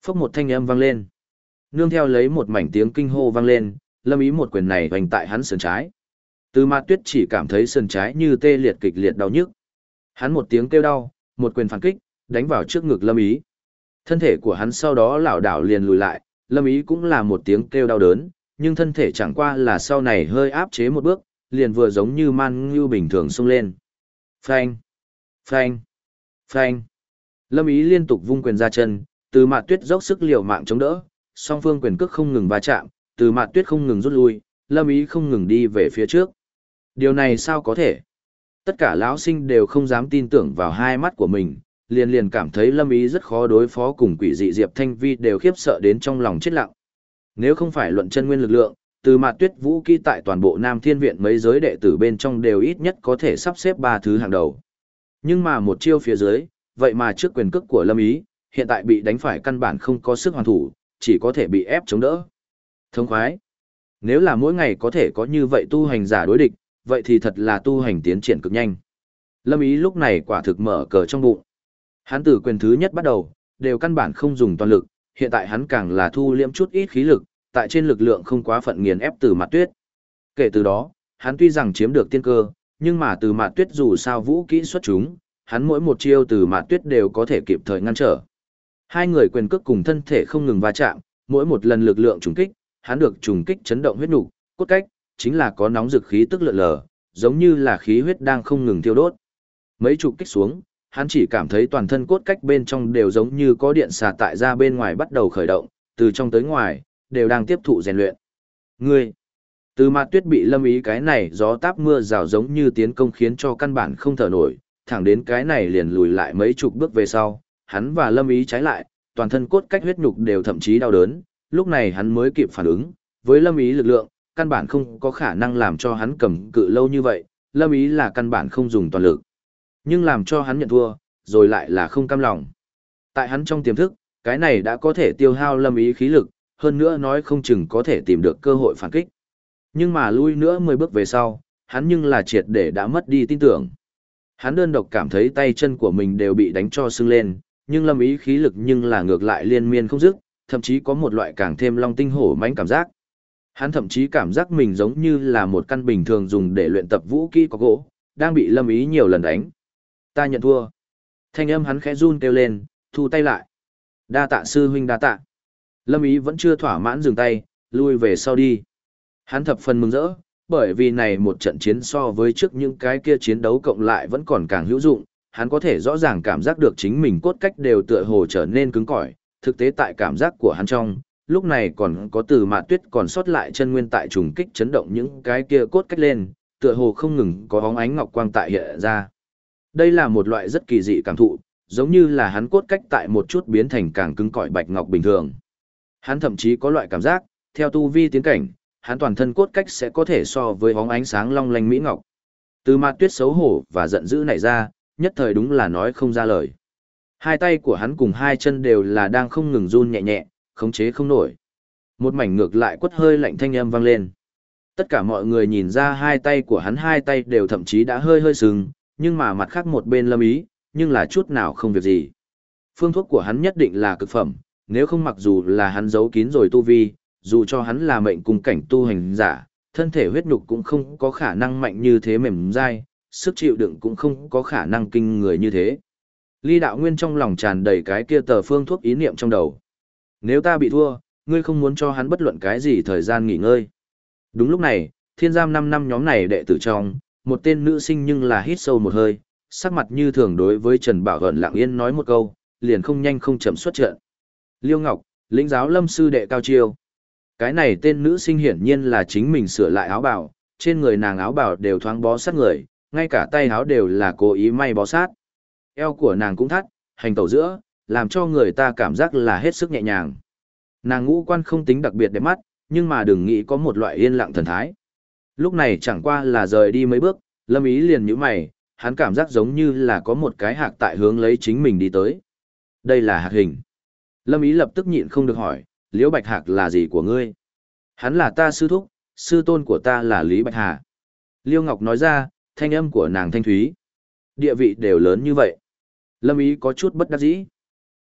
Phốc một thanh âm vang lên. Nương theo lấy một mảnh tiếng kinh hô vang lên, Lâm Ý một quyền này hoành tại hắn sườn trái. Từ Mạt Tuyết chỉ cảm thấy sườn trái như tê liệt kịch liệt đau nhức. Hắn một tiếng kêu đau, một quyền phản kích, đánh vào trước ngực Lâm Ý. Thân thể của hắn sau đó lảo đảo liền lùi lại, Lâm Ý cũng là một tiếng kêu đau đớn, nhưng thân thể chẳng qua là sau này hơi áp chế một bước, liền vừa giống như man ngưu bình thường xông lên. Phanh, phanh, phanh. Lâm Ý liên tục vung quyền ra chân, Từ Mạt Tuyết dốc sức liều mạng chống đỡ, song phương quyền cước không ngừng va chạm, Từ Mạt Tuyết không ngừng rút lui, Lâm Ý không ngừng đi về phía trước. Điều này sao có thể? Tất cả lão sinh đều không dám tin tưởng vào hai mắt của mình, liền cảm thấy Lâm Ý rất khó đối phó cùng quỷ dị Diệp Thanh Vi đều khiếp sợ đến trong lòng chết lặng. Nếu không phải luận chân nguyên lực lượng, Từ Mạt Tuyết vũ kỹ tại toàn bộ Nam Thiên Viện mấy giới đệ tử bên trong đều ít nhất có thể sắp xếp 3 thứ hàng đầu. Nhưng mà một chiêu phía dưới, vậy mà trước quyền cước của Lâm Ý, hiện tại bị đánh phải căn bản không có sức hoàn thủ, chỉ có thể bị ép chống đỡ. Thông khoái. Nếu là mỗi ngày có thể có như vậy tu hành giả đối địch, vậy thì thật là tu hành tiến triển cực nhanh. Lâm Ý lúc này quả thực mở cờ trong bụng. Hắn từ quyền thứ nhất bắt đầu, đều căn bản không dùng toàn lực, hiện tại hắn càng là thu liễm chút ít khí lực, tại trên lực lượng không quá phận nghiền ép Từ Mạt Tuyết. Kể từ đó, hắn tuy rằng chiếm được tiên cơ, nhưng mà Từ Mạt Tuyết dù sao vũ kỹ xuất chúng, hắn mỗi một chiêu Từ Mạt Tuyết đều có thể kịp thời ngăn trở. Hai người quyền cước cùng thân thể không ngừng va chạm, mỗi một lần lực lượng trùng kích, hắn được trùng kích chấn động huyết nục, cốt cách, chính là có nóng dực khí tức lượn lờ, giống như là khí huyết đang không ngừng thiêu đốt. Mấy chục kích xuống, hắn chỉ cảm thấy toàn thân cốt cách bên trong đều giống như có điện xà tại ra bên ngoài bắt đầu khởi động, từ trong tới ngoài, đều đang tiếp thụ rèn luyện. Ngươi, Từ Mạt Tuyết bị Lâm Ý cái này gió táp mưa rào giống như tiến công khiến cho căn bản không thở nổi, thẳng đến cái này liền lùi lại mấy chục bước về sau, hắn và Lâm Ý trái lại, toàn thân cốt cách huyết nhục đều thậm chí đau đớn, lúc này hắn mới kịp phản ứng, với Lâm Ý lực lượng, căn bản không có khả năng làm cho hắn cầm cự lâu như vậy, Lâm Ý là căn bản không dùng toàn lực. Nhưng làm cho hắn nhận thua, rồi lại là không cam lòng. Tại hắn trong tiềm thức, cái này đã có thể tiêu hao Lâm Ý khí lực, hơn nữa nói không chừng có thể tìm được cơ hội phản kích. Nhưng mà lui nữa 10 bước về sau, hắn nhưng là triệt để đã mất đi tin tưởng. Hắn đơn độc cảm thấy tay chân của mình đều bị đánh cho sưng lên, nhưng Lâm Ý khí lực nhưng là ngược lại liên miên không dứt, thậm chí có một loại càng thêm long tinh hổ mãnh cảm giác. Hắn thậm chí cảm giác mình giống như là một căn bình thường dùng để luyện tập vũ kỹ có gỗ, đang bị Lâm Ý nhiều lần đánh. Ta nhận thua. Thanh âm hắn khẽ run kêu lên, thu tay lại. Đa tạ sư huynh đa tạ. Lâm Ý vẫn chưa thỏa mãn dừng tay, lui về sau đi. Hắn thập phần mừng rỡ, bởi vì này một trận chiến so với trước những cái kia chiến đấu cộng lại vẫn còn càng hữu dụng, hắn có thể rõ ràng cảm giác được chính mình cốt cách đều tựa hồ trở nên cứng cỏi, thực tế tại cảm giác của hắn trong, lúc này còn có Từ Mạt Tuyết còn sót lại chân nguyên tại trùng kích chấn động những cái kia cốt cách lên, tựa hồ không ngừng có bóng ánh ngọc quang tại hiện ra. Đây là một loại rất kỳ dị cảm thụ, giống như là hắn cốt cách tại một chút biến thành càng cứng cỏi bạch ngọc bình thường. Hắn thậm chí có loại cảm giác, theo tu vi tiến cảnh, hắn toàn thân cốt cách sẽ có thể so với bóng ánh sáng long lanh mỹ ngọc. Từ Mạt Tuyết xấu hổ và giận dữ nảy ra, nhất thời đúng là nói không ra lời. Hai tay của hắn cùng hai chân đều là đang không ngừng run nhẹ nhẹ, khống chế không nổi. Một mảnh ngược lại quất hơi lạnh thanh âm vang lên. Tất cả mọi người nhìn ra hai tay của hắn hai tay đều thậm chí đã hơi hơi sưng, nhưng mà mặt khác một bên Lâm Ý, nhưng là chút nào không việc gì. Phương thuốc của hắn nhất định là cực phẩm, nếu không mặc dù là hắn giấu kín rồi tu vi, dù cho hắn là mệnh cùng cảnh tu hành giả, thân thể huyết nhục cũng không có khả năng mạnh như thế mềm dai, sức chịu đựng cũng không có khả năng kinh người như thế. Ly Đạo Nguyên trong lòng tràn đầy cái kia tờ phương thuốc ý niệm trong đầu. Nếu ta bị thua, ngươi không muốn cho hắn bất luận cái gì thời gian nghỉ ngơi. Đúng lúc này, Thiên Giam 5 năm nhóm này đệ tử trong, một tên nữ sinh nhưng là hít sâu một hơi, sắc mặt như thường đối với Trần Bảo Hận lặng yên nói một câu, liền không nhanh không chậm xuất trận. Liêu Ngọc, lĩnh giáo lâm sư đệ cao chiêu. Cái này tên nữ sinh hiển nhiên là chính mình sửa lại áo bào, trên người nàng áo bào đều thoáng bó sát người, ngay cả tay áo đều là cố ý may bó sát. Eo của nàng cũng thắt, hành tẩu giữa, làm cho người ta cảm giác là hết sức nhẹ nhàng. Nàng ngũ quan không tính đặc biệt đẹp mắt, nhưng mà đừng nghĩ có một loại yên lặng thần thái. Lúc này chẳng qua là rời đi mấy bước, Lâm Ý liền nhíu mày, hắn cảm giác giống như là có một cái hạc tại hướng lấy chính mình đi tới. Đây là hạc hình. Lâm Ý lập tức nhịn không được hỏi, Liễu Bạch Hạc là gì của ngươi? Hắn là ta sư thúc, sư tôn của ta là Lý Bạch Hà. Liêu Ngọc nói ra, thanh âm của nàng thanh thúy. Địa vị đều lớn như vậy. Lâm Ý có chút bất đắc dĩ.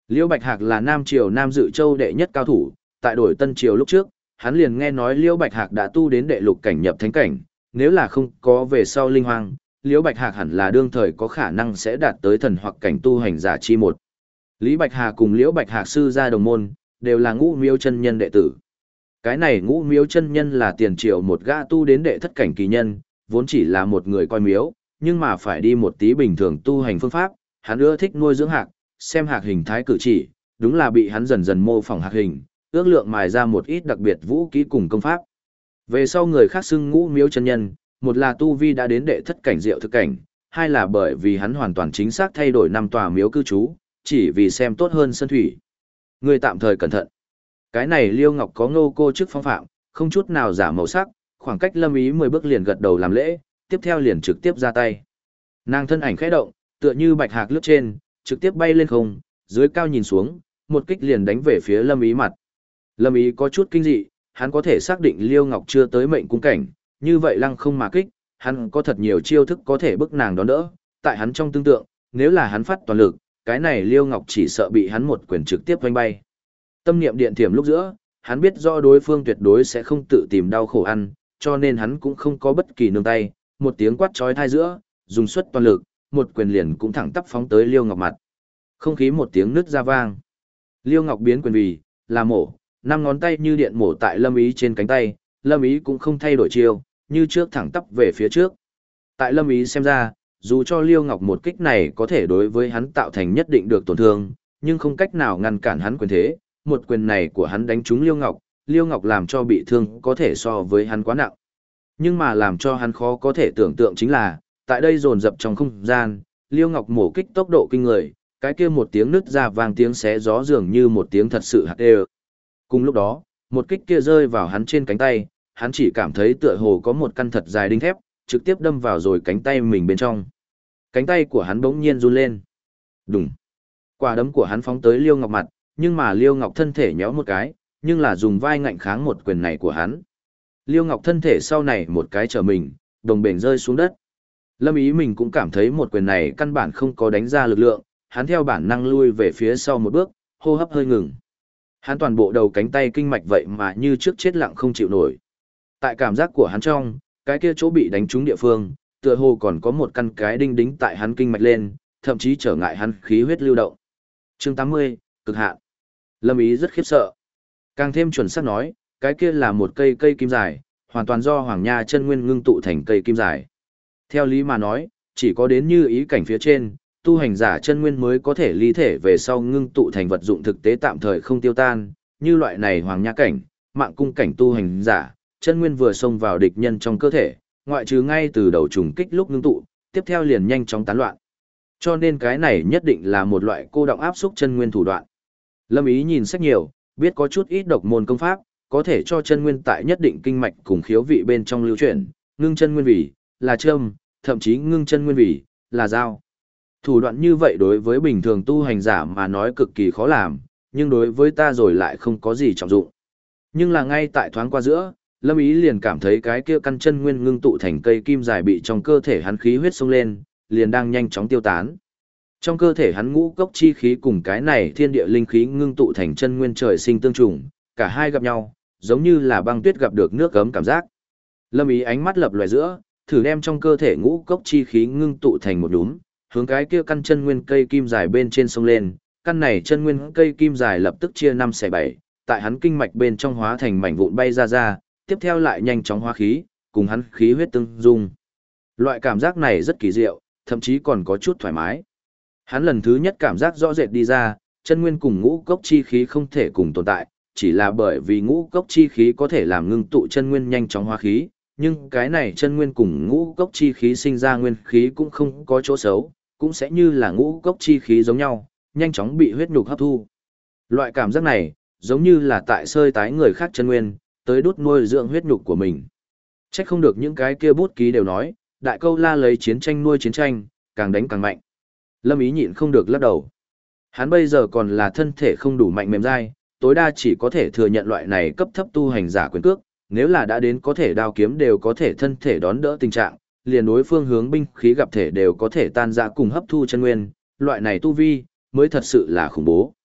Liễu Bạch Hạc là Nam Triều Nam Dự Châu đệ nhất cao thủ, tại đổi Tân Triều lúc trước, hắn liền nghe nói Liễu Bạch Hạc đã tu đến đệ lục cảnh nhập thánh cảnh, nếu là không có về sau linh hoang, Liễu Bạch Hạc hẳn là đương thời có khả năng sẽ đạt tới thần hoặc cảnh tu hành giả chi một. Lý Bạch Hà cùng Liễu Bạch Hạc sư gia đồng môn, đều là Ngũ Miếu chân nhân đệ tử. Cái này Ngũ Miếu chân nhân là tiền triệu một gã tu đến đệ thất cảnh kỳ nhân, vốn chỉ là một người coi miếu, nhưng mà phải đi một tí bình thường tu hành phương pháp, hắn ưa thích nuôi dưỡng hạc, xem hạc hình thái cử chỉ, đúng là bị hắn dần dần mô phỏng hạc hình, ước lượng mài ra một ít đặc biệt vũ kỹ cùng công pháp. Về sau người khác xưng Ngũ Miếu chân nhân, một là tu vi đã đến đệ thất cảnh diệu thực cảnh, hai là bởi vì hắn hoàn toàn chính xác thay đổi năm tòa miếu cư trú, chỉ vì xem tốt hơn sân thủy. Người tạm thời cẩn thận. Cái này Liêu Ngọc có Ngô cô chức phong phạm, không chút nào giả màu sắc, khoảng cách Lâm Ý 10 bước liền gật đầu làm lễ, tiếp theo liền trực tiếp ra tay. Nàng thân ảnh khẽ động, tựa như bạch hạc lướt trên, trực tiếp bay lên không, dưới cao nhìn xuống, một kích liền đánh về phía Lâm Ý mặt. Lâm Ý có chút kinh dị, hắn có thể xác định Liêu Ngọc chưa tới mệnh cung cảnh, như vậy lăng không mà kích, hắn có thật nhiều chiêu thức có thể bức nàng đón đỡ, tại hắn trong tương tượng, nếu là hắn phát toàn lực, cái này Liêu Ngọc chỉ sợ bị hắn một quyền trực tiếp vanh bay. Tâm niệm điện thiểm lúc giữa, hắn biết rõ đối phương tuyệt đối sẽ không tự tìm đau khổ ăn, cho nên hắn cũng không có bất kỳ nương tay, một tiếng quát chói tai giữa, dùng suất toàn lực, một quyền liền cũng thẳng tắp phóng tới Liêu Ngọc mặt. Không khí một tiếng nứt ra vang. Liêu Ngọc biến quyền vì là mổ, năm ngón tay như điện mổ tại Lâm Ý trên cánh tay, Lâm Ý cũng không thay đổi chiêu, như trước thẳng tắp về phía trước. Tại Lâm Ý xem ra, dù cho Liêu Ngọc một kích này có thể đối với hắn tạo thành nhất định được tổn thương, nhưng không cách nào ngăn cản hắn quyền thế, một quyền này của hắn đánh trúng Liêu Ngọc làm cho bị thương có thể so với hắn quá nặng. Nhưng mà làm cho hắn khó có thể tưởng tượng chính là, tại đây dồn dập trong không gian, Liêu Ngọc mổ kích tốc độ kinh người, cái kia một tiếng nứt ra vang tiếng xé gió dường như một tiếng thật sự hạt đều. Cùng lúc đó, một kích kia rơi vào hắn trên cánh tay, hắn chỉ cảm thấy tựa hồ có một căn thật dài đinh thép, trực tiếp đâm vào rồi cánh tay mình bên trong. Cánh tay của hắn bỗng nhiên run lên. Đùng. Quả đấm của hắn phóng tới Liêu Ngọc mặt, nhưng mà Liêu Ngọc thân thể nhéo một cái, nhưng là dùng vai ngạnh kháng một quyền này của hắn. Liêu Ngọc thân thể sau này một cái trở mình, đồng bền rơi xuống đất. Lâm Ý mình cũng cảm thấy một quyền này căn bản không có đánh ra lực lượng, hắn theo bản năng lui về phía sau một bước, hô hấp hơi ngừng. Hắn toàn bộ đầu cánh tay kinh mạch vậy mà như trước chết lặng không chịu nổi. Tại cảm giác của hắn trong, cái kia chỗ bị đánh trúng địa phương, tựa hồ còn có một căn cái đinh đính tại hắn kinh mạch lên, thậm chí trở ngại hắn khí huyết lưu động. Chương 80, cực hạn. Lâm Ý rất khiếp sợ. Càng thêm chuẩn xác nói, cái kia là một cây kim dài, hoàn toàn do Hoàng Nha chân nguyên ngưng tụ thành cây kim dài. Theo lý mà nói, chỉ có đến như ý cảnh phía trên, tu hành giả chân nguyên mới có thể ly thể về sau ngưng tụ thành vật dụng thực tế tạm thời không tiêu tan, như loại này Hoàng Nha cảnh, mạng cung cảnh tu hành giả, chân nguyên vừa xông vào địch nhân trong cơ thể, ngoại trừ ngay từ đầu trùng kích lúc ngưng tụ, tiếp theo liền nhanh chóng tán loạn. Cho nên cái này nhất định là một loại cô động áp xúc chân nguyên thủ đoạn. Lâm Ý nhìn sách nhiều, biết có chút ít độc môn công pháp, có thể cho chân nguyên tại nhất định kinh mạch cùng khiếu vị bên trong lưu chuyển, ngưng chân nguyên vị, là châm, thậm chí ngưng chân nguyên vị, là dao. Thủ đoạn như vậy đối với bình thường tu hành giả mà nói cực kỳ khó làm, nhưng đối với ta rồi lại không có gì trọng dụng. Nhưng là ngay tại thoáng qua giữa, Lâm Ý liền cảm thấy cái kia căn chân nguyên ngưng tụ thành cây kim dài bị trong cơ thể hắn khí huyết xông lên, liền đang nhanh chóng tiêu tán. Trong cơ thể hắn ngũ cốc chi khí cùng cái này thiên địa linh khí ngưng tụ thành chân nguyên trời sinh tương trùng, cả hai gặp nhau, giống như là băng tuyết gặp được nước gấm cảm giác. Lâm Ý ánh mắt lập lòe giữa, thử đem trong cơ thể ngũ cốc chi khí ngưng tụ thành một đúm, hướng cái kia căn chân nguyên cây kim dài bên trên sông lên, căn này chân nguyên cây kim dài lập tức chia 5/7, tại hắn kinh mạch bên trong hóa thành mảnh vụn bay ra, tiếp theo lại nhanh chóng hóa khí, cùng hắn khí huyết tương dung. Loại cảm giác này rất kỳ diệu, thậm chí còn có chút thoải mái. Hắn lần thứ nhất cảm giác rõ rệt đi ra, chân nguyên cùng ngũ cốc chi khí không thể cùng tồn tại, chỉ là bởi vì ngũ cốc chi khí có thể làm ngưng tụ chân nguyên nhanh chóng hóa khí, nhưng cái này chân nguyên cùng ngũ cốc chi khí sinh ra nguyên khí cũng không có chỗ xấu, cũng sẽ như là ngũ cốc chi khí giống nhau, nhanh chóng bị huyết nhục hấp thu. Loại cảm giác này, giống như là tại sơi tái người khác chân nguyên, tới đút nuôi dưỡng huyết nhục của mình. Trách không được những cái kia bút ký đều nói, đại câu la lấy chiến tranh nuôi chiến tranh, càng đánh càng mạnh. Lâm Ý nhịn không được lắc đầu. Hắn bây giờ còn là thân thể không đủ mạnh mềm dai, tối đa chỉ có thể thừa nhận loại này cấp thấp tu hành giả quyền cước, nếu là đã đến có thể đao kiếm đều có thể thân thể đón đỡ tình trạng, liền đối phương hướng binh khí gặp thể đều có thể tan ra cùng hấp thu chân nguyên, loại này tu vi mới thật sự là khủng bố.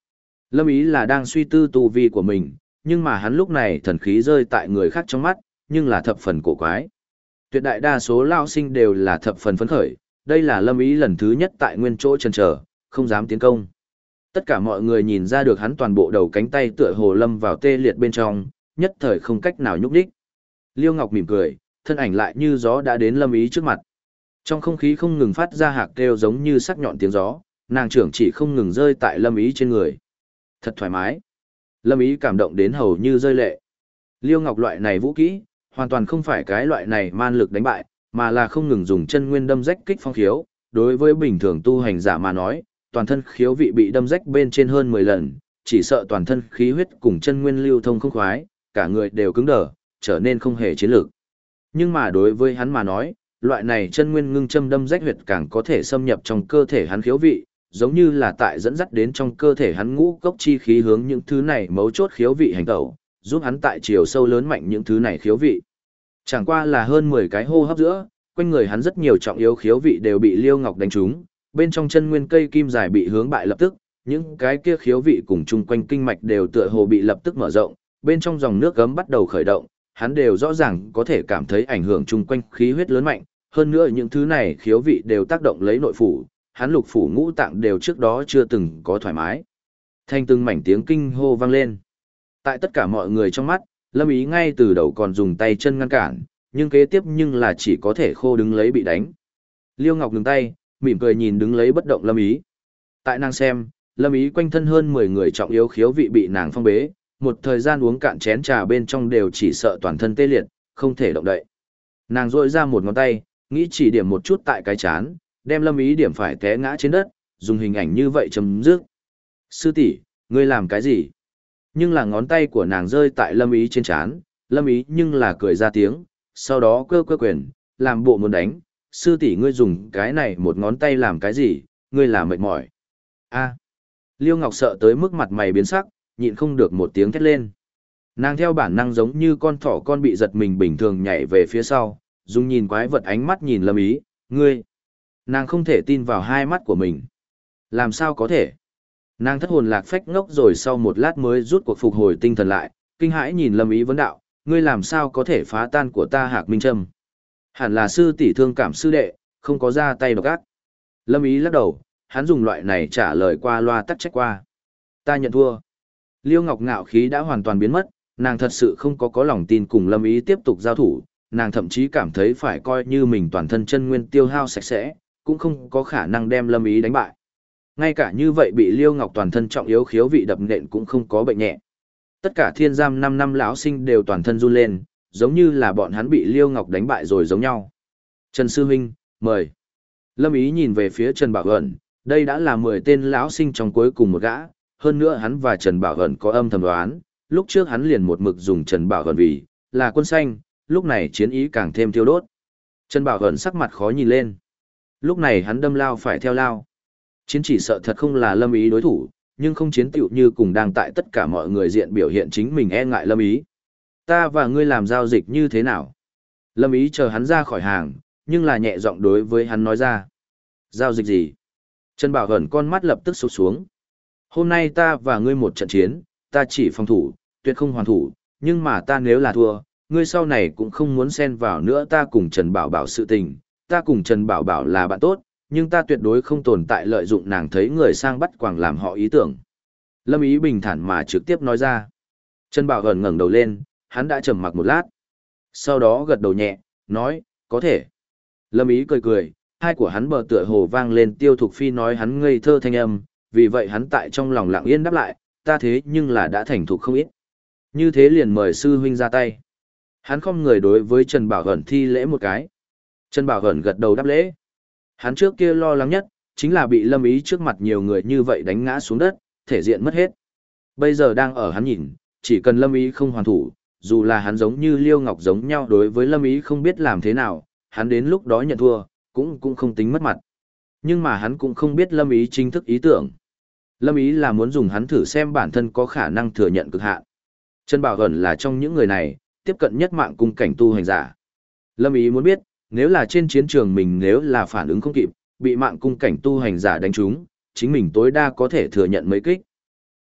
Lâm Ý là đang suy tư tu vi của mình, nhưng mà hắn lúc này thần khí rơi tại người khác trong mắt, nhưng là thập phần cổ quái. Tuyệt đại đa số lao sinh đều là thập phần phấn khởi, đây là Lâm Ý lần thứ nhất tại nguyên chỗ chần chờ, không dám tiến công. Tất cả mọi người nhìn ra được hắn toàn bộ đầu cánh tay tựa hồ lâm vào tê liệt bên trong, nhất thời không cách nào nhúc đích. Liêu Ngọc mỉm cười, thân ảnh lại như gió đã đến Lâm Ý trước mặt. Trong không khí không ngừng phát ra hạc kêu giống như sắc nhọn tiếng gió, nàng trưởng chỉ không ngừng rơi tại Lâm Ý trên người. Thật thoải mái. Lâm Ý cảm động đến hầu như rơi lệ. Liêu Ngọc loại này vũ kỹ, hoàn toàn không phải cái loại này man lực đánh bại, mà là không ngừng dùng chân nguyên đâm rách kích phong khiếu. Đối với bình thường tu hành giả mà nói, toàn thân khiếu vị bị đâm rách bên trên hơn 10 lần, chỉ sợ toàn thân khí huyết cùng chân nguyên lưu thông không khoái, cả người đều cứng đờ, trở nên không hề chiến lược. Nhưng mà đối với hắn mà nói, loại này chân nguyên ngưng châm đâm rách huyệt càng có thể xâm nhập trong cơ thể hắn khiếu vị, giống như là tại dẫn dắt đến trong cơ thể hắn ngũ cốc chi khí hướng những thứ này mấu chốt khiếu vị hành tẩu, giúp hắn tại chiều sâu lớn mạnh những thứ này khiếu vị. Chẳng qua là hơn 10 cái hô hấp giữa, quanh người hắn rất nhiều trọng yếu khiếu vị đều bị Liêu Ngọc đánh trúng, bên trong chân nguyên cây kim dài bị hướng bại lập tức, những cái kia khiếu vị cùng chung quanh kinh mạch đều tựa hồ bị lập tức mở rộng, bên trong dòng nước gấm bắt đầu khởi động, hắn đều rõ ràng có thể cảm thấy ảnh hưởng chung quanh khí huyết lớn mạnh, hơn nữa những thứ này khiếu vị đều tác động lấy nội phủ, hắn lục phủ ngũ tạng đều trước đó chưa từng có thoải mái. Thanh từng mảnh tiếng kinh hô vang lên. Tại tất cả mọi người trong mắt, Lâm Ý ngay từ đầu còn dùng tay chân ngăn cản, nhưng kế tiếp nhưng là chỉ có thể khô đứng lấy bị đánh. Liêu Ngọc ngừng tay, mỉm cười nhìn đứng lấy bất động Lâm Ý. Tại nàng xem, Lâm Ý quanh thân hơn 10 người trọng yếu khiếu vị bị nàng phong bế, một thời gian uống cạn chén trà bên trong đều chỉ sợ toàn thân tê liệt, không thể động đậy. Nàng rỗi ra một ngón tay, nghĩ chỉ điểm một chút tại cái chán, đem Lâm Ý điểm phải té ngã trên đất, dùng hình ảnh như vậy chấm dứt. Sư tỷ, ngươi làm cái gì? Nhưng là ngón tay của nàng rơi tại Lâm Ý trên chán, Lâm Ý nhưng là cười ra tiếng, sau đó cơ quyền, làm bộ muốn đánh. Sư tỷ ngươi dùng cái này một ngón tay làm cái gì, ngươi là mệt mỏi. A. Liêu Ngọc sợ tới mức mặt mày biến sắc, nhịn không được một tiếng thét lên. Nàng theo bản năng giống như con thỏ con bị giật mình bình thường nhảy về phía sau, dùng nhìn quái vật ánh mắt nhìn Lâm Ý, ngươi. Nàng không thể tin vào hai mắt của mình. Làm sao có thể? Nàng thất hồn lạc phách ngốc rồi sau một lát mới rút cuộc phục hồi tinh thần lại, kinh hãi nhìn Lâm Ý vấn đạo, ngươi làm sao có thể phá tan của ta Hạc Minh Trâm? Hẳn là sư tỷ thương cảm sư đệ, không có ra tay độc ác. Lâm Ý lắc đầu, hắn dùng loại này trả lời qua loa tắc trách qua. Ta nhận thua. Liêu Ngọc ngạo khí đã hoàn toàn biến mất, nàng thật sự không có lòng tin cùng Lâm Ý tiếp tục giao thủ, nàng thậm chí cảm thấy phải coi như mình toàn thân chân nguyên tiêu hao sạch sẽ, cũng không có khả năng đem Lâm Ý đánh bại. Ngay cả như vậy bị Liêu Ngọc toàn thân trọng yếu khiếu vị đập nện cũng không có bệnh nhẹ. Tất cả thiên giam 5 năm lão sinh đều toàn thân run lên, giống như là bọn hắn bị Liêu Ngọc đánh bại rồi giống nhau. Trần Sư Huynh, mời. Lâm Ý nhìn về phía Trần Bảo Ẩn, đây đã là 10 tên lão sinh trong cuối cùng một gã, hơn nữa hắn và Trần Bảo Ẩn có âm thầm đoán, lúc trước hắn liền một mực dùng Trần Bảo Ẩn vì là quân xanh, lúc này chiến ý càng thêm thiêu đốt. Trần Bảo Ẩn sắc mặt khó nhìn lên. Lúc này hắn đâm lao phải theo lao. Chiến chỉ sợ thật không là Lâm Ý đối thủ, nhưng không chiến tựu như cùng đang tại tất cả mọi người diện biểu hiện chính mình e ngại Lâm Ý. Ta và ngươi làm giao dịch như thế nào? Lâm Ý chờ hắn ra khỏi hàng, nhưng là nhẹ giọng đối với hắn nói ra. Giao dịch gì? Trần Bảo Ẩn con mắt lập tức sụp xuống. Hôm nay ta và ngươi một trận chiến, ta chỉ phòng thủ, tuyệt không hoàn thủ, nhưng mà ta nếu là thua, ngươi sau này cũng không muốn xen vào nữa ta cùng Trần Bảo Bảo sự tình, ta cùng Trần Bảo Bảo là bạn tốt, nhưng ta tuyệt đối không tồn tại lợi dụng nàng thấy người sang bắt quàng làm họ ý tưởng. Lâm Ý bình thản mà trực tiếp nói ra. Trần Bảo Ẩn ngẩng đầu lên, hắn đã trầm mặc một lát. Sau đó gật đầu nhẹ, nói, có thể. Lâm Ý cười cười, hai của hắn bờ tựa hồ vang lên Tiêu Thục Phi nói hắn ngây thơ thanh âm, vì vậy hắn tại trong lòng lặng yên đáp lại, ta thế nhưng là đã thành thục không ít. Như thế liền mời sư huynh ra tay. Hắn không người đối với Trần Bảo Ẩn thi lễ một cái. Trần Bảo Ẩn gật đầu đáp lễ. Hắn trước kia lo lắng nhất, chính là bị Lâm Ý trước mặt nhiều người như vậy đánh ngã xuống đất, thể diện mất hết. Bây giờ đang ở hắn nhìn, chỉ cần Lâm Ý không hoàn thủ, dù là hắn giống như Liêu Ngọc giống nhau đối với Lâm Ý không biết làm thế nào, hắn đến lúc đó nhận thua, cũng không tính mất mặt. Nhưng mà hắn cũng không biết Lâm Ý chính thức ý tưởng. Lâm Ý là muốn dùng hắn thử xem bản thân có khả năng thừa nhận cực hạn. Trần Bảo Ẩn là trong những người này, tiếp cận nhất mạng cung cảnh tu hành giả. Lâm Ý muốn biết, nếu là trên chiến trường mình nếu là phản ứng không kịp, bị mạng cung cảnh tu hành giả đánh trúng, chính mình tối đa có thể thừa nhận mấy kích.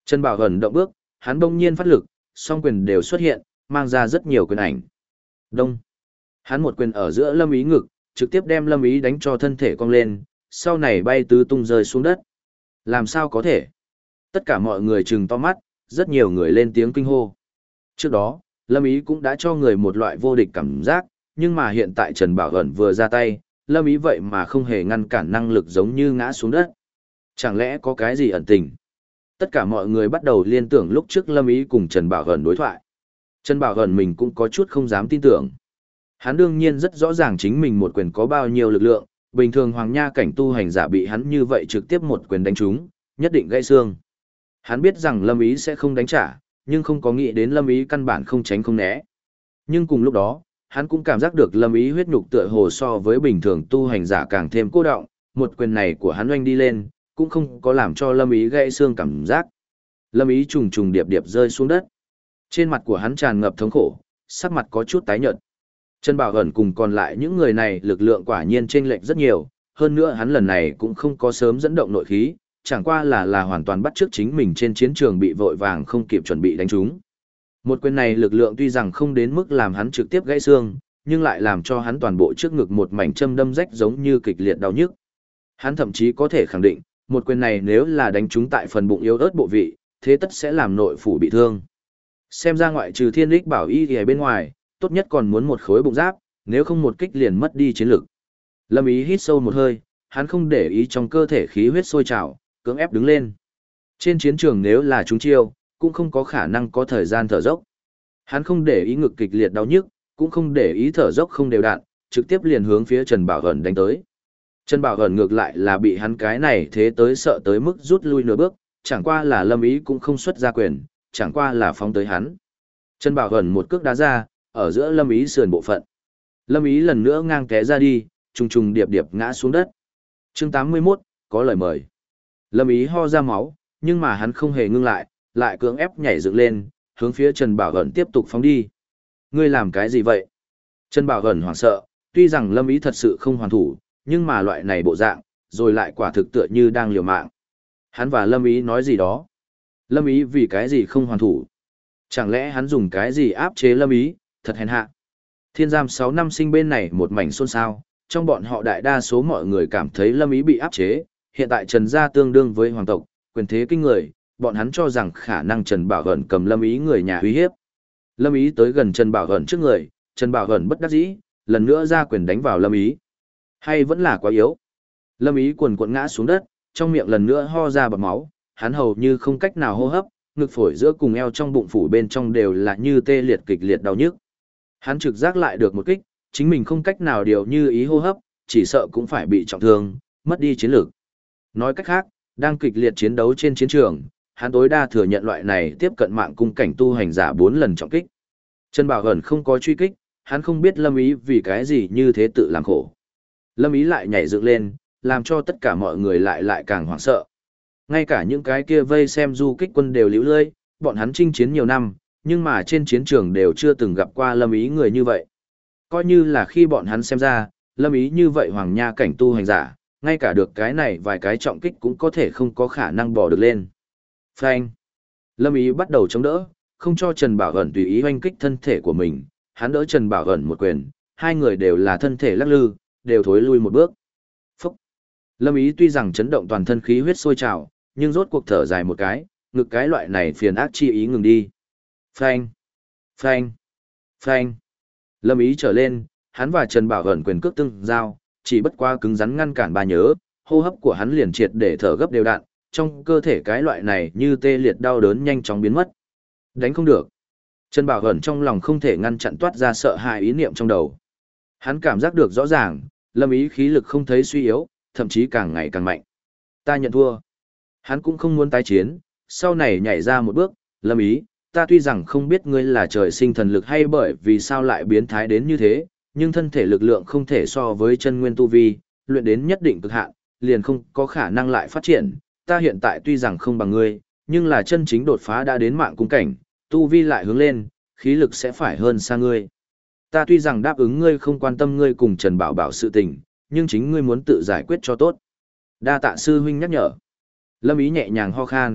Trần Bảo Ẩn động bước, hắn bỗng nhiên phát lực, song quyền đều xuất hiện, mang ra rất nhiều quyền ảnh. Đông. Hắn một quyền ở giữa Lâm Ý ngực, trực tiếp đem Lâm Ý đánh cho thân thể cong lên, sau này bay tứ tung rơi xuống đất. Làm sao có thể? Tất cả mọi người trừng to mắt, rất nhiều người lên tiếng kinh hô. Trước đó, Lâm Ý cũng đã cho người một loại vô địch cảm giác, nhưng mà hiện tại Trần Bảo Ẩn vừa ra tay, Lâm Ý vậy mà không hề ngăn cản năng lực giống như ngã xuống đất. Chẳng lẽ có cái gì ẩn tình? Tất cả mọi người bắt đầu liên tưởng lúc trước Lâm Ý cùng Trần Bảo Ẩn đối thoại. Trần Bảo Ẩn mình cũng có chút không dám tin tưởng. Hắn đương nhiên rất rõ ràng chính mình một quyền có bao nhiêu lực lượng, bình thường hoàng nha cảnh tu hành giả bị hắn như vậy trực tiếp một quyền đánh trúng, nhất định gãy xương. Hắn biết rằng Lâm Ý sẽ không đánh trả, nhưng không có nghĩ đến Lâm Ý căn bản không tránh không né. Nhưng cùng lúc đó, hắn cũng cảm giác được Lâm Ý huyết nhục tựa hồ so với bình thường tu hành giả càng thêm cô đọng, một quyền này của hắn oanh đi lên, cũng không có làm cho Lâm Ý gãy xương cảm giác. Lâm Ý trùng trùng điệp điệp rơi xuống đất. Trên mặt của hắn tràn ngập thống khổ, sắc mặt có chút tái nhợt. Trần Bảo Ẩn cùng còn lại những người này lực lượng quả nhiên chênh lệch rất nhiều, hơn nữa hắn lần này cũng không có sớm dẫn động nội khí, chẳng qua là hoàn toàn bắt chước chính mình trên chiến trường bị vội vàng không kịp chuẩn bị đánh trúng. Một quyền này lực lượng tuy rằng không đến mức làm hắn trực tiếp gãy xương, nhưng lại làm cho hắn toàn bộ trước ngực một mảnh châm đâm rách giống như kịch liệt đau nhức. Hắn thậm chí có thể khẳng định, một quyền này nếu là đánh trúng tại phần bụng yếu ớt bộ vị, thế tất sẽ làm nội phủ bị thương. Xem ra ngoại trừ Thiên Lịch Bảo Y ở bên ngoài, tốt nhất còn muốn một khối bụng giáp, nếu không một kích liền mất đi chiến lực. Lâm Ý hít sâu một hơi, hắn không để ý trong cơ thể khí huyết sôi trào, cưỡng ép đứng lên. Trên chiến trường nếu là chúng chiêu, cũng không có khả năng có thời gian thở dốc. Hắn không để ý ngực kịch liệt đau nhức, cũng không để ý thở dốc không đều đặn, trực tiếp liền hướng phía Trần Bảo Ẩn đánh tới. Trần Bảo Ẩn ngược lại là bị hắn cái này thế tới sợ tới mức rút lui nửa bước, chẳng qua là Lâm Ý cũng không xuất ra quyền, chẳng qua là phóng tới hắn. Trần Bảo Ẩn một cước đá ra, ở giữa Lâm Ý sườn bộ phận. Lâm Ý lần nữa ngang té ra đi, trùng trùng điệp điệp ngã xuống đất. Chương 81, có lời mời. Lâm Ý ho ra máu, nhưng mà hắn không hề ngưng lại, lại cưỡng ép nhảy dựng lên, hướng phía Trần Bảo Ẩn tiếp tục phóng đi. Ngươi làm cái gì vậy? Trần Bảo Ẩn hoảng sợ, tuy rằng Lâm Ý thật sự không hoàn thủ, nhưng mà loại này bộ dạng, rồi lại quả thực tựa như đang liều mạng. Hắn và Lâm Ý nói gì đó? Lâm Ý vì cái gì không hoàn thủ? Chẳng lẽ hắn dùng cái gì áp chế Lâm Ý, thật hèn hạ. Thiên giam 6 năm sinh bên này một mảnh xôn xao, trong bọn họ đại đa số mọi người cảm thấy Lâm Ý bị áp chế, hiện tại Trần gia tương đương với hoàng tộc, quyền thế kinh người, bọn hắn cho rằng khả năng Trần Bảo Ẩn cầm Lâm Ý người nhà uy hiếp. Lâm Ý tới gần Trần Bảo Ẩn trước người, Trần Bảo Ẩn bất đắc dĩ, lần nữa ra quyền đánh vào Lâm Ý. Hay vẫn là quá yếu. Lâm Ý quần quật ngã xuống đất, trong miệng lần nữa ho ra bọt máu, hắn hầu như không cách nào hô hấp, ngực phổi giữa cùng eo trong bụng phủ bên trong đều là như tê liệt kịch liệt đau nhức. Hắn trực giác lại được một kích, chính mình không cách nào điều như ý hô hấp, chỉ sợ cũng phải bị trọng thương, mất đi chiến lược. Nói cách khác, đang kịch liệt chiến đấu trên chiến trường, hắn tối đa thừa nhận loại này tiếp cận mạng cung cảnh tu hành giả 4 lần trọng kích. Trần Bảo Ẩn không có truy kích, hắn không biết Lâm Ý vì cái gì như thế tự làm khổ. Lâm Ý lại nhảy dựng lên, làm cho tất cả mọi người lại càng hoảng sợ. Ngay cả những cái kia vây xem du kích quân đều liễu lơi, bọn hắn chinh chiến nhiều năm, nhưng mà trên chiến trường đều chưa từng gặp qua Lâm Ý người như vậy. Coi như là khi bọn hắn xem ra, Lâm Ý như vậy hoàng nha cảnh tu hành giả, ngay cả được cái này vài cái trọng kích cũng có thể không có khả năng bỏ được lên. Phanh. Lâm Ý bắt đầu chống đỡ, không cho Trần Bảo Ẩn tùy ý hoanh kích thân thể của mình, hắn đỡ Trần Bảo Ẩn một quyền, hai người đều là thân thể lắc lư, đều thối lui một bước. Phúc. Lâm Ý tuy rằng chấn động toàn thân khí huyết sôi trào, nhưng rốt cuộc thở dài một cái, ngực cái loại này phiền ác chi ý ngừng đi. Phanh. Phanh. Phanh. Lâm Ý trở lên, hắn và Trần Bảo Ẩn quyền cước tương giao, chỉ bất qua cứng rắn ngăn cản ba nhớ, hô hấp của hắn liền triệt để thở gấp đều đặn, trong cơ thể cái loại này như tê liệt đau đớn nhanh chóng biến mất. Đánh không được. Trần Bảo Ẩn trong lòng không thể ngăn chặn toát ra sợ hãi ý niệm trong đầu. Hắn cảm giác được rõ ràng, Lâm Ý khí lực không thấy suy yếu, thậm chí càng ngày càng mạnh. Ta nhận thua. Hắn cũng không muốn tái chiến, sau này nhảy ra một bước, Lâm Ý, ta tuy rằng không biết ngươi là trời sinh thần lực hay bởi vì sao lại biến thái đến như thế, nhưng thân thể lực lượng không thể so với chân nguyên tu vi, luyện đến nhất định cực hạn, liền không có khả năng lại phát triển. Ta hiện tại tuy rằng không bằng ngươi, nhưng là chân chính đột phá đã đến mạng cung cảnh, tu vi lại hướng lên, khí lực sẽ phải hơn xa ngươi. Ta tuy rằng đáp ứng ngươi không quan tâm ngươi cùng Trần Bảo Bảo sự tình, nhưng chính ngươi muốn tự giải quyết cho tốt. Đa tạ sư huynh nhắc nhở. Lâm Ý nhẹ nhàng ho khan,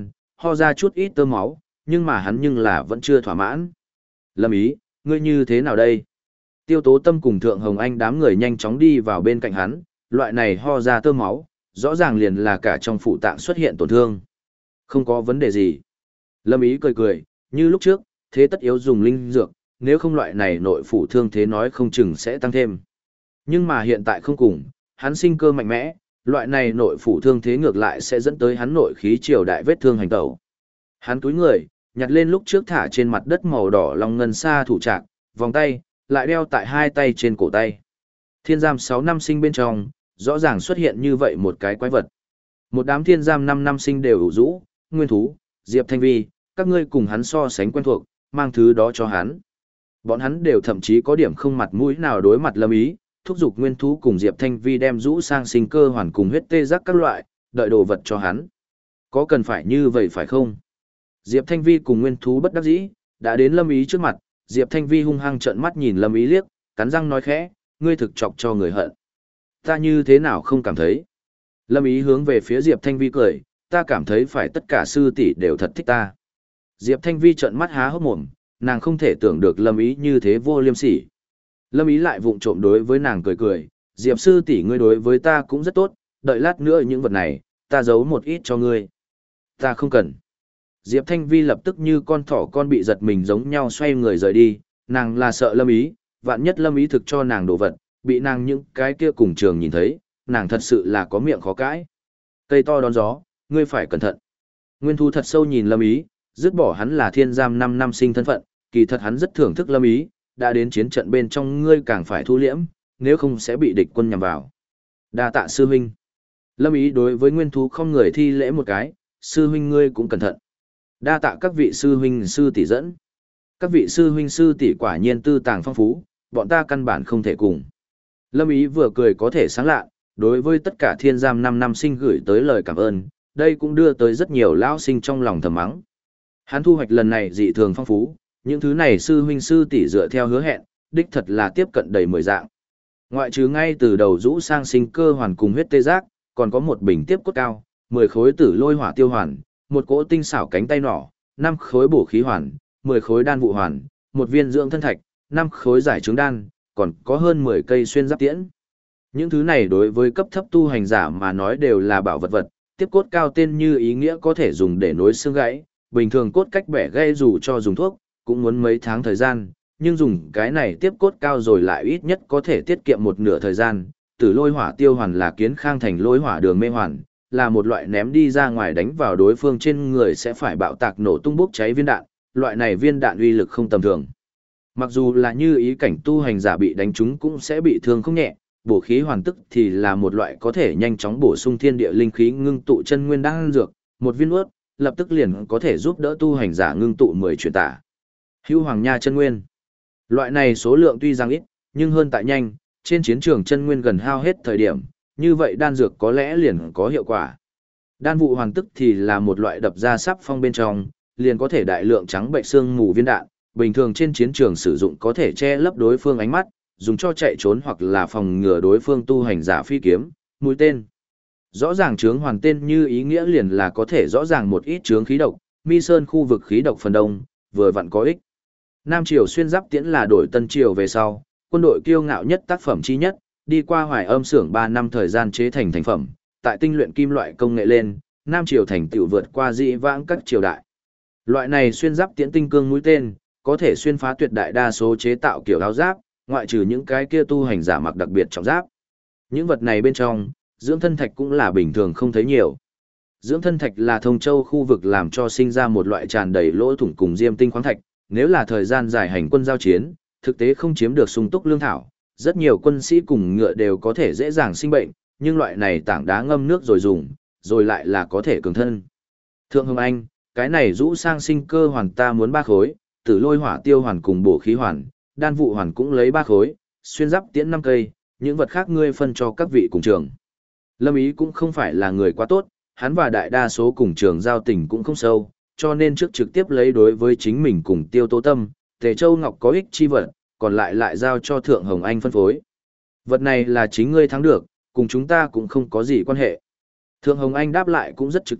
ho ra chút ít tơ máu, nhưng mà hắn nhưng là vẫn chưa thỏa mãn. Lâm Ý, ngươi như thế nào đây? Tiêu Tố Tâm cùng Thượng Hồng Anh đám người nhanh chóng đi vào bên cạnh hắn, loại này ho ra tơ máu, rõ ràng liền là cả trong phủ tạng xuất hiện tổn thương. Không có vấn đề gì. Lâm Ý cười cười, như lúc trước, thế tất yếu dùng linh dược, nếu không loại này nội phủ thương thế nói không chừng sẽ tăng thêm. Nhưng mà hiện tại không cùng, hắn sinh cơ mạnh mẽ, loại này nội phủ thương thế ngược lại sẽ dẫn tới hắn nội khí triều đại vết thương hành tẩu. Hắn túi người, nhặt lên lúc trước thả trên mặt đất màu đỏ long ngân sa thủ trạc, vòng tay, lại đeo tại hai tay trên cổ tay. Thiên giam 6 năm sinh bên trong, rõ ràng xuất hiện như vậy một cái quái vật. Một đám thiên giam 5 năm sinh đều ủ rũ, Nguyên Thú, Diệp Thanh Vi, các ngươi cùng hắn so sánh quen thuộc, mang thứ đó cho hắn. Bọn hắn đều thậm chí có điểm không mặt mũi nào đối mặt Lâm Ý, thúc giục Nguyên Thú cùng Diệp Thanh Vi đem rũ sang sinh cơ hoàn cùng huyết tê giác các loại, đợi đồ vật cho hắn. Có cần phải như vậy phải không? Diệp Thanh Vi cùng Nguyên Thú bất đắc dĩ, đã đến Lâm Ý trước mặt, Diệp Thanh Vi hung hăng trợn mắt nhìn Lâm Ý liếc, cắn răng nói khẽ, ngươi thực chọc cho người hận. Ta như thế nào không cảm thấy? Lâm Ý hướng về phía Diệp Thanh Vi cười, ta cảm thấy phải tất cả sư tỷ đều thật thích ta. Diệp Thanh Vi trợn mắt há hốc mồm, nàng không thể tưởng được Lâm Ý như thế vô liêm sỉ. Lâm Ý lại vụng trộm đối với nàng cười cười, Diệp sư tỷ ngươi đối với ta cũng rất tốt, đợi lát nữa những vật này, ta giấu một ít cho ngươi. Ta không cần. Diệp Thanh Vi lập tức như con thỏ con bị giật mình giống nhau xoay người rời đi, nàng là sợ Lâm Ý, vạn nhất Lâm Ý thực cho nàng đồ vật, bị nàng những cái kia cùng trường nhìn thấy, nàng thật sự là có miệng khó cãi. Cây to đón gió, ngươi phải cẩn thận. Nguyên Thu thật sâu nhìn Lâm Ý, dứt bỏ hắn là thiên giam 5 năm sinh thân phận, kỳ thật hắn rất thưởng thức Lâm Ý, đã đến chiến trận bên trong ngươi càng phải thu liễm, nếu không sẽ bị địch quân nhằm vào. Đa tạ sư huynh. Lâm Ý đối với Nguyên Thú không người thi lễ một cái, sư huynh ngươi cũng cẩn thận. Đa tạ các vị sư huynh sư tỷ dẫn. Các vị sư huynh sư tỷ quả nhiên tư tàng phong phú, bọn ta căn bản không thể cùng. Lâm Ý vừa cười có thể sáng lạ, đối với tất cả thiên giam 5 năm sinh gửi tới lời cảm ơn, đây cũng đưa tới rất nhiều lão sinh trong lòng thầm mắng. Hắn thu hoạch lần này dị thường phong phú, những thứ này sư huynh sư tỷ dựa theo hứa hẹn, đích thật là tiếp cận đầy 10 dạng. Ngoại trừ ngay từ đầu rũ sang sinh cơ hoàn cùng huyết tê giác, còn có một bình tiếp cốt cao, 10 khối tử lôi hỏa tiêu hoàn, một cỗ tinh xảo cánh tay nỏ, 5 khối bổ khí hoàn, 10 khối đan vụ hoàn, một viên dưỡng thân thạch, 5 khối giải trứng đan, còn có hơn 10 cây xuyên giáp tiễn. Những thứ này đối với cấp thấp tu hành giả mà nói đều là bảo vật vật, tiếp cốt cao tên như ý nghĩa có thể dùng để nối xương gãy, bình thường cốt cách bẻ gãy dù cho dùng thuốc, cũng muốn mấy tháng thời gian, nhưng dùng cái này tiếp cốt cao rồi lại ít nhất có thể tiết kiệm một nửa thời gian. Tử lôi hỏa tiêu hoàn là kiến khang thành lôi hỏa đường mê hoàn, là một loại ném đi ra ngoài đánh vào đối phương trên người sẽ phải bạo tạc nổ tung bốc cháy viên đạn, loại này viên đạn uy lực không tầm thường. Mặc dù là như ý cảnh tu hành giả bị đánh trúng cũng sẽ bị thương không nhẹ, bổ khí hoàn tức thì là một loại có thể nhanh chóng bổ sung thiên địa linh khí ngưng tụ chân nguyên đan dược, một viên uất, lập tức liền có thể giúp đỡ tu hành giả ngưng tụ 10 chuyển tả. Hữu Hoàng Nha chân nguyên. Loại này số lượng tuy rằng ít, nhưng hơn tại nhanh, trên chiến trường chân nguyên gần hao hết thời điểm, như vậy đan dược có lẽ liền có hiệu quả. Đan vụ hoàn tức thì là một loại đập ra sắp phong bên trong, liền có thể đại lượng trắng bệnh xương mù viên đạn, bình thường trên chiến trường sử dụng có thể che lấp đối phương ánh mắt, dùng cho chạy trốn hoặc là phòng ngừa đối phương tu hành giả phi kiếm, mũi tên. Rõ ràng chướng hoàn tên như ý nghĩa liền là có thể rõ ràng một ít chướng khí độc, Mi Sơn khu vực khí độc phần đông, vừa vặn có ích. Nam Triều xuyên giáp tiễn là đổi Tân Triều về sau, quân đội kiêu ngạo nhất tác phẩm chi nhất, đi qua Hoài Âm xưởng 3 năm thời gian chế thành thành phẩm, tại tinh luyện kim loại công nghệ lên, Nam Triều thành tựu vượt qua dị vãng các triều đại. Loại này xuyên giáp tiễn tinh cương mũi tên, có thể xuyên phá tuyệt đại đa số chế tạo kiểu áo giáp, ngoại trừ những cái kia tu hành giả mặc đặc biệt trọng giáp. Những vật này bên trong, dưỡng thân thạch cũng là bình thường không thấy nhiều. Dưỡng thân thạch là Thông Châu khu vực làm cho sinh ra một loại tràn đầy lỗ thủng cùng diêm tinh khoáng thạch, nếu là thời gian dài hành quân giao chiến, thực tế không chiếm được sung túc lương thảo, rất nhiều quân sĩ cùng ngựa đều có thể dễ dàng sinh bệnh, nhưng loại này tảng đá ngâm nước rồi dùng, rồi lại là có thể cường thân. Thượng Hồng Anh, cái này rũ sang sinh cơ hoàn ta muốn 3 khối, tử lôi hỏa tiêu hoàn cùng bổ khí hoàn, đan vụ hoàn cũng lấy 3 khối, xuyên giáp tiễn 5 cây, những vật khác ngươi phân cho các vị cùng trường. Lâm Ý cũng không phải là người quá tốt, hắn và đại đa số cùng trường giao tình cũng không sâu, cho nên trước trực tiếp lấy đối với chính mình cùng Tiêu Tố Tâm, Tề Châu Ngọc có ích chi vật, còn lại giao cho Thượng Hồng Anh phân phối. Vật này là chính ngươi thắng được, cùng chúng ta cũng không có gì quan hệ. Thượng Hồng Anh đáp lại cũng rất trực tiếp,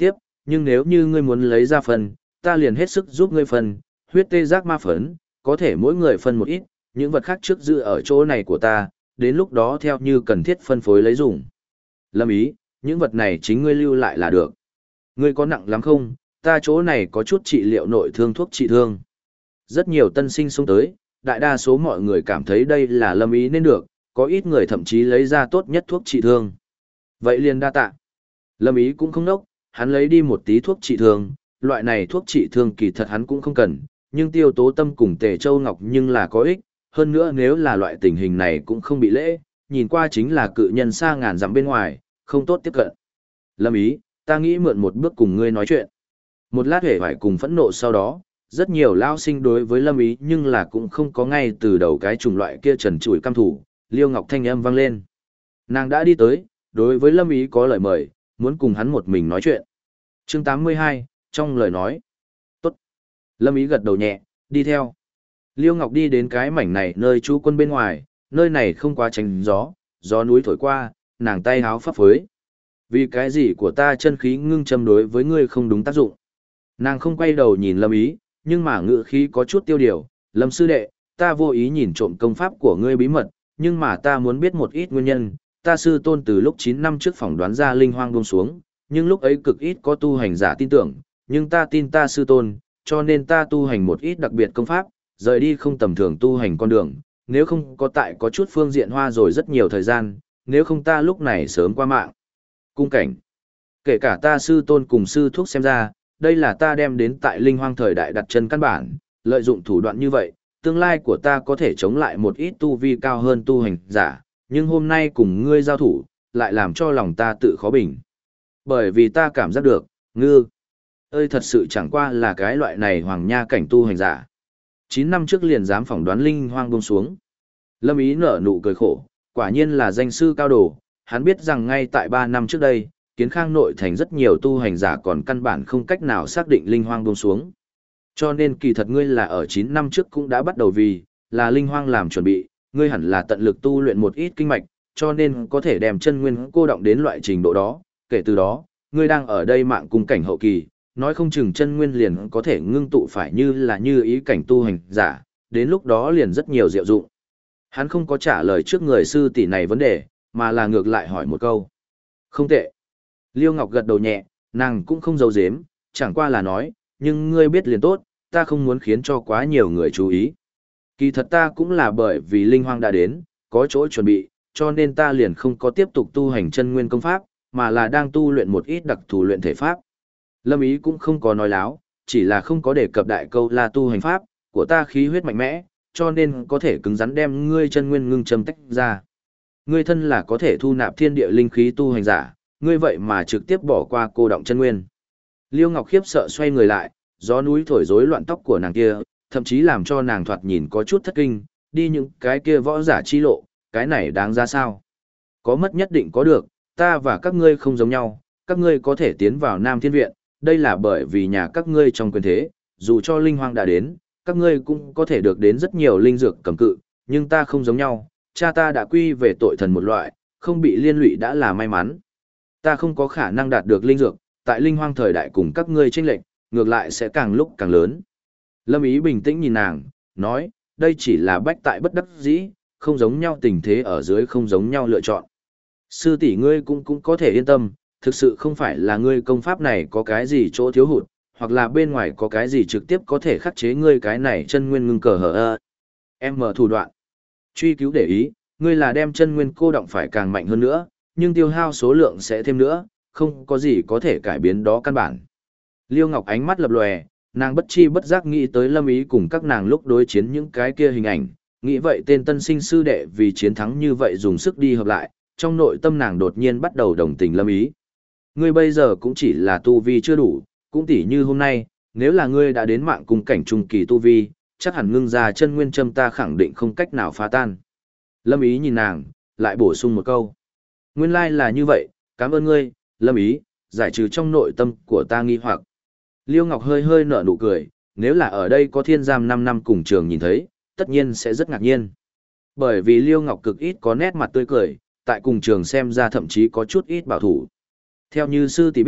nhưng nếu như ngươi muốn lấy ra phần, ta liền hết sức giúp ngươi phân, huyết tê giác ma phấn, có thể mỗi người phân một ít, những vật khác trước giữ ở chỗ này của ta, đến lúc đó theo như cần thiết phân phối lấy dùng. Lâm Ý, những vật này chính ngươi lưu lại là được. Ngươi có nặng lắm không? Ta chỗ này có chút trị liệu nội thương thuốc trị thương. Rất nhiều tân sinh xuống tới, đại đa số mọi người cảm thấy đây là Lâm Ý nên được, có ít người thậm chí lấy ra tốt nhất thuốc trị thương. Vậy liền đa tạ. Lâm Ý cũng không nốc, hắn lấy đi một tí thuốc trị thương, loại này thuốc trị thương kỳ thật hắn cũng không cần, nhưng Tiêu Tố Tâm cùng Tề Châu Ngọc nhưng là có ích, hơn nữa nếu là loại tình hình này cũng không bị lễ, nhìn qua chính là cự nhân xa ngàn dặm bên ngoài, không tốt tiếp cận. Lâm Ý, ta nghĩ mượn một bước cùng ngươi nói chuyện. Một lát hề phải cùng phẫn nộ sau đó, rất nhiều lao sinh đối với Lâm Ý nhưng là cũng không có ngay từ đầu cái chủng loại kia trần trụi căm thủ, Liêu Ngọc thanh âm vang lên. Nàng đã đi tới, đối với Lâm Ý có lời mời, muốn cùng hắn một mình nói chuyện. Chương 82, trong lời nói. Tốt. Lâm Ý gật đầu nhẹ, đi theo. Liêu Ngọc đi đến cái mảnh này nơi trú quân bên ngoài, nơi này không quá tránh gió, gió núi thổi qua, nàng tay háo phấp phới. Vì cái gì của ta chân khí ngưng châm đối với ngươi không đúng tác dụng. Nàng không quay đầu nhìn Lâm Ý, nhưng mà ngữ khí có chút tiêu điều. Lâm sư đệ, ta vô ý nhìn trộm công pháp của ngươi bí mật, nhưng mà ta muốn biết một ít nguyên nhân. Ta sư tôn từ lúc 9 năm trước phỏng đoán ra linh hoang buông xuống, nhưng lúc ấy cực ít có tu hành giả tin tưởng, nhưng ta tin ta sư tôn, cho nên ta tu hành một ít đặc biệt công pháp, rời đi không tầm thường tu hành con đường, nếu không có tại có chút phương diện hoa rồi rất nhiều thời gian, nếu không ta lúc này sớm qua mạng. Cung cảnh. Kể cả ta sư tôn cùng sư thuốc xem ra, đây là ta đem đến tại linh hoang thời đại đặt chân căn bản, lợi dụng thủ đoạn như vậy, tương lai của ta có thể chống lại một ít tu vi cao hơn tu hành giả, nhưng hôm nay cùng ngươi giao thủ, lại làm cho lòng ta tự khó bình. Bởi vì ta cảm giác được, ngư ơi thật sự chẳng qua là cái loại này hoàng nha cảnh tu hành giả. 9 năm trước liền dám phỏng đoán linh hoang buông xuống. Lâm Ý nở nụ cười khổ, quả nhiên là danh sư cao đồ, hắn biết rằng ngay tại 3 năm trước đây, Kiến Khang nội thành rất nhiều tu hành giả còn căn bản không cách nào xác định linh hoang buông xuống. Cho nên kỳ thật ngươi là ở 9 năm trước cũng đã bắt đầu vì là linh hoang làm chuẩn bị, ngươi hẳn là tận lực tu luyện một ít kinh mạch, cho nên có thể đem chân nguyên cô động đến loại trình độ đó, kể từ đó, ngươi đang ở đây mạng cung cảnh hậu kỳ, nói không chừng chân nguyên liền có thể ngưng tụ phải như ý cảnh tu hành giả, đến lúc đó liền rất nhiều diệu dụng. Hắn không có trả lời trước người sư tỷ này vấn đề, mà là ngược lại hỏi một câu. Không tệ. Liêu Ngọc gật đầu nhẹ, nàng cũng không giấu giếm, chẳng qua là nói, nhưng ngươi biết liền tốt, ta không muốn khiến cho quá nhiều người chú ý. Kỳ thật ta cũng là bởi vì linh hoang đã đến, có chỗ chuẩn bị, cho nên ta liền không có tiếp tục tu hành chân nguyên công pháp, mà là đang tu luyện một ít đặc thù luyện thể pháp. Lâm Ý cũng không có nói láo, chỉ là không có đề cập đại câu là tu hành pháp, của ta khí huyết mạnh mẽ, cho nên có thể cứng rắn đem ngươi chân nguyên ngưng châm tách ra. Ngươi thân là có thể thu nạp thiên địa linh khí tu hành giả, ngươi vậy mà trực tiếp bỏ qua cô động chân nguyên. Liêu Ngọc khiếp sợ xoay người lại, gió núi thổi rối loạn tóc của nàng kia, thậm chí làm cho nàng thoạt nhìn có chút thất kinh, đi những cái kia võ giả chi lộ, cái này đáng ra sao? Có mất nhất định có được, ta và các ngươi không giống nhau, các ngươi có thể tiến vào Nam Thiên Viện, đây là bởi vì nhà các ngươi trong quyền thế, dù cho linh hoang đã đến, các ngươi cũng có thể được đến rất nhiều linh dược cầm cự, nhưng ta không giống nhau, cha ta đã quy về tội thần một loại, không bị liên lụy đã là may mắn. Ta không có khả năng đạt được linh dược, tại linh hoang thời đại cùng các ngươi chênh lệch, ngược lại sẽ càng lúc càng lớn. Lâm Ý bình tĩnh nhìn nàng, nói, đây chỉ là bách tại bất đắc dĩ, không giống nhau tình thế ở dưới không giống nhau lựa chọn. Sư tỷ ngươi cũng có thể yên tâm, thực sự không phải là ngươi công pháp này có cái gì chỗ thiếu hụt, hoặc là bên ngoài có cái gì trực tiếp có thể khắc chế ngươi cái này chân nguyên ngưng cờ hở. Em mở thủ đoạn. Truy cứu để ý, ngươi là đem chân nguyên cô động phải càng mạnh hơn nữa, nhưng tiêu hao số lượng sẽ thêm nữa, không có gì có thể cải biến đó căn bản. Liêu Ngọc ánh mắt lập lòe, nàng bất chi bất giác nghĩ tới Lâm Ý cùng các nàng lúc đối chiến những cái kia hình ảnh, nghĩ vậy tên tân sinh sư đệ vì chiến thắng như vậy dùng sức đi hợp lại, trong nội tâm nàng đột nhiên bắt đầu đồng tình Lâm Ý. Ngươi bây giờ cũng chỉ là tu vi chưa đủ, cũng tỉ như hôm nay, nếu là ngươi đã đến mạng cung cảnh trung kỳ tu vi, chắc hẳn ngưng ra chân nguyên châm ta khẳng định không cách nào phá tan. Lâm Ý nhìn nàng, lại bổ sung một câu. Nguyên lai là như vậy, cảm ơn ngươi, Lâm Ý, giải trừ trong nội tâm của ta nghi hoặc. Liêu Ngọc hơi hơi nở nụ cười, nếu là ở đây có thiên giam 5 năm cùng trường nhìn thấy, tất nhiên sẽ rất ngạc nhiên. Bởi vì Liêu Ngọc cực ít có nét mặt tươi cười, tại cùng trường xem ra thậm chí có chút ít bảo thủ. Theo như sư tỷ biết,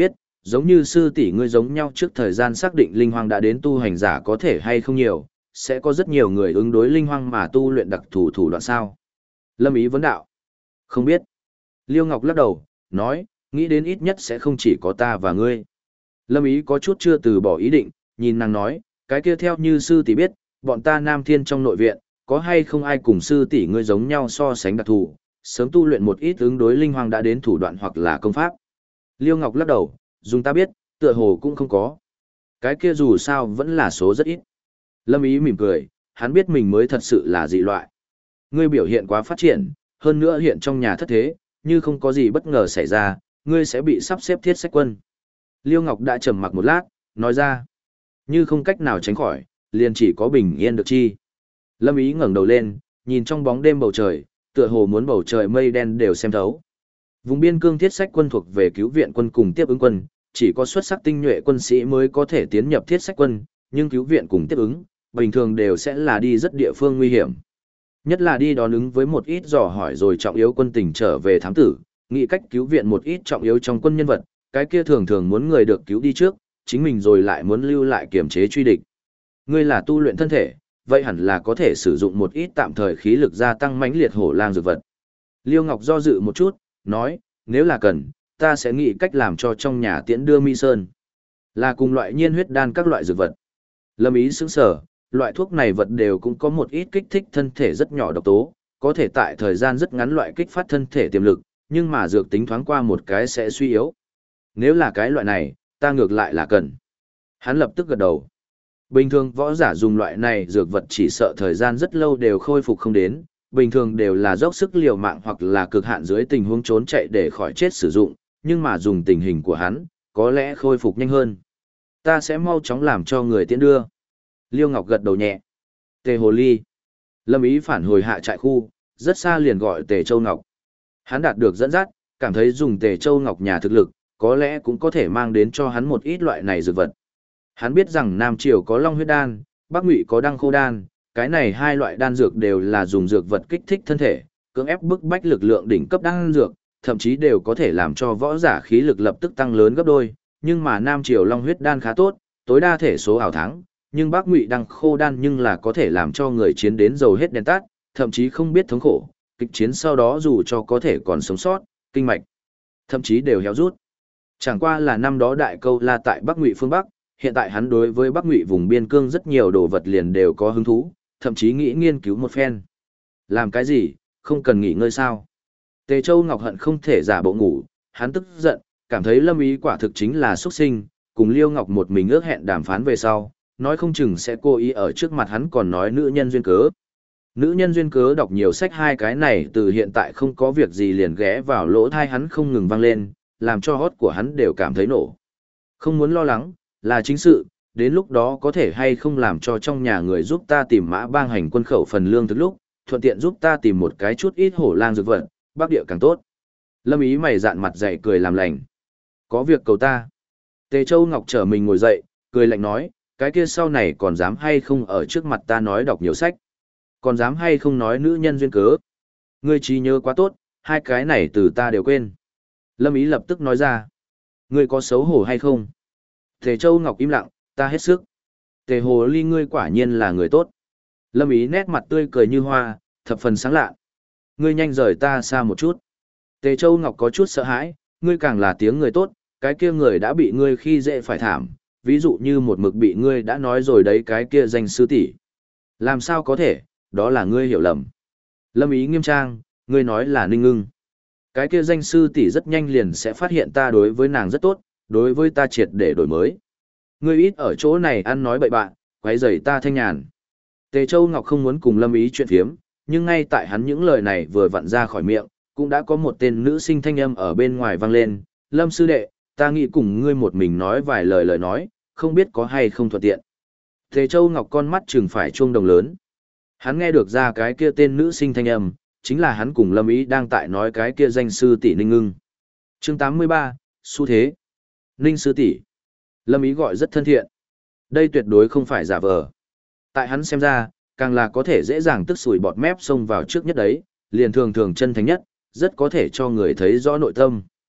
Giống như sư tỷ ngươi giống nhau trước thời gian xác định linh hoang đã đến tu hành giả có thể hay không nhiều, sẽ có rất nhiều người ứng đối linh hoang mà tu luyện đặc thủ thủ đoạn sao. Lâm Ý vấn đạo. Không biết. Liêu Ngọc lắc đầu, nói, nghĩ đến ít nhất sẽ không chỉ có ta và ngươi. Lâm Ý có chút chưa từ bỏ ý định, nhìn nàng nói, cái kia theo như sư tỷ biết, bọn ta Nam Thiên trong nội viện, có hay không ai cùng sư tỷ ngươi giống nhau so sánh đặc thù, sớm tu luyện một ít ứng đối linh hoang đã đến thủ đoạn hoặc là công pháp. Liêu Ngọc lắc đầu, dùng ta biết, tựa hồ cũng không có. Cái kia dù sao vẫn là số rất ít. Lâm Ý mỉm cười, hắn biết mình mới thật sự là dị loại. Ngươi biểu hiện quá phát triển, hơn nữa hiện trong nhà thất thế, như không có gì bất ngờ xảy ra, ngươi sẽ bị sắp xếp thiết sách quân. Liêu Ngọc đã trầm mặc một lát, nói ra. Như không cách nào tránh khỏi, liền chỉ có bình yên được chi. Lâm Ý ngẩng đầu lên, nhìn trong bóng đêm bầu trời, tựa hồ muốn bầu trời mây đen đều xem thấu. Vùng biên cương thiết sách quân thuộc về cứu viện quân cùng tiếp ứng quân, chỉ có xuất sắc tinh nhuệ quân sĩ mới có thể tiến nhập thiết sách quân, nhưng cứu viện cùng tiếp ứng, bình thường đều sẽ là đi rất địa phương nguy hiểm. Nhất là đi đón ứng với một ít dò hỏi rồi trọng yếu quân tình trở về thám tử, nghĩ cách cứu viện một ít trọng yếu trong quân nhân vật, cái kia thường thường muốn người được cứu đi trước, chính mình rồi lại muốn lưu lại kiểm chế truy địch. Ngươi là tu luyện thân thể, vậy hẳn là có thể sử dụng một ít tạm thời khí lực gia tăng mãnh liệt hổ lang dược vật. Liêu Ngọc do dự một chút, nói, nếu là cần, ta sẽ nghĩ cách làm cho trong nhà tiễn đưa mi sơn. Là cùng loại nhiên huyết đan các loại dược vật. Lâm Ý sững sở, loại thuốc này vật đều cũng có một ít kích thích thân thể rất nhỏ độc tố, có thể tại thời gian rất ngắn loại kích phát thân thể tiềm lực, nhưng mà dược tính thoáng qua một cái sẽ suy yếu. Nếu là cái loại này, ta ngược lại là cần. Hắn lập tức gật đầu. Bình thường võ giả dùng loại này dược vật chỉ sợ thời gian rất lâu đều khôi phục không đến, bình thường đều là dốc sức liều mạng hoặc là cực hạn dưới tình huống trốn chạy để khỏi chết sử dụng, nhưng mà dùng tình hình của hắn, có lẽ khôi phục nhanh hơn. Ta sẽ mau chóng làm cho người tiễn đưa. Liêu Ngọc gật đầu nhẹ. Tề Hồ Ly. Lâm Ý phản hồi hạ trại khu, rất xa liền gọi Tề Châu Ngọc. Hắn đạt được dẫn dắt, cảm thấy dùng Tề Châu Ngọc nhà thực lực, có lẽ cũng có thể mang đến cho hắn một ít loại này dược vật. Hắn biết rằng Nam Triều có Long huyết đan, Bắc Ngụy có Đăng khô đan, cái này hai loại đan dược đều là dùng dược vật kích thích thân thể, cưỡng ép bức bách lực lượng đỉnh cấp đan dược, thậm chí đều có thể làm cho võ giả khí lực lập tức tăng lớn gấp đôi, nhưng mà Nam Triều Long huyết đan khá tốt, tối đa thể số ảo thắng, nhưng Bắc Ngụy Đăng khô đan nhưng là có thể làm cho người chiến đến dầu hết đèn tắt, thậm chí không biết thống khổ, kịch chiến sau đó dù cho có thể còn sống sót, kinh mạch thậm chí đều héo rút. Chẳng qua là năm đó đại câu la tại Bắc Ngụy phương Bắc, hiện tại hắn đối với Bắc Ngụy vùng biên cương rất nhiều đồ vật liền đều có hứng thú, thậm chí nghĩ nghiên cứu một phen. Làm cái gì, không cần nghỉ ngơi sao? Tề Châu Ngọc hận không thể giả bộ ngủ, hắn tức giận, cảm thấy Lâm Ý quả thực chính là xuất sinh, cùng Liêu Ngọc một mình ước hẹn đàm phán về sau, nói không chừng sẽ cố ý ở trước mặt hắn còn nói nữ nhân duyên cớ. Nữ nhân duyên cớ đọc nhiều sách hai cái này từ hiện tại không có việc gì liền ghé vào lỗ thai hắn không ngừng vang lên, làm cho hót của hắn đều cảm thấy nổ. Không muốn lo lắng, là chính sự, đến lúc đó có thể hay không làm cho trong nhà người giúp ta tìm Mã Bang hành quân khẩu phần lương thực lúc, thuận tiện giúp ta tìm một cái chút ít hổ lang dược vật, Bắc Địa càng tốt. Lâm Ý mày dạn mặt dày cười làm lành. Có việc cầu ta. Tề Châu Ngọc trở mình ngồi dậy, cười lạnh nói, cái kia sau này còn dám hay không ở trước mặt ta nói đọc nhiều sách. Còn dám hay không nói nữ nhân duyên cớ. Ngươi trí nhớ quá tốt, hai cái này từ ta đều quên. Lâm Ý lập tức nói ra. Ngươi có xấu hổ hay không? Tề Châu Ngọc im lặng, ta hết sức. Tề Hồ Ly ngươi quả nhiên là người tốt. Lâm Ý nét mặt tươi cười như hoa, thập phần sáng lạ. Ngươi nhanh rời ta xa một chút. Tề Châu Ngọc có chút sợ hãi, ngươi càng là tiếng người tốt, cái kia người đã bị ngươi khi dễ phải thảm, ví dụ như một mực bị ngươi đã nói rồi đấy cái kia danh sư tỷ. Làm sao có thể, đó là ngươi hiểu lầm. Lâm Ý nghiêm trang, ngươi nói là Ninh Ngưng. Cái kia danh sư tỷ rất nhanh liền sẽ phát hiện ta đối với nàng rất tốt, đối với ta triệt để đổi mới. Ngươi ít ở chỗ này ăn nói bậy bạ, quấy rầy ta thanh nhàn. Tề Châu Ngọc không muốn cùng Lâm Ý chuyện phiếm, nhưng ngay tại hắn những lời này vừa vặn ra khỏi miệng, cũng đã có một tên nữ sinh thanh âm ở bên ngoài vang lên, Lâm sư đệ, ta nghĩ cùng ngươi một mình nói vài lời nói, không biết có hay không thuận tiện. Tề Châu Ngọc con mắt trừng phải chuông đồng lớn. Hắn nghe được ra cái kia tên nữ sinh thanh âm, chính là hắn cùng Lâm Ý đang tại nói cái kia danh sư tỷ Ninh Ngưng. Chương 83, xu thế. Ninh sư tỷ. Lâm Ý gọi rất thân thiện. Đây tuyệt đối không phải giả vờ. Tại hắn xem ra, càng là có thể dễ dàng tức sủi bọt mép xông vào trước nhất đấy, liền thường thường chân thành nhất, rất có thể cho người thấy rõ nội tâm.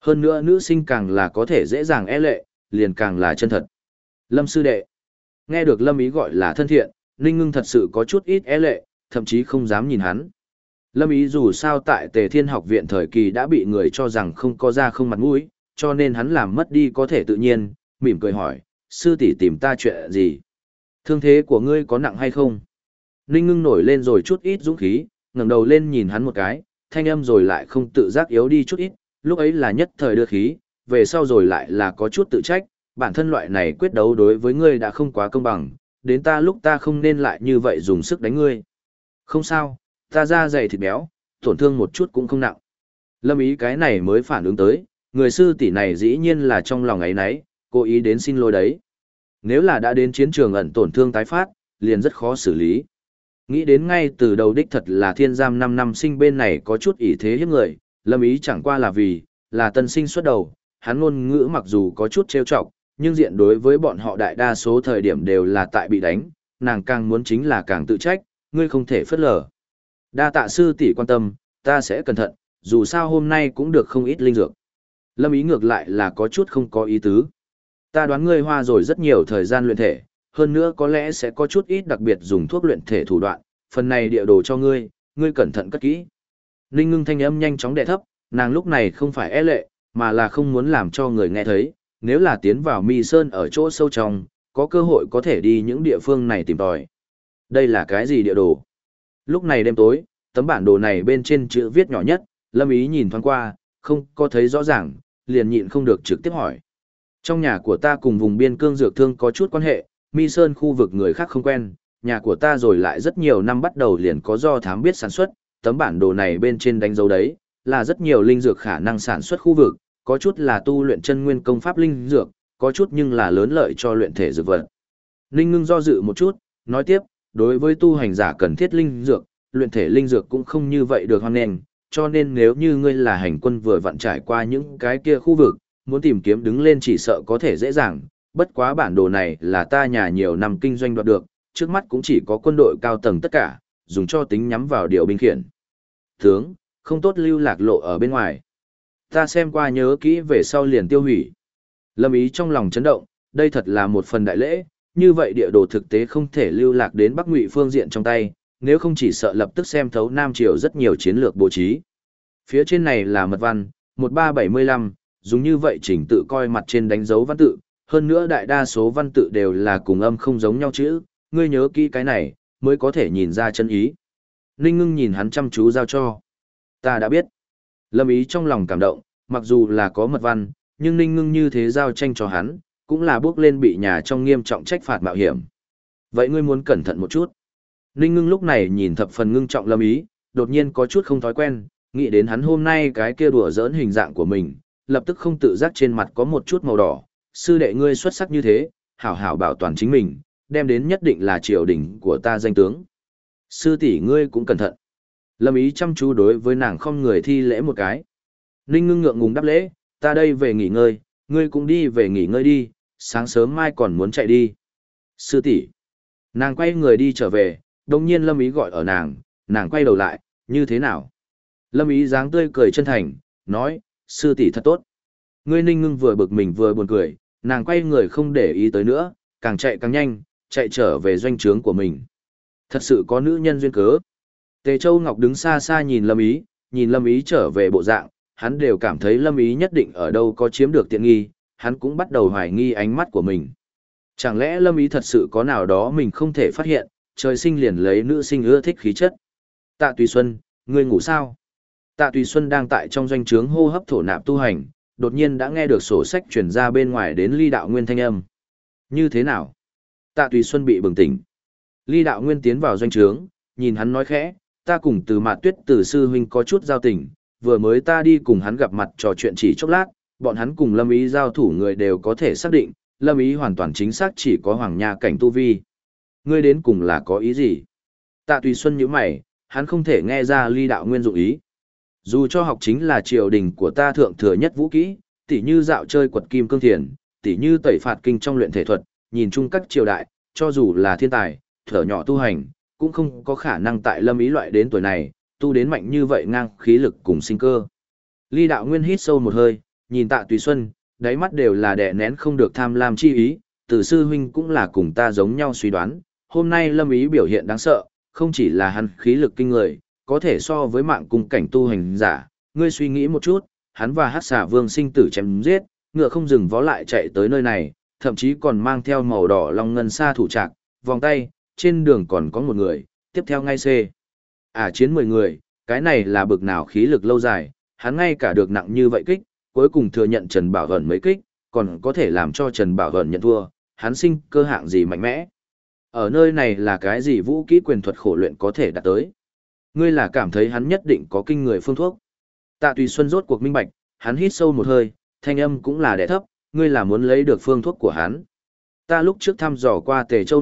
Hơn nữa nữ sinh càng là có thể dễ dàng e lệ, liền càng là chân thật. Lâm sư đệ. Nghe được Lâm Ý gọi là thân thiện, Ninh Ngưng thật sự có chút ít e lệ, thậm chí không dám nhìn hắn. Lâm Ý dù sao tại Tề Thiên học viện thời kỳ đã bị người cho rằng không có da không mặt mũi, cho nên hắn làm mất đi có thể tự nhiên, mỉm cười hỏi, sư tỷ tìm ta chuyện gì? Thương thế của ngươi có nặng hay không? Ninh Ngưng nổi lên rồi chút ít dũng khí, ngẩng đầu lên nhìn hắn một cái, thanh âm rồi lại không tự giác yếu đi chút ít, lúc ấy là nhất thời đưa khí, về sau rồi lại là có chút tự trách, bản thân loại này quyết đấu đối với ngươi đã không quá công bằng, đến ta lúc ta không nên lại như vậy dùng sức đánh ngươi. Không sao, ta da dày thịt béo, tổn thương một chút cũng không nặng. Lâm Ý cái này mới phản ứng tới, người sư tỷ này dĩ nhiên là trong lòng ấy nấy, cố ý đến xin lỗi đấy. Nếu là đã đến chiến trường ẩn tổn thương tái phát, liền rất khó xử lý. Nghĩ đến ngay từ đầu đích thật là thiên giam 5 năm sinh bên này có chút ỷ thế hiếp người, Lâm Ý chẳng qua là vì, là tân sinh xuất đầu, hắn ngôn ngữ mặc dù có chút trêu chọc, nhưng diện đối với bọn họ đại đa số thời điểm đều là tại bị đánh, nàng càng muốn chính là càng tự trách, ngươi không thể phớt lờ. Đa tạ sư tỷ quan tâm, ta sẽ cẩn thận, dù sao hôm nay cũng được không ít linh dược. Lâm Ý ngược lại là có chút không có ý tứ. Ta đoán ngươi hoa rồi rất nhiều thời gian luyện thể, hơn nữa có lẽ sẽ có chút ít đặc biệt dùng thuốc luyện thể thủ đoạn, phần này địa đồ cho ngươi, ngươi cẩn thận cất kỹ. Ninh Ngưng thanh âm nhanh chóng đè thấp, nàng lúc này không phải e lệ, mà là không muốn làm cho người nghe thấy, nếu là tiến vào Mi Sơn ở chỗ sâu trong, có cơ hội có thể đi những địa phương này tìm tòi. Đây là cái gì địa đồ? Lúc này đêm tối, tấm bản đồ này bên trên chữ viết nhỏ nhất, Lâm Ý nhìn thoáng qua, không có thấy rõ ràng, liền nhịn không được trực tiếp hỏi. Trong nhà của ta cùng vùng biên cương dược thương có chút quan hệ, Mi Sơn khu vực người khác không quen, nhà của ta rồi lại rất nhiều năm bắt đầu liền có do thám biết sản xuất, tấm bản đồ này bên trên đánh dấu đấy, là rất nhiều linh dược khả năng sản xuất khu vực, có chút là tu luyện chân nguyên công pháp linh dược, có chút nhưng là lớn lợi cho luyện thể dược vật. Ninh Ngưng do dự một chút, nói tiếp, đối với tu hành giả cần thiết linh dược, luyện thể linh dược cũng không như vậy được hoan nghênh, cho nên nếu như ngươi là hành quân vừa vặn trải qua những cái kia khu vực, muốn tìm kiếm đứng lên chỉ sợ có thể dễ dàng, bất quá bản đồ này là ta nhà nhiều năm kinh doanh đoạt được, trước mắt cũng chỉ có quân đội cao tầng tất cả, dùng cho tính nhắm vào điều binh khiển. Tướng, không tốt lưu lạc lộ ở bên ngoài. Ta xem qua nhớ kỹ về sau liền tiêu hủy. Lâm Ý trong lòng chấn động, đây thật là một phần đại lễ, như vậy địa đồ thực tế không thể lưu lạc đến Bắc Ngụy phương diện trong tay, nếu không chỉ sợ lập tức xem thấu Nam Triều rất nhiều chiến lược bố trí. Phía trên này là mật văn, 1375, dùng như vậy chỉnh tự coi mặt trên đánh dấu văn tự, hơn nữa đại đa số văn tự đều là cùng âm không giống nhau chữ, ngươi nhớ kỹ cái này, mới có thể nhìn ra chân ý. Ninh Ngưng nhìn hắn chăm chú giao cho. Ta đã biết. Lâm Ý trong lòng cảm động, mặc dù là có mật văn, nhưng Ninh Ngưng như thế giao tranh cho hắn, cũng là bước lên bị nhà trong nghiêm trọng trách phạt mạo hiểm. Vậy ngươi muốn cẩn thận một chút. Ninh Ngưng lúc này nhìn thập phần ngưng trọng Lâm Ý, đột nhiên có chút không thói quen, nghĩ đến hắn hôm nay cái kia đùa giỡn hình dạng của mình, lập tức không tự giác trên mặt có một chút màu đỏ. Sư đệ ngươi xuất sắc như thế, hảo hảo bảo toàn chính mình, đem đến nhất định là triều đình của ta danh tướng. Sư tỷ ngươi cũng cẩn thận. Lâm Ý chăm chú đối với nàng không người thi lễ một cái. Ninh Ngưng ngượng ngùng đáp lễ, ta đây về nghỉ ngơi, ngươi cũng đi về nghỉ ngơi đi, sáng sớm mai còn muốn chạy đi. Sư tỷ. Nàng quay người đi trở về, đồng nhiên Lâm Ý gọi ở nàng quay đầu lại, như thế nào? Lâm Ý dáng tươi cười chân thành, nói, sư tỷ thật tốt. Ngươi Ninh Ngưng vừa bực mình vừa buồn cười, nàng quay người không để ý tới nữa, càng chạy càng nhanh, chạy trở về doanh trướng của mình. Thật sự có nữ nhân duyên cớ. Tề Châu Ngọc đứng xa xa nhìn Lâm Ý trở về bộ dạng, hắn đều cảm thấy Lâm Ý nhất định ở đâu có chiếm được tiện nghi, hắn cũng bắt đầu hoài nghi ánh mắt của mình. Chẳng lẽ Lâm Ý thật sự có nào đó mình không thể phát hiện, trời sinh liền lấy nữ sinh ưa thích khí chất. Tạ Tùy Xuân, ngươi ngủ sao? Tạ Tùy Xuân đang tại trong doanh trướng hô hấp thổ nạp tu hành, đột nhiên đã nghe được sổ sách truyền ra bên ngoài đến Ly Đạo Nguyên thanh âm. Như thế nào? Tạ Tùy Xuân bị bừng tỉnh. Ly Đạo Nguyên tiến vào doanh trướng, nhìn hắn nói khẽ, ta cùng Từ Mạt Tuyết Từ sư huynh có chút giao tình, vừa mới ta đi cùng hắn gặp mặt trò chuyện chỉ chốc lát, bọn hắn cùng Lâm Ý giao thủ người đều có thể xác định, Lâm Ý hoàn toàn chính xác chỉ có hoàng nha cảnh tu vi. Ngươi đến cùng là có ý gì? Tạ Tùy Xuân nhíu mày, hắn không thể nghe ra Ly Đạo Nguyên dụng ý. Dù cho học chính là triều đình của ta thượng thừa nhất vũ kỹ, tỉ như dạo chơi quật kim cương thiền, tỉ như tẩy phạt kinh trong luyện thể thuật, nhìn chung các triều đại, cho dù là thiên tài, thở nhỏ tu hành, cũng không có khả năng tại Lâm Ý loại đến tuổi này, tu đến mạnh như vậy ngang khí lực cùng sinh cơ. Ly Đạo Nguyên hít sâu một hơi, nhìn Tạ Tùy Xuân, đáy mắt đều là đè nén không được tham lam chi ý, Từ sư huynh cũng là cùng ta giống nhau suy đoán, hôm nay Lâm Ý biểu hiện đáng sợ, không chỉ là hắn khí lực kinh người, có thể so với mạng cung cảnh tu hành giả, ngươi suy nghĩ một chút, hắn và Hắc Xà Vương sinh tử chém giết, ngựa không dừng vó lại chạy tới nơi này, thậm chí còn mang theo màu đỏ long ngân sa thủ trạc, vòng tay, trên đường còn có một người, tiếp theo ngay C. Chiến 10 người, cái này là bực nào khí lực lâu dài, hắn ngay cả được nặng như vậy kích, cuối cùng thừa nhận Trần Bảo Hẩn mấy kích, còn có thể làm cho Trần Bảo Hẩn nhận thua, hắn sinh cơ hạng gì mạnh mẽ. Ở nơi này là cái gì vũ kỹ quyền thuật khổ luyện có thể đạt tới. Ngươi là cảm thấy hắn nhất định có kinh người phương thuốc. Tạ Tùy Xuân rốt cuộc minh bạch, hắn hít sâu một hơi, thanh âm cũng là đè thấp, ngươi là muốn lấy được phương thuốc của hắn. Ta lúc trước thăm dò qua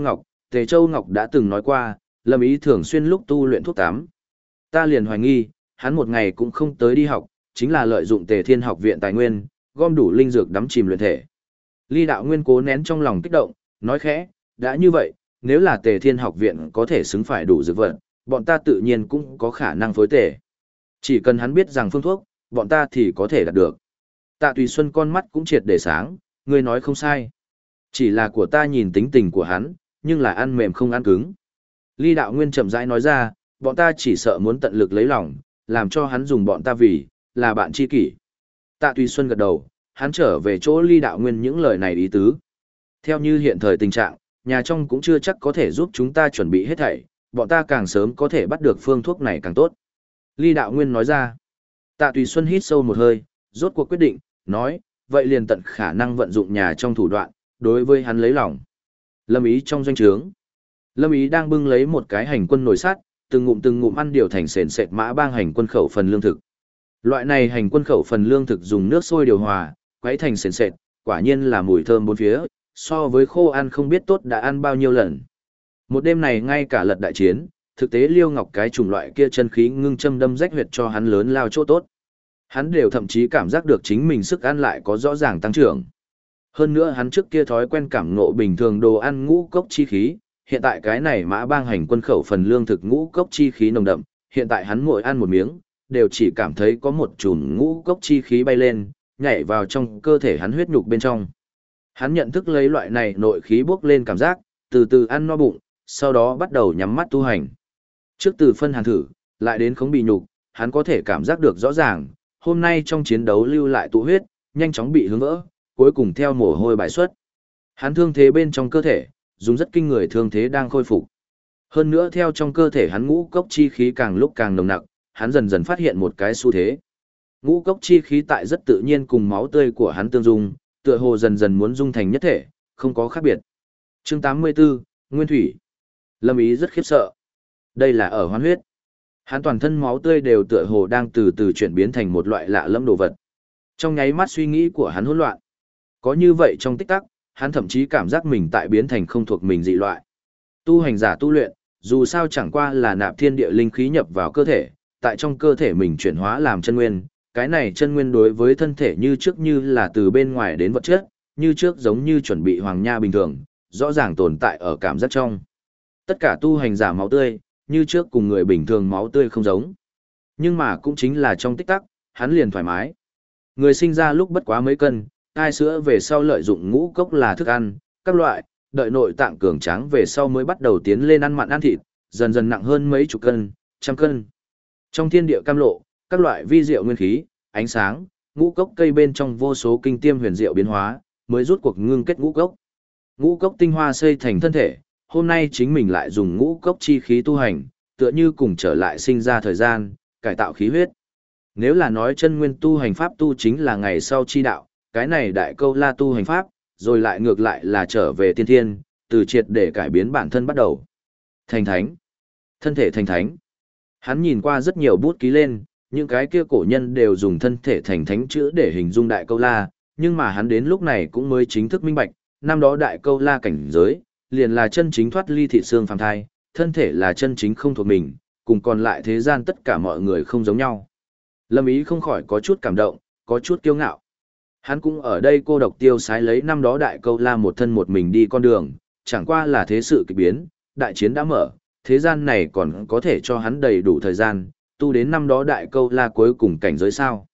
Tề Châu Ngọc đã từng nói qua, Lâm Ý thường xuyên lúc tu luyện thuốc tám. Ta liền hoài nghi, hắn một ngày cũng không tới đi học, chính là lợi dụng Tề Thiên học viện tài nguyên, gom đủ linh dược đắm chìm luyện thể. Ly Đạo Nguyên cố nén trong lòng kích động, nói khẽ, đã như vậy, nếu là Tề Thiên học viện có thể xứng phải đủ dược vật, bọn ta tự nhiên cũng có khả năng phối tề. Chỉ cần hắn biết rằng phương thuốc, bọn ta thì có thể đạt được. Tạ Tùy Xuân con mắt cũng triệt để sáng, ngươi nói không sai. Chỉ là của ta nhìn tính tình của hắn, nhưng là ăn mềm không ăn cứng. Ly Đạo Nguyên chậm rãi nói ra, bọn ta chỉ sợ muốn tận lực lấy lòng, làm cho hắn dùng bọn ta vì, là bạn tri kỷ. Tạ Tùy Xuân gật đầu, hắn trở về chỗ Ly Đạo Nguyên những lời này ý tứ. Theo như hiện thời tình trạng, nhà trong cũng chưa chắc có thể giúp chúng ta chuẩn bị hết thảy, bọn ta càng sớm có thể bắt được phương thuốc này càng tốt. Ly Đạo Nguyên nói ra. Tạ Tùy Xuân hít sâu một hơi, rốt cuộc quyết định, nói, vậy liền tận khả năng vận dụng nhà trong thủ đoạn, đối với hắn lấy lòng. Lâm Ý trong doanh trướng. Lâm Ý đang bưng lấy một cái hành quân nồi sắt, từng ngụm ăn điều thành sền sệt mã bang hành quân khẩu phần lương thực. Loại này hành quân khẩu phần lương thực dùng nước sôi điều hòa, quấy thành sền sệt, quả nhiên là mùi thơm bốn phía, so với khô ăn không biết tốt đã ăn bao nhiêu lần. Một đêm này ngay cả lật đại chiến, thực tế Liêu Ngọc cái chủng loại kia chân khí ngưng châm đâm rách huyệt cho hắn lớn lao chỗ tốt. Hắn đều thậm chí cảm giác được chính mình sức ăn lại có rõ ràng tăng trưởng. Hơn nữa hắn trước kia thói quen cảm ngộ bình thường đồ ăn ngũ cốc chi khí, hiện tại cái này mã bang hành quân khẩu phần lương thực ngũ cốc chi khí nồng đậm, hiện tại hắn mỗi ăn một miếng, đều chỉ cảm thấy có một chùm ngũ cốc chi khí bay lên, nhảy vào trong cơ thể hắn huyết nhục bên trong. Hắn nhận thức lấy loại này nội khí bốc lên cảm giác, từ từ ăn no bụng, sau đó bắt đầu nhắm mắt tu hành. Trước từ phân hàn thử, lại đến khống bị nhục, hắn có thể cảm giác được rõ ràng, hôm nay trong chiến đấu lưu lại tụ huyết, nhanh chóng bị hướng vỡ, cuối cùng theo mồ hôi bài xuất. Hắn thương thế bên trong cơ thể, dùng rất kinh người thương thế đang khôi phục. Hơn nữa theo trong cơ thể hắn ngũ cốc chi khí càng lúc càng nồng nặc, hắn dần dần phát hiện một cái xu thế. Ngũ cốc chi khí tại rất tự nhiên cùng máu tươi của hắn tương dung, tựa hồ dần dần muốn dung thành nhất thể, không có khác biệt. Chương 84, Nguyên Thủy. Lâm Ý rất khiếp sợ. Đây là ở hoán huyết. Hắn toàn thân máu tươi đều tựa hồ đang từ từ chuyển biến thành một loại lạ lẫm đồ vật. Trong nháy mắt suy nghĩ của hắn hỗn loạn. Có như vậy trong tích tắc, hắn thậm chí cảm giác mình tại biến thành không thuộc mình dị loại. Tu hành giả tu luyện, dù sao chẳng qua là nạp thiên địa linh khí nhập vào cơ thể, tại trong cơ thể mình chuyển hóa làm chân nguyên, cái này chân nguyên đối với thân thể như trước như là từ bên ngoài đến vật chất, như trước giống như chuẩn bị hoàng nha bình thường, rõ ràng tồn tại ở cảm giác trong. Tất cả tu hành giả máu tươi, như trước cùng người bình thường máu tươi không giống. Nhưng mà cũng chính là trong tích tắc, hắn liền thoải mái. Người sinh ra lúc bất quá mấy cân, cai sữa về sau lợi dụng ngũ cốc là thức ăn, các loại, đợi nội tạng cường tráng về sau mới bắt đầu tiến lên ăn mặn ăn thịt, dần dần nặng hơn mấy chục cân, trăm cân. Trong thiên địa cam lộ, các loại vi diệu nguyên khí, ánh sáng, ngũ cốc cây bên trong vô số kinh tiêm huyền diệu biến hóa, mới rút cuộc ngưng kết ngũ cốc. Ngũ cốc tinh hoa xây thành thân thể, hôm nay chính mình lại dùng ngũ cốc chi khí tu hành, tựa như cùng trở lại sinh ra thời gian, cải tạo khí huyết. Nếu là nói chân nguyên tu hành pháp tu chính là ngày sau chi đạo, cái này đại câu la tu hành pháp, rồi lại ngược lại là trở về tiên thiên, từ triệt để cải biến bản thân bắt đầu. Thành thánh. Thân thể thành thánh. Hắn nhìn qua rất nhiều bút ký lên, những cái kia cổ nhân đều dùng thân thể thành thánh chữ để hình dung đại câu la, nhưng mà hắn đến lúc này cũng mới chính thức minh bạch, năm đó đại câu la cảnh giới, liền là chân chính thoát ly thịt xương phàm thai, thân thể là chân chính không thuộc mình, cùng còn lại thế gian tất cả mọi người không giống nhau. Lâm Ý không khỏi có chút cảm động, có chút kiêu ngạo. Hắn cũng ở đây cô độc tiêu sái lấy năm đó đại câu la một thân một mình đi con đường, chẳng qua là thế sự kỳ biến, đại chiến đã mở, thế gian này còn có thể cho hắn đầy đủ thời gian, tu đến năm đó đại câu la cuối cùng cảnh giới sao.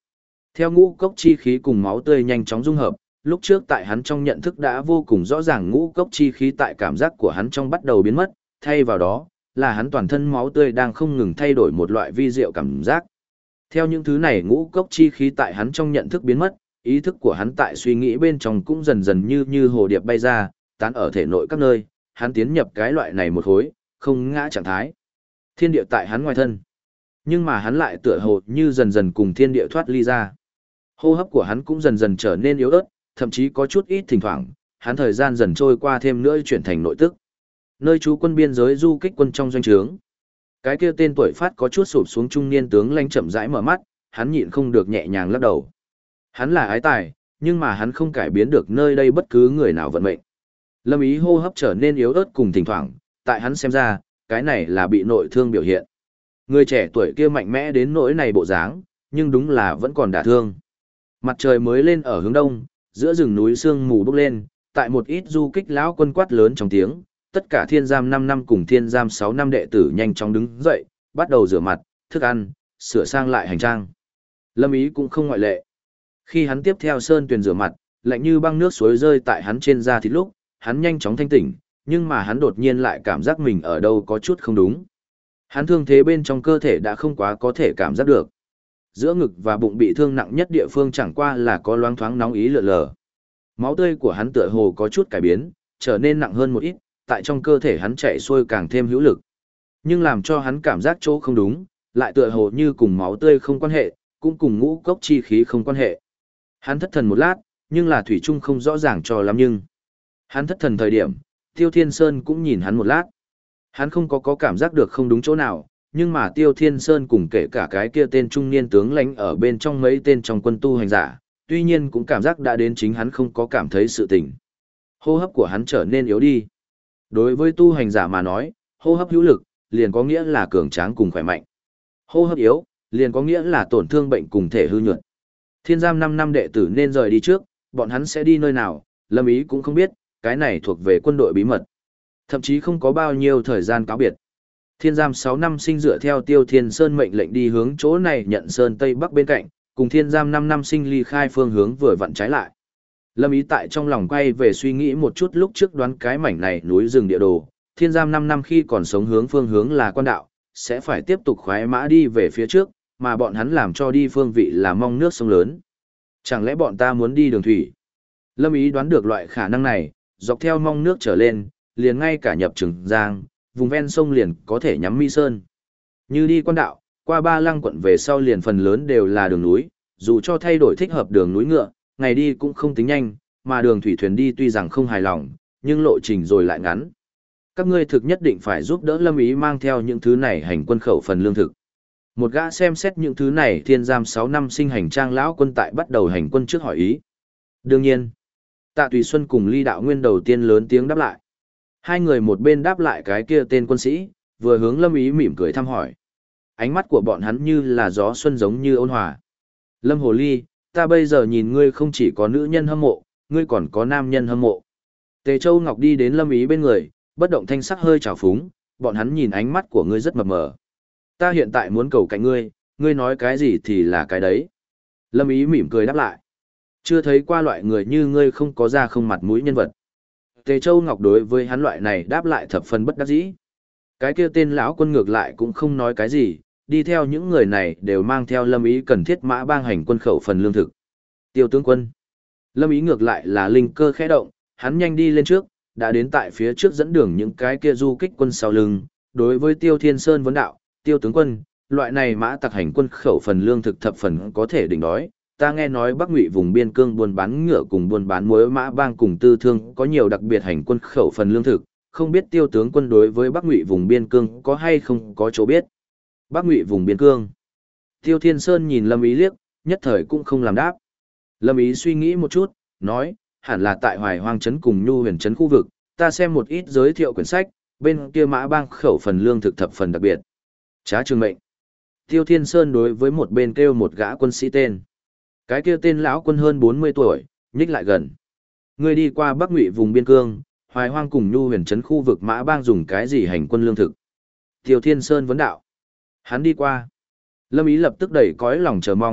Theo ngũ cốc chi khí cùng máu tươi nhanh chóng dung hợp, lúc trước tại hắn trong nhận thức đã vô cùng rõ ràng ngũ cốc chi khí tại cảm giác của hắn trong bắt đầu biến mất, thay vào đó, là hắn toàn thân máu tươi đang không ngừng thay đổi một loại vi diệu cảm giác. Theo những thứ này ngũ cốc chi khí tại hắn trong nhận thức biến mất, ý thức của hắn tại suy nghĩ bên trong cũng dần dần như hồ điệp bay ra, tán ở thể nội các nơi, hắn tiến nhập cái loại này một hối, không ngã trạng thái. Thiên địa tại hắn ngoài thân. Nhưng mà hắn lại tựa hồ như dần dần cùng thiên địa thoát ly ra. Hô hấp của hắn cũng dần dần trở nên yếu ớt, thậm chí có chút ít thỉnh thoảng, hắn thời gian dần trôi qua thêm nữa chuyển thành nội tức. Nơi trú quân biên giới du kích quân trong doanh trướng. Cái kia tên tuổi phát có chút sụp xuống trung niên tướng lãnh chậm rãi mở mắt, hắn nhịn không được nhẹ nhàng lắc đầu. Hắn là ái tài, nhưng mà hắn không cải biến được nơi đây bất cứ người nào vận mệnh. Lâm Ý hô hấp trở nên yếu ớt cùng thỉnh thoảng, tại hắn xem ra, cái này là bị nội thương biểu hiện. Người trẻ tuổi kia mạnh mẽ đến nỗi này bộ dáng, nhưng đúng là vẫn còn đả thương. Mặt trời mới lên ở hướng đông, giữa rừng núi sương mù bốc lên, tại một ít du kích lão quân quát lớn trong tiếng, tất cả thiên giam 5 năm cùng thiên giam 6 năm đệ tử nhanh chóng đứng dậy, bắt đầu rửa mặt, thức ăn, sửa sang lại hành trang. Lâm Ý cũng không ngoại lệ. Khi hắn tiếp theo sơn tuyền rửa mặt, lạnh như băng nước suối rơi tại hắn trên da thịt lúc, hắn nhanh chóng thanh tỉnh, nhưng mà hắn đột nhiên lại cảm giác mình ở đâu có chút không đúng. Hắn thương thế bên trong cơ thể đã không quá có thể cảm giác được. Giữa ngực và bụng bị thương nặng nhất địa phương chẳng qua là có loáng thoáng nóng ý lượn lờ. Máu tươi của hắn tựa hồ có chút cải biến, trở nên nặng hơn một ít, tại trong cơ thể hắn chạy xuôi càng thêm hữu lực. Nhưng làm cho hắn cảm giác chỗ không đúng, lại tựa hồ như cùng máu tươi không quan hệ, cũng cùng ngũ cốc chi khí không quan hệ. Hắn thất thần một lát, nhưng là thủy chung không rõ ràng cho lắm nhưng. Hắn thất thần thời điểm, Tiêu Thiên Sơn cũng nhìn hắn một lát. Hắn không có cảm giác được không đúng chỗ nào, nhưng mà Tiêu Thiên Sơn cùng kể cả cái kia tên trung niên tướng lãnh ở bên trong mấy tên trong quân tu hành giả, tuy nhiên cũng cảm giác đã đến chính hắn không có cảm thấy sự tình. Hô hấp của hắn trở nên yếu đi. Đối với tu hành giả mà nói, hô hấp hữu lực, liền có nghĩa là cường tráng cùng khỏe mạnh. Hô hấp yếu, liền có nghĩa là tổn thương bệnh cùng thể hư nhược. Thiên giam 5 năm đệ tử nên rời đi trước, bọn hắn sẽ đi nơi nào, Lâm Ý cũng không biết, cái này thuộc về quân đội bí mật. Thậm chí không có bao nhiêu thời gian cáo biệt. Thiên giam 6 năm sinh dựa theo Tiêu Thiên Sơn mệnh lệnh đi hướng chỗ này nhận sơn tây bắc bên cạnh, cùng thiên giam 5 năm sinh ly khai phương hướng vừa vặn trái lại. Lâm Ý tại trong lòng quay về suy nghĩ một chút lúc trước đoán cái mảnh này núi rừng địa đồ, thiên giam 5 năm khi còn sống hướng phương hướng là quan đạo, sẽ phải tiếp tục khoái mã đi về phía trước, mà bọn hắn làm cho đi phương vị là mong nước sông lớn. Chẳng lẽ bọn ta muốn đi đường thủy? Lâm Ý đoán được loại khả năng này, dọc theo mong nước trở lên, liền ngay cả nhập Trường Giang, vùng ven sông liền có thể nhắm Mi Sơn. Như đi quan đạo, qua Ba Lăng quận về sau liền phần lớn đều là đường núi, dù cho thay đổi thích hợp đường núi ngựa, ngày đi cũng không tính nhanh, mà đường thủy thuyền đi tuy rằng không hài lòng, nhưng lộ trình rồi lại ngắn. Các ngươi thực nhất định phải giúp đỡ Lâm Ý mang theo những thứ này hành quân khẩu phần lương thực. Một gã xem xét những thứ này thiên giam 6 năm sinh hành trang lão quân tại bắt đầu hành quân trước hỏi ý. Đương nhiên, Tạ Tùy Xuân cùng Ly Đạo Nguyên đầu tiên lớn tiếng đáp lại. Hai người một bên đáp lại cái kia tên quân sĩ, vừa hướng Lâm Ý mỉm cười thăm hỏi. Ánh mắt của bọn hắn như là gió xuân giống như ôn hòa. Lâm Hồ Ly, ta bây giờ nhìn ngươi không chỉ có nữ nhân hâm mộ, ngươi còn có nam nhân hâm mộ. Tề Châu Ngọc đi đến Lâm Ý bên người, bất động thanh sắc hơi trào phúng, bọn hắn nhìn ánh mắt của ngươi rất mập mờ. Ta hiện tại muốn cầu cạnh ngươi, ngươi nói cái gì thì là cái đấy. Lâm Ý mỉm cười đáp lại. Chưa thấy qua loại người như ngươi không có da không mặt mũi nhân vật. Tề Châu Ngọc đối với hắn loại này đáp lại thập phần bất đắc dĩ. Cái kia tên lão quân ngược lại cũng không nói cái gì, đi theo những người này đều mang theo Lâm Ý cần thiết mã bang hành quân khẩu phần lương thực. Tiêu tướng quân. Lâm Ý ngược lại là linh cơ khẽ động, hắn nhanh đi lên trước, đã đến tại phía trước dẫn đường những cái kia du kích quân sau lưng. Đối với Tiêu Thiên Sơn vấn đạo, Tiêu tướng quân, loại này mã tặc hành quân khẩu phần lương thực thập phần có thể đỉnh đói. Ta nghe nói Bắc Ngụy vùng biên cương buôn bán ngựa cùng buôn bán muối mã bang cùng tư thương có nhiều đặc biệt hành quân khẩu phần lương thực, không biết Tiêu tướng quân đối với Bắc Ngụy vùng biên cương có hay không có chỗ biết. Bắc Ngụy vùng biên cương. Tiêu Thiên Sơn nhìn Lâm Ý liếc, nhất thời cũng không làm đáp. Lâm Ý suy nghĩ một chút, nói, hẳn là tại Hoài Hoang trấn cùng Nhu Huyền trấn khu vực, ta xem một ít giới thiệu quyển sách, bên kia mã bang khẩu phần lương thực thập phần đặc biệt. Trá Trường Mệnh. Tiêu Thiên Sơn đối với một bên kêu một gã quân sĩ tên. Cái kia tên lão quân hơn 40 tuổi, nhích lại gần. Ngươi đi qua Bắc Ngụy vùng biên cương, Hoài Hoang cùng Nhu Huyền trấn khu vực mã bang dùng cái gì hành quân lương thực? Tiêu Thiên Sơn vấn đạo. Hắn đi qua. Lâm Ý lập tức đẩy cõi lòng chờ mong,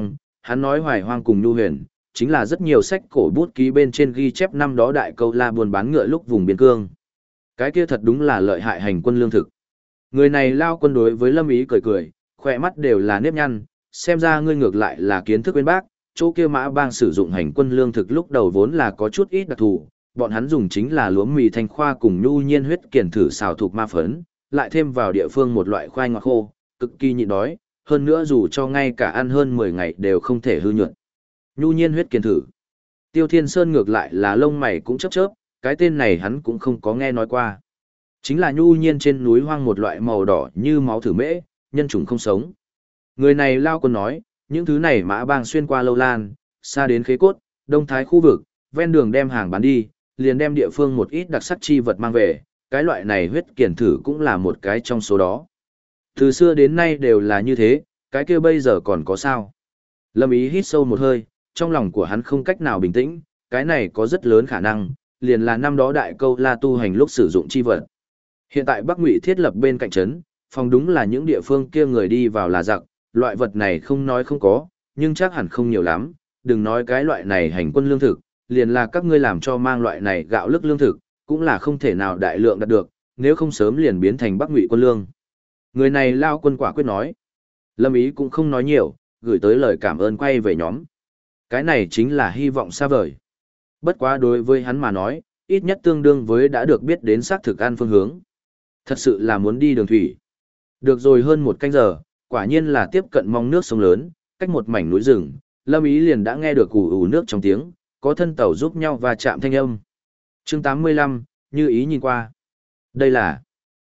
Hắn nói Hoài Hoang cùng Nhu Huyền, chính là rất nhiều sách cổ bút ký bên trên ghi chép năm đó đại câu la buôn bán ngựa lúc vùng biên cương. Cái kia thật đúng là lợi hại hành quân lương thực. Người này lao quân đối với Lâm Ý cười cười, khỏe mắt đều là nếp nhăn, xem ra ngươi ngược lại là kiến thức bên bác, chỗ kia Mã Bang sử dụng hành quân lương thực lúc đầu vốn là có chút ít đặc thù, bọn hắn dùng chính là lúa mì thanh khoa cùng nhu nhiên huyết kiển thử xào thuộc ma phấn, lại thêm vào địa phương một loại khoai ngọt khô, cực kỳ nhịn đói, hơn nữa dù cho ngay cả ăn hơn 10 ngày đều không thể hư nhuận. Nhu nhiên huyết kiển thử. Tiêu Thiên Sơn ngược lại là lông mày cũng chớp chớp, cái tên này hắn cũng không có nghe nói qua. Chính là nhu nhiên trên núi hoang một loại màu đỏ như máu thử mễ, nhân chủng không sống. Người này lao quân nói, những thứ này Mã Bang xuyên qua Lâu Lan, xa đến Khế Cốt, Đông Thái khu vực, ven đường đem hàng bán đi, liền đem địa phương một ít đặc sắc chi vật mang về, cái loại này huyết kiển thử cũng là một cái trong số đó. Từ xưa đến nay đều là như thế, cái kia bây giờ còn có sao? Lâm Ý hít sâu một hơi, trong lòng của hắn không cách nào bình tĩnh, cái này có rất lớn khả năng, liền là năm đó đại câu la tu hành lúc sử dụng chi vật. Hiện tại Bắc Ngụy thiết lập bên cạnh trấn, phòng đúng là những địa phương kia người đi vào là giặc, loại vật này không nói không có, nhưng chắc hẳn không nhiều lắm, đừng nói cái loại này hành quân lương thực, liền là các ngươi làm cho mang loại này gạo lức lương thực, cũng là không thể nào đại lượng đạt được, nếu không sớm liền biến thành Bắc Ngụy quân lương. Người này lao quân quả quyết nói. Lâm Ý cũng không nói nhiều, gửi tới lời cảm ơn quay về nhóm. Cái này chính là hy vọng xa vời. Bất quá đối với hắn mà nói, ít nhất tương đương với đã được biết đến xác thực ăn phương hướng. Thật sự là muốn đi đường thủy. Được rồi hơn một canh giờ, quả nhiên là tiếp cận mong nước sông lớn, cách một mảnh núi rừng, Lâm Ý liền đã nghe được ù ù nước trong tiếng, có thân tàu giúp nhau và chạm thanh âm. Chương 85, như ý nhìn qua. Đây là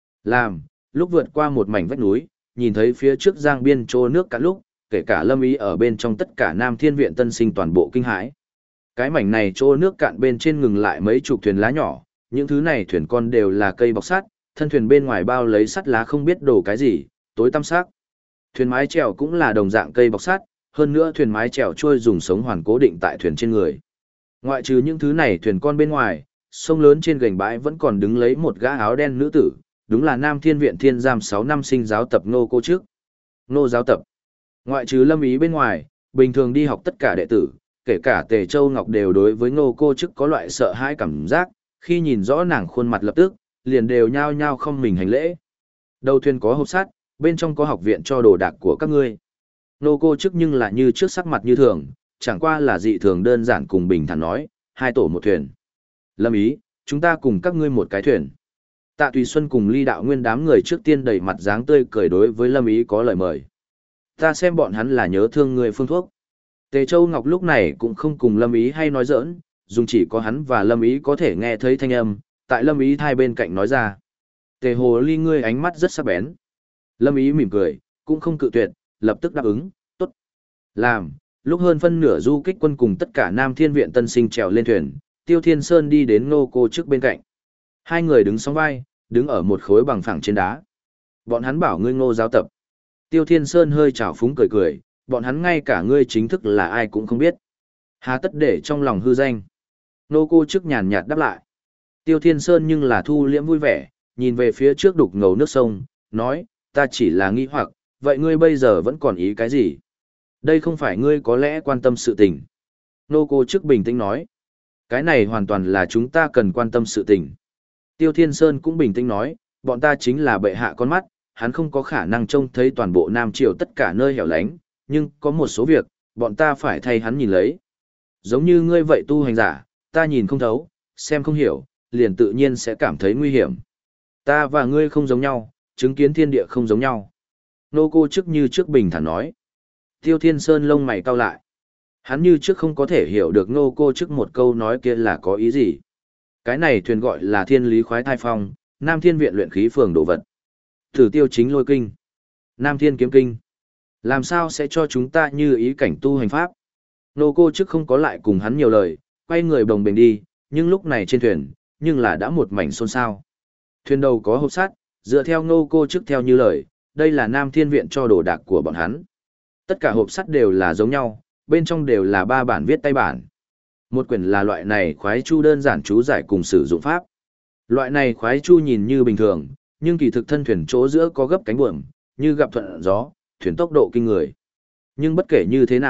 lúc vượt qua một mảnh vách núi, nhìn thấy phía trước giang biên trô nước cạn lúc, kể cả Lâm Ý ở bên trong tất cả Nam Thiên Viện tân sinh toàn bộ kinh hãi. Cái mảnh này trô nước cạn bên trên ngừng lại mấy chục thuyền lá nhỏ, những thứ này thuyền con đều là cây bọc sắt, thân thuyền bên ngoài bao lấy sắt lá không biết đổ cái gì, tối tăm sắc. Thuyền mái chèo cũng là đồng dạng cây bọc sắt, hơn nữa thuyền mái chèo trôi dùng sống hoàn cố định tại thuyền trên người. Ngoại trừ những thứ này thuyền con bên ngoài, sông lớn trên gành bãi vẫn còn đứng lấy một gã áo đen nữ tử, đúng là Nam Thiên Viện Thiên Giam 6 năm sinh giáo tập Ngô cô trước. Ngô giáo tập. Ngoại trừ Lâm Ý bên ngoài, bình thường đi học tất cả đệ tử, kể cả Tề Châu Ngọc đều đối với Ngô cô chức có loại sợ hãi cảm giác, khi nhìn rõ nàng khuôn mặt lập tức, liền đều nhao nhao không mình hành lễ. Đầu thuyền có hộp sắt, bên trong có học viện cho đồ đạc của các ngươi. Ngô cô chức nhưng là như trước sắc mặt như thường, chẳng qua là dị thường đơn giản cùng bình thản nói, hai tổ một thuyền. Lâm Ý, chúng ta cùng các ngươi một cái thuyền. Tạ Tùy Xuân cùng Ly Đạo Nguyên đám người trước tiên đầy mặt dáng tươi cười đối với Lâm Ý có lời mời. Ta xem bọn hắn là nhớ thương người phương thuốc. Tề Châu Ngọc lúc này cũng không cùng Lâm Ý hay nói giỡn, dùng chỉ có hắn và Lâm Ý có thể nghe thấy thanh âm, tại Lâm Ý hai bên cạnh nói ra. Tề Hồ Ly ngươi ánh mắt rất sắc bén. Lâm Ý mỉm cười, cũng không cự tuyệt, lập tức đáp ứng, tốt. Làm, lúc hơn phân nửa du kích quân cùng tất cả Nam Thiên Viện tân sinh trèo lên thuyền, Tiêu Thiên Sơn đi đến Ngô cô trước bên cạnh. Hai người đứng song vai, đứng ở một khối bằng phẳng trên đá. Bọn hắn bảo ngươi Ngô giáo tập. Tiêu Thiên Sơn hơi trào phúng cười cười, bọn hắn ngay cả ngươi chính thức là ai cũng không biết. Hà tất để trong lòng hư danh. Ngô cô trước nhàn nhạt đáp lại. Tiêu Thiên Sơn nhưng là thu liễm vui vẻ, nhìn về phía trước đục ngầu nước sông, nói, ta chỉ là nghi hoặc, vậy ngươi bây giờ vẫn còn ý cái gì? Đây không phải ngươi có lẽ quan tâm sự tình. Ngô cô trước bình tĩnh nói, cái này hoàn toàn là chúng ta cần quan tâm sự tình. Tiêu Thiên Sơn cũng bình tĩnh nói, bọn ta chính là bệ hạ con mắt, hắn không có khả năng trông thấy toàn bộ Nam Triều tất cả nơi hẻo lánh, nhưng có một số việc, bọn ta phải thay hắn nhìn lấy. Giống như ngươi vậy tu hành giả, ta nhìn không thấu, xem không hiểu, liền tự nhiên sẽ cảm thấy nguy hiểm. Ta và ngươi không giống nhau, chứng kiến thiên địa không giống nhau. Nô cô trước như trước bình thản nói. Tiêu Thiên Sơn lông mày cau lại. Hắn như trước không có thể hiểu được nô cô trước một câu nói kia là có ý gì. Cái này thuyền gọi là Thiên Lý Khoái Thai Phong, Nam Thiên Viện luyện khí phường đồ vật. Thử Tiêu Chính Lôi Kinh, Nam Thiên Kiếm Kinh. Làm sao sẽ cho chúng ta như ý cảnh tu hành pháp? Nô cô trước không có lại cùng hắn nhiều lời, quay người bồng bềnh đi, nhưng lúc này trên thuyền, nhưng là đã một mảnh xôn xao. Thuyền đầu có hộp sắt, dựa theo nô cô trước theo như lời, đây là Nam Thiên Viện cho đồ đạc của bọn hắn. Tất cả hộp sắt đều là giống nhau, bên trong đều là 3 bản viết tay bản. Một quyển là loại này khoái chu đơn giản chú giải cùng sử dụng pháp. Loại này khoái chu nhìn như bình thường, nhưng kỳ thực thân thuyền chỗ giữa có gấp cánh buồm, như gặp thuận gió, thuyền tốc độ kinh người. Nhưng bất kể như thế nào,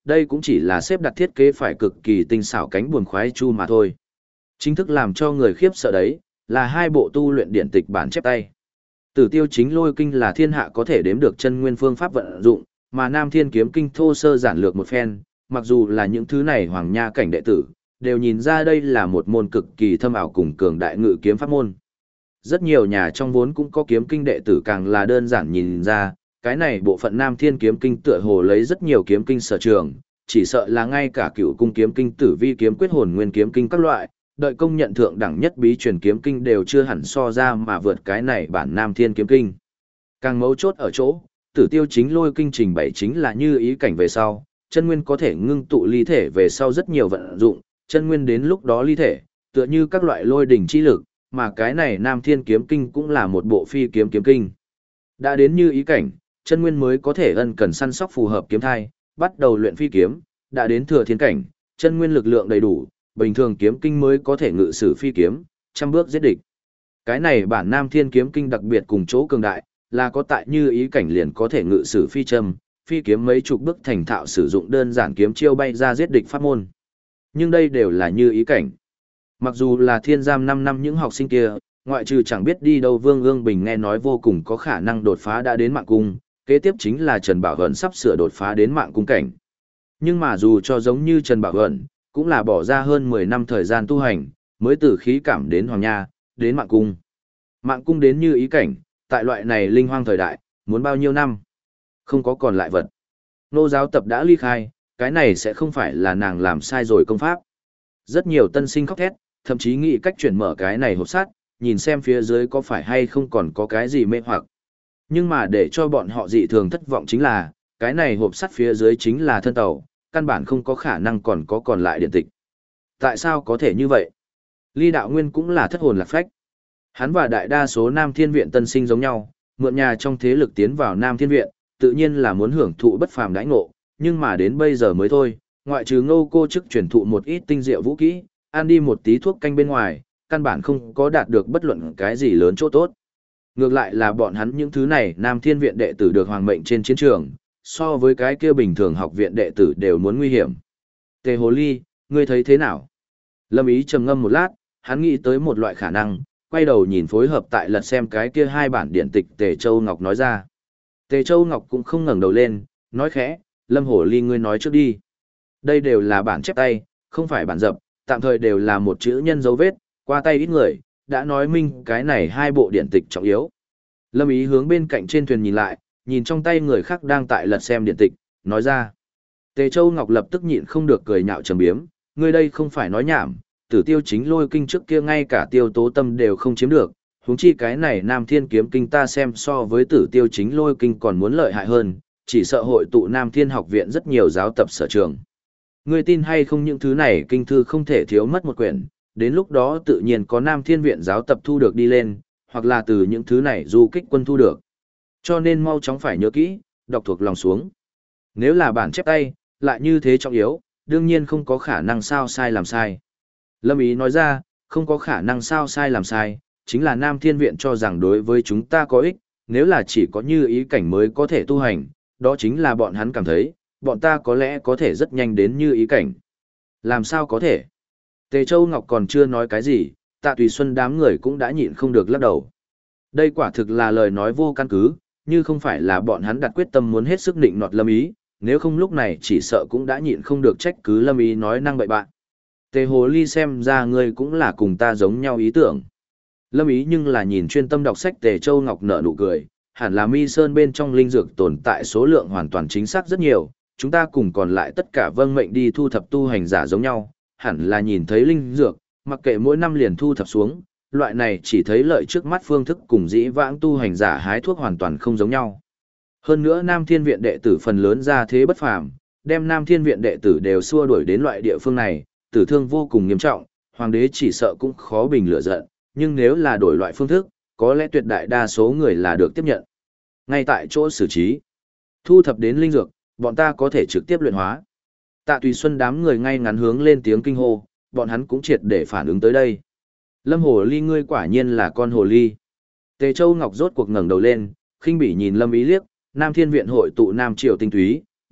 đây cũng chỉ là xếp đặt thiết kế phải cực kỳ tinh xảo cánh buồm khoái chu mà thôi. Chính thức làm cho người khiếp sợ đấy, là hai bộ tu luyện điển tịch bản chép tay. Tử Tiêu Chính Lôi Kinh là thiên hạ có thể đếm được chân nguyên phương pháp vận dụng, mà Nam Thiên Kiếm Kinh thô sơ giản lược một phen, mặc dù là những thứ này hoàng nha cảnh đệ tử, đều nhìn ra đây là một môn cực kỳ thâm ảo cùng cường đại ngự kiếm pháp môn. Rất nhiều nhà trong vốn cũng có kiếm kinh đệ tử càng là đơn giản nhìn ra, cái này bộ phận Nam Thiên Kiếm Kinh tựa hồ lấy rất nhiều kiếm kinh sở trường, chỉ sợ là ngay cả Cửu Cung Kiếm Kinh, Tử Vi Kiếm Quyết, Hồn Nguyên Kiếm Kinh các loại, đợi công nhận thượng đẳng nhất bí truyền kiếm kinh đều chưa hẳn so ra mà vượt cái này bản Nam Thiên Kiếm Kinh. Càng mấu chốt ở chỗ, Tử Tiêu Chính Lôi Kinh trình bày chính là như ý cảnh về sau, chân nguyên có thể ngưng tụ ly thể về sau rất nhiều vận dụng, chân nguyên đến lúc đó ly thể, tựa như các loại lôi đỉnh chi lực, mà cái này Nam Thiên Kiếm Kinh cũng là một bộ phi kiếm kiếm kinh. Đã đến như ý cảnh, chân nguyên mới có thể ân cần săn sóc phù hợp kiếm thai, bắt đầu luyện phi kiếm, đã đến thừa thiên cảnh, chân nguyên lực lượng đầy đủ, bình thường kiếm kinh mới có thể ngự sử phi kiếm, trăm bước giết địch. Cái này bản Nam Thiên Kiếm Kinh đặc biệt cùng chỗ cường đại, là có tại như ý cảnh liền có thể ngự sử phi châm, phi kiếm mấy chục bước thành thạo sử dụng đơn giản kiếm chiêu bay ra giết địch pháp môn. Nhưng đây đều là như ý cảnh. Mặc dù là thiên giam 5 năm những học sinh kia, ngoại trừ chẳng biết đi đâu Vương Ương Bình nghe nói vô cùng có khả năng đột phá đã đến mạng cung, kế tiếp chính là Trần Bảo Hận sắp sửa đột phá đến mạng cung cảnh. Nhưng mà dù cho giống như Trần Bảo Hận, cũng là bỏ ra hơn 10 năm thời gian tu hành, mới từ khí cảm đến Hoàng Nha, đến mạng cung. Mạng cung đến như ý cảnh, tại loại này linh hoang thời đại, muốn bao nhiêu năm? Không có còn lại vật. Nô giáo tập đã ly khai, cái này sẽ không phải là nàng làm sai rồi công pháp. Rất nhiều tân sinh khóc thét, thậm chí nghĩ cách chuyển mở cái này hộp sắt, nhìn xem phía dưới có phải hay không còn có cái gì mê hoặc. Nhưng mà để cho bọn họ dị thường thất vọng chính là, cái này hộp sắt phía dưới chính là thân tàu, căn bản không có khả năng còn lại điện tịch. Tại sao có thể như vậy? Ly Đạo Nguyên cũng là thất hồn lạc phách. Hắn và đại đa số Nam Thiên Viện tân sinh giống nhau, mượn nhà trong thế lực tiến vào Nam Thiên Viện, tự nhiên là muốn hưởng thụ bất phàm đãi ngộ, nhưng mà đến bây giờ mới thôi, ngoại trừ Ngô cô chức truyền thụ một ít tinh diệu vũ kỹ, ăn đi một tí thuốc canh bên ngoài, căn bản không có đạt được bất luận cái gì lớn chỗ tốt. Ngược lại là bọn hắn những thứ này Nam Thiên Viện đệ tử được hoàng mệnh trên chiến trường, so với cái kia bình thường học viện đệ tử đều muốn nguy hiểm. Tề Hồ Ly, ngươi thấy thế nào? Lâm Ý trầm ngâm một lát, hắn nghĩ tới một loại khả năng, quay đầu nhìn phối hợp tại lật xem cái kia hai bản điện tịch Tề Châu Ngọc nói ra. Tề Châu Ngọc cũng không ngẩng đầu lên, nói khẽ, Lâm Hồ Ly ngươi nói trước đi. Đây đều là bản chép tay, không phải bản dập, tạm thời đều là một chữ nhân dấu vết, qua tay ít người, đã nói minh cái này hai bộ điện tịch trọng yếu. Lâm Ý hướng bên cạnh trên thuyền nhìn lại, nhìn trong tay người khác đang tại lật xem điện tịch, nói ra. Tề Châu Ngọc lập tức nhịn không được cười nhạo trầm biếm, ngươi đây không phải nói nhảm, Tử Tiêu Chính Lôi Kinh trước kia ngay cả Tiêu Tố Tâm đều không chiếm được, huống chi cái này Nam Thiên Kiếm Kinh ta xem so với Tử Tiêu Chính Lôi Kinh còn muốn lợi hại hơn, chỉ sợ hội tụ Nam Thiên học viện rất nhiều giáo tập sở trường. Ngươi tin hay không những thứ này kinh thư không thể thiếu mất một quyển, đến lúc đó tự nhiên có Nam Thiên viện giáo tập thu được đi lên, hoặc là từ những thứ này du kích quân thu được. Cho nên mau chóng phải nhớ kỹ, đọc thuộc lòng xuống. Nếu là bản chép tay, lại như thế trọng yếu, đương nhiên không có khả năng sao sai làm sai. Lâm Ý nói ra, không có khả năng sao sai làm sai, chính là Nam Thiên viện cho rằng đối với chúng ta có ích, nếu là chỉ có như ý cảnh mới có thể tu hành, đó chính là bọn hắn cảm thấy, bọn ta có lẽ có thể rất nhanh đến như ý cảnh. Làm sao có thể? Tề Châu Ngọc còn chưa nói cái gì, Tạ Tùy Xuân đám người cũng đã nhịn không được lắc đầu. Đây quả thực là lời nói vô căn cứ, như không phải là bọn hắn đặt quyết tâm muốn hết sức định nọt Lâm Ý, nếu không lúc này chỉ sợ cũng đã nhịn không được trách cứ Lâm Ý nói năng bậy bạn. Tề Hồ Ly xem ra ngươi cũng là cùng ta giống nhau ý tưởng. Lâm Ý nhưng là nhìn chuyên tâm đọc sách Tề Châu Ngọc nở nụ cười, hẳn là Mi Sơn bên trong linh dược tồn tại số lượng hoàn toàn chính xác rất nhiều, chúng ta cùng còn lại tất cả vâng mệnh đi thu thập tu hành giả giống nhau, hẳn là nhìn thấy linh dược, mặc kệ mỗi năm liền thu thập xuống, loại này chỉ thấy lợi trước mắt phương thức cùng dĩ vãng tu hành giả hái thuốc hoàn toàn không giống nhau. Hơn nữa Nam Thiên viện đệ tử phần lớn ra thế bất phàm, đem Nam Thiên viện đệ tử đều xua đuổi đến loại địa phương này, tử thương vô cùng nghiêm trọng, hoàng đế chỉ sợ cũng khó bình lửa giận, nhưng nếu là đổi loại phương thức, có lẽ tuyệt đại đa số người là được tiếp nhận. Ngay tại chỗ xử trí, thu thập đến linh dược, bọn ta có thể trực tiếp luyện hóa. Tạ Tùy Xuân đám người ngay ngắn hướng lên tiếng kinh hô, bọn hắn cũng triệt để phản ứng tới đây. Lâm Hồ Ly ngươi quả nhiên là con hồ ly. Tề Châu Ngọc rốt cuộc ngẩng đầu lên, khinh bỉ nhìn Lâm Ý liếc, Nam Thiên viện hội tụ Nam Triều tinh túy,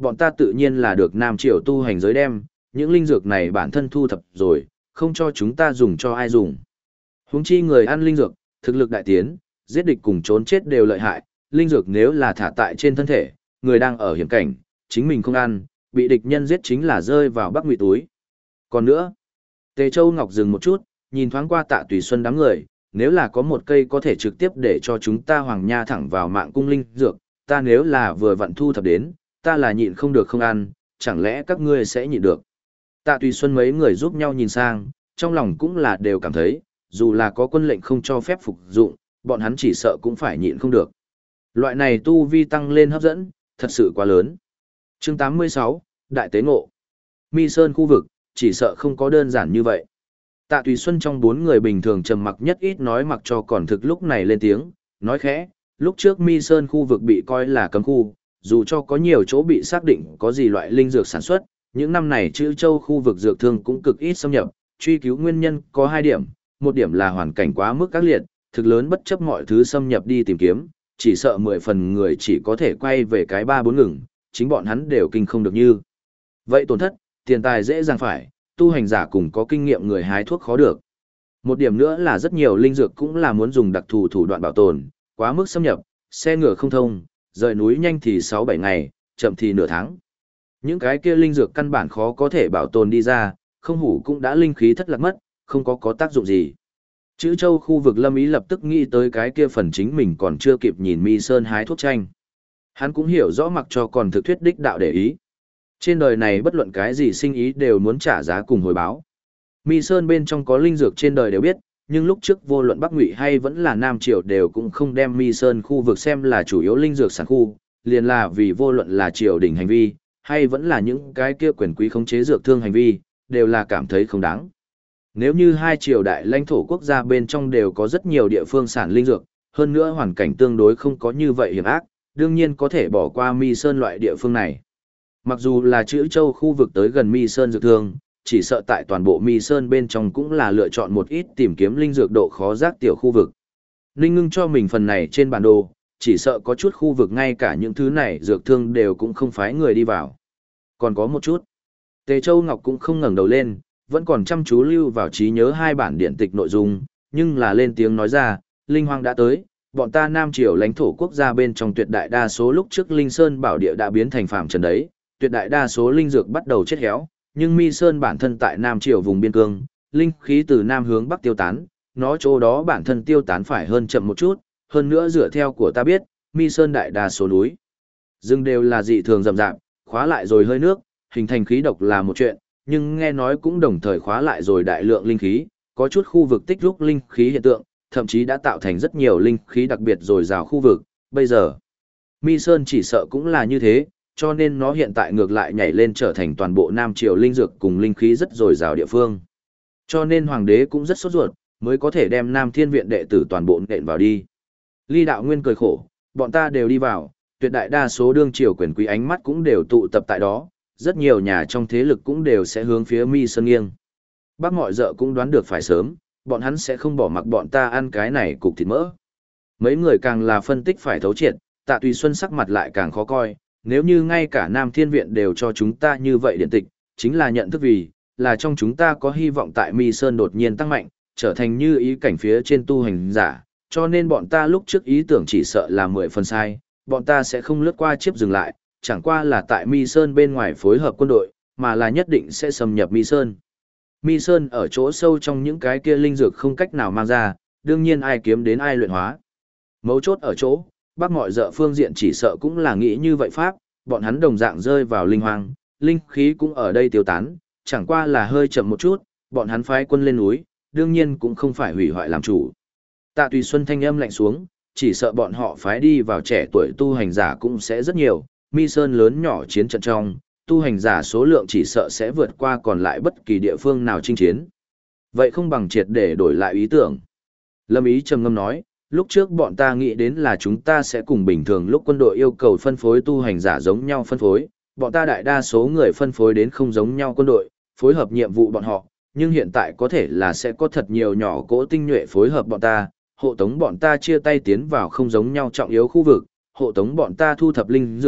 bọn ta tự nhiên là được Nam Triều tu hành giới đem, những linh dược này bản thân thu thập rồi, không cho chúng ta dùng cho ai dùng. Huống chi người ăn linh dược, thực lực đại tiến, giết địch cùng trốn chết đều lợi hại, linh dược nếu là thả tại trên thân thể, người đang ở hiểm cảnh, chính mình không ăn, bị địch nhân giết chính là rơi vào bắc ngụy túi. Còn nữa, Tề Châu Ngọc dừng một chút, nhìn thoáng qua Tạ Tùy Xuân đám người, nếu là có một cây có thể trực tiếp để cho chúng ta Hoàng Nha thẳng vào mạng cung linh dược, ta nếu là vừa vặn thu thập đến, ta là nhịn không được không ăn, chẳng lẽ các ngươi sẽ nhịn được. Tạ Tùy Xuân mấy người giúp nhau nhìn sang, trong lòng cũng là đều cảm thấy, dù là có quân lệnh không cho phép phục dụng, bọn hắn chỉ sợ cũng phải nhịn không được. Loại này tu vi tăng lên hấp dẫn, thật sự quá lớn. Chương 86, Đại Tế Ngộ. Mi Sơn khu vực, chỉ sợ không có đơn giản như vậy. Tạ Tùy Xuân trong 4 người bình thường trầm mặc nhất ít nói mặc cho còn thực lúc này lên tiếng, nói khẽ, lúc trước Mi Sơn khu vực bị coi là cấm khu, dù cho có nhiều chỗ bị xác định có gì loại linh dược sản xuất, những năm này Trữ Châu khu vực dược thương cũng cực ít xâm nhập, truy cứu nguyên nhân có 2 điểm, một điểm là hoàn cảnh quá mức ác liệt, thực lớn bất chấp mọi thứ xâm nhập đi tìm kiếm, chỉ sợ 10 phần người chỉ có thể quay về cái 3-4 ngừng, chính bọn hắn đều kinh không được như. Vậy tổn thất, tiền tài dễ dàng phải, tu hành giả cùng có kinh nghiệm người hái thuốc khó được. Một điểm nữa là rất nhiều linh dược cũng là muốn dùng đặc thù thủ đoạn bảo tồn, quá mức xâm nhập, xe ngựa không thông, rời núi nhanh thì 6-7 ngày, chậm thì nửa tháng. Những cái kia linh dược căn bản khó có thể bảo tồn đi ra, không hủ cũng đã linh khí thất lạc mất, không có tác dụng gì. Trữ Châu khu vực Lâm Ý lập tức nghĩ tới cái kia phần chính mình còn chưa kịp nhìn Mi Sơn hái thuốc chanh. Hắn cũng hiểu rõ mặc cho còn thực thuyết đích đạo để ý. Trên đời này bất luận cái gì sinh ý đều muốn trả giá cùng hồi báo. Mi Sơn bên trong có linh dược trên đời đều biết, nhưng lúc trước vô luận Bắc Ngụy hay vẫn là Nam Triều đều cũng không đem Mi Sơn khu vực xem là chủ yếu linh dược sản khu, liền là vì vô luận là triều đình hành vi, hay vẫn là những cái kia quyền quý khống chế dược thương hành vi, đều là cảm thấy không đáng. Nếu như hai triều đại lãnh thổ quốc gia bên trong đều có rất nhiều địa phương sản linh dược, hơn nữa hoàn cảnh tương đối không có như vậy hiểm ác, đương nhiên có thể bỏ qua Mi Sơn loại địa phương này. Mặc dù là Trữ Châu khu vực tới gần Mi Sơn dược thương, chỉ sợ tại toàn bộ Mi Sơn bên trong cũng là lựa chọn một ít tìm kiếm linh dược độ khó giác tiểu khu vực. Ninh ngưng cho mình phần này trên bản đồ, chỉ sợ có chút khu vực ngay cả những thứ này dược thương đều cũng không phái người đi vào. Còn có một chút. Tề Châu Ngọc cũng không ngẩng đầu lên, vẫn còn chăm chú lưu vào trí nhớ hai bản điện tịch nội dung, nhưng là lên tiếng nói ra, Linh Hoang đã tới, bọn ta Nam Triều lãnh thổ quốc gia bên trong tuyệt đại đa số lúc trước Linh Sơn bảo địa đã biến thành phàm trần đấy, tuyệt đại đa số linh dược bắt đầu chết héo, nhưng Mi Sơn bản thân tại Nam Triều vùng biên cương, linh khí từ Nam hướng Bắc tiêu tán, nó chỗ đó bản thân tiêu tán phải hơn chậm một chút, hơn nữa dựa theo của ta biết, Mi Sơn đại đa số núi rừng đều là dị thường rậm rạp, khóa lại rồi hơi nước, hình thành khí độc là một chuyện, nhưng nghe nói cũng đồng thời khóa lại rồi đại lượng linh khí, có chút khu vực tích lũy linh khí hiện tượng, thậm chí đã tạo thành rất nhiều linh khí đặc biệt dồi dào khu vực, bây giờ Mi Sơn chỉ sợ cũng là như thế, cho nên nó hiện tại ngược lại nhảy lên trở thành toàn bộ Nam Triều linh dược cùng linh khí rất dồi dào địa phương. Cho nên hoàng đế cũng rất sốt ruột, mới có thể đem Nam Thiên viện đệ tử toàn bộ nện vào đi. Ly Đạo Nguyên cười khổ, bọn ta đều đi vào, tuyệt đại đa số đương triều quyền quý ánh mắt cũng đều tụ tập tại đó, rất nhiều nhà trong thế lực cũng đều sẽ hướng phía Mi Sơn nghiêng. Bác mọi dợ cũng đoán được phải sớm, bọn hắn sẽ không bỏ mặc bọn ta ăn cái này cục thịt mỡ. Mấy người càng là phân tích phải thấu triệt, Tạ Tùy Xuân sắc mặt lại càng khó coi, nếu như ngay cả Nam Thiên viện đều cho chúng ta như vậy điện tịch, chính là nhận thức vì, là trong chúng ta có hy vọng tại Mi Sơn đột nhiên tăng mạnh, trở thành như ý cảnh phía trên tu hành giả, cho nên bọn ta lúc trước ý tưởng chỉ sợ là 10 phần sai, bọn ta sẽ không lướt qua chiếp dừng lại, chẳng qua là tại Mi Sơn bên ngoài phối hợp quân đội, mà là nhất định sẽ xâm nhập Mi Sơn. Mi Sơn ở chỗ sâu trong những cái kia linh dược không cách nào mang ra, đương nhiên ai kiếm đến ai luyện hóa. Mấu chốt ở chỗ, bác mọi dợ phương diện chỉ sợ cũng là nghĩ như vậy pháp, bọn hắn đồng dạng rơi vào linh hoang, linh khí cũng ở đây tiêu tán, chẳng qua là hơi chậm một chút, bọn hắn phái quân lên núi, đương nhiên cũng không phải hủy hoại làm chủ. Tạ Tùy Xuân thanh âm lạnh xuống, chỉ sợ bọn họ phái đi vào trẻ tuổi tu hành giả cũng sẽ rất nhiều, Mi Sơn lớn nhỏ chiến trận trong, tu hành giả số lượng chỉ sợ sẽ vượt qua còn lại bất kỳ địa phương nào chinh chiến. Vậy không bằng triệt để đổi lại ý tưởng. Lâm Ý trầm ngâm nói, lúc trước bọn ta nghĩ đến là chúng ta sẽ cùng bình thường lúc quân đội yêu cầu phân phối tu hành giả giống nhau phân phối, bọn ta đại đa số người phân phối đến không giống nhau quân đội, phối hợp nhiệm vụ bọn họ, nhưng hiện tại có thể là sẽ có thật nhiều nhỏ cỗ tinh nhuệ phối hợp bọn ta, hộ tống bọn ta chia tay tiến vào không giống nhau trọng yếu khu vực, hộ tống bọn ta thu thập linh dược,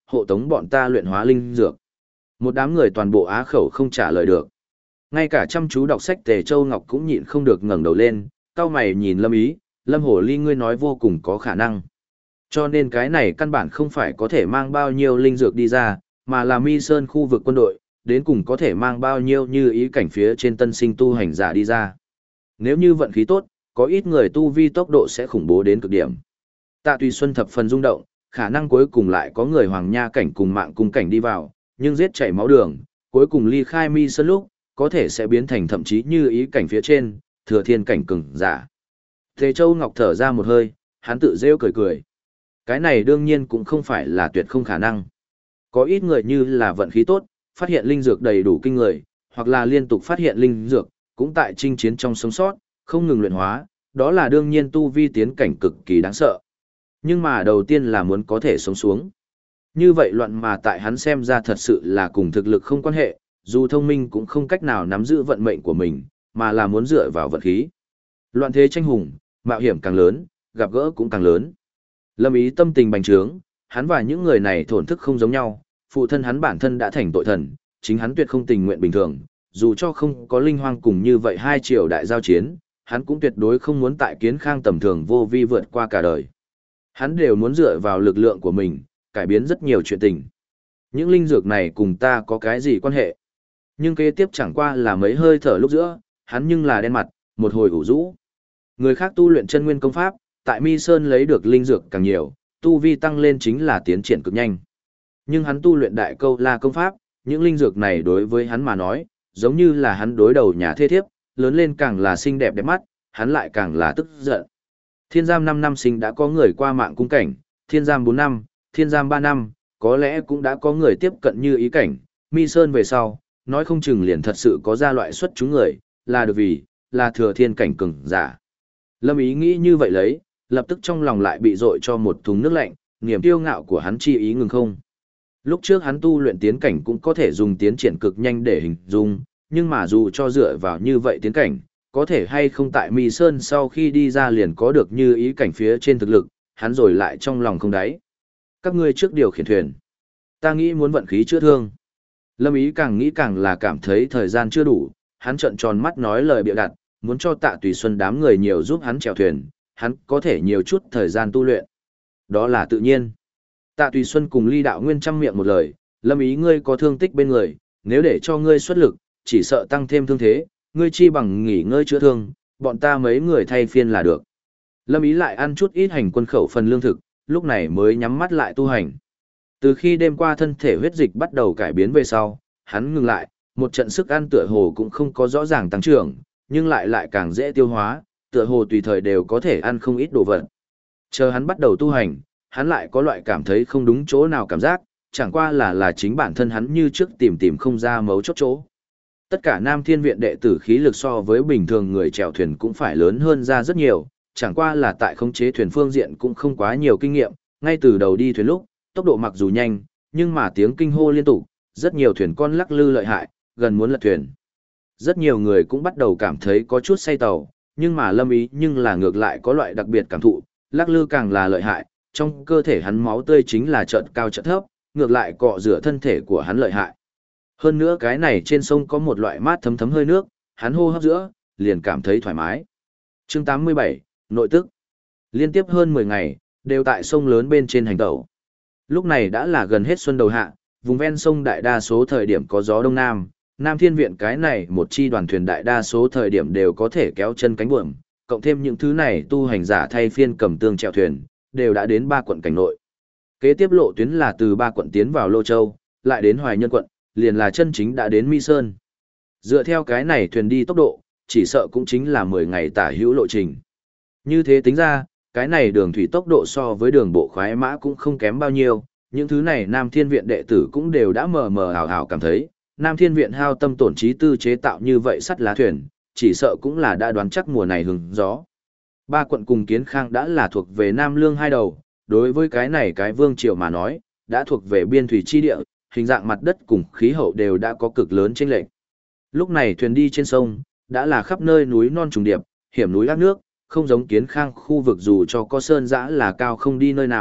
hộ tống bọn ta luyện hóa linh dược. Một đám người toàn bộ á khẩu không trả lời được. Ngay cả chăm chú đọc sách Tề Châu Ngọc cũng nhịn không được ngẩng đầu lên, cau mày nhìn Lâm Ý, Lâm Hổ Ly ngươi nói vô cùng có khả năng. Cho nên cái này căn bản không phải có thể mang bao nhiêu linh dược đi ra, mà là Mi Sơn khu vực quân đội, đến cùng có thể mang bao nhiêu như ý cảnh phía trên tân sinh tu hành giả đi ra. Nếu như vận khí tốt, có ít người tu vi tốc độ sẽ khủng bố đến cực điểm. Tạ Tùy Xuân thập phần rung động, khả năng cuối cùng lại có người hoàng nha cảnh cùng mạng cung cảnh đi vào, nhưng giết chảy máu đường, cuối cùng ly khai Mi Sơn lúc, có thể sẽ biến thành thậm chí như ý cảnh phía trên, thừa thiên cảnh cường giả. Tề Châu Ngọc thở ra một hơi, hắn tự rêu cười cười. Cái này đương nhiên cũng không phải là tuyệt không khả năng. Có ít người như là vận khí tốt, phát hiện linh dược đầy đủ kinh người, hoặc là liên tục phát hiện linh dược, cũng tại chinh chiến trong sống sót, không ngừng luyện hóa, đó là đương nhiên tu vi tiến cảnh cực kỳ đáng sợ. Nhưng mà đầu tiên là muốn có thể sống xuống. Như vậy loạn mà tại hắn xem ra thật sự là cùng thực lực không quan hệ, dù thông minh cũng không cách nào nắm giữ vận mệnh của mình, mà là muốn dựa vào vận khí. Loạn thế tranh hùng, mạo hiểm càng lớn, gặp gỡ cũng càng lớn. Lâm Ý tâm tình bành trướng, hắn và những người này thổn thức không giống nhau, phụ thân hắn bản thân đã thành tội thần, chính hắn tuyệt không tình nguyện bình thường, dù cho không có linh hoang cùng như vậy hai triều đại giao chiến, hắn cũng tuyệt đối không muốn tại Kiến Khang tầm thường vô vi vượt qua cả đời. Hắn đều muốn dựa vào lực lượng của mình, cải biến rất nhiều chuyện tình. Những linh dược này cùng ta có cái gì quan hệ? Nhưng kế tiếp chẳng qua là mấy hơi thở lúc giữa, hắn nhưng là đen mặt, một hồi ủ rũ. Người khác tu luyện chân nguyên công pháp, tại Mi Sơn lấy được linh dược càng nhiều, tu vi tăng lên chính là tiến triển cực nhanh. Nhưng hắn tu luyện đại câu la công pháp, những linh dược này đối với hắn mà nói, giống như là hắn đối đầu nhà thê thiếp, lớn lên càng là xinh đẹp đẹp mắt, hắn lại càng là tức giận. Thiên giam 5 năm sinh đã có người qua mạng cung cảnh, thiên giam 4 năm, thiên giam 3 năm, có lẽ cũng đã có người tiếp cận như ý cảnh, Mi Sơn về sau, nói không chừng liền thật sự có ra loại xuất chúng người, là được vì, là thừa thiên cảnh cường giả. Lâm Ý nghĩ như vậy lấy, lập tức trong lòng lại bị dội cho một thùng nước lạnh, niềm kiêu ngạo của hắn chi ý ngừng không. Lúc trước hắn tu luyện tiến cảnh cũng có thể dùng tiến triển cực nhanh để hình dung, nhưng mà dù cho dựa vào như vậy tiến cảnh, có thể hay không tại Mi Sơn sau khi đi ra liền có được như ý cảnh phía trên thực lực, hắn rồi lại trong lòng không đáy. Các ngươi trước điều khiển thuyền. Ta nghĩ muốn vận khí chữa thương. Lâm Ý càng nghĩ càng là cảm thấy thời gian chưa đủ, hắn trợn tròn mắt nói lời bịa đặt, muốn cho Tạ Tùy Xuân đám người nhiều giúp hắn chèo thuyền, hắn có thể nhiều chút thời gian tu luyện. Đó là tự nhiên. Tạ Tùy Xuân cùng Ly Đạo Nguyên trăm miệng một lời, Lâm Ý ngươi có thương tích bên người, nếu để cho ngươi xuất lực, chỉ sợ tăng thêm thương thế, ngươi chi bằng nghỉ ngơi chữa thương, bọn ta mấy người thay phiên là được. Lâm Ý lại ăn chút ít hành quân khẩu phần lương thực, lúc này mới nhắm mắt lại tu hành. Từ khi đêm qua thân thể huyết dịch bắt đầu cải biến về sau, hắn ngừng lại, một trận sức ăn tựa hồ cũng không có rõ ràng tăng trưởng, nhưng lại càng dễ tiêu hóa, tựa hồ tùy thời đều có thể ăn không ít đồ vật. Chờ hắn bắt đầu tu hành, hắn lại có loại cảm thấy không đúng chỗ nào cảm giác, chẳng qua là chính bản thân hắn như trước tìm không ra mấu chốt chỗ. Tất cả Nam Thiên Viện đệ tử khí lực so với bình thường người chèo thuyền cũng phải lớn hơn ra rất nhiều, chẳng qua là tại khống chế thuyền phương diện cũng không quá nhiều kinh nghiệm, ngay từ đầu đi thuyền lúc, tốc độ mặc dù nhanh, nhưng mà tiếng kinh hô liên tục, rất nhiều thuyền con lắc lư lợi hại, gần muốn lật thuyền. Rất nhiều người cũng bắt đầu cảm thấy có chút say tàu, nhưng mà Lâm Ý nhưng là ngược lại có loại đặc biệt cảm thụ, lắc lư càng là lợi hại, trong cơ thể hắn máu tươi chính là chợt cao chợt thấp, ngược lại cọ rửa thân thể của hắn lợi hại. Hơn nữa cái này trên sông có một loại mát thấm thấm hơi nước, hắn hô hấp giữa, liền cảm thấy thoải mái. Chương 87, nội tức. Liên tiếp hơn 10 ngày, đều tại sông lớn bên trên hành tẩu. Lúc này đã là gần hết xuân đầu hạ, vùng ven sông đại đa số thời điểm có gió đông nam, Nam Thiên Viện cái này một chi đoàn thuyền đại đa số thời điểm đều có thể kéo chân cánh buồm, cộng thêm những thứ này tu hành giả thay phiên cầm tương chèo thuyền, đều đã đến 3 quận cảnh nội. Kế tiếp lộ tuyến là từ 3 quận tiến vào Lô Châu, lại đến Hoài Nhân quận, liền là chân chính đã đến Mi Sơn. Dựa theo cái này thuyền đi tốc độ, chỉ sợ cũng chính là 10 ngày tả hữu lộ trình. Như thế tính ra, cái này đường thủy tốc độ so với đường bộ khoái mã cũng không kém bao nhiêu, những thứ này Nam Thiên Viện đệ tử cũng đều đã mờ mờ ảo ảo cảm thấy, Nam Thiên Viện hao tâm tổn trí tư chế tạo như vậy sắt lá thuyền, chỉ sợ cũng là đã đoán chắc mùa này hứng gió. 3 quận cùng Kiến Khang đã là thuộc về Nam Lương hai đầu, đối với cái này cái vương triều mà nói, đã thuộc về biên thủy chi địa, hình dạng mặt đất cùng khí hậu đều đã có cực lớn chênh lệch. Lúc này thuyền đi trên sông, đã là khắp nơi núi non trùng điệp, hiểm núi ác nước, không giống Kiến Khang khu vực dù cho có sơn dã là cao không đi nơi nào,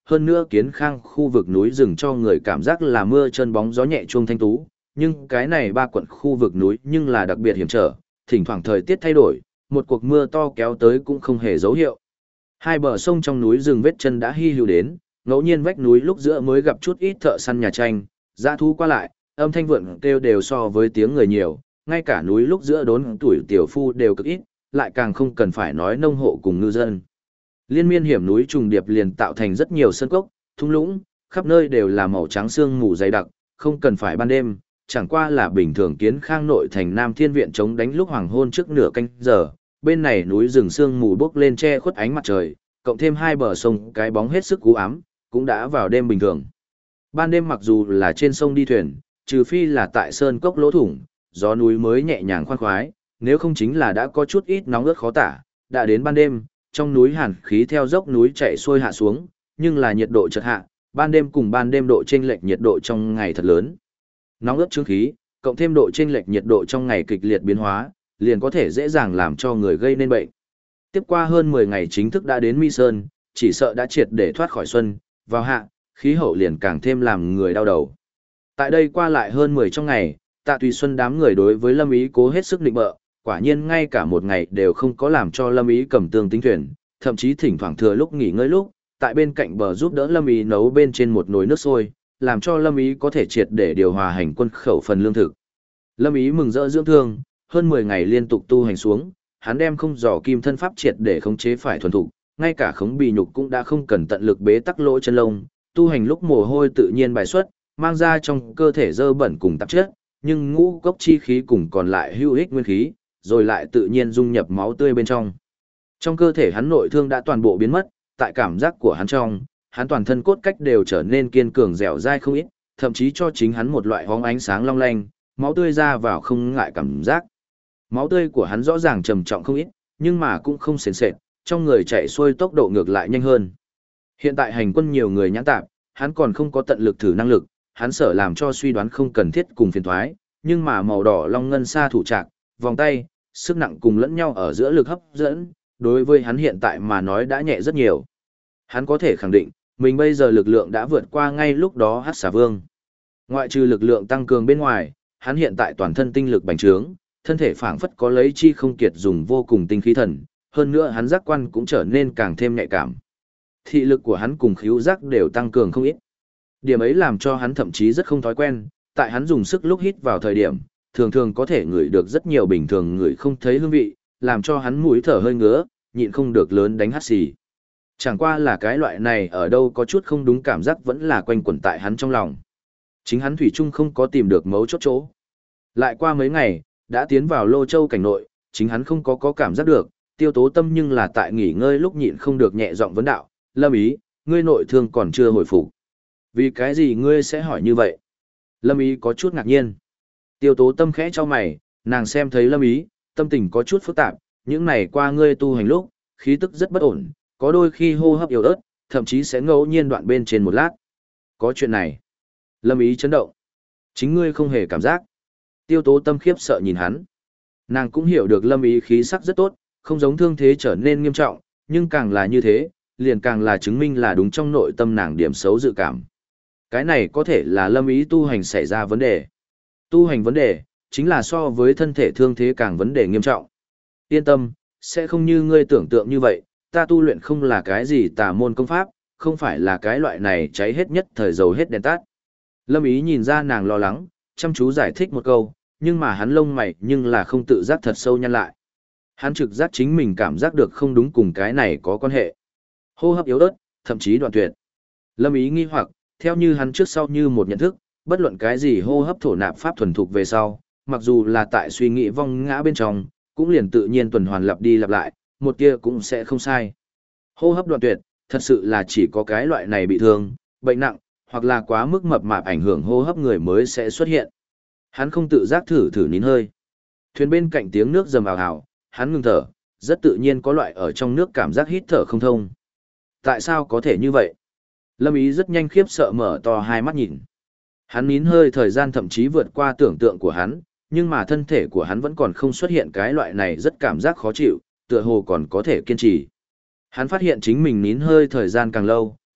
hơn nữa Kiến Khang khu vực núi rừng cho người cảm giác là mưa chân bóng gió nhẹ chuông thanh tú, nhưng cái này ba quận khu vực núi nhưng là đặc biệt hiểm trở, thỉnh thoảng thời tiết thay đổi, một cuộc mưa to kéo tới cũng không hề dấu hiệu. Hai bờ sông trong núi rừng vết chân đã hy hữu đến, ngẫu nhiên vách núi lúc giữa mới gặp chút ít thợ săn nhà tranh, dã thú qua lại, âm thanh vượn kêu đều so với tiếng người nhiều, ngay cả núi lúc giữa đốn tuổi tiểu phu đều cực ít, lại càng không cần phải nói nông hộ cùng ngư dân. Liên miên hiểm núi trùng điệp liền tạo thành rất nhiều sơn cốc, thung lũng, khắp nơi đều là màu trắng sương mù dày đặc, không cần phải ban đêm, chẳng qua là bình thường Kiến Khang nội thành Nam Thiên Viện chống đánh lúc hoàng hôn trước nửa canh giờ, bên này núi rừng sương mù bốc lên che khuất ánh mặt trời, cộng thêm hai bờ sông cái bóng hết sức u ám, cũng đã vào đêm bình thường. Ban đêm mặc dù là trên sông đi thuyền, trừ phi là tại sơn cốc lỗ thủng, gió núi mới nhẹ nhàng khoan khoái, nếu không chính là đã có chút ít nóng ướt khó tả, đã đến ban đêm, trong núi hàn khí theo dốc núi chạy xuôi hạ xuống, nhưng là nhiệt độ chợt hạ, ban đêm cùng ban đêm độ chênh lệch nhiệt độ trong ngày thật lớn. Nóng ướt chứng khí, cộng thêm độ chênh lệch nhiệt độ trong ngày kịch liệt biến hóa, liền có thể dễ dàng làm cho người gây nên bệnh. Tiếp qua hơn 10 ngày chính thức đã đến Mi Sơn, chỉ sợ đã triệt để thoát khỏi xuân, vào hạ, khí hậu liền càng thêm làm người đau đầu. Tại đây qua lại hơn 10 trong ngày, Tạ Tùy Xuân đám người đối với Lâm Ý cố hết sức định bợ, quả nhiên ngay cả một ngày đều không có làm cho Lâm Ý cầm tương tính thuyền, thậm chí thỉnh thoảng thừa lúc nghỉ ngơi lúc, tại bên cạnh bờ giúp đỡ Lâm Ý nấu bên trên một nồi nước sôi, làm cho Lâm Ý có thể triệt để điều hòa hành quân khẩu phần lương thực. Lâm Ý mừng rỡ dưỡng thương, hơn 10 ngày liên tục tu hành xuống, hắn đem không dò kim thân pháp triệt để khống chế phải thuần thục, ngay cả khống bì nhục cũng đã không cần tận lực bế tắc lỗ chân lông, tu hành lúc mồ hôi tự nhiên bài xuất, mang ra trong cơ thể dơ bẩn cùng tạp chất, nhưng ngũ cốc chi khí cùng còn lại hữu ích nguyên khí, rồi lại tự nhiên dung nhập máu tươi bên trong. Trong cơ thể hắn nội thương đã toàn bộ biến mất, tại cảm giác của hắn trong, hắn toàn thân cốt cách đều trở nên kiên cường dẻo dai không ít, thậm chí cho chính hắn một loại hóng ánh sáng long lanh, máu tươi ra vào không ngại cảm giác. Máu tươi của hắn rõ ràng trầm trọng không ít, nhưng mà cũng không sền sệt, trong người chạy xuôi tốc độ ngược lại nhanh hơn. Hiện tại hành quân nhiều người nhãn tạp, hắn còn không có tận lực thử năng lực, hắn sợ làm cho suy đoán không cần thiết cùng phiền thoái, nhưng mà màu đỏ long ngân sa thủ trạc, vòng tay, sức nặng cùng lẫn nhau ở giữa lực hấp dẫn, đối với hắn hiện tại mà nói đã nhẹ rất nhiều. Hắn có thể khẳng định, mình bây giờ lực lượng đã vượt qua ngay lúc đó Hắc Xà Vương. Ngoại trừ lực lượng tăng cường bên ngoài, hắn hiện tại toàn thân tinh lực bành trướng, thân thể phảng phất có lấy chi không kiệt dùng vô cùng tinh khí thần, hơn nữa hắn giác quan cũng trở nên càng thêm nhạy cảm. Thị lực của hắn cùng khứu giác đều tăng cường không ít. Điểm ấy làm cho hắn thậm chí rất không thói quen, tại hắn dùng sức lúc hít vào thời điểm, thường thường có thể ngửi được rất nhiều bình thường người không thấy hương vị, làm cho hắn mũi thở hơi ngứa, nhịn không được lớn đánh hắt xì. Chẳng qua là cái loại này ở đâu có chút không đúng cảm giác vẫn là quanh quẩn tại hắn trong lòng. Chính hắn thủy chung không có tìm được mấu chốt chỗ. Lại qua mấy ngày, đã tiến vào Lô Châu cảnh nội, chính hắn không có cảm giác được, Tiêu Tố Tâm nhưng là tại nghỉ ngơi lúc nhịn không được nhẹ giọng vấn đạo, Lâm Ý, ngươi nội thương còn chưa hồi phục. Vì cái gì ngươi sẽ hỏi như vậy? Lâm Ý có chút ngạc nhiên. Tiêu Tố Tâm khẽ cho mày, nàng xem thấy Lâm Ý, tâm tình có chút phức tạp, những này qua ngươi tu hành lúc, khí tức rất bất ổn, có đôi khi hô hấp yếu ớt, thậm chí sẽ ngẫu nhiên đoạn bên trên một lát. Có chuyện này. Lâm Ý chấn động. Chính ngươi không hề cảm giác. Tiêu Tố Tâm khiếp sợ nhìn hắn. Nàng cũng hiểu được Lâm Ý khí sắc rất tốt, không giống thương thế trở nên nghiêm trọng, nhưng càng là như thế, liền càng là chứng minh là đúng trong nội tâm nàng điểm xấu dự cảm. Cái này có thể là Lâm Ý tu hành xảy ra vấn đề. Tu hành vấn đề, chính là so với thân thể thương thế càng vấn đề nghiêm trọng. Yên tâm, sẽ không như ngươi tưởng tượng như vậy, ta tu luyện không là cái gì tà môn công pháp, không phải là cái loại này cháy hết nhất thời dầu hết đèn tắt. Lâm Ý nhìn ra nàng lo lắng, chăm chú giải thích một câu, nhưng mà hắn lông mày nhưng là không tự giác thật sâu nhăn lại. Hắn trực giác chính mình cảm giác được không đúng cùng cái này có quan hệ. Hô hấp yếu ớt, thậm chí đoạn tuyệt. Lâm Ý nghi hoặc, theo như hắn trước sau như một nhận thức, bất luận cái gì hô hấp thổ nạp pháp thuần thục về sau, mặc dù là tại suy nghĩ vong ngã bên trong, cũng liền tự nhiên tuần hoàn lặp đi lặp lại, một kia cũng sẽ không sai. Hô hấp đoạn tuyệt, thật sự là chỉ có cái loại này bị thương, bệnh nặng, hoặc là quá mức mập mạp ảnh hưởng hô hấp người mới sẽ xuất hiện. Hắn không tự giác thử nín hơi. Thuyền bên cạnh tiếng nước rầm ào ào, hắn ngừng thở, rất tự nhiên có loại ở trong nước cảm giác hít thở không thông. Tại sao có thể như vậy? Lâm Ý rất nhanh khiếp sợ mở to hai mắt nhìn. Hắn nín hơi thời gian thậm chí vượt qua tưởng tượng của hắn, nhưng mà thân thể của hắn vẫn còn không xuất hiện cái loại này rất cảm giác khó chịu, tựa hồ còn có thể kiên trì. Hắn phát hiện chính mình nín hơi thời gian càng lâu,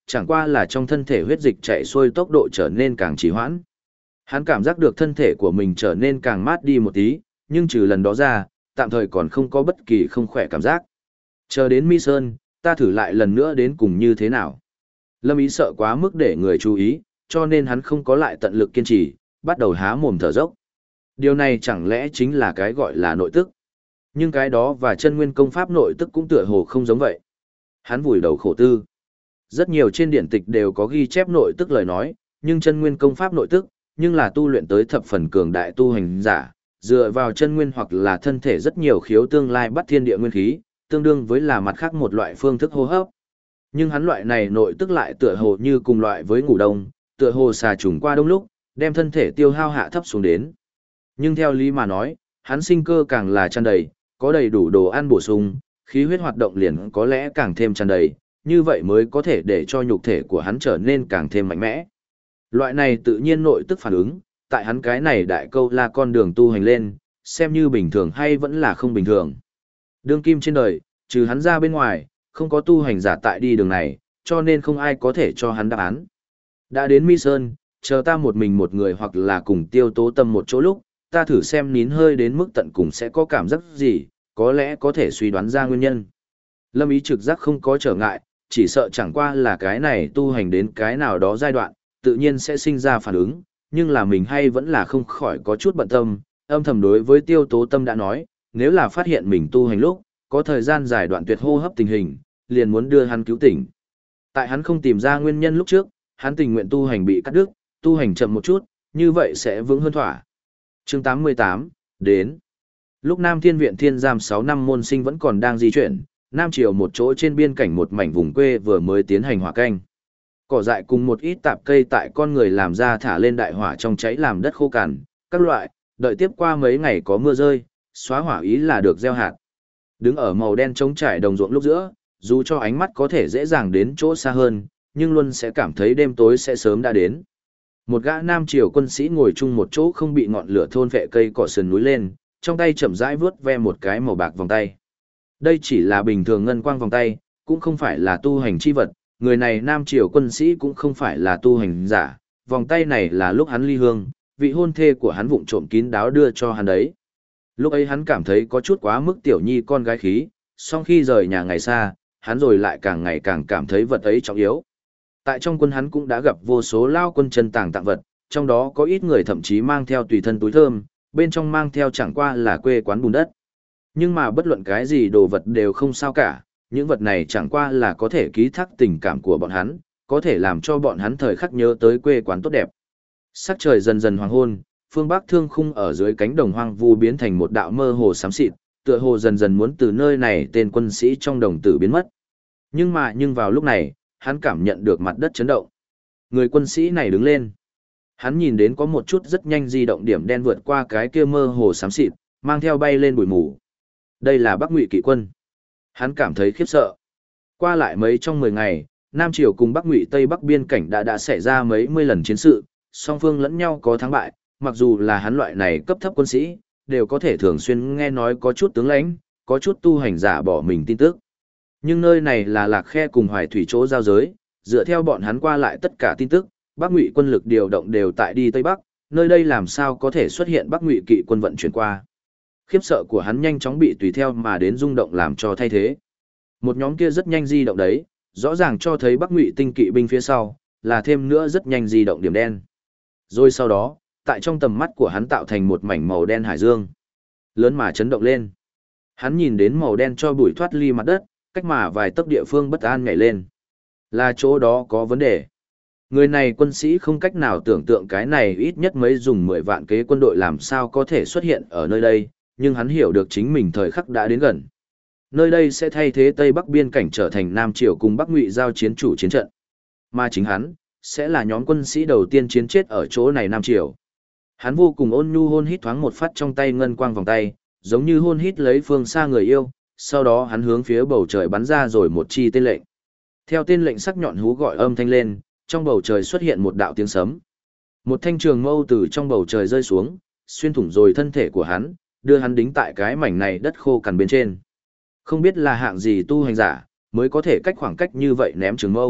chẳng qua là trong thân thể huyết dịch chạy xuôi tốc độ trở nên càng trì hoãn. Hắn cảm giác được thân thể của mình trở nên càng mát đi một tí, nhưng trừ lần đó ra, tạm thời còn không có bất kỳ không khỏe cảm giác. Chờ đến Mi Sơn, ta thử lại lần nữa đến cùng như thế nào. Lâm Ý sợ quá mức để người chú ý, cho nên hắn không có lại tận lực kiên trì, bắt đầu há mồm thở dốc. Điều này chẳng lẽ chính là cái gọi là nội tức. Nhưng cái đó và chân nguyên công pháp nội tức cũng tựa hồ không giống vậy. Hắn vùi đầu khổ tư. Rất nhiều trên điển tịch đều có ghi chép nội tức lời nói, nhưng chân nguyên công pháp nội tức, nhưng là tu luyện tới thập phần cường đại tu hành giả, dựa vào chân nguyên hoặc là thân thể rất nhiều khiếu tương lai bắt thiên địa nguyên khí, tương đương với là mặt khác một loại phương thức hô hấp. Nhưng hắn loại này nội tức lại tựa hồ như cùng loại với ngủ đông, tựa hồ xà trùng qua đông lúc, đem thân thể tiêu hao hạ thấp xuống đến. Nhưng theo lý mà nói, hắn sinh cơ càng là tràn đầy, có đầy đủ đồ ăn bổ sung, khí huyết hoạt động liền có lẽ càng thêm tràn đầy, như vậy mới có thể để cho nhục thể của hắn trở nên càng thêm mạnh mẽ. Loại này tự nhiên nội tức phản ứng, tại hắn cái này đại câu là con đường tu hành lên, xem như bình thường hay vẫn là không bình thường. Đương kim trên đời, trừ hắn ra bên ngoài, không có tu hành giả tại đi đường này, cho nên không ai có thể cho hắn đáp án. Đã đến Mi Sơn, chờ ta một mình một người hoặc là cùng Tiêu Tố Tâm một chỗ lúc, ta thử xem nín hơi đến mức tận cùng sẽ có cảm giác gì, có lẽ có thể suy đoán ra nguyên nhân. Lâm Ý trực giác không có trở ngại, chỉ sợ chẳng qua là cái này tu hành đến cái nào đó giai đoạn, tự nhiên sẽ sinh ra phản ứng, nhưng là mình hay vẫn là không khỏi có chút bận tâm, âm thầm đối với Tiêu Tố Tâm đã nói, nếu là phát hiện mình tu hành lúc, có thời gian dài đoạn tuyệt hô hấp tình hình, liền muốn đưa hắn cứu tỉnh. Tại hắn không tìm ra nguyên nhân lúc trước, hắn tình nguyện tu hành bị cắt đứt, tu hành chậm một chút, như vậy sẽ vững hơn thỏa. Chương 88, đến. Lúc Nam Thiên Viện Thiên Giam 6 năm môn sinh vẫn còn đang di chuyển, Nam Triều một chỗ trên biên cảnh một mảnh vùng quê vừa mới tiến hành hỏa canh. Cỏ dại cùng một ít tạp cây tại con người làm ra thả lên đại hỏa trong cháy làm đất khô cằn, các loại, đợi tiếp qua mấy ngày có mưa rơi, xóa hỏa ý là được gieo hạt. Đứng ở màu đen trống trải đồng ruộng lúc giữa, dù cho ánh mắt có thể dễ dàng đến chỗ xa hơn, nhưng luôn sẽ cảm thấy đêm tối sẽ sớm đã đến. Một gã Nam Triều quân sĩ ngồi chung một chỗ không bị ngọn lửa thôn vệ cây cỏ sườn núi lên, trong tay chậm rãi vướt ve một cái màu bạc vòng tay. Đây chỉ là bình thường ngân quang vòng tay, cũng không phải là tu hành chi vật, người này Nam Triều quân sĩ cũng không phải là tu hành giả, vòng tay này là lúc hắn ly hương, vị hôn thê của hắn vụng trộm kín đáo đưa cho hắn đấy. Lúc ấy hắn cảm thấy có chút quá mức tiểu nhi con gái khí, song khi rời nhà ngày xa, hắn rồi lại càng ngày càng cảm thấy vật ấy trọng yếu. Tại trong quân hắn cũng đã gặp vô số lao quân chân tàng tặng vật, trong đó có ít người thậm chí mang theo tùy thân túi thơm, bên trong mang theo chẳng qua là quê quán bùn đất. Nhưng mà bất luận cái gì đồ vật đều không sao cả, những vật này chẳng qua là có thể ký thác tình cảm của bọn hắn, có thể làm cho bọn hắn thời khắc nhớ tới quê quán tốt đẹp. Sắc trời dần dần hoàng hôn, phương Bắc thương khung ở dưới cánh đồng hoang vu biến thành một đạo mơ hồ xám xịt, tựa hồ dần dần muốn từ nơi này tên quân sĩ trong đồng tử biến mất. Nhưng vào lúc này, hắn cảm nhận được mặt đất chấn động. Người quân sĩ này đứng lên. Hắn nhìn đến có một chút rất nhanh di động điểm đen vượt qua cái kia mơ hồ xám xịt, mang theo bay lên bụi mù. Đây là Bắc Ngụy kỵ quân. Hắn cảm thấy khiếp sợ. Qua lại mấy trong 10 ngày, Nam Triều cùng Bắc Ngụy Tây Bắc biên cảnh đã xảy ra mấy mươi lần chiến sự, song phương lẫn nhau có thắng bại, mặc dù là hắn loại này cấp thấp quân sĩ, đều có thể thường xuyên nghe nói có chút tướng lãnh, có chút tu hành giả bỏ mình tin tức. Nhưng nơi này là Lạc Khe cùng Hoài Thủy chỗ giao giới, dựa theo bọn hắn qua lại tất cả tin tức, Bắc Ngụy quân lực điều động đều tại đi Tây Bắc, nơi đây làm sao có thể xuất hiện Bắc Ngụy kỵ quân vận chuyển qua. Khiếp sợ của hắn nhanh chóng bị tùy theo mà đến rung động làm cho thay thế. Một nhóm kia rất nhanh di động đấy, rõ ràng cho thấy Bắc Ngụy tinh kỵ binh phía sau, là thêm nữa rất nhanh di động điểm đen. Rồi sau đó, tại trong tầm mắt của hắn tạo thành một mảnh màu đen hải dương. Lớn mà chấn động lên. Hắn nhìn đến màu đen cho bụi thoát ly mặt đất, cách mà vài tấc địa phương bất an nhảy lên. Là chỗ đó có vấn đề. Người này quân sĩ không cách nào tưởng tượng cái này ít nhất mấy dùng 10 vạn kế quân đội làm sao có thể xuất hiện ở nơi đây, nhưng hắn hiểu được chính mình thời khắc đã đến gần. Nơi đây sẽ thay thế Tây Bắc biên cảnh trở thành Nam Triều cùng Bắc Ngụy giao chiến chủ chiến trận. Mà chính hắn, sẽ là nhóm quân sĩ đầu tiên chiến chết ở chỗ này Nam Triều. Hắn vô cùng ôn nhu hôn hít thoáng một phát trong tay ngân quang vòng tay, giống như hôn hít lấy phương xa người yêu, sau đó hắn hướng phía bầu trời bắn ra rồi một chi tên lệnh. Theo tên lệnh sắc nhọn hú gọi âm thanh lên, trong bầu trời xuất hiện một đạo tiếng sấm. Một thanh trường mâu từ trong bầu trời rơi xuống, xuyên thủng rồi thân thể của hắn, đưa hắn đính tại cái mảnh này đất khô cằn bên trên. Không biết là hạng gì tu hành giả, mới có thể cách khoảng cách như vậy ném trường mâu,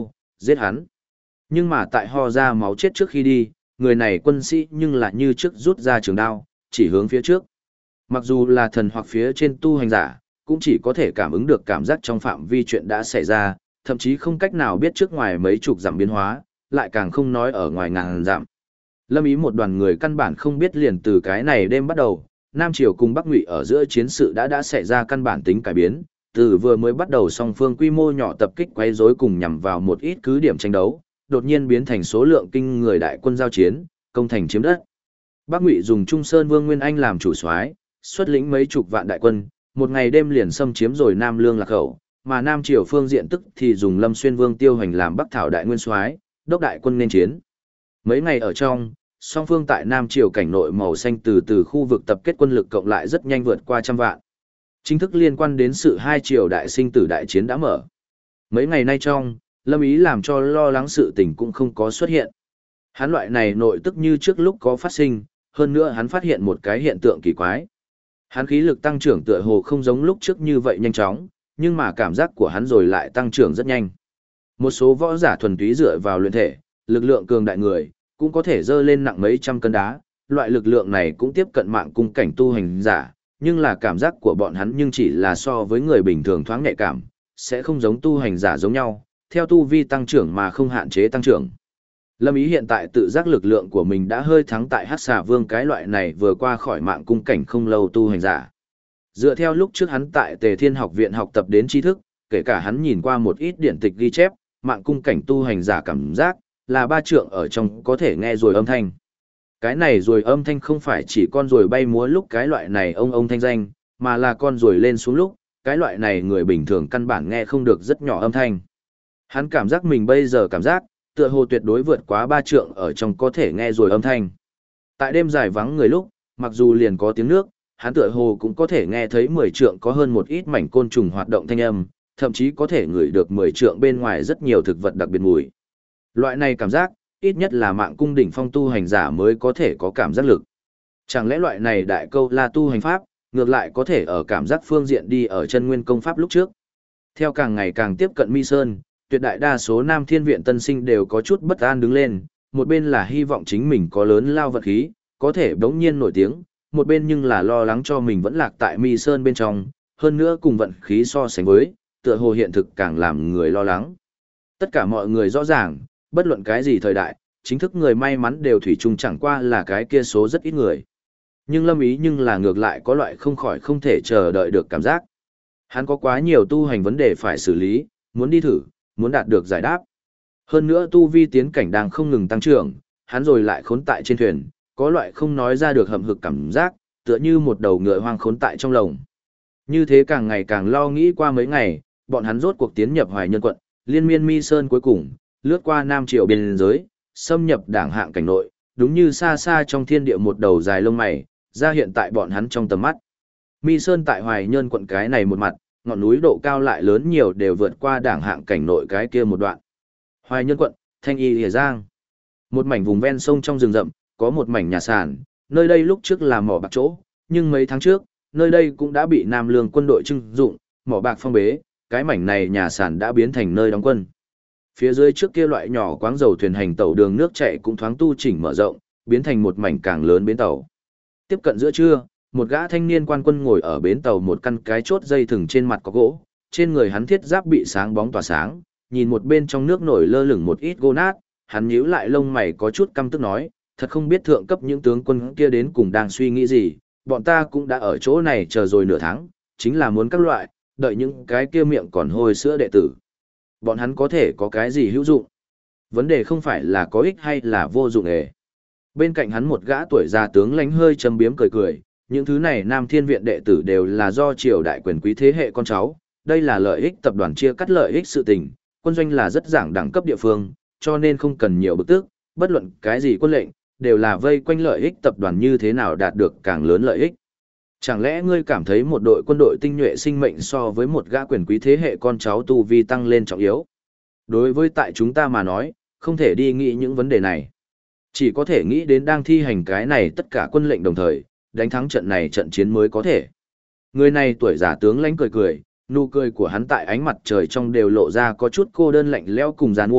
giết hắn. Nhưng mà tại ho ra máu chết trước khi đi, người này quân sĩ nhưng lại như trước rút ra trường đao, chỉ hướng phía trước. Mặc dù là thần hoặc phía trên tu hành giả, cũng chỉ có thể cảm ứng được cảm giác trong phạm vi chuyện đã xảy ra, thậm chí không cách nào biết trước ngoài mấy chục dặm biến hóa, lại càng không nói ở ngoài ngàn dặm. Lâm Ý một đoàn người căn bản không biết liền từ cái này đêm bắt đầu, Nam Triều cùng Bắc Ngụy ở giữa chiến sự đã xảy ra căn bản tính cải biến, từ vừa mới bắt đầu song phương quy mô nhỏ tập kích quấy rối cùng nhằm vào một ít cứ điểm tranh đấu, đột nhiên biến thành số lượng kinh người đại quân giao chiến, công thành chiếm đất. Bắc Ngụy dùng Trung Sơn Vương Nguyên Anh làm chủ soái, xuất lĩnh mấy chục vạn đại quân, một ngày đêm liền xâm chiếm rồi Nam Lương Lạc Khẩu, mà Nam Triều phương diện tức thì dùng Lâm Xuyên Vương Tiêu Hành làm Bắc Thảo đại nguyên soái, đốc đại quân nên chiến. Mấy ngày ở trong, song phương tại Nam Triều cảnh nội màu xanh từ khu vực tập kết quân lực cộng lại rất nhanh vượt qua trăm vạn. Chính thức liên quan đến sự hai triều đại sinh tử đại chiến đã mở. Mấy ngày nay trong, Lâm Ý làm cho lo lắng sự tình cũng không có xuất hiện. Hắn loại này nội tức như trước lúc có phát sinh, hơn nữa hắn phát hiện một cái hiện tượng kỳ quái. Hắn khí lực tăng trưởng tựa hồ không giống lúc trước như vậy nhanh chóng, nhưng mà cảm giác của hắn rồi lại tăng trưởng rất nhanh. Một số võ giả thuần túy dựa vào luyện thể, lực lượng cường đại người, cũng có thể dơ lên nặng mấy trăm cân đá, loại lực lượng này cũng tiếp cận mạng cung cảnh tu hành giả, nhưng là cảm giác của bọn hắn nhưng chỉ là so với người bình thường thoáng nhạy cảm, sẽ không giống tu hành giả giống nhau, theo tu vi tăng trưởng mà không hạn chế tăng trưởng. Lâm Ý hiện tại tự giác lực lượng của mình đã hơi thắng tại Hắc Xà Vương cái loại này vừa qua khỏi mạng cung cảnh không lâu tu hành giả. Dựa theo lúc trước hắn tại Tề Thiên Học viện học tập đến tri thức, kể cả hắn nhìn qua một ít điển tịch ghi chép, mạng cung cảnh tu hành giả cảm giác là ba trượng ở trong có thể nghe rồi âm thanh. Cái này rồi âm thanh không phải chỉ con ruồi bay múa lúc cái loại này ông thanh danh, mà là con ruồi lên xuống lúc, cái loại này người bình thường căn bản nghe không được rất nhỏ âm thanh. Hắn cảm giác mình bây giờ cảm giác, tựa hồ tuyệt đối vượt quá ba trượng ở trong có thể nghe rồi âm thanh. Tại đêm dài vắng người lúc, mặc dù liền có tiếng nước, hắn tựa hồ cũng có thể nghe thấy 10 trượng có hơn một ít mảnh côn trùng hoạt động thanh âm, thậm chí có thể ngửi được 10 trượng bên ngoài rất nhiều thực vật đặc biệt mùi. Loại này cảm giác, ít nhất là mạng cung đỉnh phong tu hành giả mới có thể có cảm giác lực. Chẳng lẽ loại này đại câu là tu hành pháp, ngược lại có thể ở cảm giác phương diện đi ở chân nguyên công pháp lúc trước. Theo càng ngày càng tiếp cận Mi Sơn, tuyệt đại đa số Nam Thiên Viện tân sinh đều có chút bất an đứng lên, một bên là hy vọng chính mình có lớn lao vật khí, có thể đống nhiên nổi tiếng, một bên nhưng là lo lắng cho mình vẫn lạc tại Mi Sơn bên trong, hơn nữa cùng vận khí so sánh với, tựa hồ hiện thực càng làm người lo lắng. Tất cả mọi người rõ ràng, bất luận cái gì thời đại, chính thức người may mắn đều thủy chung chẳng qua là cái kia số rất ít người. Nhưng Lâm Ý nhưng là ngược lại có loại không khỏi không thể chờ đợi được cảm giác. Hắn có quá nhiều tu hành vấn đề phải xử lý, muốn đi thử, muốn đạt được giải đáp. Hơn nữa tu vi tiến cảnh đang không ngừng tăng trưởng, hắn rồi lại khốn tại trên thuyền, có loại không nói ra được hậm hực cảm giác, tựa như một đầu ngựa hoang khốn tại trong lồng. Như thế càng ngày càng lo nghĩ qua mấy ngày, bọn hắn rốt cuộc tiến nhập Hoài Nhân quận, liên miên Mi Sơn cuối cùng, lướt qua Nam Triều biên giới, xâm nhập đảng hạng cảnh nội, đúng như xa xa trong thiên địa một đầu dài lông mày, ra hiện tại bọn hắn trong tầm mắt. Mi Sơn tại Hoài Nhân quận cái này một mặt, ngọn núi độ cao lại lớn nhiều đều vượt qua đảng hạng cảnh nội cái kia một đoạn. Hoài Nhân quận, Thanh Y Lìa Giang. Một mảnh vùng ven sông trong rừng rậm, có một mảnh nhà sàn, nơi đây lúc trước là mỏ bạc chỗ, nhưng mấy tháng trước, nơi đây cũng đã bị Nam Lương quân đội trưng dụng, mỏ bạc phong bế, cái mảnh này nhà sàn đã biến thành nơi đóng quân. Phía dưới trước kia loại nhỏ quáng dầu thuyền hành tàu đường nước chạy cũng thoáng tu chỉnh mở rộng, biến thành một mảnh càng lớn bến tàu. Tiếp cận giữa trưa, một gã thanh niên quan quân ngồi ở bến tàu một căn cái chốt dây thừng trên mặt có gỗ, trên người hắn thiết giáp bị sáng bóng tỏa sáng, nhìn một bên trong nước nổi lơ lửng một ít gỗ nát, hắn nhíu lại lông mày có chút căm tức nói, thật không biết thượng cấp những tướng quân kia đến cùng đang suy nghĩ gì, bọn ta cũng đã ở chỗ này chờ rồi nửa tháng, chính là muốn các loại, đợi những cái kia miệng còn hôi sữa đệ tử. Bọn hắn có thể có cái gì hữu dụng? Vấn đề không phải là có ích hay là vô dụng ề. Bên cạnh hắn một gã tuổi già tướng lãnh hơi châm biếm cười cười, những thứ này Nam Thiên Viện đệ tử đều là do triều đại quyền quý thế hệ con cháu, đây là lợi ích tập đoàn chia cắt lợi ích sự tình, quân doanh là rất giảng đẳng cấp địa phương, cho nên không cần nhiều bức tức, bất luận cái gì quân lệnh, đều là vây quanh lợi ích tập đoàn như thế nào đạt được càng lớn lợi ích. Chẳng lẽ ngươi cảm thấy một đội quân đội tinh nhuệ sinh mệnh so với một gã quyền quý thế hệ con cháu tu vi tăng lên trọng yếu? Đối với tại chúng ta mà nói, không thể đi nghĩ những vấn đề này. Chỉ có thể nghĩ đến đang thi hành cái này tất cả quân lệnh đồng thời, đánh thắng trận này trận chiến mới có thể. Người này tuổi già tướng lãnh cười cười, nụ cười của hắn tại ánh mặt trời trong đều lộ ra có chút cô đơn lạnh lẽo cùng giàn mua,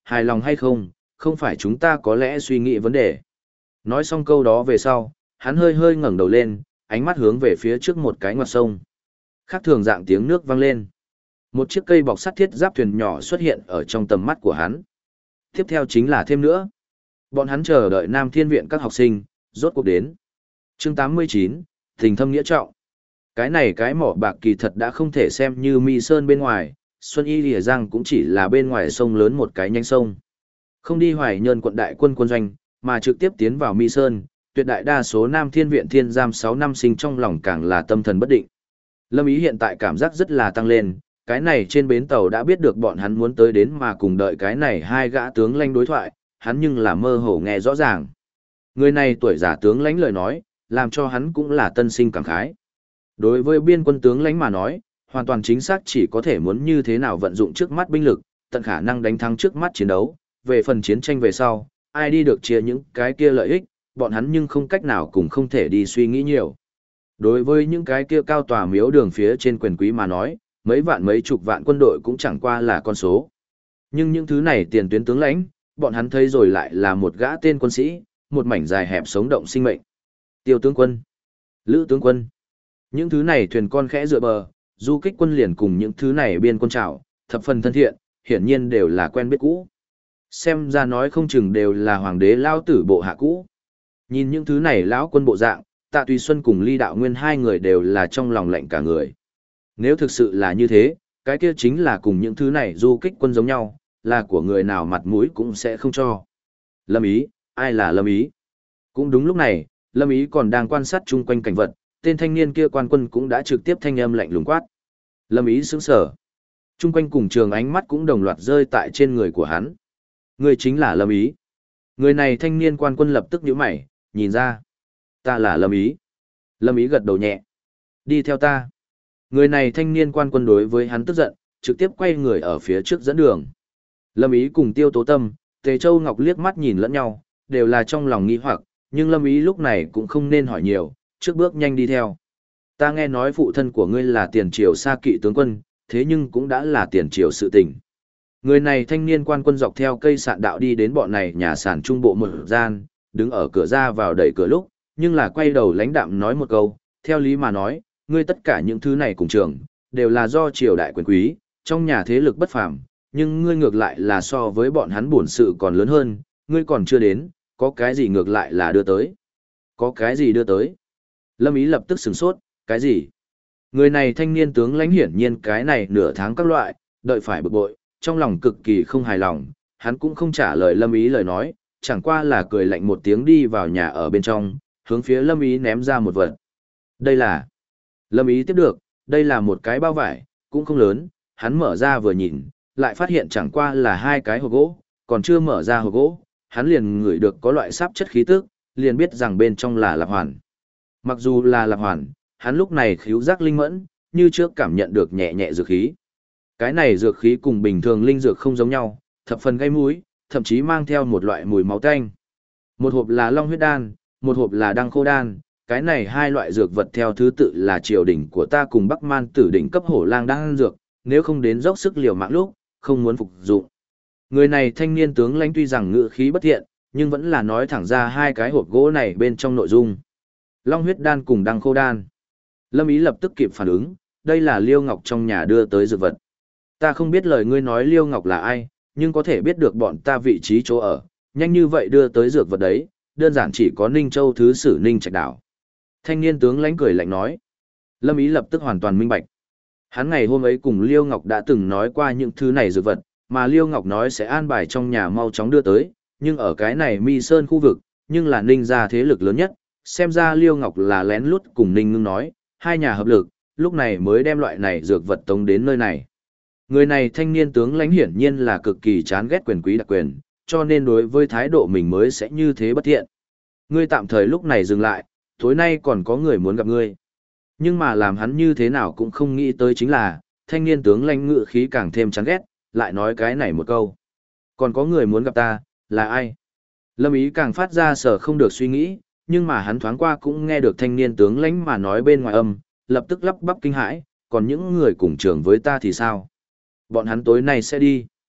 hài lòng hay không, không phải chúng ta có lẽ suy nghĩ vấn đề. Nói xong câu đó về sau, hắn hơi hơi ngẩng đầu lên, ánh mắt hướng về phía trước một cái ngoặt sông. Khác thường dạng tiếng nước vang lên. Một chiếc cây bọc sắt thiết giáp thuyền nhỏ xuất hiện ở trong tầm mắt của hắn. Tiếp theo chính là thêm nữa. Bọn hắn chờ đợi Nam Thiên Viện các học sinh, rốt cuộc đến. Chương 89, tình thâm nghĩa trọng. Cái này cái mỏ bạc kỳ thật đã không thể xem như Mi Sơn bên ngoài, Xuân Y Lìa Giang cũng chỉ là bên ngoài sông lớn một cái nhánh sông. Không đi Hoài Nhơn quận đại quân quân doanh, mà trực tiếp tiến vào Mi Sơn, tuyệt đại đa số Nam Thiên Viện thiên giam 6 năm sinh trong lòng càng là tâm thần bất định. Lâm Ý hiện tại cảm giác rất là tăng lên, cái này trên bến tàu đã biết được bọn hắn muốn tới đến mà cùng đợi cái này hai gã tướng lãnh đối thoại, hắn nhưng là mơ hồ nghe rõ ràng. Người này tuổi giả tướng lãnh lời nói, làm cho hắn cũng là tân sinh cảm khái. Đối với biên quân tướng lãnh mà nói, hoàn toàn chính xác chỉ có thể muốn như thế nào vận dụng trước mắt binh lực, tận khả năng đánh thắng trước mắt chiến đấu, về phần chiến tranh về sau, ai đi được chia những cái kia lợi ích, bọn hắn nhưng không cách nào cùng không thể đi suy nghĩ nhiều. Đối với những cái kia cao tòa miếu đường phía trên quyền quý mà nói, mấy vạn mấy chục vạn quân đội cũng chẳng qua là con số. Nhưng những thứ này tiền tuyến tướng lãnh, bọn hắn thấy rồi lại là một gã tên quân sĩ, một mảnh dài hẹp sống động sinh mệnh. Tiêu tướng quân, Lữ tướng quân. Những thứ này thuyền con khẽ dựa bờ, du kích quân liền cùng những thứ này biên quân trảo, thập phần thân thiện, hiển nhiên đều là quen biết cũ. Xem ra nói không chừng đều là hoàng đế lao tử bộ hạ cũ. Nhìn những thứ này lão quân bộ dạng, Tạ Tùy Xuân cùng Ly Đạo Nguyên hai người đều là trong lòng lạnh cả người. Nếu thực sự là như thế, cái kia chính là cùng những thứ này du kích quân giống nhau, là của người nào mặt mũi cũng sẽ không cho. Lâm Ý, ai là Lâm Ý? Cũng đúng lúc này, Lâm Ý còn đang quan sát chung quanh cảnh vật, tên thanh niên kia quan quân cũng đã trực tiếp thanh âm lạnh lùng quát. Lâm Ý sững sờ. Chung quanh cùng trường ánh mắt cũng đồng loạt rơi tại trên người của hắn. Người chính là Lâm Ý. Người này thanh niên quan quân lập tức nhíu mày, nhìn ra. Ta là Lâm Ý. Lâm Ý gật đầu nhẹ. Đi theo ta. Người này thanh niên quan quân đối với hắn tức giận, trực tiếp quay người ở phía trước dẫn đường. Lâm Ý cùng Tiêu Tố Tâm, Tề Châu Ngọc liếc mắt nhìn lẫn nhau, đều là trong lòng nghi hoặc, nhưng Lâm Ý lúc này cũng không nên hỏi nhiều, trước bước nhanh đi theo. Ta nghe nói phụ thân của ngươi là tiền triều Sa Kỵ tướng quân, thế nhưng cũng đã là tiền triều sự tình. Người này thanh niên quan quân dọc theo cây sạn đạo đi đến bọn này nhà sản trung bộ một gian, đứng ở cửa ra vào đẩy cửa lúc, nhưng là quay đầu lãnh đạm nói một câu, theo lý mà nói, ngươi tất cả những thứ này cùng trường, đều là do triều đại quyền quý, trong nhà thế lực bất phàm, nhưng ngươi ngược lại là so với bọn hắn bổn sự còn lớn hơn, ngươi còn chưa đến, có cái gì ngược lại là đưa tới. Có cái gì đưa tới? Lâm Ý lập tức sửng sốt, cái gì? Người này thanh niên tướng lãnh hiển nhiên cái này nửa tháng các loại, đợi phải bực bội, trong lòng cực kỳ không hài lòng, hắn cũng không trả lời Lâm Ý lời nói, chẳng qua là cười lạnh một tiếng đi vào nhà ở bên trong, hướng phía Lâm Ý ném ra một vật. Đây là... Lâm Ý tiếp được, đây là một cái bao vải, cũng không lớn, hắn mở ra vừa nhìn, lại phát hiện chẳng qua là hai cái hộp gỗ, còn chưa mở ra hộp gỗ, hắn liền ngửi được có loại sáp chất khí tức, liền biết rằng bên trong là lạp hoàn. Mặc dù là lạp hoàn, hắn lúc này khíu giác linh mẫn, như trước cảm nhận được nhẹ nhẹ dược khí. Cái này dược khí cùng bình thường linh dược không giống nhau, thập phần gây mũi, thậm chí mang theo một loại mùi máu tanh. Một hộp là long huyết đan, một hộp là đăng khô đan, cái này hai loại dược vật theo thứ tự là triều đỉnh của ta cùng Bắc Man tử đỉnh cấp hổ lang đan dược, nếu không đến dốc sức liều mạng lúc, không muốn phục dụng. Người này thanh niên tướng lãnh tuy rằng ngữ khí bất thiện, nhưng vẫn là nói thẳng ra hai cái hộp gỗ này bên trong nội dung. Long huyết đan cùng đăng khô đan. Lâm Ý lập tức kịp phản ứng, đây là Liêu Ngọc trong nhà đưa tới dược vật. Ta không biết lời ngươi nói Liêu Ngọc là ai, nhưng có thể biết được bọn ta vị trí chỗ ở, nhanh như vậy đưa tới dược vật đấy, đơn giản chỉ có Ninh Châu thứ sử Ninh Trạch Đảo. Thanh niên tướng lãnh cười lạnh nói. Lâm Ý lập tức hoàn toàn minh bạch. Hắn ngày hôm ấy cùng Liêu Ngọc đã từng nói qua những thứ này dược vật, mà Liêu Ngọc nói sẽ an bài trong nhà mau chóng đưa tới, nhưng ở cái này Mi Sơn khu vực, nhưng là Ninh gia thế lực lớn nhất, xem ra Liêu Ngọc là lén lút cùng Ninh Ngưng nói, hai nhà hợp lực, lúc này mới đem loại này dược vật tống đến nơi này. Người này thanh niên tướng lãnh hiển nhiên là cực kỳ chán ghét quyền quý đặc quyền, cho nên đối với thái độ mình mới sẽ như thế bất thiện. Ngươi tạm thời lúc này dừng lại, tối nay còn có người muốn gặp ngươi. Nhưng mà làm hắn như thế nào cũng không nghĩ tới chính là, thanh niên tướng lãnh ngự khí càng thêm chán ghét, lại nói cái này một câu. Còn có người muốn gặp ta, là ai? Lâm Ý càng phát ra sở không được suy nghĩ, nhưng mà hắn thoáng qua cũng nghe được thanh niên tướng lãnh mà nói bên ngoài âm, lập tức lắp bắp kinh hãi, còn những người cùng trường với ta thì sao? Bọn hắn tối nay sẽ đi.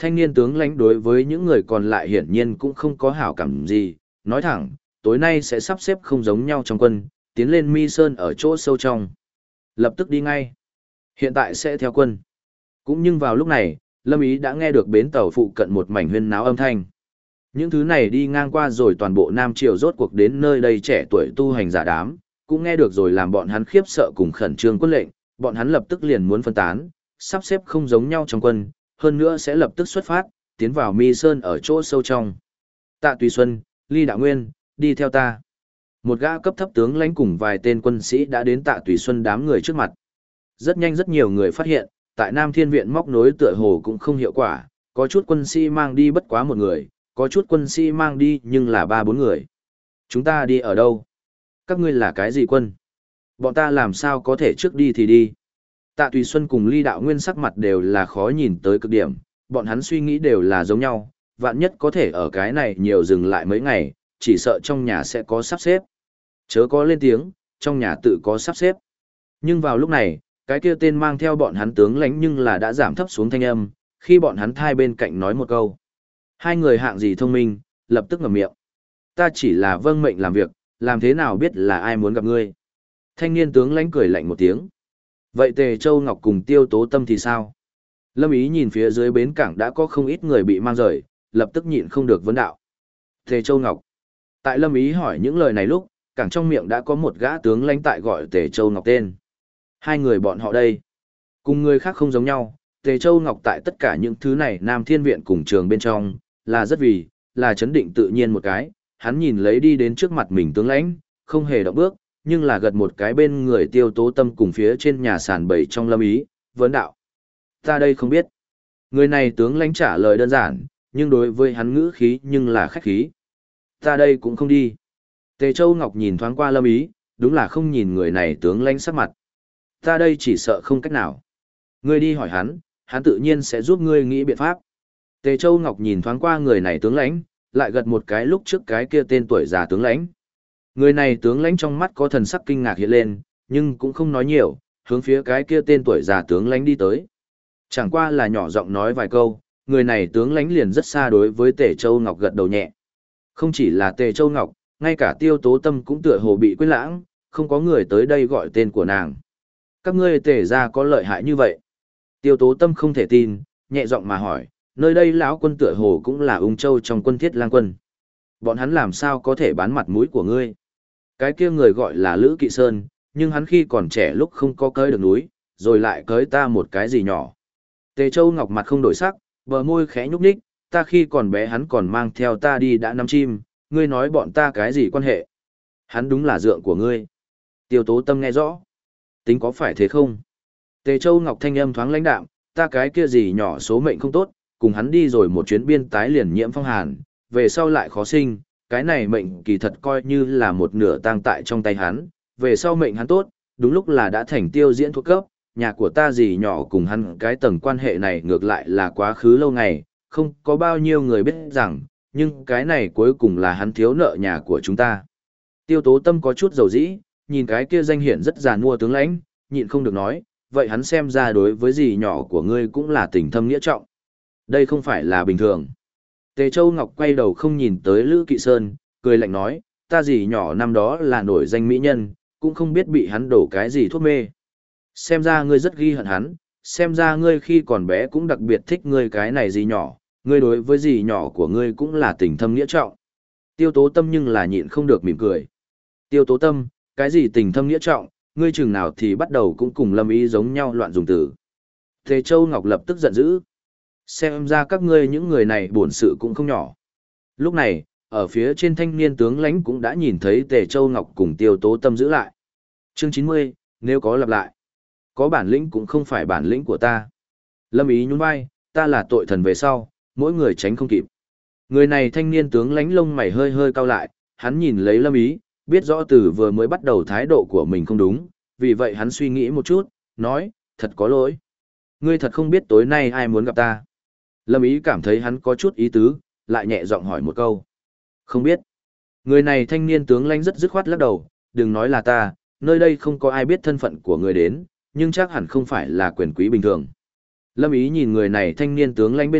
Thanh niên tướng lãnh đối với những người còn lại hiển nhiên cũng không có hảo cảm gì, nói thẳng, tối nay sẽ sắp xếp không giống nhau trong quân, tiến lên Mi Sơn ở chỗ sâu trong. Lập tức đi ngay. Hiện tại sẽ theo quân. Cũng nhưng vào lúc này, Lâm Ý đã nghe được bến tàu phụ cận một mảnh huyên náo âm thanh. Những thứ này đi ngang qua rồi toàn bộ Nam Triều rốt cuộc đến nơi đây trẻ tuổi tu hành giả đám, cũng nghe được rồi làm bọn hắn khiếp sợ cùng khẩn trương quân lệnh, bọn hắn lập tức liền muốn phân tán, sắp xếp không giống nhau trong quân, hơn nữa sẽ lập tức xuất phát, tiến vào Mi Sơn ở chỗ sâu trong. Tạ Tùy Xuân, Ly Đạo Nguyên, đi theo ta. Một gã cấp thấp tướng lãnh cùng vài tên quân sĩ đã đến Tạ Tùy Xuân đám người trước mặt. Rất nhanh rất nhiều người phát hiện, tại Nam Thiên Viện móc nối tựa hồ cũng không hiệu quả, có chút quân sĩ mang đi bất quá một người, có chút quân sĩ mang đi nhưng là 3-4 người. Chúng ta đi ở đâu? Các ngươi là cái gì quân? Bọn ta làm sao có thể trước đi thì đi? Tạ Tùy Xuân cùng Ly Đạo Nguyên sắc mặt đều là khó nhìn tới cực điểm, bọn hắn suy nghĩ đều là giống nhau, vạn nhất có thể ở cái này nhiều dừng lại mấy ngày, chỉ sợ trong nhà sẽ có sắp xếp. Chớ có lên tiếng, trong nhà tự có sắp xếp. Nhưng vào lúc này, cái kia tên mang theo bọn hắn tướng lãnh nhưng là đã giảm thấp xuống thanh âm, khi bọn hắn thai bên cạnh nói một câu. Hai người hạng gì thông minh, lập tức ngậm miệng. Ta chỉ là vâng mệnh làm việc, làm thế nào biết là ai muốn gặp ngươi. Thanh niên tướng lãnh cười lạnh một tiếng. Vậy Tề Châu Ngọc cùng Tiêu Tố Tâm thì sao? Lâm Ý nhìn phía dưới bến cảng đã có không ít người bị mang rời, lập tức nhịn không được vấn đạo. Tề Châu Ngọc. Tại Lâm Ý hỏi những lời này lúc, cảng trong miệng đã có một gã tướng lãnh tại gọi Tề Châu Ngọc tên. Hai người bọn họ đây. Cùng người khác không giống nhau, Tề Châu Ngọc tại tất cả những thứ này Nam Thiên Viện cùng trường bên trong, là rất là chấn định tự nhiên một cái, hắn nhìn lấy đi đến trước mặt mình tướng lãnh, không hề động bước, nhưng là gật một cái bên người Tiêu Tố Tâm cùng phía trên nhà sàn bầy trong Lâm Ý, vấn đạo. Ta đây không biết. Người này tướng lãnh trả lời đơn giản, nhưng đối với hắn ngữ khí nhưng là khách khí. Ta đây cũng không đi. Tề Châu Ngọc nhìn thoáng qua Lâm Ý, đúng là không nhìn người này tướng lãnh sắc mặt. Ta đây chỉ sợ không cách nào. Ngươi đi hỏi hắn tự nhiên sẽ giúp ngươi nghĩ biện pháp. Tề Châu Ngọc nhìn thoáng qua người này tướng lãnh, lại gật một cái lúc trước cái kia tên tuổi già tướng lãnh. Người này tướng lãnh trong mắt có thần sắc kinh ngạc hiện lên, nhưng cũng không nói nhiều, hướng phía cái kia tên tuổi già tướng lãnh đi tới. Chẳng qua là nhỏ giọng nói vài câu, người này tướng lãnh liền rất xa đối với Tề Châu Ngọc gật đầu nhẹ. Không chỉ là Tề Châu Ngọc, ngay cả Tiêu Tố Tâm cũng tựa hồ bị quên lãng, không có người tới đây gọi tên của nàng. Các ngươi Tề gia có lợi hại như vậy? Tiêu Tố Tâm không thể tin, nhẹ giọng mà hỏi, nơi đây lão quân tựa hồ cũng là ung châu trong quân Thiết Lang quân. Bọn hắn làm sao có thể bán mặt mũi của ngươi? Cái kia người gọi là Lữ Kỵ Sơn, nhưng hắn khi còn trẻ lúc không có cưới được núi, rồi lại cưới ta một cái gì nhỏ. Tề Châu Ngọc mặt không đổi sắc, bờ môi khẽ nhúc nhích, ta khi còn bé hắn còn mang theo ta đi đã nắm chim, ngươi nói bọn ta cái gì quan hệ? Hắn đúng là dượng của ngươi. Tiêu Tố Tâm nghe rõ. Tính có phải thế không? Tề Châu Ngọc thanh âm thoáng lãnh đạm, ta cái kia gì nhỏ số mệnh không tốt, cùng hắn đi rồi một chuyến biên tái liền nhiễm phong hàn, về sau lại khó sinh, cái này mệnh kỳ thật coi như là một nửa tang tại trong tay hắn, về sau mệnh hắn tốt, đúng lúc là đã thành tiêu diễn thuộc cấp, nhà của ta gì nhỏ cùng hắn cái tầng quan hệ này ngược lại là quá khứ lâu ngày, không có bao nhiêu người biết rằng, nhưng cái này cuối cùng là hắn thiếu nợ nhà của chúng ta. Tiêu Tố Tâm có chút dầu dĩ, nhìn cái kia danh hiển rất già nua tướng lãnh, nhịn không được nói, vậy hắn xem ra đối với gì nhỏ của ngươi cũng là tình thâm nghĩa trọng. Đây không phải là bình thường. Tề Châu Ngọc quay đầu không nhìn tới Lữ Kỵ Sơn, cười lạnh nói, ta gì nhỏ năm đó là nổi danh mỹ nhân, cũng không biết bị hắn đổ cái gì thuốc mê. Xem ra ngươi rất ghi hận hắn, xem ra ngươi khi còn bé cũng đặc biệt thích ngươi cái này gì nhỏ, ngươi đối với gì nhỏ của ngươi cũng là tình thâm nghĩa trọng. Tiêu Tố Tâm nhưng là nhịn không được mỉm cười. Tiêu Tố Tâm, cái gì tình thâm nghĩa trọng, ngươi chừng nào thì bắt đầu cũng cùng Lâm Ý giống nhau loạn dùng từ. Tề Châu Ngọc lập tức giận dữ. Xem ra các ngươi những người này bổn sự cũng không nhỏ. Lúc này, ở phía trên thanh niên tướng lãnh cũng đã nhìn thấy Tề Châu Ngọc cùng Tiêu Tố Tâm giữ lại. Chương 90, nếu có lặp lại. Có bản lĩnh cũng không phải bản lĩnh của ta. Lâm Ý nhún vai, ta là tội thần về sau, mỗi người tránh không kịp. Người này thanh niên tướng lãnh lông mày hơi hơi cau lại, hắn nhìn lấy Lâm Ý, biết rõ từ vừa mới bắt đầu thái độ của mình không đúng, vì vậy hắn suy nghĩ một chút, nói, thật có lỗi. Ngươi thật không biết tối nay ai muốn gặp ta. Lâm Ý cảm thấy hắn có chút ý tứ, lại nhẹ giọng hỏi một câu. Không biết. Người này thanh niên tướng lãnh rất dứt khoát lắc đầu, đừng nói là ta, nơi đây không có ai biết thân phận của người đến, nhưng chắc hẳn không phải là quyền quý bình thường. Lâm Ý nhìn người này thanh niên tướng lãnh bên mặt,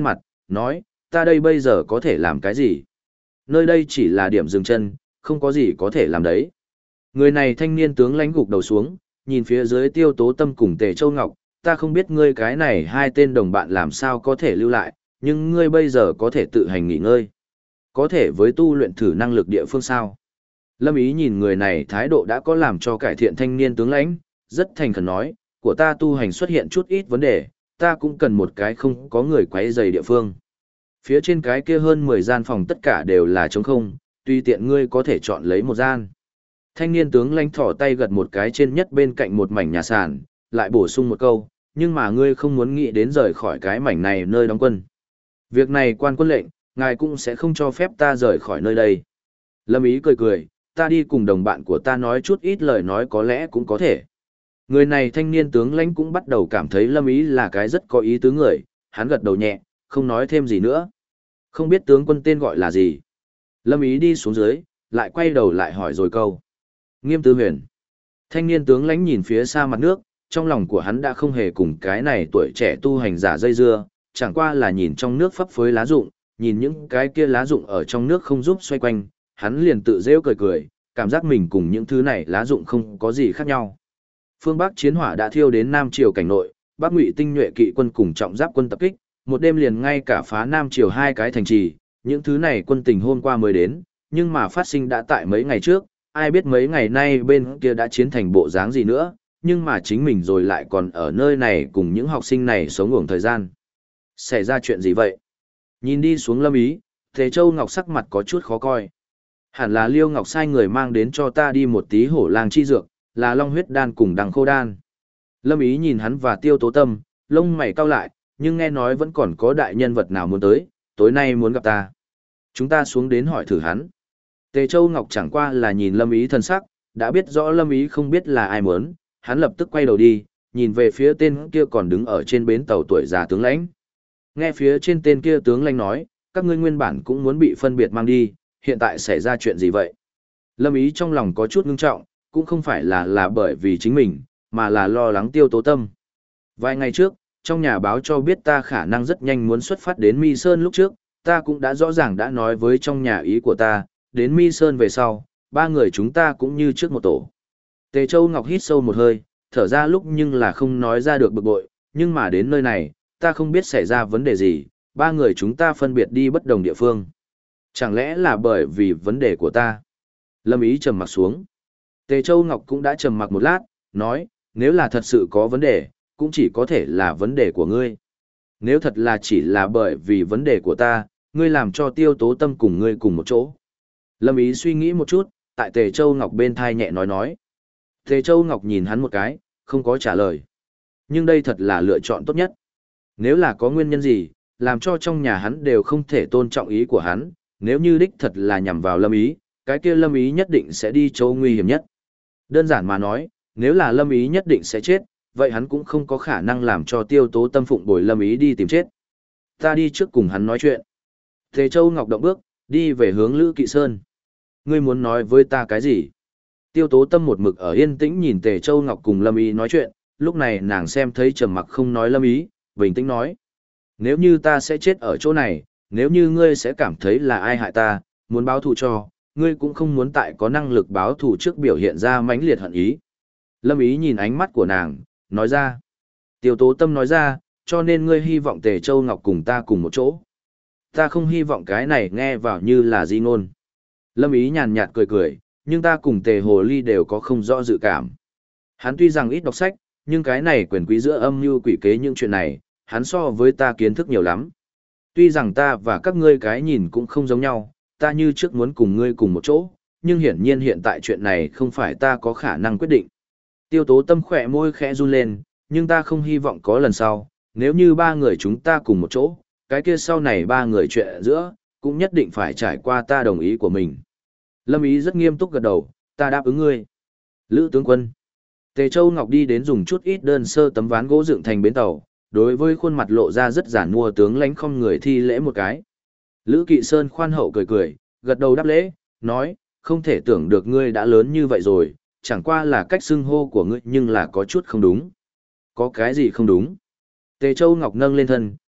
nói, ta đây bây giờ có thể làm cái gì? Nơi đây chỉ là điểm dừng chân, không có gì có thể làm đấy. Người này thanh niên tướng lãnh gục đầu xuống, nhìn phía dưới Tiêu Tố Tâm cùng Tề Châu Ngọc, ta không biết ngươi cái này hai tên đồng bạn làm sao có thể lưu lại, nhưng ngươi bây giờ có thể tự hành nghỉ ngơi. Có thể với tu luyện thử năng lực địa phương sao? Lâm Ý nhìn người này thái độ đã có làm cho cải thiện thanh niên tướng lãnh, rất thành khẩn nói, của ta tu hành xuất hiện chút ít vấn đề, ta cũng cần một cái không có người quấy rầy địa phương. Phía trên cái kia hơn 10 gian phòng tất cả đều là trống không, tùy tiện ngươi có thể chọn lấy một gian. Thanh niên tướng lãnh thỏ tay gật một cái trên nhất bên cạnh một mảnh nhà sàn, lại bổ sung một câu, nhưng mà ngươi không muốn nghĩ đến rời khỏi cái mảnh này nơi đóng quân. Việc này quan quân lệnh, ngài cũng sẽ không cho phép ta rời khỏi nơi đây. Lâm Ý cười cười, ta đi cùng đồng bạn của ta nói chút ít lời nói có lẽ cũng có thể. Người này thanh niên tướng lãnh cũng bắt đầu cảm thấy Lâm Ý là cái rất có ý tứ người, hắn gật đầu nhẹ, không nói thêm gì nữa. Không biết tướng quân tên gọi là gì. Lâm Ý đi xuống dưới, lại quay đầu lại hỏi rồi câu. Nghiêm Tư Huyền. Thanh niên tướng lãnh nhìn phía xa mặt nước, trong lòng của hắn đã không hề cùng cái này tuổi trẻ tu hành giả dây dưa, chẳng qua là nhìn trong nước phấp phới lá rụng, nhìn những cái kia lá rụng ở trong nước không giúp xoay quanh, hắn liền tự rêu cười cười, cảm giác mình cùng những thứ này lá rụng không có gì khác nhau. Phương Bắc chiến hỏa đã thiêu đến Nam Triều cảnh nội, Bắc Ngụy tinh nhuệ kỵ quân cùng trọng giáp quân tập kích, một đêm liền ngay cả phá Nam Triều hai cái thành trì, những thứ này quân tình hôm qua mới đến, nhưng mà phát sinh đã tại mấy ngày trước, ai biết mấy ngày nay bên kia đã chiến thành bộ dáng gì nữa, nhưng mà chính mình rồi lại còn ở nơi này cùng những học sinh này sống ngủng thời gian. Xảy ra chuyện gì vậy? Nhìn đi xuống Lâm Ý, Tề Châu Ngọc sắc mặt có chút khó coi. Hẳn là Liêu Ngọc sai người mang đến cho ta đi một tí hổ lang chi dược, là long huyết đan cùng đằng khô đan. Lâm Ý nhìn hắn và Tiêu Tố Tâm, lông mày cau lại, nhưng nghe nói vẫn còn có đại nhân vật nào muốn tới, tối nay muốn gặp ta. Chúng ta xuống đến hỏi thử hắn. Tề Châu Ngọc chẳng qua là nhìn Lâm Ý thân sắc, đã biết rõ Lâm Ý không biết là ai muốn, hắn lập tức quay đầu đi, nhìn về phía tên kia còn đứng ở trên bến tàu tuổi già tướng lãnh. Nghe phía trên tên kia tướng lãnh nói, các ngươi nguyên bản cũng muốn bị phân biệt mang đi, hiện tại xảy ra chuyện gì vậy? Lâm Ý trong lòng có chút ngưng trọng, cũng không phải là bởi vì chính mình, mà là lo lắng Tiêu Tố Tâm. Vài ngày trước, trong nhà báo cho biết ta khả năng rất nhanh muốn xuất phát đến Mi Sơn lúc trước, ta cũng đã rõ ràng đã nói với trong nhà ý của ta, đến Mi Sơn về sau, ba người chúng ta cũng như trước một tổ. Tề Châu Ngọc hít sâu một hơi, thở ra lúc nhưng là không nói ra được bực bội, nhưng mà đến nơi này, ta không biết xảy ra vấn đề gì, ba người chúng ta phân biệt đi bất đồng địa phương. Chẳng lẽ là bởi vì vấn đề của ta? Lâm Ý trầm mặc xuống. Tề Châu Ngọc cũng đã trầm mặc một lát, nói, nếu là thật sự có vấn đề, cũng chỉ có thể là vấn đề của ngươi. Nếu thật là chỉ là bởi vì vấn đề của ta, ngươi làm cho Tiêu Tố Tâm cùng ngươi cùng một chỗ. Lâm Ý suy nghĩ một chút, tại Tề Châu Ngọc bên thai nhẹ nói. Tề Châu Ngọc nhìn hắn một cái, không có trả lời. Nhưng đây thật là lựa chọn tốt nhất. Nếu là có nguyên nhân gì, làm cho trong nhà hắn đều không thể tôn trọng ý của hắn, nếu như đích thật là nhằm vào Lâm Ý, cái kia Lâm Ý nhất định sẽ đi chỗ nguy hiểm nhất. Đơn giản mà nói, nếu là Lâm Ý nhất định sẽ chết, vậy hắn cũng không có khả năng làm cho Tiêu Tố Tâm phụng bồi Lâm Ý đi tìm chết. Ta đi trước cùng hắn nói chuyện. Tề Châu Ngọc động bước, đi về hướng Lữ Kỵ Sơn. Ngươi muốn nói với ta cái gì? Tiêu Tố Tâm một mực ở yên tĩnh nhìn Tề Châu Ngọc cùng Lâm Ý nói chuyện, lúc này nàng xem thấy trầm mặc không nói Lâm Ý, bình tĩnh nói. Nếu như ta sẽ chết ở chỗ này, nếu như ngươi sẽ cảm thấy là ai hại ta, muốn báo thù cho, ngươi cũng không muốn tại có năng lực báo thù trước biểu hiện ra mãnh liệt hận ý. Lâm Ý nhìn ánh mắt của nàng, nói ra. Tiêu Tố Tâm nói ra, cho nên ngươi hy vọng Tề Châu Ngọc cùng ta cùng một chỗ. Ta không hy vọng cái này nghe vào như là di ngôn. Lâm Ý nhàn nhạt cười cười, nhưng ta cùng Tề Hồ Ly đều có không rõ dự cảm. Hắn tuy rằng ít đọc sách, nhưng cái này quyền quý giữa âm mưu quỷ kế những chuyện này, hắn so với ta kiến thức nhiều lắm. Tuy rằng ta và các ngươi cái nhìn cũng không giống nhau, ta như trước muốn cùng ngươi cùng một chỗ, nhưng hiển nhiên hiện tại chuyện này không phải ta có khả năng quyết định. Tiêu Tố Tâm khỏe môi khẽ run lên, nhưng ta không hy vọng có lần sau, nếu như ba người chúng ta cùng một chỗ, cái kia sau này ba người chuyện giữa, cũng nhất định phải trải qua ta đồng ý của mình. Lâm Ý rất nghiêm túc gật đầu, ta đáp ứng ngươi. Lữ tướng quân. Tề Châu Ngọc đi đến dùng chút ít đơn sơ tấm ván gỗ dựng thành bến tàu, đối với khuôn mặt lộ ra rất giản mua tướng lãnh không người thi lễ một cái. Lữ Kỵ Sơn khoan hậu cười cười, gật đầu đáp lễ, nói, không thể tưởng được ngươi đã lớn như vậy rồi, chẳng qua là cách xưng hô của ngươi nhưng là có chút không đúng. Có cái gì không đúng? Tề Châu Ngọc nâng lên thân,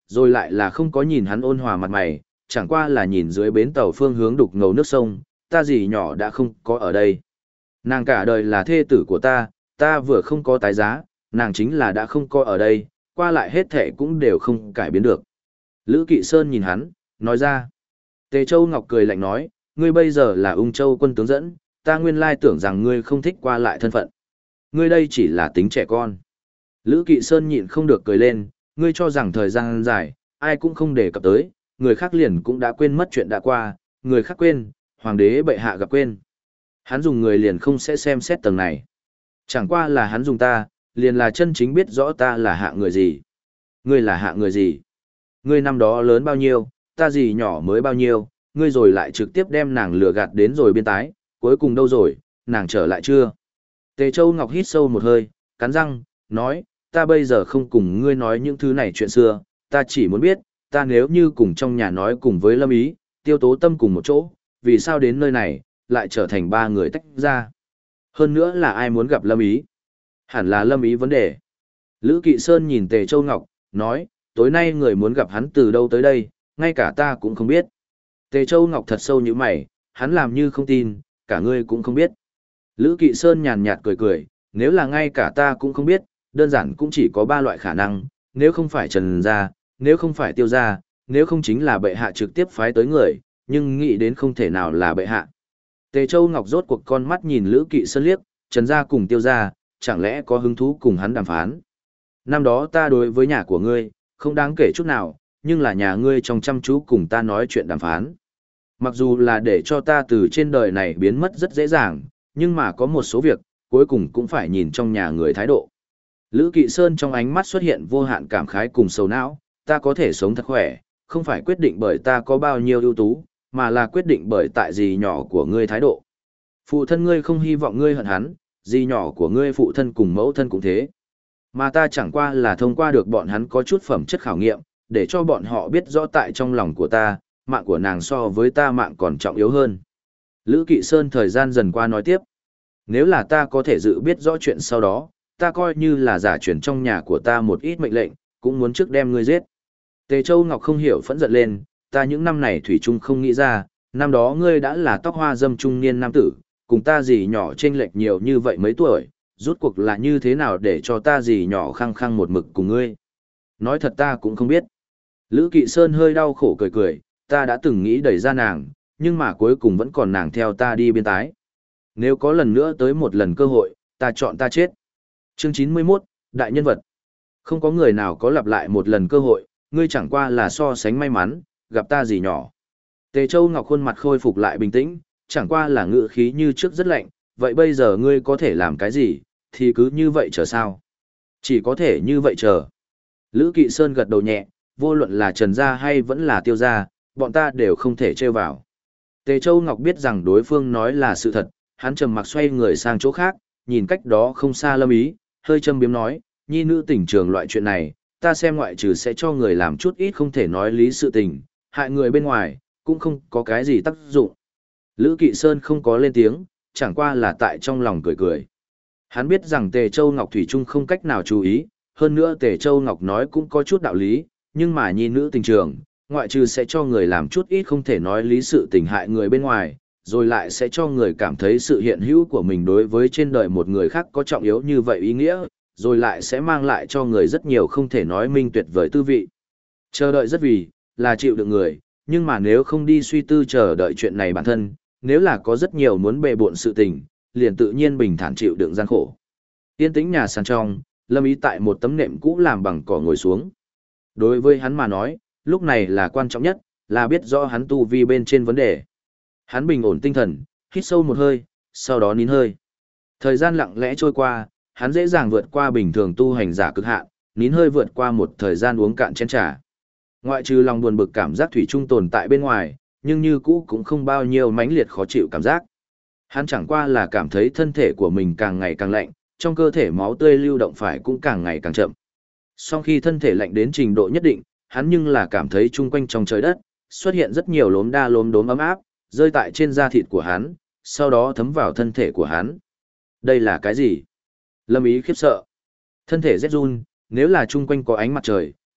rồi lại là không có nhìn hắn ôn hòa mặt mày, chẳng qua là nhìn dưới bến tàu phương hướng đục ngầu nước sông, ta dì nhỏ đã không có ở đây. Nàng cả đời là thê tử của ta vừa không có tái giá, nàng chính là đã không có ở đây, qua lại hết thệ cũng đều không cải biến được. Lữ Kỵ Sơn nhìn hắn, nói ra. Tề Châu Ngọc cười lạnh nói, ngươi bây giờ là Ung Châu quân tướng dẫn, ta nguyên lai tưởng rằng ngươi không thích qua lại thân phận. Ngươi đây chỉ là tính trẻ con. Lữ Kỵ Sơn nhịn không được cười lên, ngươi cho rằng thời gian dài, ai cũng không đề cập tới, người khác liền cũng đã quên mất chuyện đã qua, người khác quên, hoàng đế bệ hạ gặp quên. Hắn dùng người liền không sẽ xem xét tầng này. Chẳng qua là hắn dùng ta, liền là chân chính biết rõ ta là hạ người gì. Ngươi là hạ người gì? Ngươi năm đó lớn bao nhiêu, ta gì nhỏ mới bao nhiêu, ngươi rồi lại trực tiếp đem nàng lừa gạt đến rồi biên tái, cuối cùng đâu rồi, nàng trở lại chưa? Tề Châu Ngọc hít sâu một hơi, cắn răng, nói, ta bây giờ không cùng ngươi nói những thứ này chuyện xưa, ta chỉ muốn biết, ta nếu như cùng trong nhà nói cùng với Lâm Ý, Tiêu Tố Tâm cùng một chỗ, vì sao đến nơi này, lại trở thành ba người tách ra? Hơn nữa là ai muốn gặp Lâm Ý? Hẳn là Lâm Ý vấn đề. Lữ Kỵ Sơn nhìn Tề Châu Ngọc, nói, tối nay người muốn gặp hắn từ đâu tới đây, ngay cả ta cũng không biết. Tề Châu Ngọc thật sâu như mày, hắn làm như không tin, cả ngươi cũng không biết. Lữ Kỵ Sơn nhàn nhạt cười cười, nếu là ngay cả ta cũng không biết, đơn giản cũng chỉ có ba loại khả năng, nếu không phải Trần gia, nếu không phải Tiêu gia, nếu không chính là bệ hạ trực tiếp phái tới người, nhưng nghĩ đến không thể nào là bệ hạ. Tề Châu Ngọc rốt cuộc con mắt nhìn Lữ Kỵ Sơn liếc, Trần gia cùng Tiêu gia, chẳng lẽ có hứng thú cùng hắn đàm phán. Năm đó ta đối với nhà của ngươi, không đáng kể chút nào, nhưng là nhà ngươi trong chăm chú cùng ta nói chuyện đàm phán. Mặc dù là để cho ta từ trên đời này biến mất rất dễ dàng, nhưng mà có một số việc, cuối cùng cũng phải nhìn trong nhà người thái độ. Lữ Kỵ Sơn trong ánh mắt xuất hiện vô hạn cảm khái cùng sầu não, ta có thể sống thật khỏe, không phải quyết định bởi ta có bao nhiêu ưu tú, mà là quyết định bởi tại gì nhỏ của ngươi thái độ. Phụ thân ngươi không hy vọng ngươi hận hắn, gì nhỏ của ngươi phụ thân cùng mẫu thân cũng thế. Mà ta chẳng qua là thông qua được bọn hắn có chút phẩm chất khảo nghiệm, để cho bọn họ biết rõ tại trong lòng của ta, mạng của nàng so với ta mạng còn trọng yếu hơn. Lữ Kỵ Sơn thời gian dần qua nói tiếp. Nếu là ta có thể dự biết rõ chuyện sau đó, ta coi như là giả truyền trong nhà của ta một ít mệnh lệnh, cũng muốn trước đem ngươi giết. Tề Châu Ngọc không hiểu phẫn giận lên, ta những năm này thủy chung không nghĩ ra, năm đó ngươi đã là tóc hoa dâm trung niên nam tử, cùng ta gì nhỏ chênh lệch nhiều như vậy mấy tuổi, rút cuộc là như thế nào để cho ta gì nhỏ khăng khăng một mực cùng ngươi. Nói thật ta cũng không biết. Lữ Kỵ Sơn hơi đau khổ cười cười, ta đã từng nghĩ đẩy ra nàng, nhưng mà cuối cùng vẫn còn nàng theo ta đi biên tái. Nếu có lần nữa tới một lần cơ hội, ta chọn ta chết. Chương 91, Đại nhân vật. Không có người nào có lặp lại một lần cơ hội, ngươi chẳng qua là so sánh may mắn, gặp ta gì nhỏ. Tề Châu Ngọc khuôn mặt khôi phục lại bình tĩnh, chẳng qua là ngữ khí như trước rất lạnh, vậy bây giờ ngươi có thể làm cái gì, thì cứ như vậy chờ sao? Chỉ có thể như vậy chờ. Lữ Kỵ Sơn gật đầu nhẹ, vô luận là Trần gia hay vẫn là Tiêu gia, bọn ta đều không thể trêu vào. Tề Châu Ngọc biết rằng đối phương nói là sự thật, hắn trầm mặc xoay người sang chỗ khác, nhìn cách đó không xa Lâm Ý, hơi châm biếm nói, nhi nữ tình trường loại chuyện này, ta xem ngoại trừ sẽ cho người làm chút ít không thể nói lý sự tình, hại người bên ngoài, cũng không có cái gì tác dụng. Lữ Kỵ Sơn không có lên tiếng, chẳng qua là tại trong lòng cười cười. Hắn biết rằng Tề Châu Ngọc Thủy Trung không cách nào chú ý, hơn nữa Tề Châu Ngọc nói cũng có chút đạo lý, nhưng mà nhi nữ tình trường, ngoại trừ sẽ cho người làm chút ít không thể nói lý sự tình hại người bên ngoài, rồi lại sẽ cho người cảm thấy sự hiện hữu của mình đối với trên đời một người khác có trọng yếu như vậy ý nghĩa, rồi lại sẽ mang lại cho người rất nhiều không thể nói minh tuyệt vời tư vị. Chờ đợi rất vì, là chịu được người, nhưng mà nếu không đi suy tư chờ đợi chuyện này bản thân, nếu là có rất nhiều muốn bề bộn sự tình, liền tự nhiên bình thản chịu đựng gian khổ. Yên tĩnh nhà sàn trong, Lâm Ý tại một tấm nệm cũ làm bằng cỏ ngồi xuống. Đối với hắn mà nói, lúc này là quan trọng nhất, là biết rõ hắn tu vi bên trên vấn đề. Hắn bình ổn tinh thần, hít sâu một hơi, sau đó nín hơi. Thời gian lặng lẽ trôi qua, hắn dễ dàng vượt qua bình thường tu hành giả cực hạn, nín hơi vượt qua một thời gian uống cạn chén trà. Ngoại trừ lòng buồn bực cảm giác thủy chung tồn tại bên ngoài, nhưng như cũ cũng không bao nhiêu mãnh liệt khó chịu cảm giác. Hắn chẳng qua là cảm thấy thân thể của mình càng ngày càng lạnh, trong cơ thể máu tươi lưu động phải cũng càng ngày càng chậm. Sau khi thân thể lạnh đến trình độ nhất định, hắn nhưng là cảm thấy chung quanh trong trời đất, xuất hiện rất nhiều lốm đa lốm đốm ấm áp, rơi tại trên da thịt của hắn, sau đó thấm vào thân thể của hắn. Đây là cái gì? Lâm Ý khiếp sợ. Thân thể rét run, nếu là chung quanh có ánh mặt trời,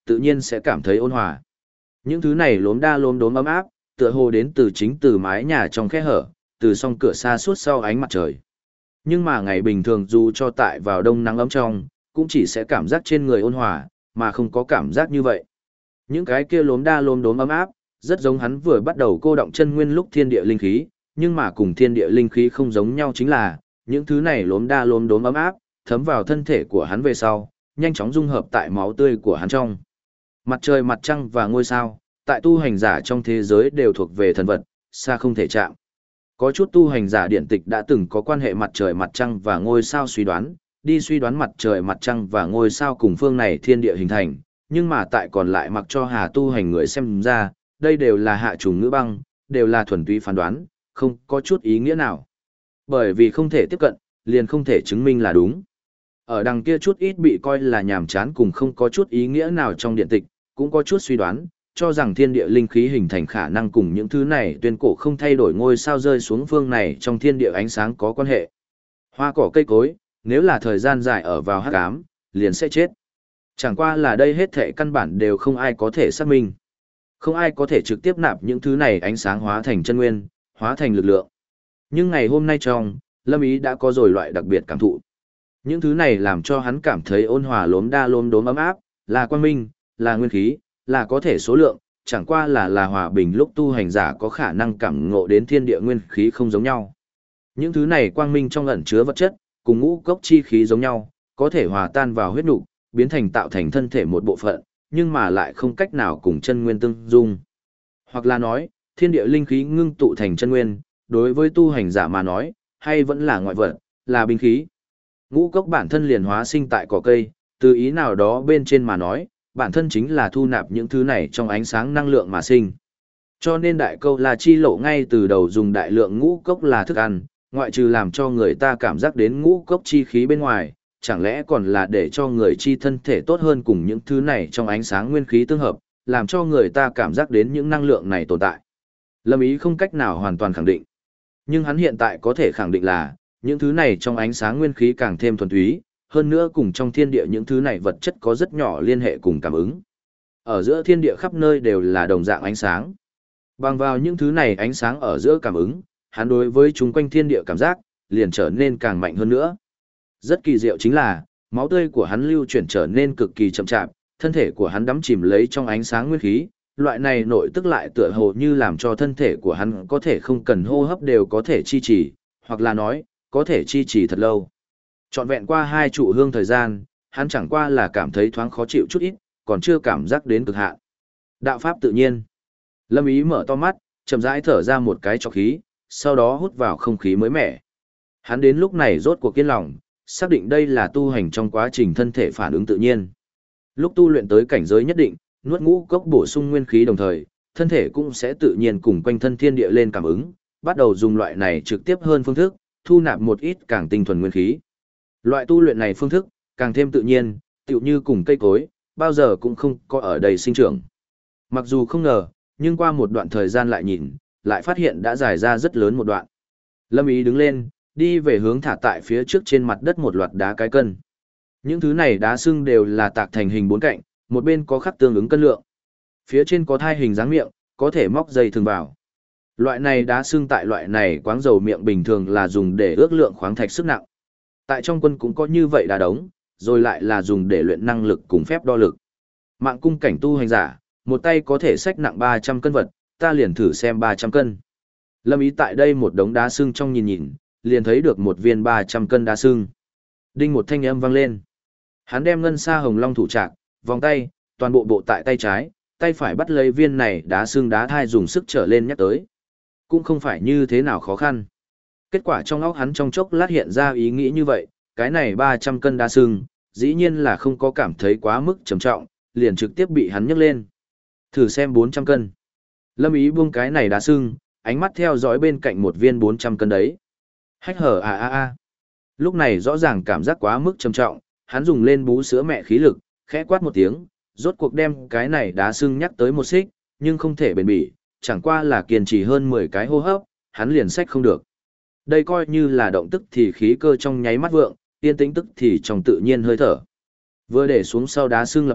tự nhiên sẽ cảm thấy ôn hòa. Những thứ này lốm đa lốm đốm ấm áp, tựa hồ đến từ chính từ mái nhà trong khe hở, từ song cửa xa suốt sau ánh mặt trời. Nhưng mà ngày bình thường dù cho tại vào đông nắng ấm trong, cũng chỉ sẽ cảm giác trên người ôn hòa, mà không có cảm giác như vậy. Những cái kia lốm đa lốm đốm ấm áp, rất giống hắn vừa bắt đầu cô động chân nguyên lúc thiên địa linh khí, nhưng mà cùng thiên địa linh khí không giống nhau chính là, những thứ này lốm đa lốm đốm ấm áp, thấm vào thân thể của hắn về sau, nhanh chóng dung hợp tại máu tươi của hắn trong. Mặt trời, mặt trăng và ngôi sao, tại tu hành giả trong thế giới đều thuộc về thần vật, xa không thể chạm. Có chút tu hành giả điển tịch đã từng có quan hệ mặt trời, mặt trăng và ngôi sao suy đoán, đi suy đoán mặt trời, mặt trăng và ngôi sao cùng phương này thiên địa hình thành, nhưng mà tại còn lại mặc cho hà tu hành người xem ra, đây đều là hạ trùng ngữ băng, đều là thuần túy phán đoán, không có chút ý nghĩa nào. Bởi vì không thể tiếp cận, liền không thể chứng minh là đúng. Ở đằng kia chút ít bị coi là nhàm chán cùng không có chút ý nghĩa nào trong điện tịch, cũng có chút suy đoán, cho rằng thiên địa linh khí hình thành khả năng cùng những thứ này tuyên cổ không thay đổi ngôi sao rơi xuống phương này trong thiên địa ánh sáng có quan hệ. Hoa cỏ cây cối, nếu là thời gian dài ở vào hắc ám, liền sẽ chết. Chẳng qua là đây hết thảy căn bản đều không ai có thể xác minh. Không ai có thể trực tiếp nạp những thứ này ánh sáng hóa thành chân nguyên, hóa thành lực lượng. Nhưng ngày hôm nay trong, Lâm Ý đã có rồi loại đặc biệt cảm thụ. Những thứ này làm cho hắn cảm thấy ôn hòa lốm đa lốm đốm ấm áp, là quang minh, là nguyên khí, là có thể số lượng, chẳng qua là hòa bình lúc tu hành giả có khả năng cảm ngộ đến thiên địa nguyên khí không giống nhau. Những thứ này quang minh trong ẩn chứa vật chất, cùng ngũ cốc chi khí giống nhau, có thể hòa tan vào huyết nục, biến thành tạo thành thân thể một bộ phận, nhưng mà lại không cách nào cùng chân nguyên tương dung. Hoặc là nói, thiên địa linh khí ngưng tụ thành chân nguyên, đối với tu hành giả mà nói, hay vẫn là ngoại vật, là binh khí. Ngũ cốc bản thân liền hóa sinh tại cỏ cây, từ ý nào đó bên trên mà nói, bản thân chính là thu nạp những thứ này trong ánh sáng năng lượng mà sinh. Cho nên đại câu là chi lộ ngay từ đầu dùng đại lượng ngũ cốc là thức ăn, ngoại trừ làm cho người ta cảm giác đến ngũ cốc chi khí bên ngoài, chẳng lẽ còn là để cho người chi thân thể tốt hơn cùng những thứ này trong ánh sáng nguyên khí tương hợp, làm cho người ta cảm giác đến những năng lượng này tồn tại. Lâm Ý không cách nào hoàn toàn khẳng định. Nhưng hắn hiện tại có thể khẳng định là, những thứ này trong ánh sáng nguyên khí càng thêm thuần túy, hơn nữa cùng trong thiên địa những thứ này vật chất có rất nhỏ liên hệ cùng cảm ứng. Ở giữa thiên địa khắp nơi đều là đồng dạng ánh sáng. Bằng vào những thứ này ánh sáng ở giữa cảm ứng, hắn đối với chúng quanh thiên địa cảm giác, liền trở nên càng mạnh hơn nữa. Rất kỳ diệu chính là, máu tươi của hắn lưu chuyển trở nên cực kỳ chậm chạp, thân thể của hắn đắm chìm lấy trong ánh sáng nguyên khí, loại này nội tức lại tựa hồ như làm cho thân thể của hắn có thể không cần hô hấp đều có thể chi trì, hoặc là nói, có thể chi trì thật lâu. Trọn vẹn qua 2 trụ hương thời gian, hắn chẳng qua là cảm thấy thoáng khó chịu chút ít, còn chưa cảm giác đến cực hạn. Đạo pháp tự nhiên. Lâm Ý mở to mắt, chậm rãi thở ra một cái trọc khí, sau đó hút vào không khí mới mẻ. Hắn đến lúc này rốt cuộc kiên lòng, xác định đây là tu hành trong quá trình thân thể phản ứng tự nhiên. Lúc tu luyện tới cảnh giới nhất định, nuốt ngũ cốc bổ sung nguyên khí đồng thời, thân thể cũng sẽ tự nhiên cùng quanh thân thiên địa lên cảm ứng, bắt đầu dùng loại này trực tiếp hơn phương thức, thu nạp một ít càng tinh thuần nguyên khí. Loại tu luyện này phương thức, càng thêm tự nhiên, tựu như cùng cây cối, bao giờ cũng không có ở đây sinh trưởng. Mặc dù không ngờ, nhưng qua một đoạn thời gian lại nhìn, lại phát hiện đã dài ra rất lớn một đoạn. Lâm Ý đứng lên, đi về hướng thả tại phía trước trên mặt đất một loạt đá cái cân. Những thứ này đá xưng đều là tạc thành hình 4 cạnh, một bên có khắc tương ứng cân lượng. Phía trên có thai hình dáng miệng, có thể móc dây thường vào. Loại này đá xưng tại loại này quáng dầu miệng bình thường là dùng để ước lượng khoáng thạch sức nặng. Tại trong quân cũng có như vậy đá đống, rồi lại là dùng để luyện năng lực cùng phép đo lực. Mạng cung cảnh tu hành giả, một tay có thể xách nặng 300 cân vật, ta liền thử xem 300 cân. Lâm Ý tại đây một đống đá xưng trong nhìn nhìn, liền thấy được một viên 300 cân đá xưng. Đinh một thanh âm vang lên. Hắn đem ngân sa hồng long thủ trạc, vòng tay, toàn bộ bộ tại tay trái, tay phải bắt lấy viên này đá xương đá thai dùng sức trở lên nhắc tới. Cũng không phải như thế nào khó khăn. Kết quả trong óc hắn trong chốc lát hiện ra ý nghĩ như vậy, cái này 300 cân đá xương, dĩ nhiên là không có cảm thấy quá mức trầm trọng, liền trực tiếp bị hắn nhấc lên. Thử xem 400 cân. Lâm Ý buông cái này đá xương, ánh mắt theo dõi bên cạnh một viên 400 cân đấy. Hách hở à. Lúc này rõ ràng cảm giác quá mức trầm trọng, hắn dùng lên bú sữa mẹ khí lực, khẽ quát một tiếng, rốt cuộc đem cái này đá xương nhắc tới một xích, nhưng không thể bền bỉ, chẳng qua là kiên trì hơn 10 cái hô hấp, hắn liền xách không được. Đây coi như là động tức thì khí cơ trong nháy mắt vượng, yên tĩnh tức thì trong tự nhiên hơi thở. Vừa để xuống sau đá xương lập tức,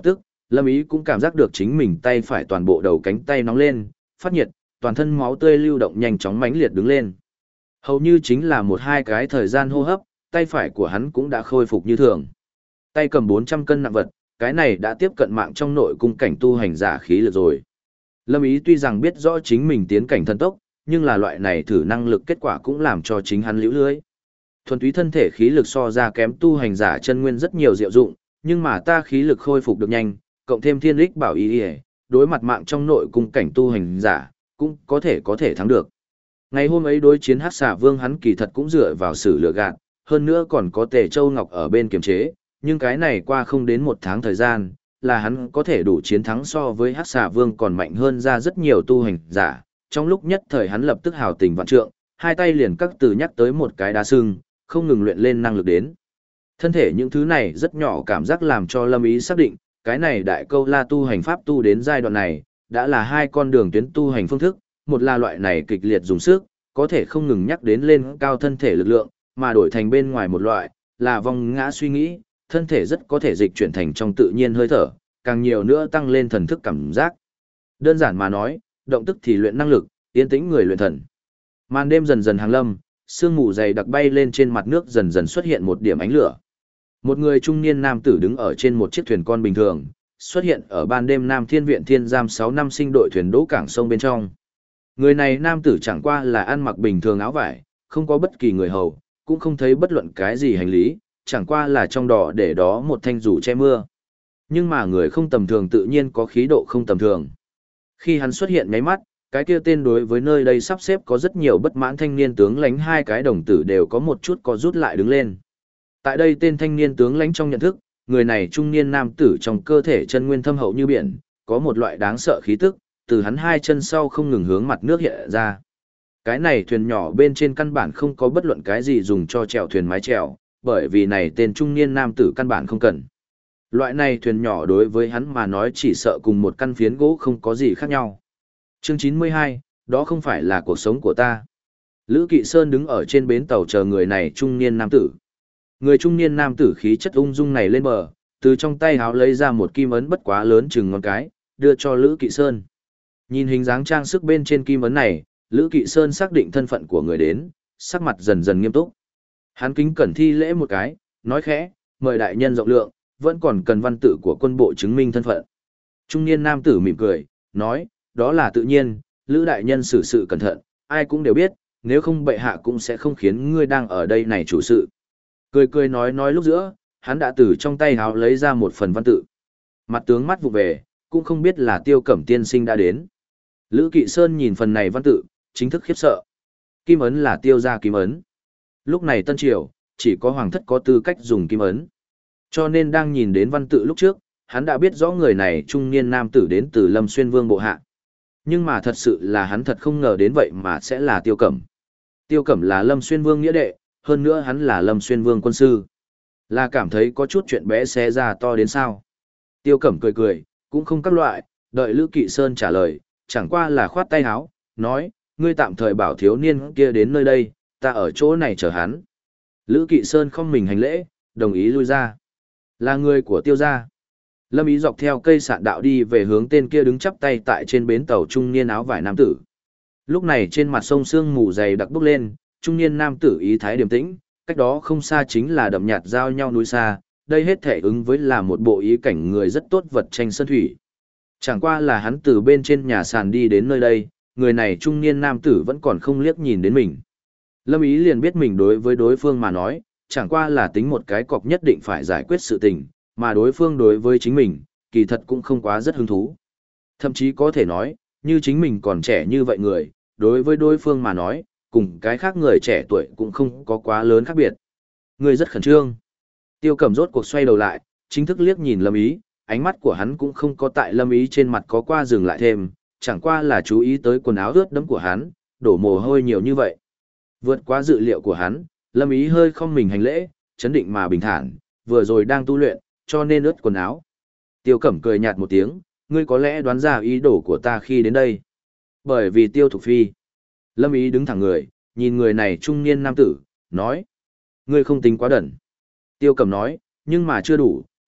Lâm Ý cũng cảm giác được chính mình tay phải toàn bộ đầu cánh tay nóng lên, phát nhiệt, toàn thân máu tươi lưu động nhanh chóng mãnh liệt đứng lên. Hầu như chính là một hai cái thời gian hô hấp, tay phải của hắn cũng đã khôi phục như thường. Tay cầm 400 cân nặng vật, cái này đã tiếp cận mạng trong nội cung cảnh tu hành giả khí lực rồi. Lâm Ý tuy rằng biết rõ chính mình tiến cảnh thần tốc, nhưng là loại này thử năng lực kết quả cũng làm cho chính hắn liễu lưới. Thuần túy thân thể khí lực so ra kém tu hành giả chân nguyên rất nhiều diệu dụng, nhưng mà ta khí lực khôi phục được nhanh, cộng thêm thiên lích bảo ý ỉa, đối mặt mạng trong nội cung cảnh tu hành giả, cũng có thể thắng được. Ngày hôm ấy đối chiến Hắc Xà Vương hắn kỳ thật cũng dựa vào sự lựa gạt, hơn nữa còn có Tề Châu Ngọc ở bên kiềm chế, nhưng cái này qua không đến một tháng thời gian, là hắn có thể đủ chiến thắng so với Hắc Xà Vương còn mạnh hơn ra rất nhiều tu hành giả. Trong lúc nhất thời hắn lập tức hào tình vạn trượng, hai tay liền các từ nhắc tới một cái đá sưng, không ngừng luyện lên năng lực đến. Thân thể những thứ này rất nhỏ cảm giác làm cho Lâm Ý xác định, cái này đại câu la tu hành pháp tu đến giai đoạn này, đã là hai con đường tuyến tu hành phương thức, một là loại này kịch liệt dùng sức, có thể không ngừng nhắc đến lên cao thân thể lực lượng, mà đổi thành bên ngoài một loại, là vong ngã suy nghĩ, thân thể rất có thể dịch chuyển thành trong tự nhiên hơi thở, càng nhiều nữa tăng lên thần thức cảm giác. Đơn giản mà nói, động tức thì luyện năng lực, yên tĩnh người luyện thần. Màn đêm dần dần hàng lâm, sương mù dày đặc bay lên trên mặt nước dần dần xuất hiện một điểm ánh lửa. Một người trung niên nam tử đứng ở trên một chiếc thuyền con bình thường, xuất hiện ở ban đêm Nam Thiên Viện Thiên Giam 6 năm sinh đội thuyền đỗ cảng sông bên trong. Người này nam tử chẳng qua là ăn mặc bình thường áo vải, không có bất kỳ người hầu, cũng không thấy bất luận cái gì hành lý, chẳng qua là trong đỏ để đó một thanh dù che mưa. Nhưng mà người không tầm thường tự nhiên có khí độ không tầm thường. Khi hắn xuất hiện nháy mắt, cái kia tên đối với nơi đây sắp xếp có rất nhiều bất mãn thanh niên tướng lãnh hai cái đồng tử đều có một chút có rút lại đứng lên. Tại đây tên thanh niên tướng lãnh trong nhận thức, người này trung niên nam tử trong cơ thể chân nguyên thâm hậu như biển, có một loại đáng sợ khí tức, từ hắn hai chân sau không ngừng hướng mặt nước hiện ra. Cái này thuyền nhỏ bên trên căn bản không có bất luận cái gì dùng cho chèo thuyền mái chèo, bởi vì này tên trung niên nam tử căn bản không cần. Loại này thuyền nhỏ đối với hắn mà nói chỉ sợ cùng một căn phiến gỗ không có gì khác nhau. Chương 92, đó không phải là cuộc sống của ta. Lữ Kỵ Sơn đứng ở trên bến tàu chờ người này trung niên nam tử. Người trung niên nam tử khí chất ung dung này lên bờ, từ trong tay háo lấy ra một kim ấn bất quá lớn chừng ngón cái, đưa cho Lữ Kỵ Sơn. Nhìn hình dáng trang sức bên trên kim ấn này, Lữ Kỵ Sơn xác định thân phận của người đến, sắc mặt dần dần nghiêm túc. Hắn kính cẩn thi lễ một cái, nói khẽ, mời đại nhân rộng lượng, vẫn còn cần văn tự của quân bộ chứng minh thân phận. Trung niên nam tử mỉm cười, nói, đó là tự nhiên, Lữ đại nhân xử sự cẩn thận, ai cũng đều biết, nếu không bệ hạ cũng sẽ không khiến ngươi đang ở đây này chủ sự. Cười cười nói lúc giữa, hắn đã từ trong tay háo lấy ra một phần văn tự. Mặt tướng mắt vụ về, cũng không biết là Tiêu Cẩm tiên sinh đã đến. Lữ Kỵ Sơn nhìn phần này văn tự, chính thức khiếp sợ. Kim ấn là Tiêu gia kim ấn. Lúc này Tân Triều, chỉ có hoàng thất có tư cách dùng kim ấn. Cho nên đang nhìn đến văn tự lúc trước, hắn đã biết rõ người này trung niên nam tử đến từ Lâm Xuyên Vương bộ hạ. Nhưng mà thật sự là hắn thật không ngờ đến vậy mà sẽ là Tiêu Cẩm. Tiêu Cẩm là Lâm Xuyên Vương nghĩa đệ, hơn nữa hắn là Lâm Xuyên Vương quân sư. Là cảm thấy có chút chuyện bé xé ra to đến sao. Tiêu Cẩm cười cười, cũng không các loại, đợi Lữ Kỵ Sơn trả lời, chẳng qua là khoát tay áo, nói, ngươi tạm thời bảo thiếu niên kia đến nơi đây, ta ở chỗ này chờ hắn. Lữ Kỵ Sơn không mình hành lễ, đồng ý lui ra. Là người của Tiêu gia. Lâm Ý dọc theo cây sạn đạo đi về hướng tên kia đứng chắp tay tại trên bến tàu trung niên áo vải nam tử. Lúc này trên mặt sông sương mù dày đặc bốc lên, trung niên nam tử ý thái điềm tĩnh, cách đó không xa chính là đậm nhạt giao nhau núi xa, đây hết thể ứng với là một bộ ý cảnh người rất tốt vật tranh sơn thủy. Chẳng qua là hắn từ bên trên nhà sàn đi đến nơi đây, người này trung niên nam tử vẫn còn không liếc nhìn đến mình. Lâm Ý liền biết mình đối với đối phương mà nói, chẳng qua là tính một cái cọc nhất định phải giải quyết sự tình, mà đối phương đối với chính mình, kỳ thật cũng không quá rất hứng thú. Thậm chí có thể nói, như chính mình còn trẻ như vậy người, đối với đối phương mà nói, cùng cái khác người trẻ tuổi cũng không có quá lớn khác biệt. Người rất khẩn trương. Tiêu Cẩm rốt cuộc xoay đầu lại, chính thức liếc nhìn Lâm Ý, ánh mắt của hắn cũng không có tại Lâm Ý trên mặt có qua dừng lại thêm, chẳng qua là chú ý tới quần áo ướt đẫm của hắn, đổ mồ hôi nhiều như vậy. Vượt qua dự liệu của hắn, Lâm Ý hơi không mình hành lễ, chấn định mà bình thản, vừa rồi đang tu luyện, cho nên ướt quần áo. Tiêu Cẩm cười nhạt một tiếng, ngươi có lẽ đoán ra ý đồ của ta khi đến đây. Bởi vì Tiêu Thục Phi. Lâm Ý đứng thẳng người, nhìn người này trung niên nam tử, nói. Ngươi không tính quá đẩn. Tiêu Cẩm nói, nhưng mà chưa đủ,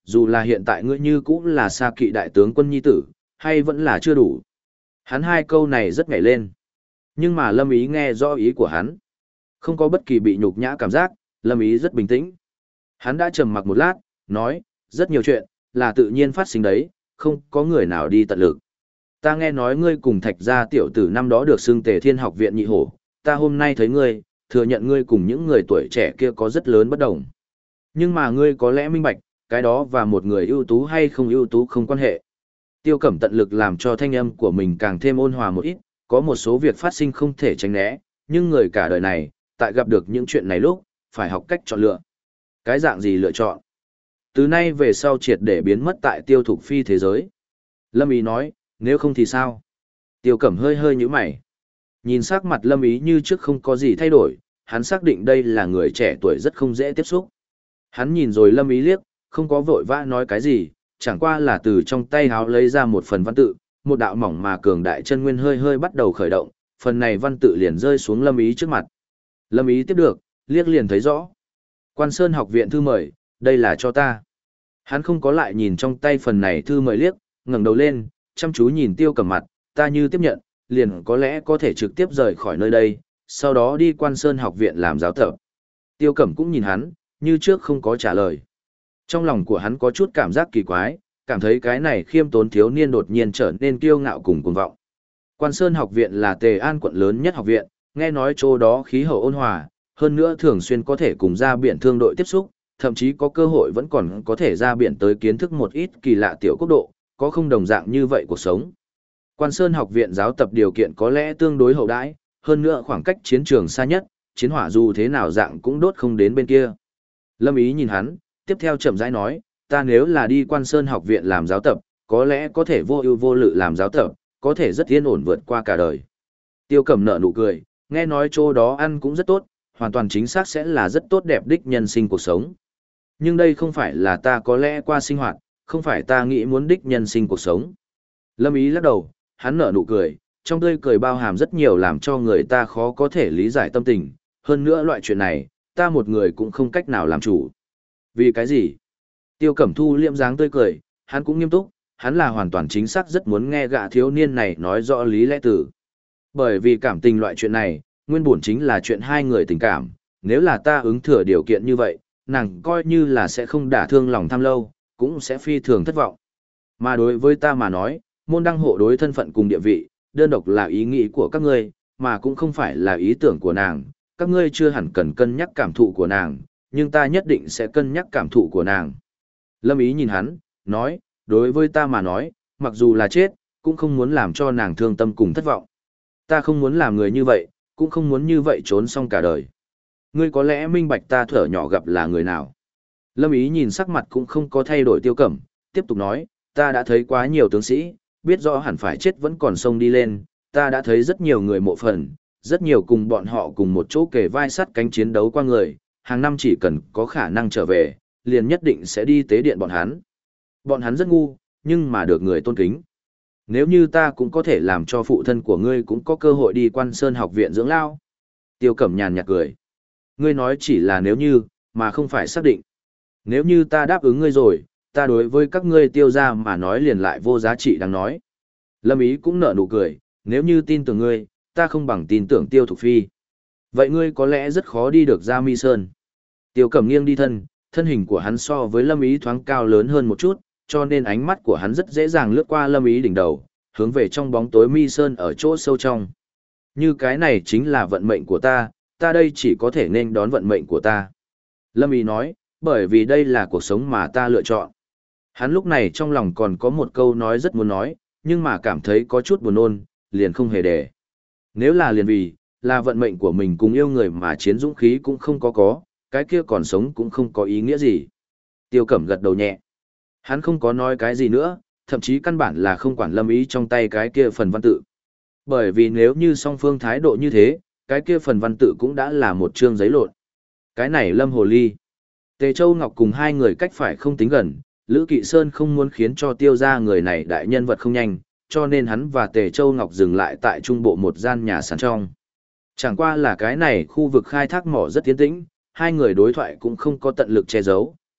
dù là hiện tại ngươi như cũng là Sa Kỵ đại tướng quân nhi tử, hay vẫn là chưa đủ. Hắn hai câu này rất nhảy lên. Nhưng mà Lâm Ý nghe rõ ý của hắn. Không có bất kỳ bị nhục nhã cảm giác, Lâm Ý rất bình tĩnh. Hắn đã trầm mặc một lát, nói, rất nhiều chuyện, là tự nhiên phát sinh đấy, không có người nào đi tận lực. Ta nghe nói ngươi cùng Thạch gia tiểu tử năm đó được xưng Tề Thiên học viện nhị hổ, ta hôm nay thấy ngươi, thừa nhận ngươi cùng những người tuổi trẻ kia có rất lớn bất đồng. Nhưng mà ngươi có lẽ minh bạch, cái đó và một người ưu tú hay không ưu tú không quan hệ. Tiêu Cẩm tận lực làm cho thanh âm của mình càng thêm ôn hòa một ít, có một số việc phát sinh không thể tránh né, nhưng người cả đời này, tại gặp được những chuyện này lúc, phải học cách chọn lựa. Cái dạng gì lựa chọn? Từ nay về sau triệt để biến mất tại Tiêu Thục Phi thế giới. Lâm Ý nói, nếu không thì sao? Tiêu Cẩm hơi hơi nhíu mày. Nhìn sắc mặt Lâm Ý như trước không có gì thay đổi, hắn xác định đây là người trẻ tuổi rất không dễ tiếp xúc. Hắn nhìn rồi Lâm Ý liếc, không có vội vã nói cái gì, chẳng qua là từ trong tay háo lấy ra một phần văn tự, một đạo mỏng mà cường đại chân nguyên hơi hơi bắt đầu khởi động, phần này văn tự liền rơi xuống Lâm Ý trước mặt. Lâm Ý tiếp được, liếc liền thấy rõ. Quan Sơn học viện thư mời, đây là cho ta. Hắn không có lại nhìn trong tay phần này thư mời liếc, ngẩng đầu lên, chăm chú nhìn Tiêu Cẩm mặt, ta như tiếp nhận, liền có lẽ có thể trực tiếp rời khỏi nơi đây, sau đó đi Quan Sơn học viện làm giáo tập. Tiêu Cẩm cũng nhìn hắn, như trước không có trả lời. Trong lòng của hắn có chút cảm giác kỳ quái, cảm thấy cái này khiêm tốn thiếu niên đột nhiên trở nên kiêu ngạo cùng cuồng vọng. Quan Sơn học viện là Tề An quận lớn nhất học viện, nghe nói chỗ đó khí hậu ôn hòa, hơn nữa thường xuyên có thể cùng ra biển thương đội tiếp xúc, thậm chí có cơ hội vẫn còn có thể ra biển tới kiến thức một ít kỳ lạ tiểu quốc độ, có không đồng dạng như vậy cuộc sống. Quan Sơn học viện giáo tập điều kiện có lẽ tương đối hậu đãi, hơn nữa khoảng cách chiến trường xa nhất, chiến hỏa dù thế nào dạng cũng đốt không đến bên kia. Lâm Ý nhìn hắn, tiếp theo chậm rãi nói, ta nếu là đi Quan Sơn học viện làm giáo tập, có lẽ có thể vô ưu vô lự làm giáo tập, có thể rất yên ổn vượt qua cả đời. Tiêu Cẩm nở nụ cười, nghe nói chỗ đó ăn cũng rất tốt, hoàn toàn chính xác sẽ là rất tốt đẹp đích nhân sinh cuộc sống. Nhưng đây không phải là ta có lẽ qua sinh hoạt, không phải ta nghĩ muốn đích nhân sinh cuộc sống. Lâm Ý lắc đầu, hắn nở nụ cười, trong tươi cười bao hàm rất nhiều làm cho người ta khó có thể lý giải tâm tình, hơn nữa loại chuyện này, ta một người cũng không cách nào làm chủ. Vì cái gì? Tiêu Cẩm thu liệm dáng tươi cười, hắn cũng nghiêm túc, hắn là hoàn toàn chính xác rất muốn nghe gã thiếu niên này nói rõ lý lẽ tử. Bởi vì cảm tình loại chuyện này, nguyên bổn chính là chuyện hai người tình cảm, nếu là ta ứng thừa điều kiện như vậy, nàng coi như là sẽ không đả thương lòng tham lâu, cũng sẽ phi thường thất vọng. Mà đối với ta mà nói, môn đăng hộ đối thân phận cùng địa vị, đơn độc là ý nghĩ của các ngươi, mà cũng không phải là ý tưởng của nàng, các ngươi chưa hẳn cần cân nhắc cảm thụ của nàng, nhưng ta nhất định sẽ cân nhắc cảm thụ của nàng. Lâm Ý nhìn hắn, nói, đối với ta mà nói, mặc dù là chết, cũng không muốn làm cho nàng thương tâm cùng thất vọng. Ta không muốn làm người như vậy, cũng không muốn như vậy trốn xong cả đời. Ngươi có lẽ minh bạch ta thở nhỏ gặp là người nào. Lâm Ý nhìn sắc mặt cũng không có thay đổi Tiêu Cẩm, tiếp tục nói, ta đã thấy quá nhiều tướng sĩ, biết rõ hẳn phải chết vẫn còn sông đi lên, ta đã thấy rất nhiều người mộ phần, rất nhiều cùng bọn họ cùng một chỗ kề vai sắt cánh chiến đấu qua người, hàng năm chỉ cần có khả năng trở về, liền nhất định sẽ đi tế điện bọn hắn. Bọn hắn rất ngu, nhưng mà được người tôn kính. Nếu như ta cũng có thể làm cho phụ thân của ngươi cũng có cơ hội đi Quan Sơn học viện dưỡng lao. Tiêu Cẩm nhàn nhạt cười. Ngươi nói chỉ là nếu như, mà không phải xác định. Nếu như ta đáp ứng ngươi rồi, ta đối với các ngươi Tiêu gia mà nói liền lại vô giá trị đáng nói. Lâm Ý cũng nở nụ cười, nếu như tin tưởng ngươi, ta không bằng tin tưởng Tiêu Thục Phi. Vậy ngươi có lẽ rất khó đi được ra Mi Sơn. Tiêu Cẩm nghiêng đi thân hình của hắn so với Lâm Ý thoáng cao lớn hơn một chút, cho nên ánh mắt của hắn rất dễ dàng lướt qua Lâm Ý đỉnh đầu, hướng về trong bóng tối Mi Sơn ở chỗ sâu trong. Như cái này chính là vận mệnh của ta đây chỉ có thể nên đón vận mệnh của ta. Lâm Ý nói, bởi vì đây là cuộc sống mà ta lựa chọn. Hắn lúc này trong lòng còn có một câu nói rất muốn nói, nhưng mà cảm thấy có chút buồn nôn, liền không hề để. Nếu là liền vì, là vận mệnh của mình cùng yêu người mà chiến dũng khí cũng không có, cái kia còn sống cũng không có ý nghĩa gì. Tiêu Cẩm gật đầu nhẹ. Hắn không có nói cái gì nữa, thậm chí căn bản là không quản Lâm Ý trong tay cái kia phần văn tự. Bởi vì nếu như song phương thái độ như thế, cái kia phần văn tự cũng đã là một chương giấy lộn. Cái này Lâm Hồ Ly. Tề Châu Ngọc cùng hai người cách phải không tính gần, Lữ Kỵ Sơn không muốn khiến cho Tiêu gia người này đại nhân vật không nhanh, cho nên hắn và Tề Châu Ngọc dừng lại tại trung bộ một gian nhà sàn trong. Chẳng qua là cái này khu vực khai thác mỏ rất tiến tĩnh, hai người đối thoại cũng không có tận lực che giấu,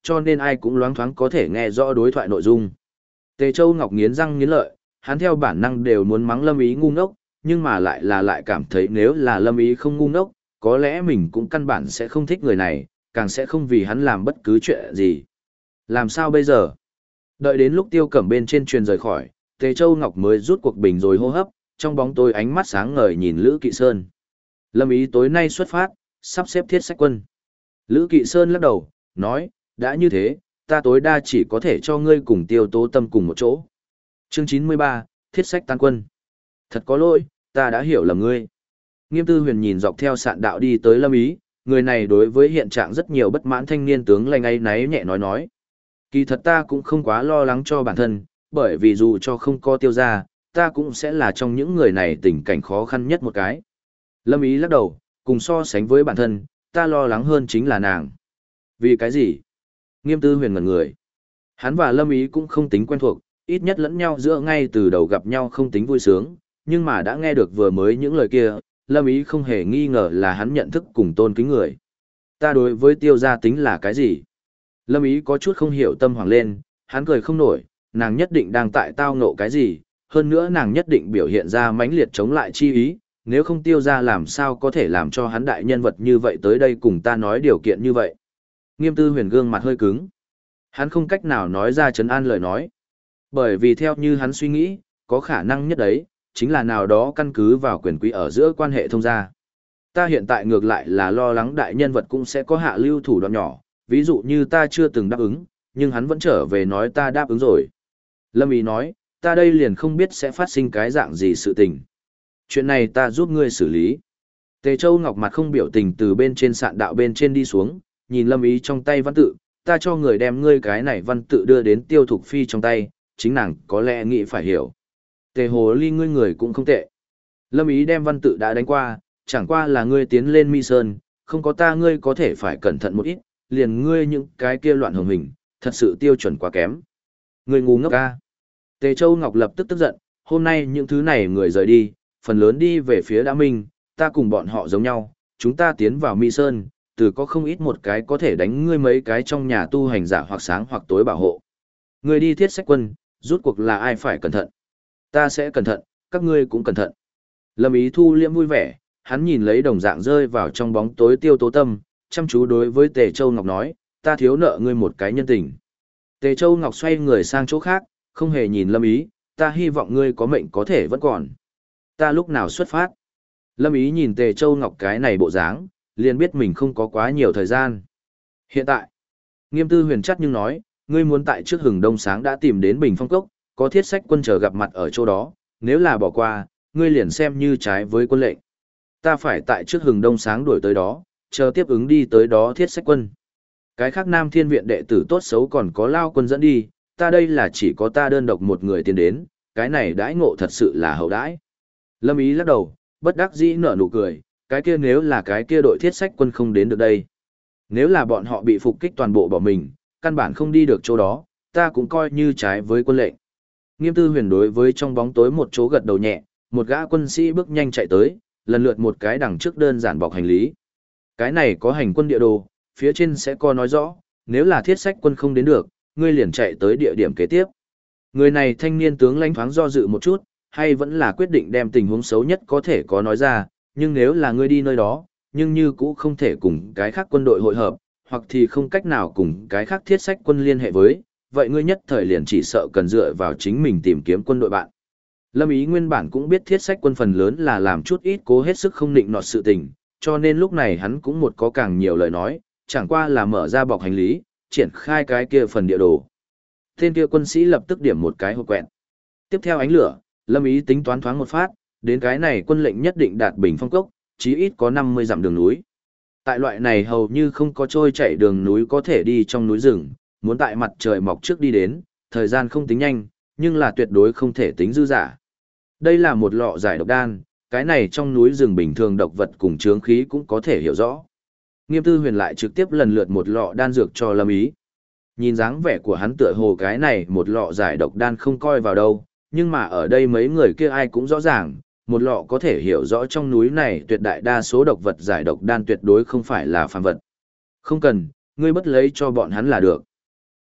cho nên ai cũng loáng thoáng có thể nghe rõ đối thoại nội dung. Tề Châu Ngọc nghiến răng nghiến lợi, hắn theo bản năng đều muốn mắng Lâm Ý ngu ngốc, nhưng mà lại cảm thấy nếu là Lâm Ý không ngu ngốc, có lẽ mình cũng căn bản sẽ không thích người này, càng sẽ không vì hắn làm bất cứ chuyện gì. Làm sao bây giờ? Đợi đến lúc Tiêu Cẩm bên trên truyền rời khỏi, Tề Châu Ngọc mới rút cuộc bình rồi hô hấp, trong bóng tối ánh mắt sáng ngời nhìn Lữ Kỵ Sơn. Lâm Ý tối nay xuất phát, sắp xếp thiết sách quân. Lữ Kỵ Sơn lắc đầu, nói, đã như thế, ta tối đa chỉ có thể cho ngươi cùng Tiêu Tố Tâm cùng một chỗ. Chương 93, thiết sách tan quân. Thật có lỗi, ta đã hiểu lầm ngươi. Nghiêm Tư Huyền nhìn dọc theo sạn đạo đi tới Lâm Ý, người này đối với hiện trạng rất nhiều bất mãn thanh niên tướng lanh ấy náy nhẹ nói. Kỳ thật ta cũng không quá lo lắng cho bản thân, bởi vì dù cho không có Tiêu gia, ta cũng sẽ là trong những người này tình cảnh khó khăn nhất một cái. Lâm Ý lắc đầu, cùng so sánh với bản thân, ta lo lắng hơn chính là nàng. Vì cái gì? Nghiêm Tư Huyền ngẩn người. Hắn và Lâm Ý cũng không tính quen thuộc, ít nhất lẫn nhau giữa ngay từ đầu gặp nhau không tính vui sướng, nhưng mà đã nghe được vừa mới những lời kia, Lâm Ý không hề nghi ngờ là hắn nhận thức cùng tôn kính người. Ta đối với Tiêu gia tính là cái gì? Lâm Ý có chút không hiểu tâm hoàng lên, hắn cười không nổi, nàng nhất định đang tại tao ngộ cái gì, hơn nữa nàng nhất định biểu hiện ra mãnh liệt chống lại chi ý, nếu không Tiêu gia làm sao có thể làm cho hắn đại nhân vật như vậy tới đây cùng ta nói điều kiện như vậy. Nghiêm Tư Huyền gương mặt hơi cứng. Hắn không cách nào nói ra trấn an lời nói. Bởi vì theo như hắn suy nghĩ, có khả năng nhất đấy, chính là nào đó căn cứ vào quyền quý ở giữa quan hệ thông gia. Ta hiện tại ngược lại là lo lắng đại nhân vật cũng sẽ có hạ lưu thủ đoạn nhỏ, ví dụ như ta chưa từng đáp ứng, nhưng hắn vẫn trở về nói ta đáp ứng rồi. Lâm Ý nói, ta đây liền không biết sẽ phát sinh cái dạng gì sự tình. Chuyện này ta giúp ngươi xử lý. Tề Châu Ngọc mặt không biểu tình từ bên trên sạn đạo bên trên đi xuống, nhìn Lâm Ý trong tay văn tự, ta cho người đem ngươi cái này văn tự đưa đến Tiêu Thục Phi trong tay, chính nàng có lẽ nghĩ phải hiểu. Tề hồ ly ngươi người cũng không tệ. Lâm Ý đem văn tự đã đánh qua, chẳng qua là ngươi tiến lên Mi Sơn, không có ta ngươi có thể phải cẩn thận một ít, liền ngươi những cái kia loạn hồng hình, thật sự tiêu chuẩn quá kém. Ngươi ngu ngốc ca. Tề Châu Ngọc lập tức tức giận, hôm nay những thứ này người rời đi, phần lớn đi về phía Đã Minh, ta cùng bọn họ giống nhau, chúng ta tiến vào Mi Sơn, từ có không ít một cái có thể đánh ngươi mấy cái trong nhà tu hành giả hoặc sáng hoặc tối bảo hộ. Ngươi đi thiết sách quân, rút cuộc là ai phải cẩn thận. Ta sẽ cẩn thận, các ngươi cũng cẩn thận. Lâm Ý thu liễm vui vẻ, hắn nhìn lấy đồng dạng rơi vào trong bóng tối Tiêu Tố Tâm, chăm chú đối với Tề Châu Ngọc nói, ta thiếu nợ ngươi một cái nhân tình. Tề Châu Ngọc xoay người sang chỗ khác, không hề nhìn Lâm Ý, ta hy vọng ngươi có mệnh có thể vẫn còn. Ta lúc nào xuất phát? Lâm Ý nhìn Tề Châu Ngọc cái này bộ dáng, liền biết mình không có quá nhiều thời gian. Hiện tại, Nghiêm Tư Huyền chắc nhưng nói, ngươi muốn tại trước hừng đông sáng đã tìm đến Bình Phong Cốc, có thiết sách quân chờ gặp mặt ở chỗ đó, nếu là bỏ qua, ngươi liền xem như trái với quân lệnh. Ta phải tại trước hừng đông sáng đuổi tới đó, chờ tiếp ứng đi tới đó thiết sách quân. Cái khác Nam Thiên Viện đệ tử tốt xấu còn có Lao quân dẫn đi, ta đây là chỉ có ta đơn độc một người tiến đến, cái này đãi ngộ thật sự là hậu đãi. Lâm Ý lắc đầu, bất đắc dĩ nở nụ cười, cái kia nếu là cái kia đội thiết sách quân không đến được đây. Nếu là bọn họ bị phục kích toàn bộ bỏ mình, căn bản không đi được chỗ đó, ta cũng coi như trái với quân lệnh. Nghiêm Tư Huyền đối với trong bóng tối một chỗ gật đầu nhẹ, một gã quân sĩ bước nhanh chạy tới, lần lượt một cái đằng trước đơn giản bọc hành lý. Cái này có hành quân địa đồ, phía trên sẽ có nói rõ, nếu là thiết sách quân không đến được, ngươi liền chạy tới địa điểm kế tiếp. Người này thanh niên tướng lãnh thoáng do dự một chút, hay vẫn là quyết định đem tình huống xấu nhất có thể có nói ra, nhưng nếu là ngươi đi nơi đó, nhưng như cũ không thể cùng cái khác quân đội hội hợp, hoặc thì không cách nào cùng cái khác thiết sách quân liên hệ với, vậy ngươi nhất thời liền chỉ sợ cần dựa vào chính mình tìm kiếm quân đội bạn. Lâm Ý nguyên bản cũng biết thiết sách quân phần lớn là làm chút ít cố hết sức không định nọt sự tình, cho nên lúc này hắn cũng một có càng nhiều lời nói, chẳng qua là mở ra bọc hành lý, triển khai cái kia phần địa đồ. Tên kia quân sĩ lập tức điểm một cái hộp quẹt. Tiếp theo ánh lửa, Lâm Ý tính toán thoáng một phát, đến cái này quân lệnh nhất định đạt Bình Phong Cốc, chí ít có 50 dặm đường núi. Tại loại này hầu như không có trôi chảy đường núi có thể đi trong núi rừng, muốn tại mặt trời mọc trước đi đến, thời gian không tính nhanh, nhưng là tuyệt đối không thể tính dư giả. Đây là một lọ giải độc đan, cái này trong núi rừng bình thường độc vật cùng chướng khí cũng có thể hiểu rõ. Nghiêm Tư Huyền lại trực tiếp lần lượt một lọ đan dược cho Lâm Ý. Nhìn dáng vẻ của hắn tựa hồ cái này một lọ giải độc đan không coi vào đâu, nhưng mà ở đây mấy người kia ai cũng rõ ràng, một lọ có thể hiểu rõ trong núi này tuyệt đại đa số độc vật giải độc đan tuyệt đối không phải là phàm vật. Không cần, ngươi bất lấy cho bọn hắn là được.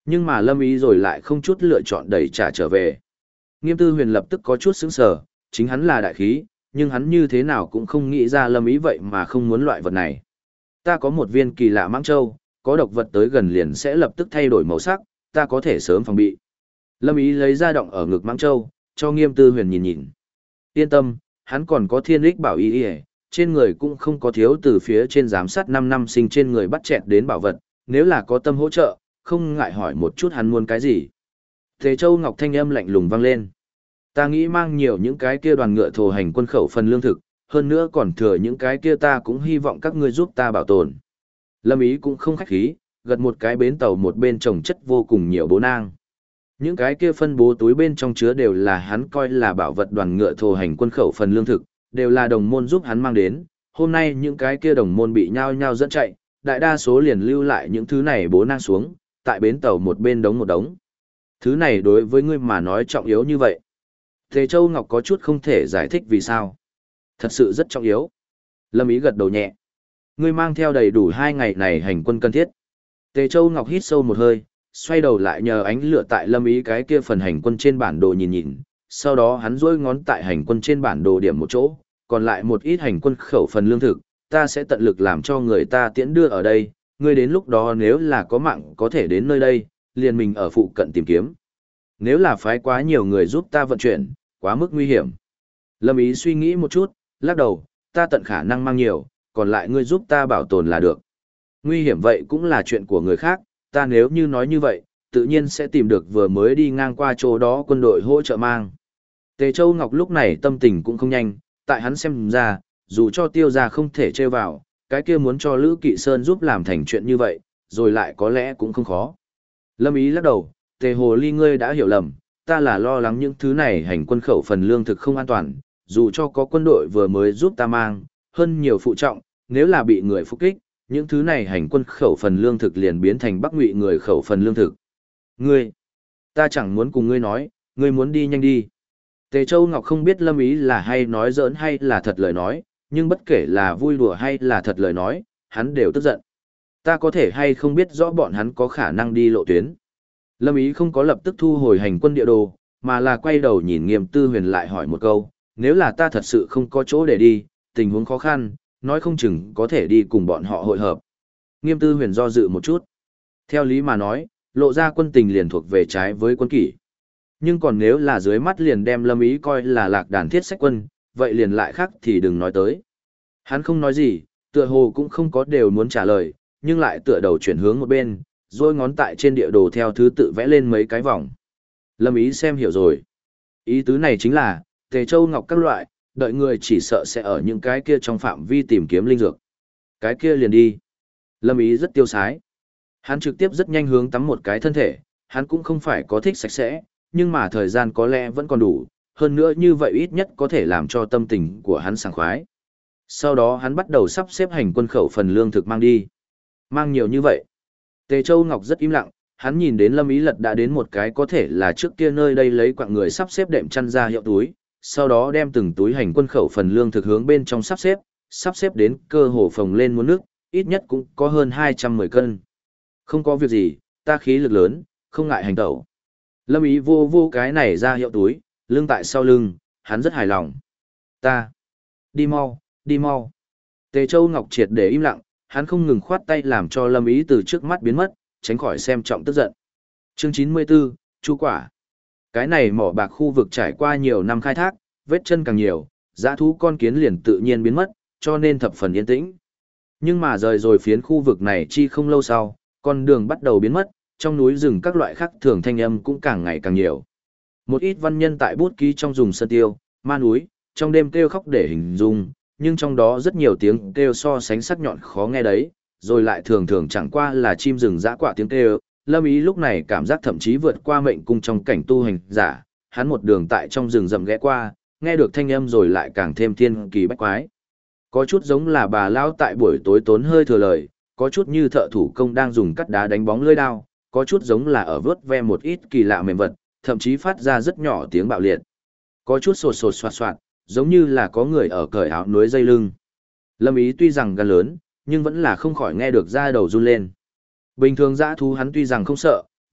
Nhưng mà Lâm Ý rồi lại không chút lựa chọn đẩy trả trở về. Nghiêm Tư Huyền lập tức có chút sững sờ, chính hắn là đại khí, nhưng hắn như thế nào cũng không nghĩ ra Lâm Ý vậy mà không muốn loại vật này. Ta có một viên kỳ lạ mãng châu, có độc vật tới gần liền sẽ lập tức thay đổi màu sắc, ta có thể sớm phòng bị. Lâm Ý lấy ra động ở ngực mãng châu, cho Nghiêm Tư Huyền nhìn nhìn. Yên tâm, hắn còn có thiên ích bảo y, trên người cũng không có thiếu từ phía trên giám sát 5 năm sinh trên người bắt chẹt đến bảo vật, nếu là có tâm hỗ trợ, không ngại hỏi một chút hắn muốn cái gì. Thế Châu Ngọc thanh âm lạnh lùng vang lên. Ta nghĩ mang nhiều những cái kia đoàn ngựa thổ hành quân khẩu phần lương thực, hơn nữa còn thừa những cái kia ta cũng hy vọng các ngươi giúp ta bảo tồn. Lâm Ý cũng không khách khí, gật một cái bến tàu một bên trồng chất vô cùng nhiều bố nang. Những cái kia phân bố túi bên trong chứa đều là hắn coi là bảo vật đoàn ngựa thổ hành quân khẩu phần lương thực, đều là đồng môn giúp hắn mang đến. Hôm nay những cái kia đồng môn bị nhao nhao dẫn chạy, đại đa số liền lưu lại những thứ này bố nang xuống, tại bến tàu một bên đống một đống. Thứ này đối với ngươi mà nói trọng yếu như vậy. Tề Châu Ngọc có chút không thể giải thích vì sao. Thật sự rất trọng yếu. Lâm Ý gật đầu nhẹ. Ngươi mang theo đầy đủ 2 ngày này hành quân cần thiết. Tề Châu Ngọc hít sâu một hơi, xoay đầu lại nhờ ánh lửa tại Lâm Ý cái kia phần hành quân trên bản đồ nhìn nhìn. Sau đó hắn duỗi ngón tại hành quân trên bản đồ điểm một chỗ, còn lại một ít hành quân khẩu phần lương thực, ta sẽ tận lực làm cho người ta tiễn đưa ở đây. Ngươi đến lúc đó nếu là có mạng có thể đến nơi đây, liền mình ở phụ cận tìm kiếm. Nếu là phái quá nhiều người giúp ta vận chuyển, quá mức nguy hiểm. Lâm Ý suy nghĩ một chút, lắc đầu, ta tận khả năng mang nhiều, còn lại ngươi giúp ta bảo tồn là được. Nguy hiểm vậy cũng là chuyện của người khác, ta nếu như nói như vậy, tự nhiên sẽ tìm được vừa mới đi ngang qua chỗ đó quân đội hỗ trợ mang. Tề Châu Ngọc lúc này tâm tình cũng không nhanh, tại hắn xem ra, dù cho tiêu gia không thể chơi vào, cái kia muốn cho Lữ Kỵ Sơn giúp làm thành chuyện như vậy, rồi lại có lẽ cũng không khó. Lâm Ý lắc đầu, Tề Hồ Ly ngươi đã hiểu lầm, ta là lo lắng những thứ này hành quân khẩu phần lương thực không an toàn, dù cho có quân đội vừa mới giúp ta mang, hơn nhiều phụ trọng, nếu là bị người phục kích, những thứ này hành quân khẩu phần lương thực liền biến thành Bắc Ngụy người khẩu phần lương thực. Ngươi, ta chẳng muốn cùng ngươi nói, ngươi muốn đi nhanh đi. Tề Châu Ngọc không biết Lâm Ý là hay nói giỡn hay là thật lời nói, nhưng bất kể là vui đùa hay là thật lời nói, hắn đều tức giận. Ta có thể hay không biết rõ bọn hắn có khả năng đi lộ tuyến. Lâm Ý không có lập tức thu hồi hành quân địa đồ, mà là quay đầu nhìn Nghiêm Tư Huyền lại hỏi một câu, nếu là ta thật sự không có chỗ để đi, tình huống khó khăn, nói không chừng có thể đi cùng bọn họ hội hợp. Nghiêm Tư Huyền do dự một chút. Theo lý mà nói, lộ ra quân tình liền thuộc về trái với quân kỷ. Nhưng còn nếu là dưới mắt liền đem Lâm Ý coi là lạc đàn thiết sách quân, vậy liền lại khác thì đừng nói tới. Hắn không nói gì, tựa hồ cũng không có đều muốn trả lời, nhưng lại tựa đầu chuyển hướng một bên, rồi ngón tại trên địa đồ theo thứ tự vẽ lên mấy cái vòng. Lâm Ý xem hiểu rồi. Ý tứ này chính là, Tề Châu Ngọc các loại, đợi người chỉ sợ sẽ ở những cái kia trong phạm vi tìm kiếm linh dược. Cái kia liền đi. Lâm Ý rất tiêu sái. Hắn trực tiếp rất nhanh hướng tắm một cái thân thể, hắn cũng không phải có thích sạch sẽ, nhưng mà thời gian có lẽ vẫn còn đủ, hơn nữa như vậy ít nhất có thể làm cho tâm tình của hắn sảng khoái. Sau đó hắn bắt đầu sắp xếp hành quân khẩu phần lương thực mang đi. Mang nhiều như vậy. Tề Châu Ngọc rất im lặng, hắn nhìn đến Lâm Ý Lật đã đến một cái có thể là trước kia nơi đây lấy quặng người sắp xếp đệm chăn ra hiệu túi, sau đó đem từng túi hành quân khẩu phần lương thực hướng bên trong sắp xếp đến cơ hồ phồng lên muốn nước, ít nhất cũng có hơn 210 cân. Không có việc gì, ta khí lực lớn, không ngại hành tẩu. Lâm Ý vô cái này ra hiệu túi, lưng tại sau lưng, hắn rất hài lòng. Ta, đi mau, đi mau. Tề Châu Ngọc triệt để im lặng, hắn không ngừng khoát tay làm cho Lâm Ý từ trước mắt biến mất, tránh khỏi xem trọng tức giận. Chương 94, Chu quả. Cái này mỏ bạc khu vực trải qua nhiều năm khai thác, vết chân càng nhiều, dã thú con kiến liền tự nhiên biến mất, cho nên thập phần yên tĩnh. Nhưng mà rời rồi phiến khu vực này chi không lâu sau, con đường bắt đầu biến mất, trong núi rừng các loại khác thường thanh âm cũng càng ngày càng nhiều. Một ít văn nhân tại bút ký trong dùng sơn tiêu, ma núi, trong đêm kêu khóc để hình dung, nhưng trong đó rất nhiều tiếng kêu so sánh sắc nhọn khó nghe đấy, rồi lại thường thường chẳng qua là chim rừng dã quạ tiếng kêu. Lâm Ý lúc này cảm giác thậm chí vượt qua mệnh cung trong cảnh tu hành giả, hắn một đường tại trong rừng rậm ghé qua, nghe được thanh âm rồi lại càng thêm thiên kỳ bách quái. Có chút giống là bà lão tại buổi tối tốn hơi thừa lời, có chút như thợ thủ công đang dùng cắt đá đánh bóng lưỡi đao, có chút giống là ở vớt ve một ít kỳ lạ mềm vật, thậm chí phát ra rất nhỏ tiếng bạo liệt. Có chút sột sột soạt soạt, giống như là có người ở cởi áo núi dây lưng. Lâm Ý tuy rằng gan lớn, nhưng vẫn là không khỏi nghe được da đầu run lên. Bình thường dã thú hắn tuy rằng không sợ,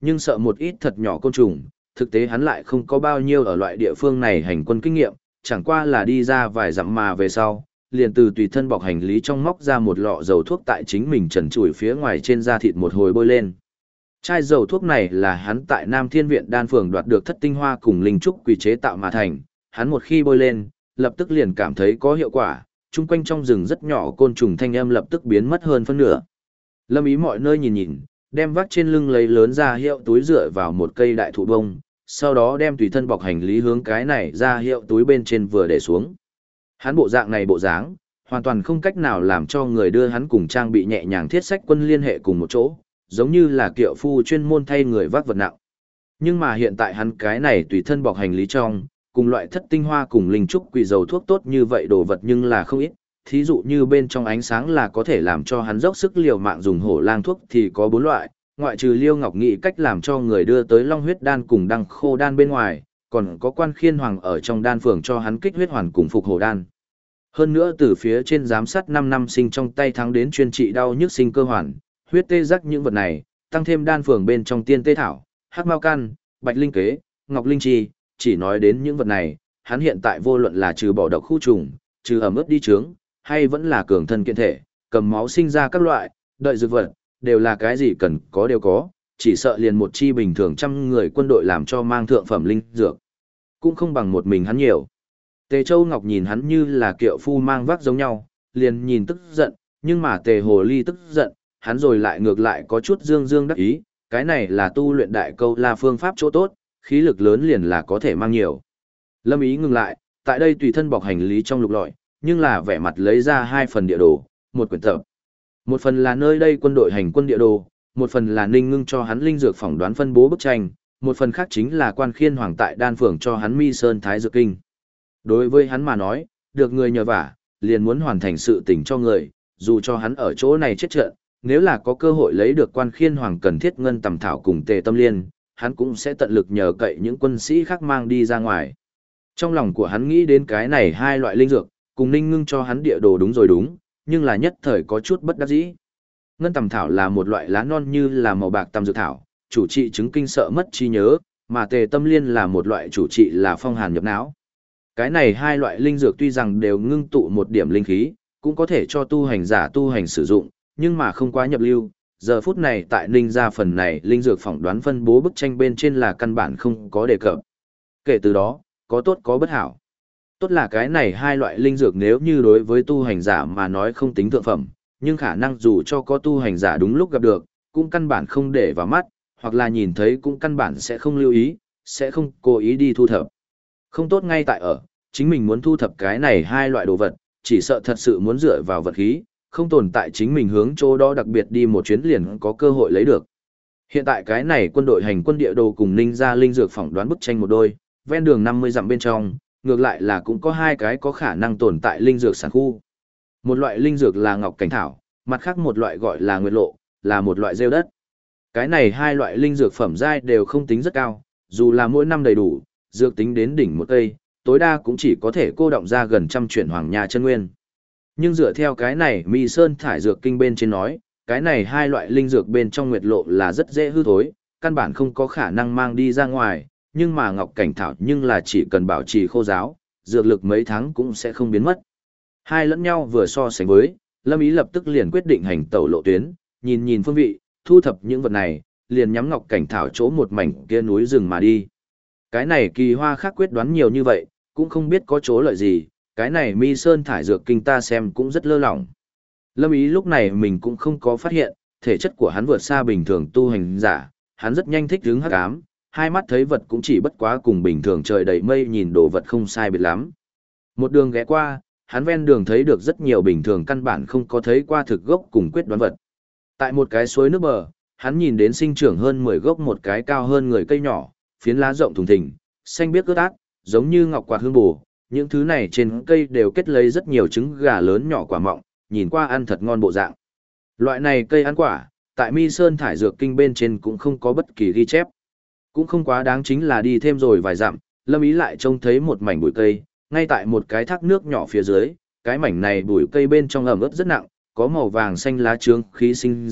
nhưng sợ một ít thật nhỏ côn trùng, thực tế hắn lại không có bao nhiêu ở loại địa phương này hành quân kinh nghiệm, chẳng qua là đi ra vài dặm mà về sau, liền từ tùy thân bọc hành lý trong móc ra một lọ dầu thuốc tại chính mình trần trụi phía ngoài trên da thịt một hồi bôi lên. Chai dầu thuốc này là hắn tại Nam Thiên Viện Đan Phường đoạt được thất tinh hoa cùng linh trúc quỷ chế tạo mà thành, hắn một khi bôi lên, lập tức liền cảm thấy có hiệu quả, chung quanh trong rừng rất nhỏ côn trùng thanh âm lập tức biến mất hơn phân nửa. Lâm Ý mọi nơi nhìn nhìn, đem vác trên lưng lấy lớn ra hiệu túi dựa vào một cây đại thụ bông, sau đó đem tùy thân bọc hành lý hướng cái này ra hiệu túi bên trên vừa để xuống. Hắn bộ dạng này bộ dáng, hoàn toàn không cách nào làm cho người đưa hắn cùng trang bị nhẹ nhàng thiết sách quân liên hệ cùng một chỗ, giống như là kiệu phu chuyên môn thay người vác vật nặng. Nhưng mà hiện tại hắn cái này tùy thân bọc hành lý trong, cùng loại thất tinh hoa cùng linh trúc quỷ dầu thuốc tốt như vậy đồ vật nhưng là không ít, thí dụ như bên trong ánh sáng là có thể làm cho hắn dốc sức liều mạng dùng hổ lang thuốc thì có 4 loại, ngoại trừ Liêu Ngọc nghĩ cách làm cho người đưa tới long huyết đan cùng đăng khô đan bên ngoài, còn có Quan Khiên Hoàng ở trong đan phường cho hắn kích huyết hoàn cùng phục hổ đan. Hơn nữa từ phía trên giám sát 5 năm sinh trong tay thắng đến chuyên trị đau nhức sinh cơ hoàn, huyết tê giác những vật này, tăng thêm đan phường bên trong tiên tê thảo, hắc mao căn, bạch linh kế, ngọc linh chi, chỉ nói đến những vật này, hắn hiện tại vô luận là trừ bỏ độc khu trùng, trừ ẩm ướt đi trướng, hay vẫn là cường thân kiện thể, cầm máu sinh ra các loại, đợi dược vật, đều là cái gì cần có đều có, chỉ sợ liền một chi bình thường trăm người quân đội làm cho mang thượng phẩm linh dược, cũng không bằng một mình hắn nhiều. Tề Châu Ngọc nhìn hắn như là kiệu phu mang vác giống nhau, liền nhìn tức giận, nhưng mà Tề Hồ Ly tức giận, hắn rồi lại ngược lại có chút dương dương đắc ý, cái này là tu luyện đại câu la phương pháp chỗ tốt, khí lực lớn liền là có thể mang nhiều. Lâm Ý ngừng lại, tại đây tùy thân bọc hành lý trong lục lọi, nhưng là vẻ mặt lấy ra 2 phần địa đồ, một quyển tập. Một phần là nơi đây quân đội hành quân địa đồ, một phần là Ninh Ngưng cho hắn linh dược phỏng đoán phân bố bức tranh, một phần khác chính là Quan Khiên Hoàng tại đan phường cho hắn Mi Sơn Thái Dược Kinh. Đối với hắn mà nói, được người nhờ vả, liền muốn hoàn thành sự tình cho người, dù cho hắn ở chỗ này chết trận, nếu là có cơ hội lấy được Quan Khiên Hoàng cần thiết ngân tầm thảo cùng Tề Tâm Liên, hắn cũng sẽ tận lực nhờ cậy những quân sĩ khác mang đi ra ngoài. Trong lòng của hắn nghĩ đến cái này 2 loại linh dược, cùng Ninh Ngưng cho hắn địa đồ đúng rồi đúng, nhưng là nhất thời có chút bất đắc dĩ. Ngân tầm thảo là một loại lá non như là màu bạc tam dược thảo, chủ trị chứng kinh sợ mất trí nhớ, mà Tề Tâm Liên là một loại chủ trị là phong hàn nhập não. Cái này 2 loại linh dược tuy rằng đều ngưng tụ một điểm linh khí, cũng có thể cho tu hành giả tu hành sử dụng, nhưng mà không quá nhập lưu. Giờ phút này tại Ninh gia phần này linh dược phỏng đoán phân bố bức tranh bên trên là căn bản không có đề cập. Kể từ đó, có tốt có bất hảo. Tốt là cái này 2 loại linh dược nếu như đối với tu hành giả mà nói không tính thượng phẩm, nhưng khả năng dù cho có tu hành giả đúng lúc gặp được, cũng căn bản không để vào mắt, hoặc là nhìn thấy cũng căn bản sẽ không lưu ý, sẽ không cố ý đi thu thập. Không tốt ngay tại ở, chính mình muốn thu thập cái này 2 loại đồ vật, chỉ sợ thật sự muốn dựa vào vật khí, không tồn tại chính mình hướng chỗ đó đặc biệt đi một chuyến liền có cơ hội lấy được. Hiện tại cái này quân đội hành quân địa đồ cùng Ninh gia linh dược phỏng đoán bức tranh một đôi, ven đường 50 dặm bên trong, ngược lại là cũng có 2 cái có khả năng tồn tại linh dược sản khu. Một loại linh dược là ngọc cảnh thảo, mặt khác một loại gọi là nguyệt lộ, là một loại rêu đất. Cái này 2 loại linh dược phẩm giai đều không tính rất cao, dù là mỗi năm đầy đủ, dược tính đến đỉnh một cây, tối đa cũng chỉ có thể cô động ra gần 100 chuyển hoàng nha chân nguyên. Nhưng dựa theo cái này Mi Sơn thải dược kinh bên trên nói, cái này 2 loại linh dược bên trong nguyệt lộ là rất dễ hư thối, căn bản không có khả năng mang đi ra ngoài, nhưng mà ngọc cảnh thảo nhưng là chỉ cần bảo trì khô giáo, dược lực mấy tháng cũng sẽ không biến mất. Hai lẫn nhau vừa so sánh với, Lâm Ý lập tức liền quyết định hành tẩu lộ tuyến, nhìn nhìn phương vị, thu thập những vật này, liền nhắm ngọc cảnh thảo chỗ một mảnh kia núi rừng mà đi. Cái này kỳ hoa khác quyết đoán nhiều như vậy, cũng không biết có chỗ lợi gì, cái này Mi Sơn thải dược kinh ta xem cũng rất lơ lỏng. Lâm Ý lúc này mình cũng không có phát hiện, thể chất của hắn vượt xa bình thường tu hành giả, hắn rất nhanh thích hứng hắc ám, hai mắt thấy vật cũng chỉ bất quá cùng bình thường trời đầy mây nhìn đồ vật không sai biệt lắm. Một đường ghé qua, hắn ven đường thấy được rất nhiều bình thường căn bản không có thấy qua thực gốc cùng quyết đoán vật. Tại một cái suối nước bờ, hắn nhìn đến sinh trưởng hơn 10 gốc một cái cao hơn người cây nhỏ, phiến lá rộng thùng thình, xanh biếc ướt át, giống như ngọc quạt hương bù. Những thứ này trên cây đều kết lấy rất nhiều trứng gà lớn nhỏ quả mọng, nhìn qua ăn thật ngon bộ dạng. Loại này cây ăn quả, tại Mi Sơn thải dược kinh bên trên cũng không có bất kỳ ghi chép. Cũng không quá đáng chính là đi thêm rồi vài dặm, Lâm Ý lại trông thấy một mảnh bụi cây, ngay tại một cái thác nước nhỏ phía dưới, cái mảnh này bụi cây bên trong ẩm ướt rất nặng, có màu vàng xanh lá trướng khí sinh ra,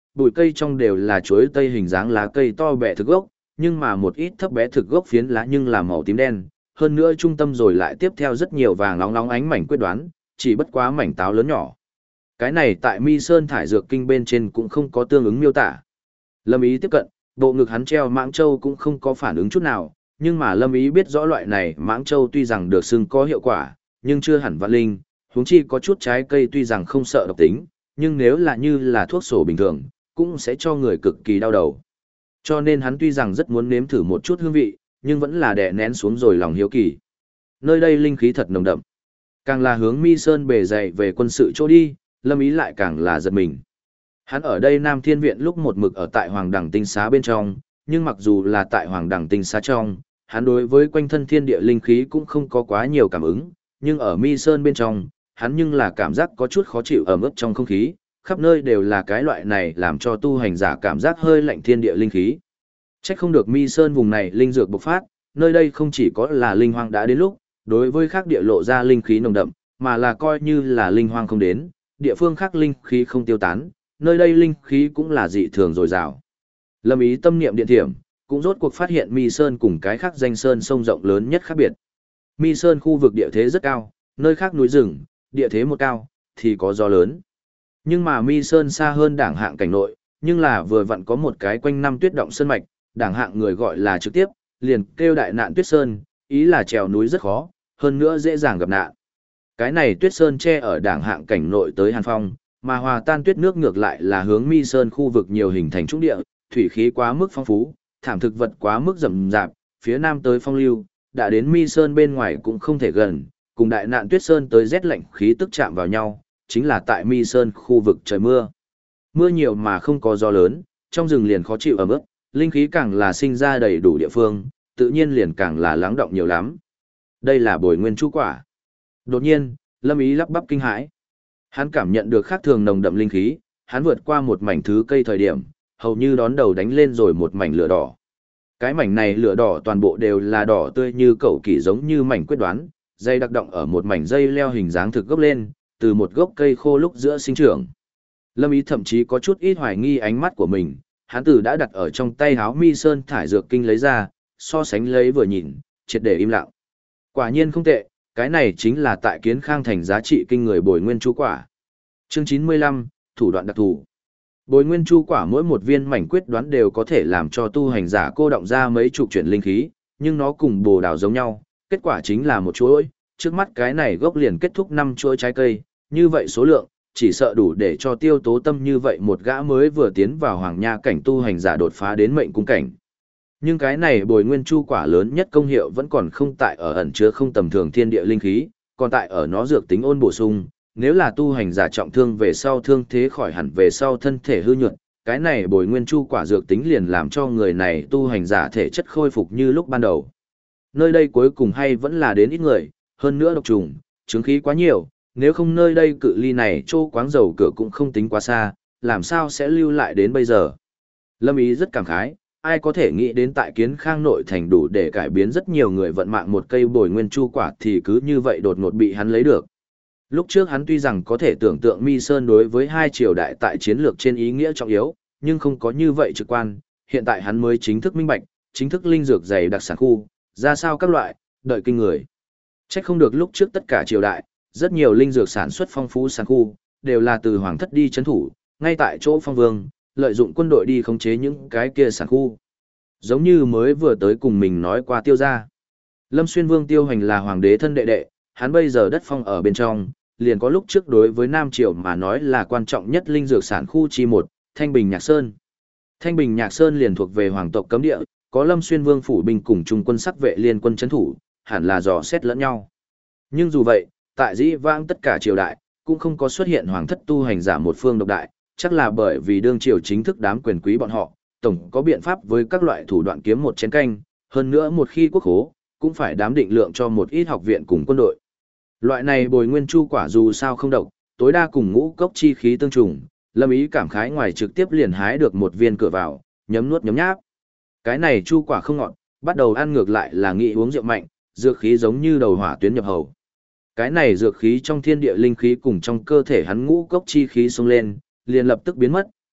bụi cây trong đều là chuối tây hình dáng lá cây to bẹ thực gốc, nhưng mà một ít thấp bé thực gốc phiến lá nhưng là màu tím đen, hơn nữa trung tâm rồi lại tiếp theo rất nhiều vàng nóng nóng ánh mảnh quyết đoán, chỉ bất quá mảnh táo lớn nhỏ. Cái này tại Mi Sơn thải dược kinh bên trên cũng không có tương ứng miêu tả. Lâm Ý tiếp cận, bộ ngực hắn treo mãng châu cũng không có phản ứng chút nào, nhưng mà Lâm Ý biết rõ loại này mãng châu tuy rằng được xưng có hiệu quả, nhưng chưa hẳn vạn linh, huống chi có chút trái cây tuy rằng không sợ độc tính, nhưng nếu là như là thuốc sổ bình thường, cũng sẽ cho người cực kỳ đau đầu. Cho nên hắn tuy rằng rất muốn nếm thử một chút hương vị, nhưng vẫn là đè nén xuống rồi lòng hiếu kỳ. Nơi đây linh khí thật nồng đậm. Càng là hướng Mi Sơn bề dày về quân sự chỗ đi, Lâm Ý lại càng là giật mình. Hắn ở đây Nam Thiên Viện lúc một mực ở tại Hoàng Đẳng Tinh Xá bên trong, nhưng mặc dù là tại Hoàng Đẳng Tinh Xá trong, hắn đối với quanh thân thiên địa linh khí cũng không có quá nhiều cảm ứng, nhưng ở Mi Sơn bên trong, hắn nhưng là cảm giác có chút khó chịu ẩm ướt trong không khí, khắp nơi đều là cái loại này làm cho tu hành giả cảm giác hơi lạnh thiên địa linh khí. Chắc không được Mi Sơn vùng này linh dược bộc phát, nơi đây không chỉ có là linh hoang đã đến lúc, đối với khác địa lộ ra linh khí nồng đậm, mà là coi như là linh hoang không đến, địa phương khác linh khí không tiêu tán, nơi đây linh khí cũng là dị thường dồi dào. Lâm Ý tâm niệm điện thiểm, cũng rốt cuộc phát hiện Mi Sơn cùng cái khác danh sơn sông rộng lớn nhất khác biệt. Mi Sơn khu vực địa thế rất cao, nơi khác núi rừng, địa thế một cao, thì có gió lớn. Nhưng mà Mi Sơn xa hơn đảng hạng cảnh nội, nhưng là vừa vặn có một cái quanh năm tuyết động sơn mạch, đảng hạng người gọi là trực tiếp, liền kêu đại nạn tuyết sơn, ý là trèo núi rất khó, hơn nữa dễ dàng gặp nạn. Cái này tuyết sơn che ở đảng hạng cảnh nội tới Hàn Phong, mà hòa tan tuyết nước ngược lại là hướng Mi Sơn khu vực nhiều hình thành trũng địa, thủy khí quá mức phong phú, thảm thực vật quá mức rậm rạp, phía nam tới phong lưu, đã đến Mi Sơn bên ngoài cũng không thể gần, cùng đại nạn tuyết sơn tới rét lạnh khí tức chạm vào nhau, chính là tại Mi Sơn khu vực trời mưa. Mưa nhiều mà không có gió lớn, trong rừng liền khó chịu ẩm ướt, linh khí càng là sinh ra đầy đủ địa phương, tự nhiên liền càng là lắng động nhiều lắm. Đây là bồi nguyên chu quả. Đột nhiên, Lâm Ý lắp bắp kinh hãi. Hắn cảm nhận được khác thường nồng đậm linh khí, hắn vượt qua một mảnh thứ cây thời điểm, hầu như đón đầu đánh lên rồi một mảnh lửa đỏ. Cái mảnh này lửa đỏ toàn bộ đều là đỏ tươi như cẩu kỷ giống như mảnh quyết đoán, dây đặc động ở một mảnh dây leo hình dáng thực gốc lên, từ một gốc cây khô lúc giữa sinh trưởng. Lâm Ý thậm chí có chút ít hoài nghi ánh mắt của mình, hắn từ đã đặt ở trong tay háo Mi Sơn thải dược kinh lấy ra, so sánh lấy vừa nhìn, triệt để im lặng. Quả nhiên không tệ, cái này chính là tại Kiến Khang thành giá trị kinh người bồi nguyên chu quả. Chương 95, thủ đoạn đặc thù. Bồi nguyên chu quả mỗi một viên mảnh quyết đoán đều có thể làm cho tu hành giả cô động ra mấy chục chuyển linh khí, nhưng nó cùng bồ đào giống nhau, kết quả chính là một chuỗi, trước mắt cái này gốc liền kết thúc 5 chuỗi trái cây, như vậy số lượng, chỉ sợ đủ để cho Tiêu Tố Tâm như vậy một gã mới vừa tiến vào hoàng nha cảnh tu hành giả đột phá đến mệnh cung cảnh. Nhưng cái này bồi nguyên chu quả lớn nhất công hiệu vẫn còn không tại ở ẩn chứa không tầm thường thiên địa linh khí, còn tại ở nó dược tính ôn bổ sung, nếu là tu hành giả trọng thương về sau thương thế khỏi hẳn về sau thân thể hư nhuận, cái này bồi nguyên chu quả dược tính liền làm cho người này tu hành giả thể chất khôi phục như lúc ban đầu. Nơi đây cuối cùng hay vẫn là đến ít người, hơn nữa độc trùng, chứng khí quá nhiều, nếu không nơi đây cự ly này chỗ quáng dầu cửa cũng không tính quá xa, làm sao sẽ lưu lại đến bây giờ. Lâm Ý rất cảm khái, ai có thể nghĩ đến tại Kiến Khang nội thành đủ để cải biến rất nhiều người vận mạng một cây bồi nguyên chu quả thì cứ như vậy đột ngột bị hắn lấy được. Lúc trước hắn tuy rằng có thể tưởng tượng Mi Sơn đối với hai triều đại tại chiến lược trên ý nghĩa trọng yếu, nhưng không có như vậy trực quan, hiện tại hắn mới chính thức minh bạch, chính thức linh dược dày đặc sản khu, ra sao các loại, đợi kinh người. Chắc không được lúc trước tất cả triều đại, rất nhiều linh dược sản xuất phong phú sản khu, đều là từ hoàng thất đi chấn thủ, ngay tại chỗ phong vương, lợi dụng quân đội đi khống chế những cái kia sản khu. Giống như mới vừa tới cùng mình nói qua Tiêu gia. Lâm Xuyên Vương Tiêu Hành là hoàng đế thân đệ đệ, hắn bây giờ đất phong ở bên trong, liền có lúc trước đối với Nam Triều mà nói là quan trọng nhất linh dược sản khu chi một, Thanh Bình Nhạc Sơn. Thanh Bình Nhạc Sơn liền thuộc về hoàng tộc cấm địa, có Lâm Xuyên Vương phủ binh cùng trung quân sắc vệ liên quân chấn thủ, hẳn là dò xét lẫn nhau. Nhưng dù vậy, tại dĩ vãng tất cả triều đại, cũng không có xuất hiện hoàng thất tu hành giả một phương độc đại, chắc là bởi vì đương triều chính thức đám quyền quý bọn họ, tổng có biện pháp với các loại thủ đoạn kiếm một chén canh, hơn nữa một khi quốc hố, cũng phải đám định lượng cho một ít học viện cùng quân đội. Loại này bồi nguyên chu quả dù sao không độc, tối đa cùng ngũ cốc chi khí tương trùng, Lâm Ý cảm khái ngoài trực tiếp liền hái được một viên cửa vào, nhấm nuốt nhấm nháp. Cái này chu quả không ngọt, bắt đầu ăn ngược lại là nghĩ uống rượu mạnh, dược khí giống như đầu hỏa tuyến nhập hầu. Cái này dược khí trong thiên địa linh khí cùng trong cơ thể hắn ngũ cốc chi khí xông lên, liền lập tức biến mất,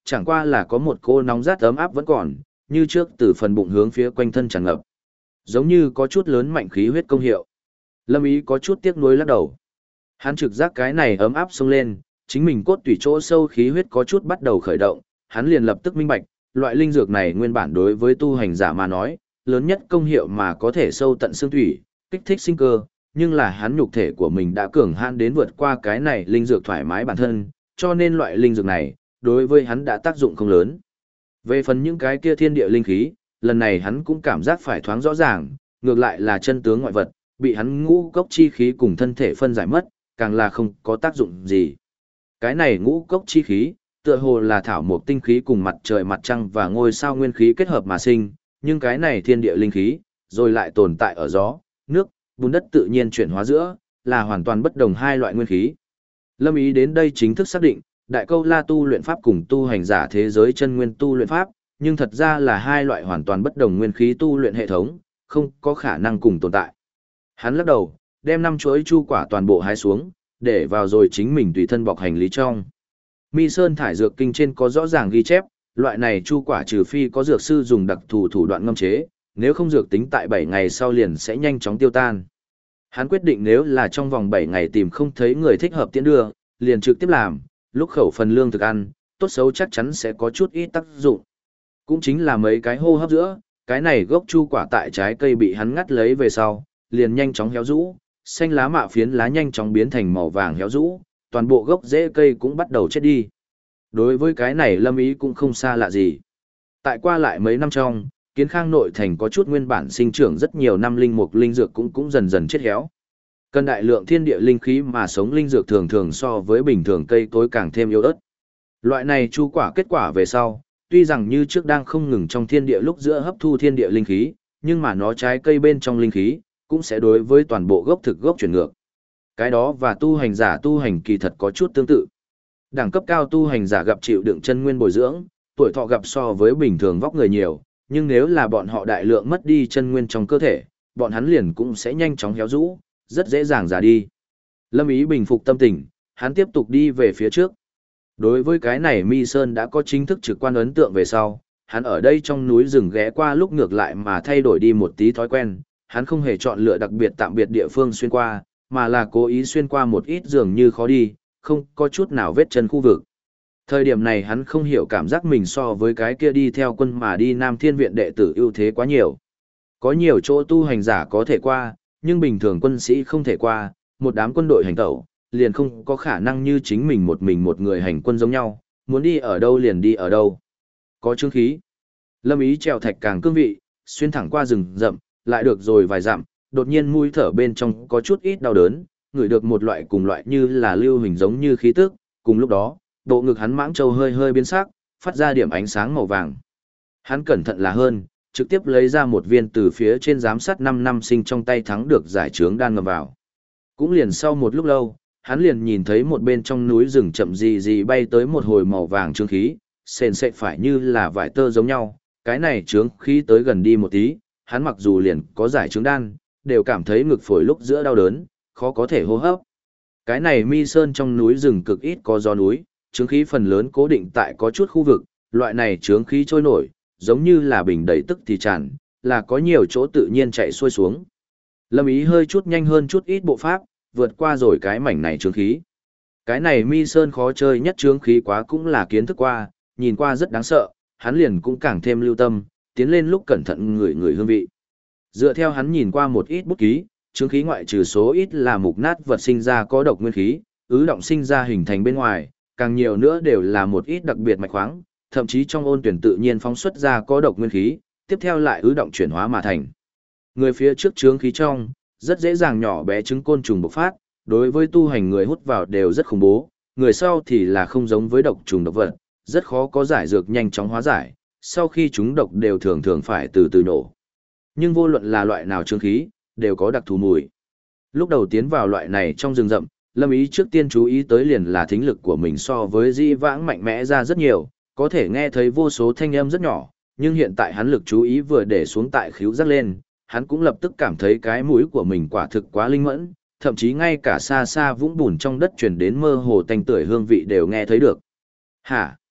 chẳng qua là có một cô nóng rát ấm áp vẫn còn, như trước từ phần bụng hướng phía quanh thân tràn ngập. Giống như có chút lớn mạnh khí huyết công hiệu. Lâm Ý có chút tiếc nuối lắc đầu. Hắn trực giác cái này ấm áp xông lên, chính mình cốt tủy chỗ sâu khí huyết có chút bắt đầu khởi động, hắn liền lập tức minh bạch, loại linh dược này nguyên bản đối với tu hành giả mà nói, lớn nhất công hiệu mà có thể sâu tận xương thủy, kích thích sinh cơ, nhưng là hắn nhục thể của mình đã cường hãn đến vượt qua cái này linh dược thoải mái bản thân, cho nên loại linh dược này, đối với hắn đã tác dụng không lớn. Về phần những cái kia thiên địa linh khí, lần này hắn cũng cảm giác phải thoáng rõ ràng, ngược lại là chân tướng ngoại vật, bị hắn ngũ cốc chi khí cùng thân thể phân giải mất, càng là không có tác dụng gì. Cái này ngũ cốc chi khí, tựa hồ là thảo mộc tinh khí cùng mặt trời mặt trăng và ngôi sao nguyên khí kết hợp mà sinh, nhưng cái này thiên địa linh khí, rồi lại tồn tại ở gió, nước, bùn đất tự nhiên chuyển hóa giữa, là hoàn toàn bất đồng hai loại nguyên khí. Lâm Ý đến đây chính thức xác định, Đại Câu La tu luyện pháp cùng tu hành giả thế giới chân nguyên tu luyện pháp, nhưng thật ra là hai loại hoàn toàn bất đồng nguyên khí tu luyện hệ thống, không có khả năng cùng tồn tại. Hắn lắc đầu, đem 5 chuỗi chu quả toàn bộ hái xuống, để vào rồi chính mình tùy thân bọc hành lý trong. Mi Sơn thải dược kinh trên có rõ ràng ghi chép, loại này chu quả trừ phi có dược sư dùng đặc thù thủ đoạn ngâm chế, nếu không dược tính tại 7 ngày sau liền sẽ nhanh chóng tiêu tan. Hắn quyết định nếu là trong vòng 7 ngày tìm không thấy người thích hợp tiễn đưa, liền trực tiếp làm, lúc khẩu phần lương thực ăn, tốt xấu chắc chắn sẽ có chút ít tác dụng. Cũng chính là mấy cái hô hấp giữa, cái này gốc chu quả tại trái cây bị hắn ngắt lấy về sau, liền nhanh chóng héo rũ, xanh lá mạ phiến lá nhanh chóng biến thành màu vàng héo rũ, toàn bộ gốc rễ cây cũng bắt đầu chết đi. Đối với cái này Lâm Ý cũng không xa lạ gì. Tại qua lại mấy năm trong, Kiến Khang nội thành có chút nguyên bản sinh trưởng rất nhiều năm linh mục linh dược cũng dần dần chết héo. Cần đại lượng thiên địa linh khí mà sống linh dược thường thường so với bình thường cây cối càng thêm yếu ớt. Loại này chu quả kết quả về sau, tuy rằng như trước đang không ngừng trong thiên địa lúc giữa hấp thu thiên địa linh khí, nhưng mà nó trái cây bên trong linh khí, cũng sẽ đối với toàn bộ gốc thực gốc chuyển ngược. Cái đó và tu hành giả tu hành kỳ thật có chút tương tự. Đẳng cấp cao tu hành giả gặp chịu đựng chân nguyên bồi dưỡng, tuổi thọ gặp so với bình thường vóc người nhiều, nhưng nếu là bọn họ đại lượng mất đi chân nguyên trong cơ thể, bọn hắn liền cũng sẽ nhanh chóng héo rũ, rất dễ dàng già đi. Lâm Ý bình phục tâm tình, hắn tiếp tục đi về phía trước. Đối với cái này Mi Sơn đã có chính thức trực quan ấn tượng về sau, hắn ở đây trong núi rừng ghé qua lúc ngược lại mà thay đổi đi một tí thói quen, hắn không hề chọn lựa đặc biệt tạm biệt địa phương xuyên qua, mà là cố ý xuyên qua một ít dường như khó đi, không có chút nào vết chân khu vực. Thời điểm này hắn không hiểu cảm giác mình so với cái kia đi theo quân mà đi Nam Thiên Viện đệ tử ưu thế quá nhiều. Có nhiều chỗ tu hành giả có thể qua, nhưng bình thường quân sĩ không thể qua, một đám quân đội hành tẩu, liền không có khả năng như chính mình một người hành quân giống nhau, muốn đi ở đâu liền đi ở đâu. Có chứng khí. Lâm Ý trèo thạch càng cương vị, xuyên thẳng qua rừng rậm, lại được rồi vài dặm, đột nhiên mũi thở bên trong có chút ít đau đớn, ngửi được một loại cùng loại như là lưu hình giống như khí tức, cùng lúc đó, bộ ngực hắn mãng châu hơi hơi biến sắc, phát ra điểm ánh sáng màu vàng. Hắn cẩn thận là hơn, trực tiếp lấy ra một viên từ phía trên giám sát 5 năm sinh trong tay thắng được giải trướng đan ngầm vào. Cũng liền sau một lúc lâu, hắn liền nhìn thấy một bên trong núi rừng chậm gì bay tới một hồi màu vàng trướng khí, sền sệt phải như là vải tơ giống nhau, cái này trướng khí tới gần đi một tí, hắn mặc dù liền có giải trướng đan, đều cảm thấy ngực phổi lúc giữa đau đớn, khó có thể hô hấp. Cái này Mi Sơn trong núi rừng cực ít có gió núi, trướng khí phần lớn cố định tại có chút khu vực, loại này trướng khí trôi nổi, giống như là bình đầy tức thì tràn, là có nhiều chỗ tự nhiên chạy xuôi xuống. Lâm Ý hơi chút nhanh hơn chút ít bộ pháp, vượt qua rồi cái mảnh này trướng khí. Cái này Mi Sơn khó chơi nhất trướng khí quá cũng là kiến thức qua, nhìn qua rất đáng sợ, hắn liền cũng càng thêm lưu tâm, tiến lên lúc cẩn thận ngửi hương vị. Dựa theo hắn nhìn qua một ít bút ký, trướng khí ngoại trừ số ít là mục nát vật sinh ra có độc nguyên khí, ứ động sinh ra hình thành bên ngoài, càng nhiều nữa đều là một ít đặc biệt mạch khoáng, thậm chí trong ôn tuyển tự nhiên phóng xuất ra có độc nguyên khí, tiếp theo lại ứ động chuyển hóa mà thành. Người phía trước trướng khí trong, rất dễ dàng nhỏ bé trứng côn trùng bộc phát, đối với tu hành người hút vào đều rất khủng bố, người sau thì là không giống với độc trùng độc vật, rất khó có giải dược nhanh chóng hóa giải, sau khi chúng độc đều thường thường phải từ từ nổ. Nhưng vô luận là loại nào trướng khí, đều có đặc thù mùi. Lúc đầu tiến vào loại này trong rừng rậm, Lâm Ý trước tiên chú ý tới liền là thính lực của mình so với di vãng mạnh mẽ ra rất nhiều, có thể nghe thấy vô số thanh âm rất nhỏ, nhưng hiện tại hắn lực chú ý vừa để xuống tại khíu giác lên, hắn cũng lập tức cảm thấy cái mũi của mình quả thực quá linh mẫn, thậm chí ngay cả xa xa vũng bùn trong đất truyền đến mơ hồ tanh tưởi hương vị đều nghe thấy được. Hả?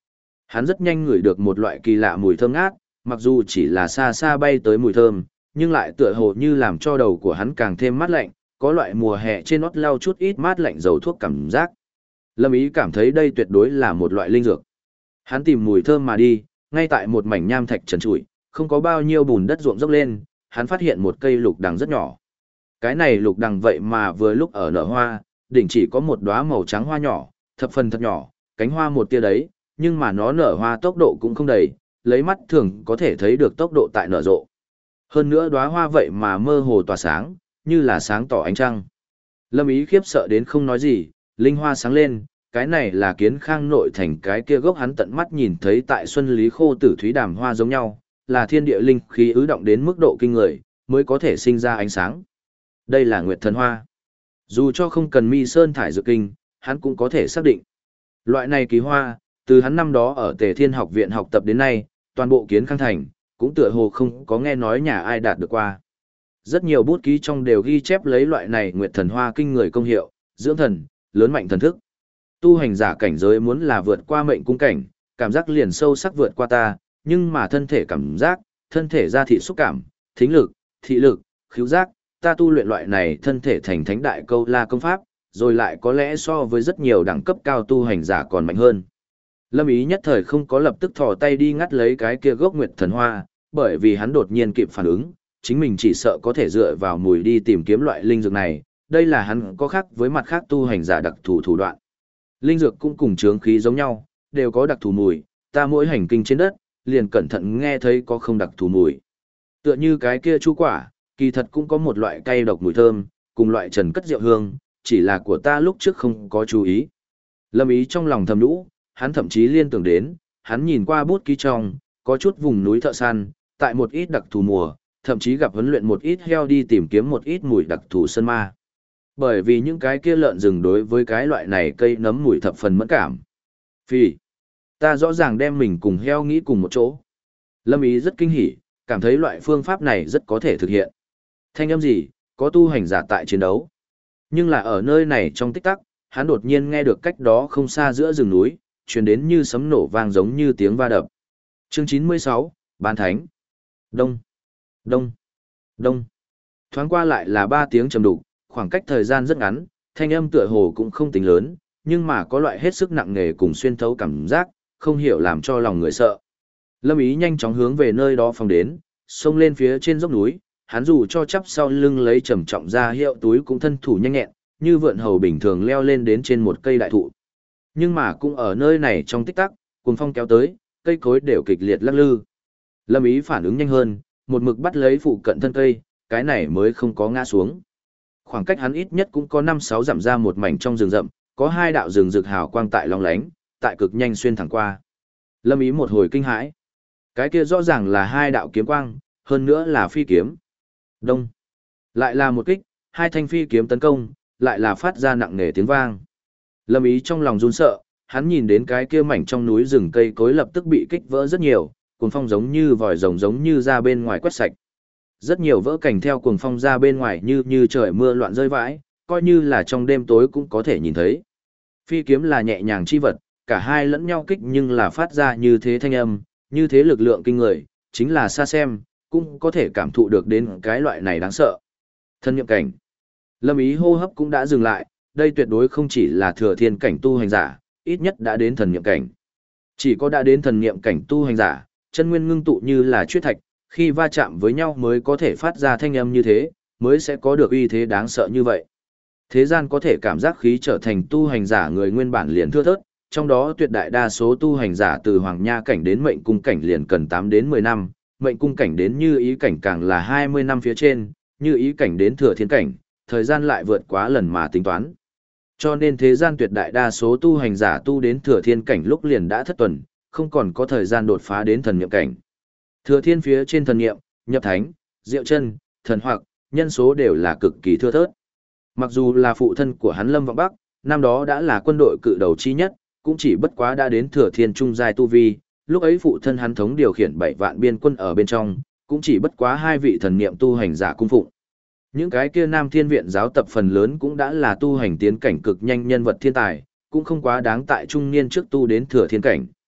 Hắn rất nhanh ngửi được một loại kỳ lạ mùi thơm ngát, mặc dù chỉ là xa xa bay tới mùi thơm, nhưng lại tựa hồ như làm cho đầu của hắn càng thêm mát lạnh, có loại mùa hè trên nót lau chút ít mát lạnh dầu thuốc cảm giác. Lâm Ý cảm thấy đây tuyệt đối là một loại linh dược. Hắn tìm mùi thơm mà đi, ngay tại một mảnh nham thạch trần trụi, không có bao nhiêu bùn đất ruộng dốc lên, hắn phát hiện một cây lục đằng rất nhỏ. Cái này lục đằng vậy mà vừa lúc ở nở hoa, đỉnh chỉ có một đóa màu trắng hoa nhỏ, thập phần thật nhỏ, cánh hoa một tia đấy, nhưng mà nó nở hoa tốc độ cũng không đầy, lấy mắt thường có thể thấy được tốc độ tại nở rộ. Hơn nữa đóa hoa vậy mà mơ hồ tỏa sáng, như là sáng tỏ ánh trăng. Lâm Ý khiếp sợ đến không nói gì, linh hoa sáng lên, cái này là Kiến Khang nội thành cái kia gốc hắn tận mắt nhìn thấy tại Xuân Lý Khô Tử Thúy Đàm hoa giống nhau, là thiên địa linh khí ứ động đến mức độ kinh người, mới có thể sinh ra ánh sáng. Đây là Nguyệt Thần Hoa. Dù cho không cần Mi Sơn thải dược kinh, hắn cũng có thể xác định. Loại này kỳ hoa, từ hắn năm đó ở Tề Thiên Học viện học tập đến nay, toàn bộ Kiến Khang thành cũng tựa hồ không có nghe nói nhà ai đạt được qua. Rất nhiều bút ký trong đều ghi chép lấy loại này Nguyệt Thần Hoa kinh người công hiệu, dưỡng thần, lớn mạnh thần thức. Tu hành giả cảnh giới muốn là vượt qua mệnh cung cảnh, cảm giác liền sâu sắc vượt qua ta, nhưng mà thân thể cảm giác, thân thể ra thị xúc cảm, thính lực, thị lực, khứu giác, ta tu luyện loại này thân thể thành thánh đại câu la công pháp, rồi lại có lẽ so với rất nhiều đẳng cấp cao tu hành giả còn mạnh hơn. Lâm Ý nhất thời không có lập tức thò tay đi ngắt lấy cái kia gốc Nguyệt Thần Hoa, bởi vì hắn đột nhiên kịp phản ứng, chính mình chỉ sợ có thể dựa vào mùi đi tìm kiếm loại linh dược này, đây là hắn có khác với mặt khác tu hành giả đặc thù thủ đoạn. Linh dược cũng cùng chướng khí giống nhau, đều có đặc thù mùi, ta mỗi hành kinh trên đất, liền cẩn thận nghe thấy có không đặc thù mùi. Tựa như cái kia chu quả, kỳ thật cũng có một loại cay độc mùi thơm, cùng loại trần cất rượu hương, chỉ là của ta lúc trước không có chú ý. Lâm Ý trong lòng thầm nhũ, hắn thậm chí liên tưởng đến, hắn nhìn qua bút ký trong, có chút vùng núi thợ săn, tại một ít đặc thù mùa, thậm chí gặp huấn luyện một ít heo đi tìm kiếm một ít mùi đặc thù sơn ma. Bởi vì những cái kia lợn rừng đối với cái loại này cây nấm mùi thập phần mẫn cảm. Phi, ta rõ ràng đem mình cùng heo nghĩ cùng một chỗ. Lâm Ý rất kinh hỉ, cảm thấy loại phương pháp này rất có thể thực hiện. Thanh âm gì, có tu hành giả tại chiến đấu. Nhưng là ở nơi này trong tích tắc, hắn đột nhiên nghe được cách đó không xa giữa rừng núi, truyền đến như sấm nổ vang giống như tiếng va đập. Chương 96, Bán Thánh. Đông, đông, đông. Thoáng qua lại là 3 tiếng trầm đục, khoảng cách thời gian rất ngắn, thanh âm tựa hồ cũng không tính lớn, nhưng mà có loại hết sức nặng nề cùng xuyên thấu cảm giác, không hiểu làm cho lòng người sợ. Lâm Ý nhanh chóng hướng về nơi đó phóng đến, xông lên phía trên dốc núi, hắn dù cho chắp sau lưng lấy trầm trọng ra hiệu túi cũng thân thủ nhanh nhẹn, như vượn hầu bình thường leo lên đến trên một cây đại thụ. Nhưng mà cũng ở nơi này trong tích tắc, cuồng phong kéo tới, cây cối đều kịch liệt lắc lư. Lâm Ý phản ứng nhanh hơn, một mực bắt lấy phụ cận thân cây, cái này mới không có ngã xuống. Khoảng cách hắn ít nhất cũng có 5-6 dặm ra một mảnh trong rừng rậm, có 2 đạo rừng rực hào quang tại long lánh, tại cực nhanh xuyên thẳng qua. Lâm Ý một hồi kinh hãi. Cái kia rõ ràng là 2 đạo kiếm quang, hơn nữa là phi kiếm. Đông. Lại là một kích, 2 thanh phi kiếm tấn công, lại là phát ra nặng nề tiếng vang. Lâm Ý trong lòng run sợ, hắn nhìn đến cái kia mảnh trong núi rừng cây cối lập tức bị kích vỡ rất nhiều, cuồng phong giống như vòi rồng giống như ra bên ngoài quét sạch. Rất nhiều vỡ cảnh theo cuồng phong ra bên ngoài như trời mưa loạn rơi vãi, coi như là trong đêm tối cũng có thể nhìn thấy. Phi kiếm là nhẹ nhàng chi vật, cả hai lẫn nhau kích nhưng là phát ra như thế thanh âm, như thế lực lượng kinh người, chính là xa xem, cũng có thể cảm thụ được đến cái loại này đáng sợ. Thân niệm cảnh. Lâm Ý hô hấp cũng đã dừng lại, đây tuyệt đối không chỉ là thừa thiên cảnh tu hành giả, ít nhất đã đến thần niệm cảnh. Chỉ có đã đến thần niệm cảnh tu hành giả, chân nguyên ngưng tụ như là chuyết thạch, khi va chạm với nhau mới có thể phát ra thanh âm như thế, mới sẽ có được uy thế đáng sợ như vậy. Thế gian có thể cảm giác khí trở thành tu hành giả người nguyên bản liền thưa thớt, trong đó tuyệt đại đa số tu hành giả từ hoàng nha cảnh đến mệnh cung cảnh liền cần 8 đến 10 năm, mệnh cung cảnh đến như ý cảnh càng là 20 năm phía trên, như ý cảnh đến thừa thiên cảnh, thời gian lại vượt quá lần mà tính toán. Cho nên thế gian tuyệt đại đa số tu hành giả tu đến thừa thiên cảnh lúc liền đã thất tuần, không còn có thời gian đột phá đến thần niệm cảnh. Thừa thiên phía trên thần niệm, nhập thánh, diệu chân, thần hoặc, nhân số đều là cực kỳ thưa thớt. Mặc dù là phụ thân của hắn Lâm Vọng Bắc, năm đó đã là quân đội cự đầu chi nhất, cũng chỉ bất quá đã đến thừa thiên trung giai tu vi, lúc ấy phụ thân hắn thống điều khiển 7 vạn biên quân ở bên trong, cũng chỉ bất quá 2 vị thần niệm tu hành giả cung phụng. Những cái kia Nam Thiên viện giáo tập phần lớn cũng đã là tu hành tiến cảnh cực nhanh nhân vật thiên tài, cũng không quá đáng tại trung niên trước tu đến thừa thiên cảnh.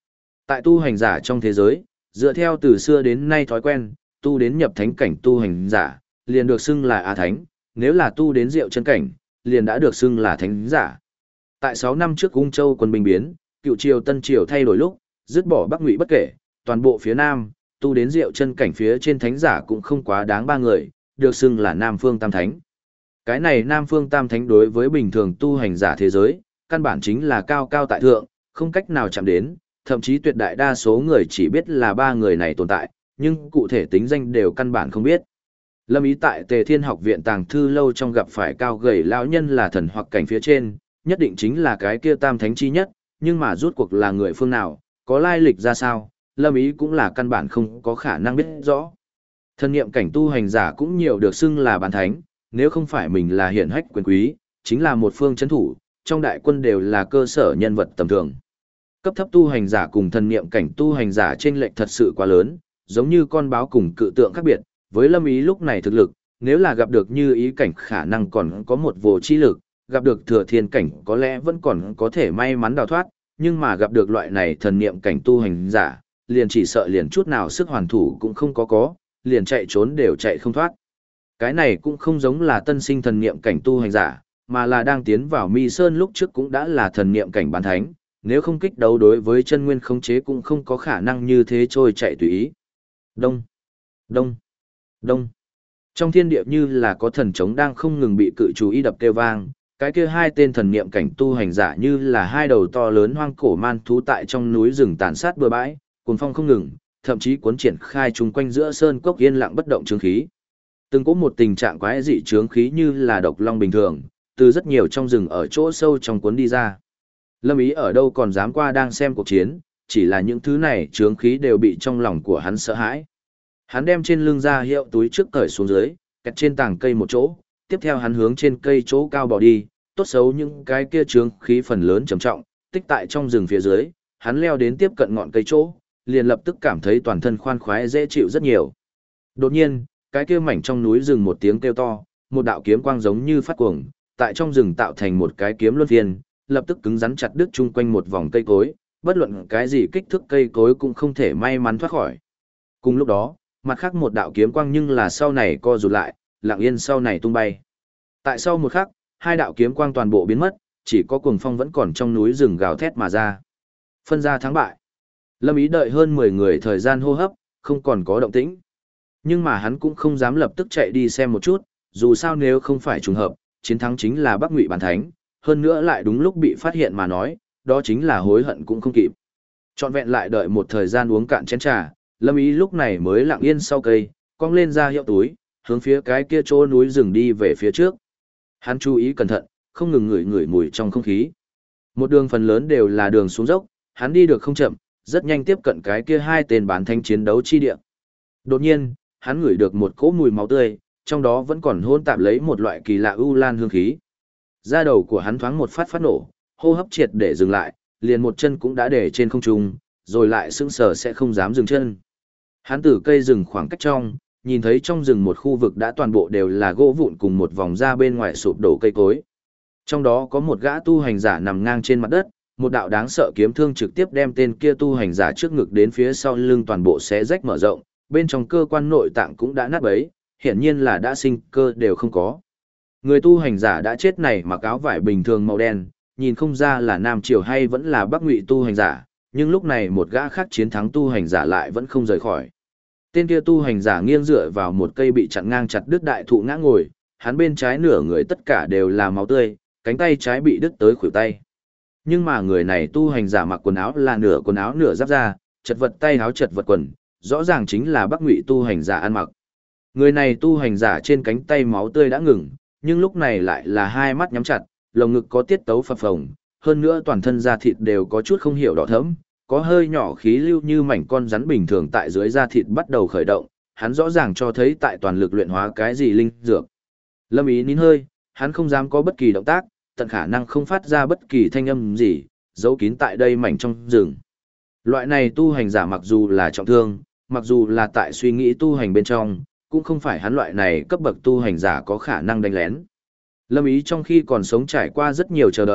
Tại tu hành giả trong thế giới, dựa theo từ xưa đến nay thói quen, tu đến nhập thánh cảnh tu hành giả, liền được xưng là A Thánh, nếu là tu đến diệu chân cảnh, liền đã được xưng là Thánh giả. Tại 6 năm trước Ung Châu quân binh biến, cựu triều Tân triều thay đổi lúc, dứt bỏ Bắc Ngụy bất kể, toàn bộ phía Nam, tu đến diệu chân cảnh phía trên Thánh giả cũng không quá đáng 3 người, được xưng là Nam Phương Tam Thánh. Cái này Nam Phương Tam Thánh đối với bình thường tu hành giả thế giới, căn bản chính là cao cao tại thượng, không cách nào chạm đến, thậm chí tuyệt đại đa số người chỉ biết là 3 người này tồn tại, nhưng cụ thể tính danh đều căn bản không biết. Lâm Ý tại Tề Thiên Học viện tàng thư lâu trong gặp phải cao gầy lão nhân là thần hoặc cảnh phía trên, nhất định chính là cái kia Tam Thánh chi nhất, nhưng mà rút cuộc là người phương nào, có lai lịch ra sao, Lâm Ý cũng là căn bản không có khả năng biết rõ. Thần niệm cảnh tu hành giả cũng nhiều được xưng là bán thánh, nếu không phải mình là hiển hách quyền quý, chính là một phương chấn thủ, trong đại quân đều là cơ sở nhân vật tầm thường. Cấp thấp tu hành giả cùng thần niệm cảnh tu hành giả chênh lệch thật sự quá lớn, giống như con báo cùng cự tượng khác biệt, với Lâm Ý lúc này thực lực, nếu là gặp được như ý cảnh khả năng còn có một vô chi lực, gặp được thừa thiên cảnh có lẽ vẫn còn có thể may mắn đào thoát, nhưng mà gặp được loại này thần niệm cảnh tu hành giả, liền chỉ sợ liền chút nào sức hoàn thủ cũng không có, liền chạy trốn đều chạy không thoát. Cái này cũng không giống là tân sinh thần niệm cảnh tu hành giả, mà là đang tiến vào Mi Sơn lúc trước cũng đã là thần niệm cảnh bán thánh, nếu không kích đấu đối với chân nguyên khống chế cũng không có khả năng như thế trôi chạy tùy ý. Đông, đông, đông. Trong thiên địa như là có thần trống đang không ngừng bị cự chú ý đập kêu vang, cái kia hai tên thần niệm cảnh tu hành giả như là hai đầu to lớn hoang cổ man thú tại trong núi rừng tàn sát bừa bãi, cuồng phong không ngừng, thậm chí cuốn triển khai chung quanh giữa sơn cốc yên lặng bất động chướng khí. Từng có một tình trạng quái dị chướng khí như là độc long bình thường, từ rất nhiều trong rừng ở chỗ sâu trong cuốn đi ra. Lâm Ý ở đâu còn dám qua đang xem cuộc chiến, chỉ là những thứ này chướng khí đều bị trong lòng của hắn sợ hãi. Hắn đem trên lưng ra hiệu túi trước cởi xuống dưới, kẹt trên tảng cây một chỗ, tiếp theo hắn hướng trên cây chỗ cao bỏ đi, tốt xấu những cái kia chướng khí phần lớn trầm trọng, tích tại trong rừng phía dưới, hắn leo đến tiếp cận ngọn cây chỗ, liền lập tức cảm thấy toàn thân khoan khoái dễ chịu rất nhiều. Đột nhiên, cái kia mảnh trong núi rừng một tiếng kêu to, một đạo kiếm quang giống như phát cuồng, tại trong rừng tạo thành một cái kiếm luân phiên, lập tức cứng rắn chặt đứt chung quanh một vòng cây cối, bất luận cái gì kích thước cây cối cũng không thể may mắn thoát khỏi. Cùng lúc đó, mặt khác một đạo kiếm quang nhưng là sau này co rụt lại, lặng yên sau này tung bay. Tại sau một khắc, hai đạo kiếm quang toàn bộ biến mất, chỉ có cuồng phong vẫn còn trong núi rừng gào thét mà ra. Phân ra thắng bại. Lâm Ý đợi hơn 10 người thời gian hô hấp, không còn có động tĩnh. Nhưng mà hắn cũng không dám lập tức chạy đi xem một chút, dù sao nếu không phải trùng hợp, chiến thắng chính là Bắc Ngụy Bán Thánh, hơn nữa lại đúng lúc bị phát hiện mà nói, đó chính là hối hận cũng không kịp. Trọn vẹn lại đợi một thời gian uống cạn chén trà, Lâm Ý lúc này mới lặng yên sau cây, cong lên ra hiệu túi, hướng phía cái kia chỗ núi rừng đi về phía trước. Hắn chú ý cẩn thận, không ngừng ngửi mùi trong không khí. Một đường phần lớn đều là đường xuống dốc, hắn đi được không chậm, rất nhanh tiếp cận cái kia hai tên bán thánh chiến đấu chi địa. Đột nhiên, hắn ngửi được một cỗ mùi máu tươi, trong đó vẫn còn hỗn tạp lấy một loại kỳ lạ u lan hương khí. Da đầu của hắn thoáng một phát nổ, hô hấp triệt để dừng lại, liền một chân cũng đã để trên không trung, rồi lại sững sờ sẽ không dám dừng chân. Hắn từ cây rừng khoảng cách trong, nhìn thấy trong rừng một khu vực đã toàn bộ đều là gỗ vụn cùng một vòng ra bên ngoài sụp đổ cây cối. Trong đó có một gã tu hành giả nằm ngang trên mặt đất, một đạo đáng sợ kiếm thương trực tiếp đem tên kia tu hành giả trước ngực đến phía sau lưng toàn bộ xé rách mở rộng, bên trong cơ quan nội tạng cũng đã nát bấy, hiển nhiên là đã sinh cơ đều không có. Người tu hành giả đã chết này mặc áo vải bình thường màu đen, nhìn không ra là Nam Triều hay vẫn là Bắc Ngụy tu hành giả, nhưng lúc này một gã khác chiến thắng tu hành giả lại vẫn không rời khỏi. Tên kia tu hành giả nghiêng dựa vào một cây bị chặn ngang chặt đứt đại thụ ngã ngồi, hắn bên trái nửa người tất cả đều là máu tươi, cánh tay trái bị đứt tới khuỷu tay. Nhưng mà người này tu hành giả mặc quần áo là nửa quần áo nửa giáp da, chật vật tay áo chật vật quần, rõ ràng chính là Bắc Ngụy tu hành giả ăn mặc. Người này tu hành giả trên cánh tay máu tươi đã ngừng, nhưng lúc này lại là hai mắt nhắm chặt, lồng ngực có tiết tấu phập phồng, hơn nữa toàn thân da thịt đều có chút không hiểu đỏ thẫm, có hơi nhỏ khí lưu như mảnh con rắn bình thường tại dưới da thịt bắt đầu khởi động, hắn rõ ràng cho thấy tại toàn lực luyện hóa cái gì linh dược. Lâm Ý nín hơi, hắn không dám có bất kỳ động tác, tận khả năng không phát ra bất kỳ thanh âm gì, giấu kín tại đây mảnh trong rừng. Loại này tu hành giả mặc dù là trọng thương, mặc dù là tại suy nghĩ tu hành bên trong, cũng không phải hắn loại này cấp bậc tu hành giả có khả năng đánh lén. Lâm Ý trong khi còn sống trải qua rất nhiều chờ đợi,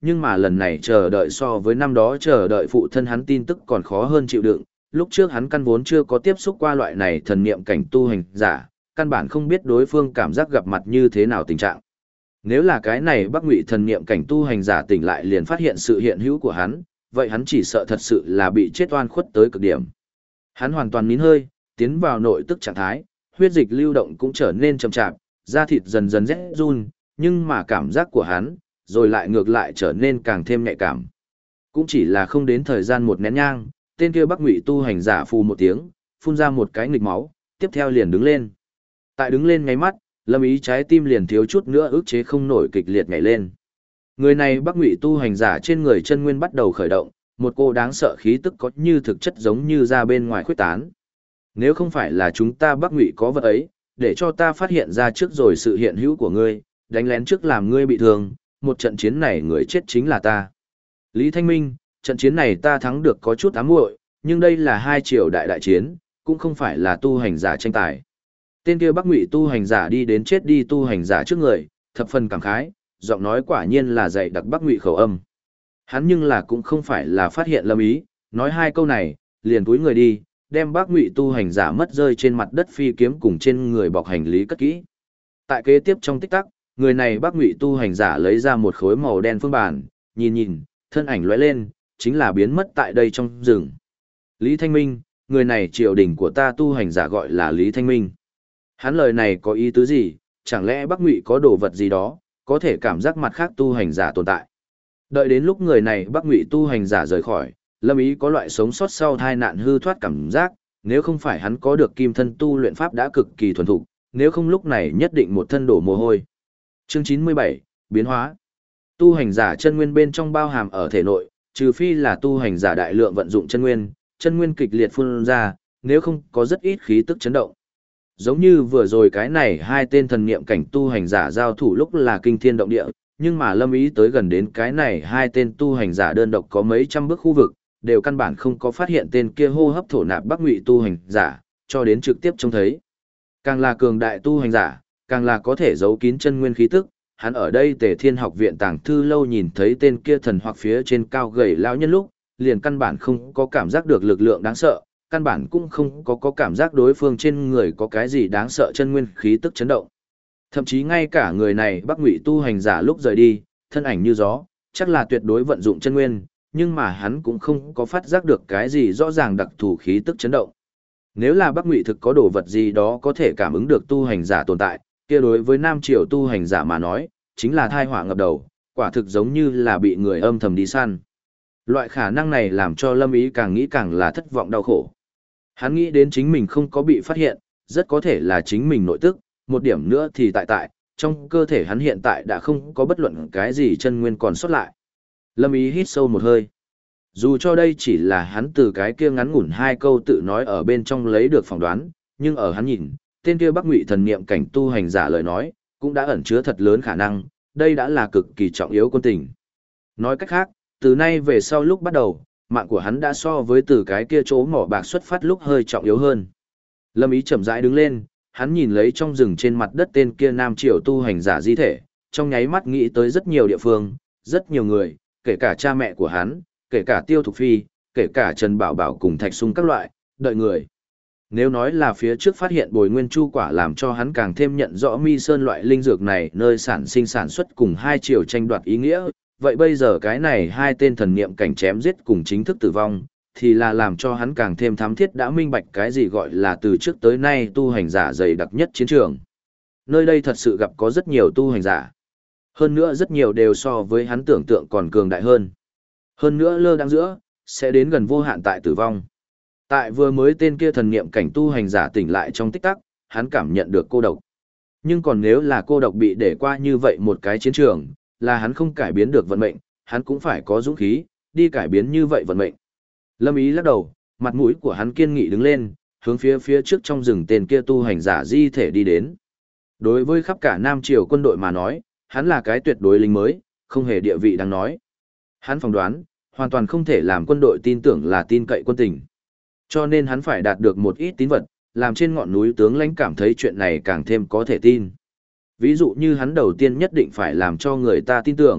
nhưng mà lần này chờ đợi so với năm đó chờ đợi phụ thân hắn tin tức còn khó hơn chịu đựng. Lúc trước hắn căn vốn chưa có tiếp xúc qua loại này thần niệm cảnh tu hành giả, căn bản không biết đối phương cảm giác gặp mặt như thế nào tình trạng. Nếu là cái này Bắc Ngụy thần niệm cảnh tu hành giả tỉnh lại liền phát hiện sự hiện hữu của hắn, vậy hắn chỉ sợ thật sự là bị chết oan khuất tới cực điểm. Hắn hoàn toàn nín hơi, tiến vào nội tức trạng thái, huyết dịch lưu động cũng trở nên chậm chạp, da thịt dần dần rét run, nhưng mà cảm giác của hắn, rồi lại ngược lại trở nên càng thêm nhạy cảm. Cũng chỉ là không đến thời gian một nén nhang, tên kia Bắc Ngụy tu hành giả phù một tiếng, phun ra một cái nghịch máu, tiếp theo liền đứng lên. Tại đứng lên ngay mắt, Lâm Ý trái tim liền thiếu chút nữa ức chế không nổi kịch liệt nhảy lên. Người này Bắc Ngụy tu hành giả trên người chân nguyên bắt đầu khởi động, một cô đáng sợ khí tức có như thực chất giống như ra bên ngoài khuếch tán. Nếu không phải là chúng ta Bắc Ngụy có vật ấy, để cho ta phát hiện ra trước rồi sự hiện hữu của ngươi, đánh lén trước làm ngươi bị thương, một trận chiến này người chết chính là ta. Lý Thanh Minh, trận chiến này ta thắng được có chút ám muội, nhưng đây là hai triều đại chiến, cũng không phải là tu hành giả tranh tài. Tên kia Bắc Ngụy tu hành giả đi đến chết đi tu hành giả trước người, thập phần cảm khái, giọng nói quả nhiên là dạy đặc Bắc Ngụy khẩu âm. Hắn nhưng là cũng không phải là phát hiện Lâm Ý, nói hai câu này, liền cúi người đi, đem Bắc Ngụy tu hành giả mất rơi trên mặt đất phi kiếm cùng trên người bọc hành lý cất kỹ. Tại kế tiếp trong tích tắc, người này Bắc Ngụy tu hành giả lấy ra một khối màu đen phương bản, nhìn, thân ảnh lóe lên, chính là biến mất tại đây trong rừng. Lý Thanh Minh, người này triều đình của ta tu hành giả gọi là Lý Thanh Minh. Hắn lời này có ý tứ gì, chẳng lẽ Bắc Ngụy có đồ vật gì đó, có thể cảm giác mặt khác tu hành giả tồn tại. Đợi đến lúc người này Bắc Ngụy tu hành giả rời khỏi, Lâm Ý có loại sống sót sau tai nạn hư thoát cảm giác, nếu không phải hắn có được kim thân tu luyện pháp đã cực kỳ thuần thục, nếu không lúc này nhất định một thân đổ mồ hôi. Chương 97, biến hóa. Tu hành giả chân nguyên bên trong bao hàm ở thể nội, trừ phi là tu hành giả đại lượng vận dụng chân nguyên kịch liệt phun ra, nếu không có rất ít khí tức chấn động. Giống như vừa rồi cái này hai tên thần niệm cảnh tu hành giả giao thủ lúc là kinh thiên động địa, nhưng mà Lâm Ý tới gần đến cái này hai tên tu hành giả đơn độc có mấy trăm bước khu vực, đều căn bản không có phát hiện tên kia hô hấp thổ nạp Bắc Ngụy tu hành giả, cho đến trực tiếp trông thấy. Càng là cường đại tu hành giả, càng là có thể giấu kín chân nguyên khí tức, hắn ở đây Tề Thiên Học viện tàng thư lâu nhìn thấy tên kia thần hoặc phía trên cao gầy lão nhân lúc, liền căn bản không có cảm giác được lực lượng đáng sợ, căn bản cũng không có cảm giác đối phương trên người có cái gì đáng sợ chân nguyên khí tức chấn động. Thậm chí ngay cả người này Bắc Ngụy tu hành giả lúc rời đi, thân ảnh như gió, chắc là tuyệt đối vận dụng chân nguyên, nhưng mà hắn cũng không có phát giác được cái gì rõ ràng đặc thù khí tức chấn động. Nếu là Bắc Ngụy thực có đồ vật gì đó có thể cảm ứng được tu hành giả tồn tại, kia đối với Nam Triều tu hành giả mà nói, chính là thai họa ngập đầu, quả thực giống như là bị người âm thầm đi săn. Loại khả năng này làm cho Lâm Ý càng nghĩ càng là thất vọng đau khổ. Hắn nghĩ đến chính mình không có bị phát hiện, rất có thể là chính mình nội tức, một điểm nữa thì trong cơ thể hắn hiện tại đã không có bất luận cái gì chân nguyên còn sót lại. Lâm Ý hít sâu một hơi. Dù cho đây chỉ là hắn từ cái kia ngắn ngủn hai câu tự nói ở bên trong lấy được phỏng đoán, nhưng ở hắn nhìn, tên kia Bắc Ngụy thần niệm cảnh tu hành giả lời nói, cũng đã ẩn chứa thật lớn khả năng, đây đã là cực kỳ trọng yếu quân tình. Nói cách khác, từ nay về sau lúc bắt đầu, mạng của hắn đã so với từ cái kia chỗ mỏ bạc xuất phát lúc hơi trọng yếu hơn. Lâm Ý chậm rãi đứng lên, hắn nhìn lấy trong rừng trên mặt đất tên kia Nam Triều tu hành giả di thể, trong nháy mắt nghĩ tới rất nhiều địa phương, rất nhiều người, kể cả cha mẹ của hắn, kể cả Tiêu Thục Phi, kể cả Trần Bảo Bảo cùng Thạch Sung các loại, đợi người. Nếu nói là phía trước phát hiện bồi nguyên chu quả làm cho hắn càng thêm nhận rõ mi sơn loại linh dược này nơi sản xuất cùng hai triều tranh đoạt ý nghĩa, vậy bây giờ cái này hai tên thần niệm cảnh chém giết cùng chính thức tử vong, thì là làm cho hắn càng thêm thám thiết đã minh bạch cái gì gọi là từ trước tới nay tu hành giả dày đặc nhất chiến trường. Nơi đây thật sự gặp có rất nhiều tu hành giả. Hơn nữa rất nhiều đều so với hắn tưởng tượng còn cường đại hơn. Hơn nữa lơ đang giữa, sẽ đến gần vô hạn tại tử vong. Tại vừa mới tên kia thần niệm cảnh tu hành giả tỉnh lại trong tích tắc, hắn cảm nhận được cô độc. Nhưng còn nếu là cô độc bị để qua như vậy một cái chiến trường, là hắn không cải biến được vận mệnh, hắn cũng phải có dũng khí, đi cải biến như vậy vận mệnh. Lâm Ý lắc đầu, mặt mũi của hắn kiên nghị đứng lên, hướng phía trước trong rừng tên kia tu hành giả di thể đi đến. Đối với khắp cả Nam Triều quân đội mà nói, hắn là cái tuyệt đối lính mới, không hề địa vị đáng nói. Hắn phỏng đoán, hoàn toàn không thể làm quân đội tin tưởng là tin cậy quân tình. Cho nên hắn phải đạt được một ít tín vật, làm trên ngọn núi tướng lãnh cảm thấy chuyện này càng thêm có thể tin. Ví dụ như hắn đầu tiên nhất định phải làm cho người ta tin tưởng,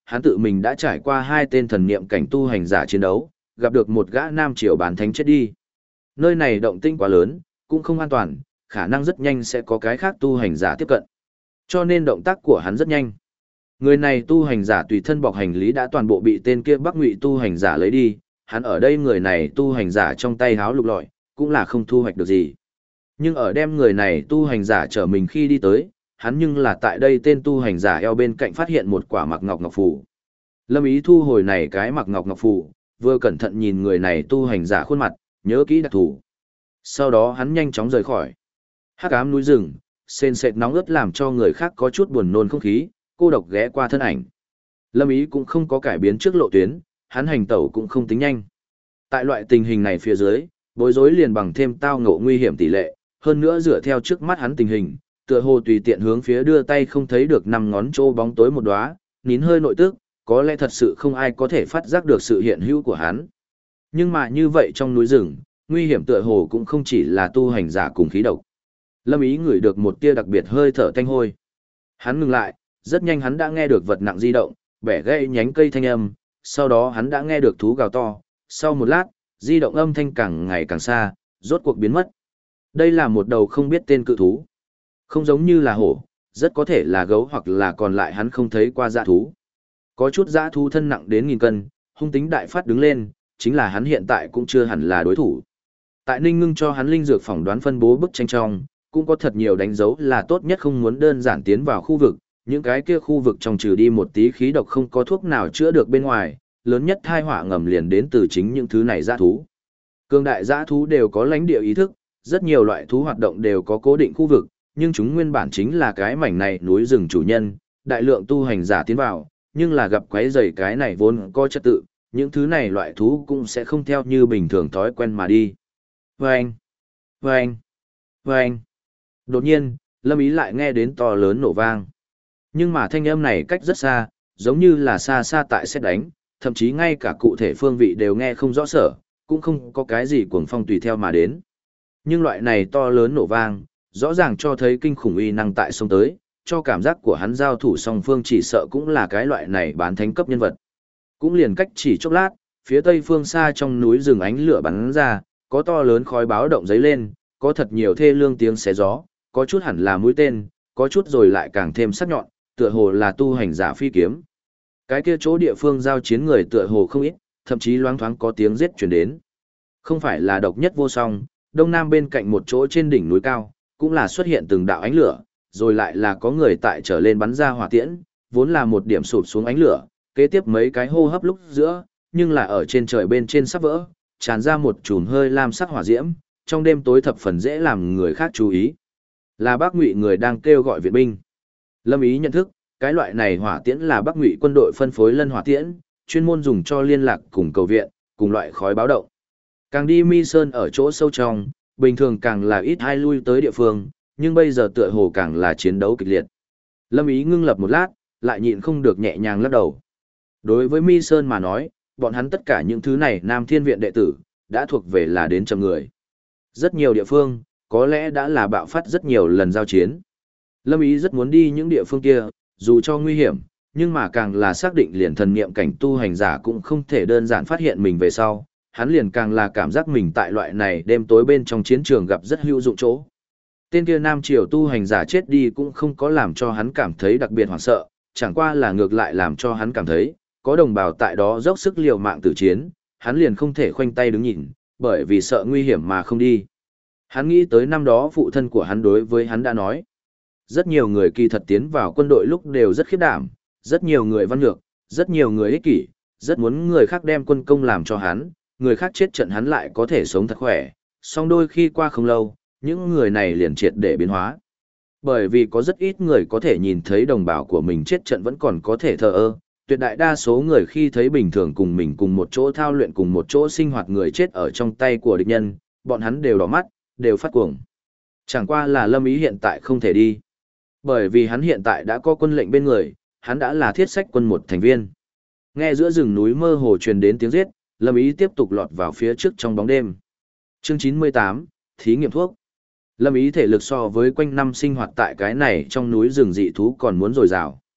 hắn tự mình đã trải qua 2 tên thần niệm cảnh tu hành giả chiến đấu, gặp được một gã nam triều bán thánh chết đi. Nơi này động tĩnh quá lớn, cũng không an toàn, khả năng rất nhanh sẽ có cái khác tu hành giả tiếp cận. Cho nên động tác của hắn rất nhanh. Người này tu hành giả tùy thân bọc hành lý đã toàn bộ bị tên kia Bắc Ngụy tu hành giả lấy đi, hắn ở đây người này tu hành giả trong tay háo lục lọi, cũng là không thu hoạch được gì. Nhưng ở đem người này tu hành giả trở mình khi đi tới, hắn nhưng là tại đây tên tu hành giả eo bên cạnh phát hiện một quả mặc ngọc ngọc phù. Lâm Ý thu hồi này cái mặc ngọc ngọc phù, vừa cẩn thận nhìn người này tu hành giả khuôn mặt, nhớ kỹ đặc thù. Sau đó hắn nhanh chóng rời khỏi. Hắc ám núi rừng, sền sệt nóng ướt làm cho người khác có chút buồn nôn không khí, cô độc ghé qua thân ảnh. Lâm Ý cũng không có cải biến trước lộ tuyến, hắn hành tẩu cũng không tính nhanh. Tại loại tình hình này phía dưới, bối rối liền bằng thêm tao ngộ nguy hiểm tỷ lệ, hơn nữa dựa theo trước mắt hắn tình hình, tựa hồ tùy tiện hướng phía đưa tay không thấy được 5 ngón trô bóng tối một đóa, nín hơi nội tức, có lẽ thật sự không ai có thể phát giác được sự hiện hữu của hắn. Nhưng mà như vậy trong núi rừng, nguy hiểm tựa hồ cũng không chỉ là tu hành giả cùng khí độc. Lâm Ý ngửi được một tia đặc biệt hơi thở tanh hôi. Hắn ngừng lại, rất nhanh hắn đã nghe được vật nặng di động, bẻ gãy nhánh cây thanh âm, sau đó hắn đã nghe được thú gào to, sau một lát, di động âm thanh càng ngày càng xa, rốt cuộc biến mất. Đây là một đầu không biết tên cự thú. Không giống như là hổ, rất có thể là gấu hoặc là còn lại hắn không thấy qua dã thú. Có chút dã thú thân nặng đến 1000 cân, hung tính đại phát đứng lên, chính là hắn hiện tại cũng chưa hẳn là đối thủ. Tại Ninh Ngưng cho hắn linh dược phỏng đoán phân bố bức tranh trong, cũng có thật nhiều đánh dấu là tốt nhất không muốn đơn giản tiến vào khu vực, những cái kia khu vực trong trừ đi một tí khí độc không có thuốc nào chữa được bên ngoài, lớn nhất tai họa ngầm liền đến từ chính những thứ này dã thú. Cường đại dã thú đều có lãnh địa ý thức, rất nhiều loại thú hoạt động đều có cố định khu vực, nhưng chúng nguyên bản chính là cái mảnh này núi rừng chủ nhân, đại lượng tu hành giả tiến vào, nhưng là gặp quái rầy cái này vốn có trật tự, những thứ này loại thú cũng sẽ không theo như bình thường thói quen mà đi. Vâng! Vâng! Vâng! Đột nhiên, Lâm Ý lại nghe đến to lớn nổ vang. Nhưng mà thanh âm này cách rất xa, giống như là xa xa tại sét đánh, thậm chí ngay cả cụ thể phương vị đều nghe không rõ sở, cũng không có cái gì cuồng phong tùy theo mà đến. Nhưng loại này to lớn nổ vang, rõ ràng cho thấy kinh khủng uy năng tại sông tới, cho cảm giác của hắn giao thủ song phương chỉ sợ cũng là cái loại này bán thánh cấp nhân vật. Cũng liền cách chỉ chốc lát, phía tây phương xa trong núi rừng ánh lửa bắn ra, có to lớn khói báo động dấy lên, có thật nhiều thê lương tiếng xé gió, có chút hẳn là mũi tên, có chút rồi lại càng thêm sắc nhọn, tựa hồ là tu hành giả phi kiếm. Cái kia chỗ địa phương giao chiến người tựa hồ không ít, thậm chí loáng thoáng có tiếng giết truyền đến. Không phải là độc nhất vô song, đông nam bên cạnh một chỗ trên đỉnh núi cao, cũng là xuất hiện từng đạo ánh lửa, rồi lại là có người tại trở lên bắn ra hỏa tiễn, vốn là một điểm sụp xuống ánh lửa, kế tiếp mấy cái hô hấp lúc giữa, nhưng là ở trên trời bên trên sắp vỡ, tràn ra một chùm hơi lam sắc hỏa diễm, trong đêm tối thập phần dễ làm người khác chú ý. Là Bắc Ngụy người đang kêu gọi viện binh. Lâm Ý nhận thức, cái loại này hỏa tiễn là Bắc Ngụy quân đội phân phối lân hỏa tiễn, chuyên môn dùng cho liên lạc cùng cầu viện, cùng loại khói báo động. Càng đi Mi Sơn ở chỗ sâu trong, bình thường càng là ít ai lui tới địa phương, nhưng bây giờ tựa hồ càng là chiến đấu kịch liệt. Lâm Ý ngưng lập một lát, lại nhịn không được nhẹ nhàng lắc đầu. Đối với Mi Sơn mà nói, bọn hắn tất cả những thứ này Nam Thiên Viện đệ tử, đã thuộc về là đến trăm người. Rất nhiều địa phương, có lẽ đã là bạo phát rất nhiều lần giao chiến. Lâm Ý rất muốn đi những địa phương kia, dù cho nguy hiểm, nhưng mà càng là xác định liền thần niệm cảnh tu hành giả cũng không thể đơn giản phát hiện mình về sau, hắn liền càng là cảm giác mình tại loại này đêm tối bên trong chiến trường gặp rất hữu dụng chỗ. Tên kia Nam Triều tu hành giả chết đi cũng không có làm cho hắn cảm thấy đặc biệt hoảng sợ, chẳng qua là ngược lại làm cho hắn cảm thấy, có đồng bào tại đó dốc sức liều mạng tử chiến, hắn liền không thể khoanh tay đứng nhìn, bởi vì sợ nguy hiểm mà không đi. Hắn nghĩ tới năm đó phụ thân của hắn đối với hắn đã nói. Rất nhiều người kỳ thật tiến vào quân đội lúc đều rất khiếp đảm, rất nhiều người văn nhược, rất nhiều người ích kỷ, rất muốn người khác đem quân công làm cho hắn, người khác chết trận hắn lại có thể sống thật khỏe, song đôi khi qua không lâu, những người này liền triệt để biến hóa. Bởi vì có rất ít người có thể nhìn thấy đồng bào của mình chết trận vẫn còn có thể thờ ơ, tuyệt đại đa số người khi thấy bình thường cùng mình cùng một chỗ thao luyện cùng một chỗ sinh hoạt người chết ở trong tay của địch nhân, bọn hắn đều đỏ mắt, đều phát cuồng. Chẳng qua là Lâm Ý hiện tại không thể đi. Bởi vì hắn hiện tại đã có quân lệnh bên người, hắn đã là thiết sách quân một thành viên. Nghe giữa rừng núi mơ hồ truyền đến tiếng giết, Lâm Ý tiếp tục lọt vào phía trước trong bóng đêm. Chương 98, thí nghiệm thuốc. Lâm Ý thể lực so với quanh năm sinh hoạt tại cái này trong núi rừng dị thú còn muốn dồi dào.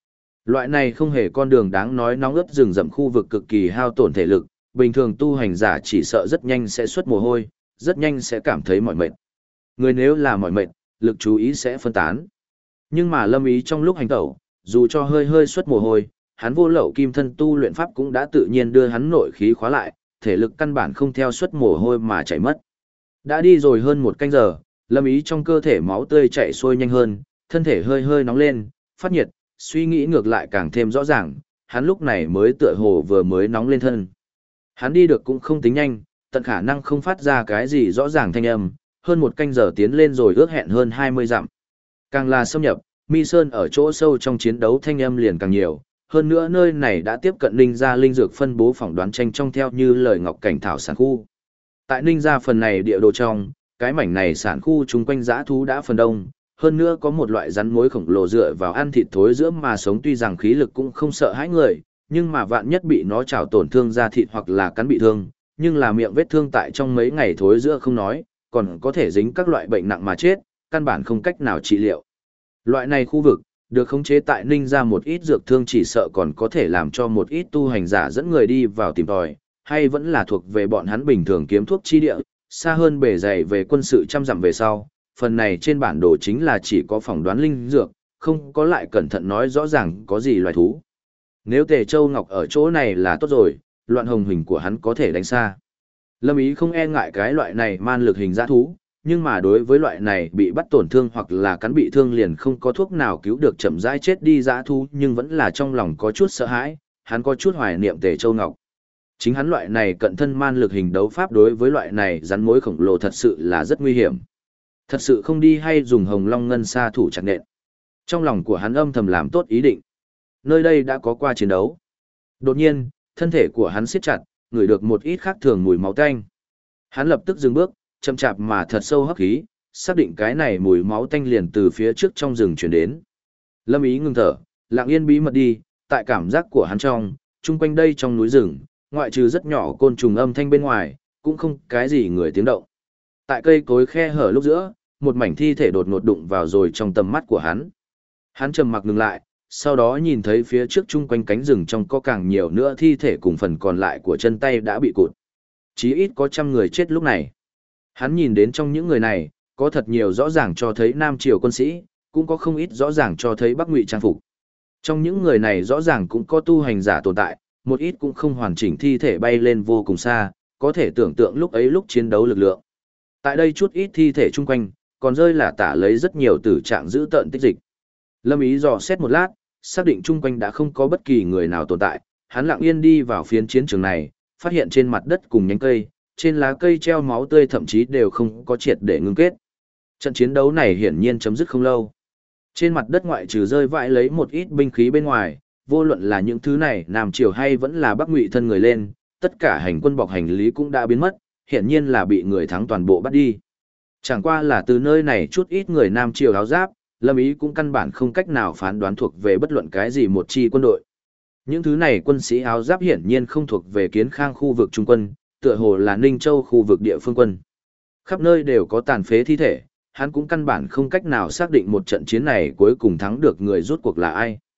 Loại này không hề con đường đáng nói nóng ướt rừng rậm khu vực cực kỳ hao tổn thể lực, bình thường tu hành giả chỉ sợ rất nhanh sẽ xuất mồ hôi, rất nhanh sẽ cảm thấy mỏi mệt. Người nếu là mỏi mệt, lực chú ý sẽ phân tán. Nhưng mà Lâm Ý trong lúc hành tẩu, dù cho hơi hơi xuất mồ hôi, hắn vô lậu kim thân tu luyện pháp cũng đã tự nhiên đưa hắn nội khí khóa lại, thể lực căn bản không theo xuất mồ hôi mà chảy mất. Đã đi rồi hơn một canh giờ, Lâm Ý trong cơ thể máu tươi chảy xuôi nhanh hơn, thân thể hơi hơi nóng lên, phát nhiệt, suy nghĩ ngược lại càng thêm rõ ràng, hắn lúc này mới tựa hồ vừa mới nóng lên thân. Hắn đi được cũng không tính nhanh, tận khả năng không phát ra cái gì rõ ràng thanh âm, hơn một canh giờ tiến lên rồi ước hẹn hơn 20 dặm. Càng là xâm nhập, Mi Sơn ở chỗ sâu trong chiến đấu thanh âm liền càng nhiều, hơn nữa nơi này đã tiếp cận Ninh Gia linh dược phân bố phỏng đoán tranh trong theo như lời Ngọc Cảnh Thảo sản khu. Tại Ninh Gia phần này địa đồ trong, cái mảnh này sản khu chung quanh dã thú đã phần đông, hơn nữa có một loại rắn mối khổng lồ dựa vào ăn thịt thối giữa mà sống, tuy rằng khí lực cũng không sợ hãi người, nhưng mà vạn nhất bị nó chảo tổn thương da thịt hoặc là cắn bị thương, nhưng là miệng vết thương tại trong mấy ngày thối giữa không nói, còn có thể dính các loại bệnh nặng mà chết, căn bản không cách nào trị liệu. Loại này khu vực, được khống chế tại Ninh Gia một ít dược thương chỉ sợ còn có thể làm cho một ít tu hành giả dẫn người đi vào tìm tòi, hay vẫn là thuộc về bọn hắn bình thường kiếm thuốc chi địa, xa hơn bề dày về quân sự trăm dặm về sau, phần này trên bản đồ chính là chỉ có phỏng đoán linh dược, không có lại cẩn thận nói rõ ràng có gì loài thú. Nếu Tề Châu Ngọc ở chỗ này là tốt rồi, loạn hồng hình của hắn có thể đánh xa. Lâm Ý không e ngại cái loại này man lực hình dã thú, nhưng mà đối với loại này bị bắt tổn thương hoặc là cắn bị thương liền không có thuốc nào cứu được chậm rãi chết đi dã thú, nhưng vẫn là trong lòng có chút sợ hãi, hắn có chút hoài niệm Tề Châu Ngọc. Chính hắn loại này cận thân man lực hình đấu pháp đối với loại này rắn mối khổng lồ thật sự là rất nguy hiểm. Thật sự không đi hay dùng hồng long ngân sa thủ chặt nện. Trong lòng của hắn âm thầm làm tốt ý định. Nơi đây đã có qua chiến đấu. Đột nhiên, thân thể của hắn siết chặt, ngửi được một ít khác thường mùi máu tanh. Hắn lập tức dừng bước, chậm chạp mà thật sâu hấp khí, xác định cái này mùi máu tanh liền từ phía trước trong rừng chuyển đến. Lâm Ý ngừng thở, lặng yên bí mật đi, tại cảm giác của hắn trong, chung quanh đây trong núi rừng, ngoại trừ rất nhỏ côn trùng âm thanh bên ngoài, cũng không cái gì người tiếng động. Tại cây cối khe hở lúc giữa, một mảnh thi thể đột ngột đụng vào rồi trong tầm mắt của hắn. Hắn trầm mặc ngừng lại, sau đó nhìn thấy phía trước chung quanh cánh rừng trong có càng nhiều nữa thi thể cùng phần còn lại của chân tay đã bị cụt. Chí ít có 100 người chết lúc này. Hắn nhìn đến trong những người này, có thật nhiều rõ ràng cho thấy Nam Triều quân sĩ, cũng có không ít rõ ràng cho thấy Bắc Ngụy trang phục. Trong những người này rõ ràng cũng có tu hành giả tồn tại, một ít cũng không hoàn chỉnh thi thể bay lên vô cùng xa, có thể tưởng tượng lúc ấy lúc chiến đấu lực lượng. Tại đây chút ít thi thể chung quanh, còn rơi là tả lấy rất nhiều tử trạng giữ tợn tích dịch. Lâm Ý dò xét một lát, xác định chung quanh đã không có bất kỳ người nào tồn tại, hắn lặng yên đi vào phiến chiến trường này, phát hiện trên mặt đất cùng nhánh cây, trên lá cây treo máu tươi thậm chí đều không có triệt để ngưng kết. Trận chiến đấu này hiển nhiên chấm dứt không lâu. Trên mặt đất ngoại trừ rơi vãi lấy một ít binh khí bên ngoài, vô luận là những thứ này Nam Triều hay vẫn là Bắc Ngụy thân người lên, tất cả hành quân bọc hành lý cũng đã biến mất, hiển nhiên là bị người thắng toàn bộ bắt đi. Chẳng qua là từ nơi này chút ít người Nam Triều áo giáp, Lâm Ý cũng căn bản không cách nào phán đoán thuộc về bất luận cái gì một chi quân đội. Những thứ này quân sĩ áo giáp hiển nhiên không thuộc về Kiến Khang khu vực trung quân, tựa hồ là Ninh Châu khu vực địa phương quân. Khắp nơi đều có tàn phế thi thể, hắn cũng căn bản không cách nào xác định một trận chiến này cuối cùng thắng được người rút cuộc là ai.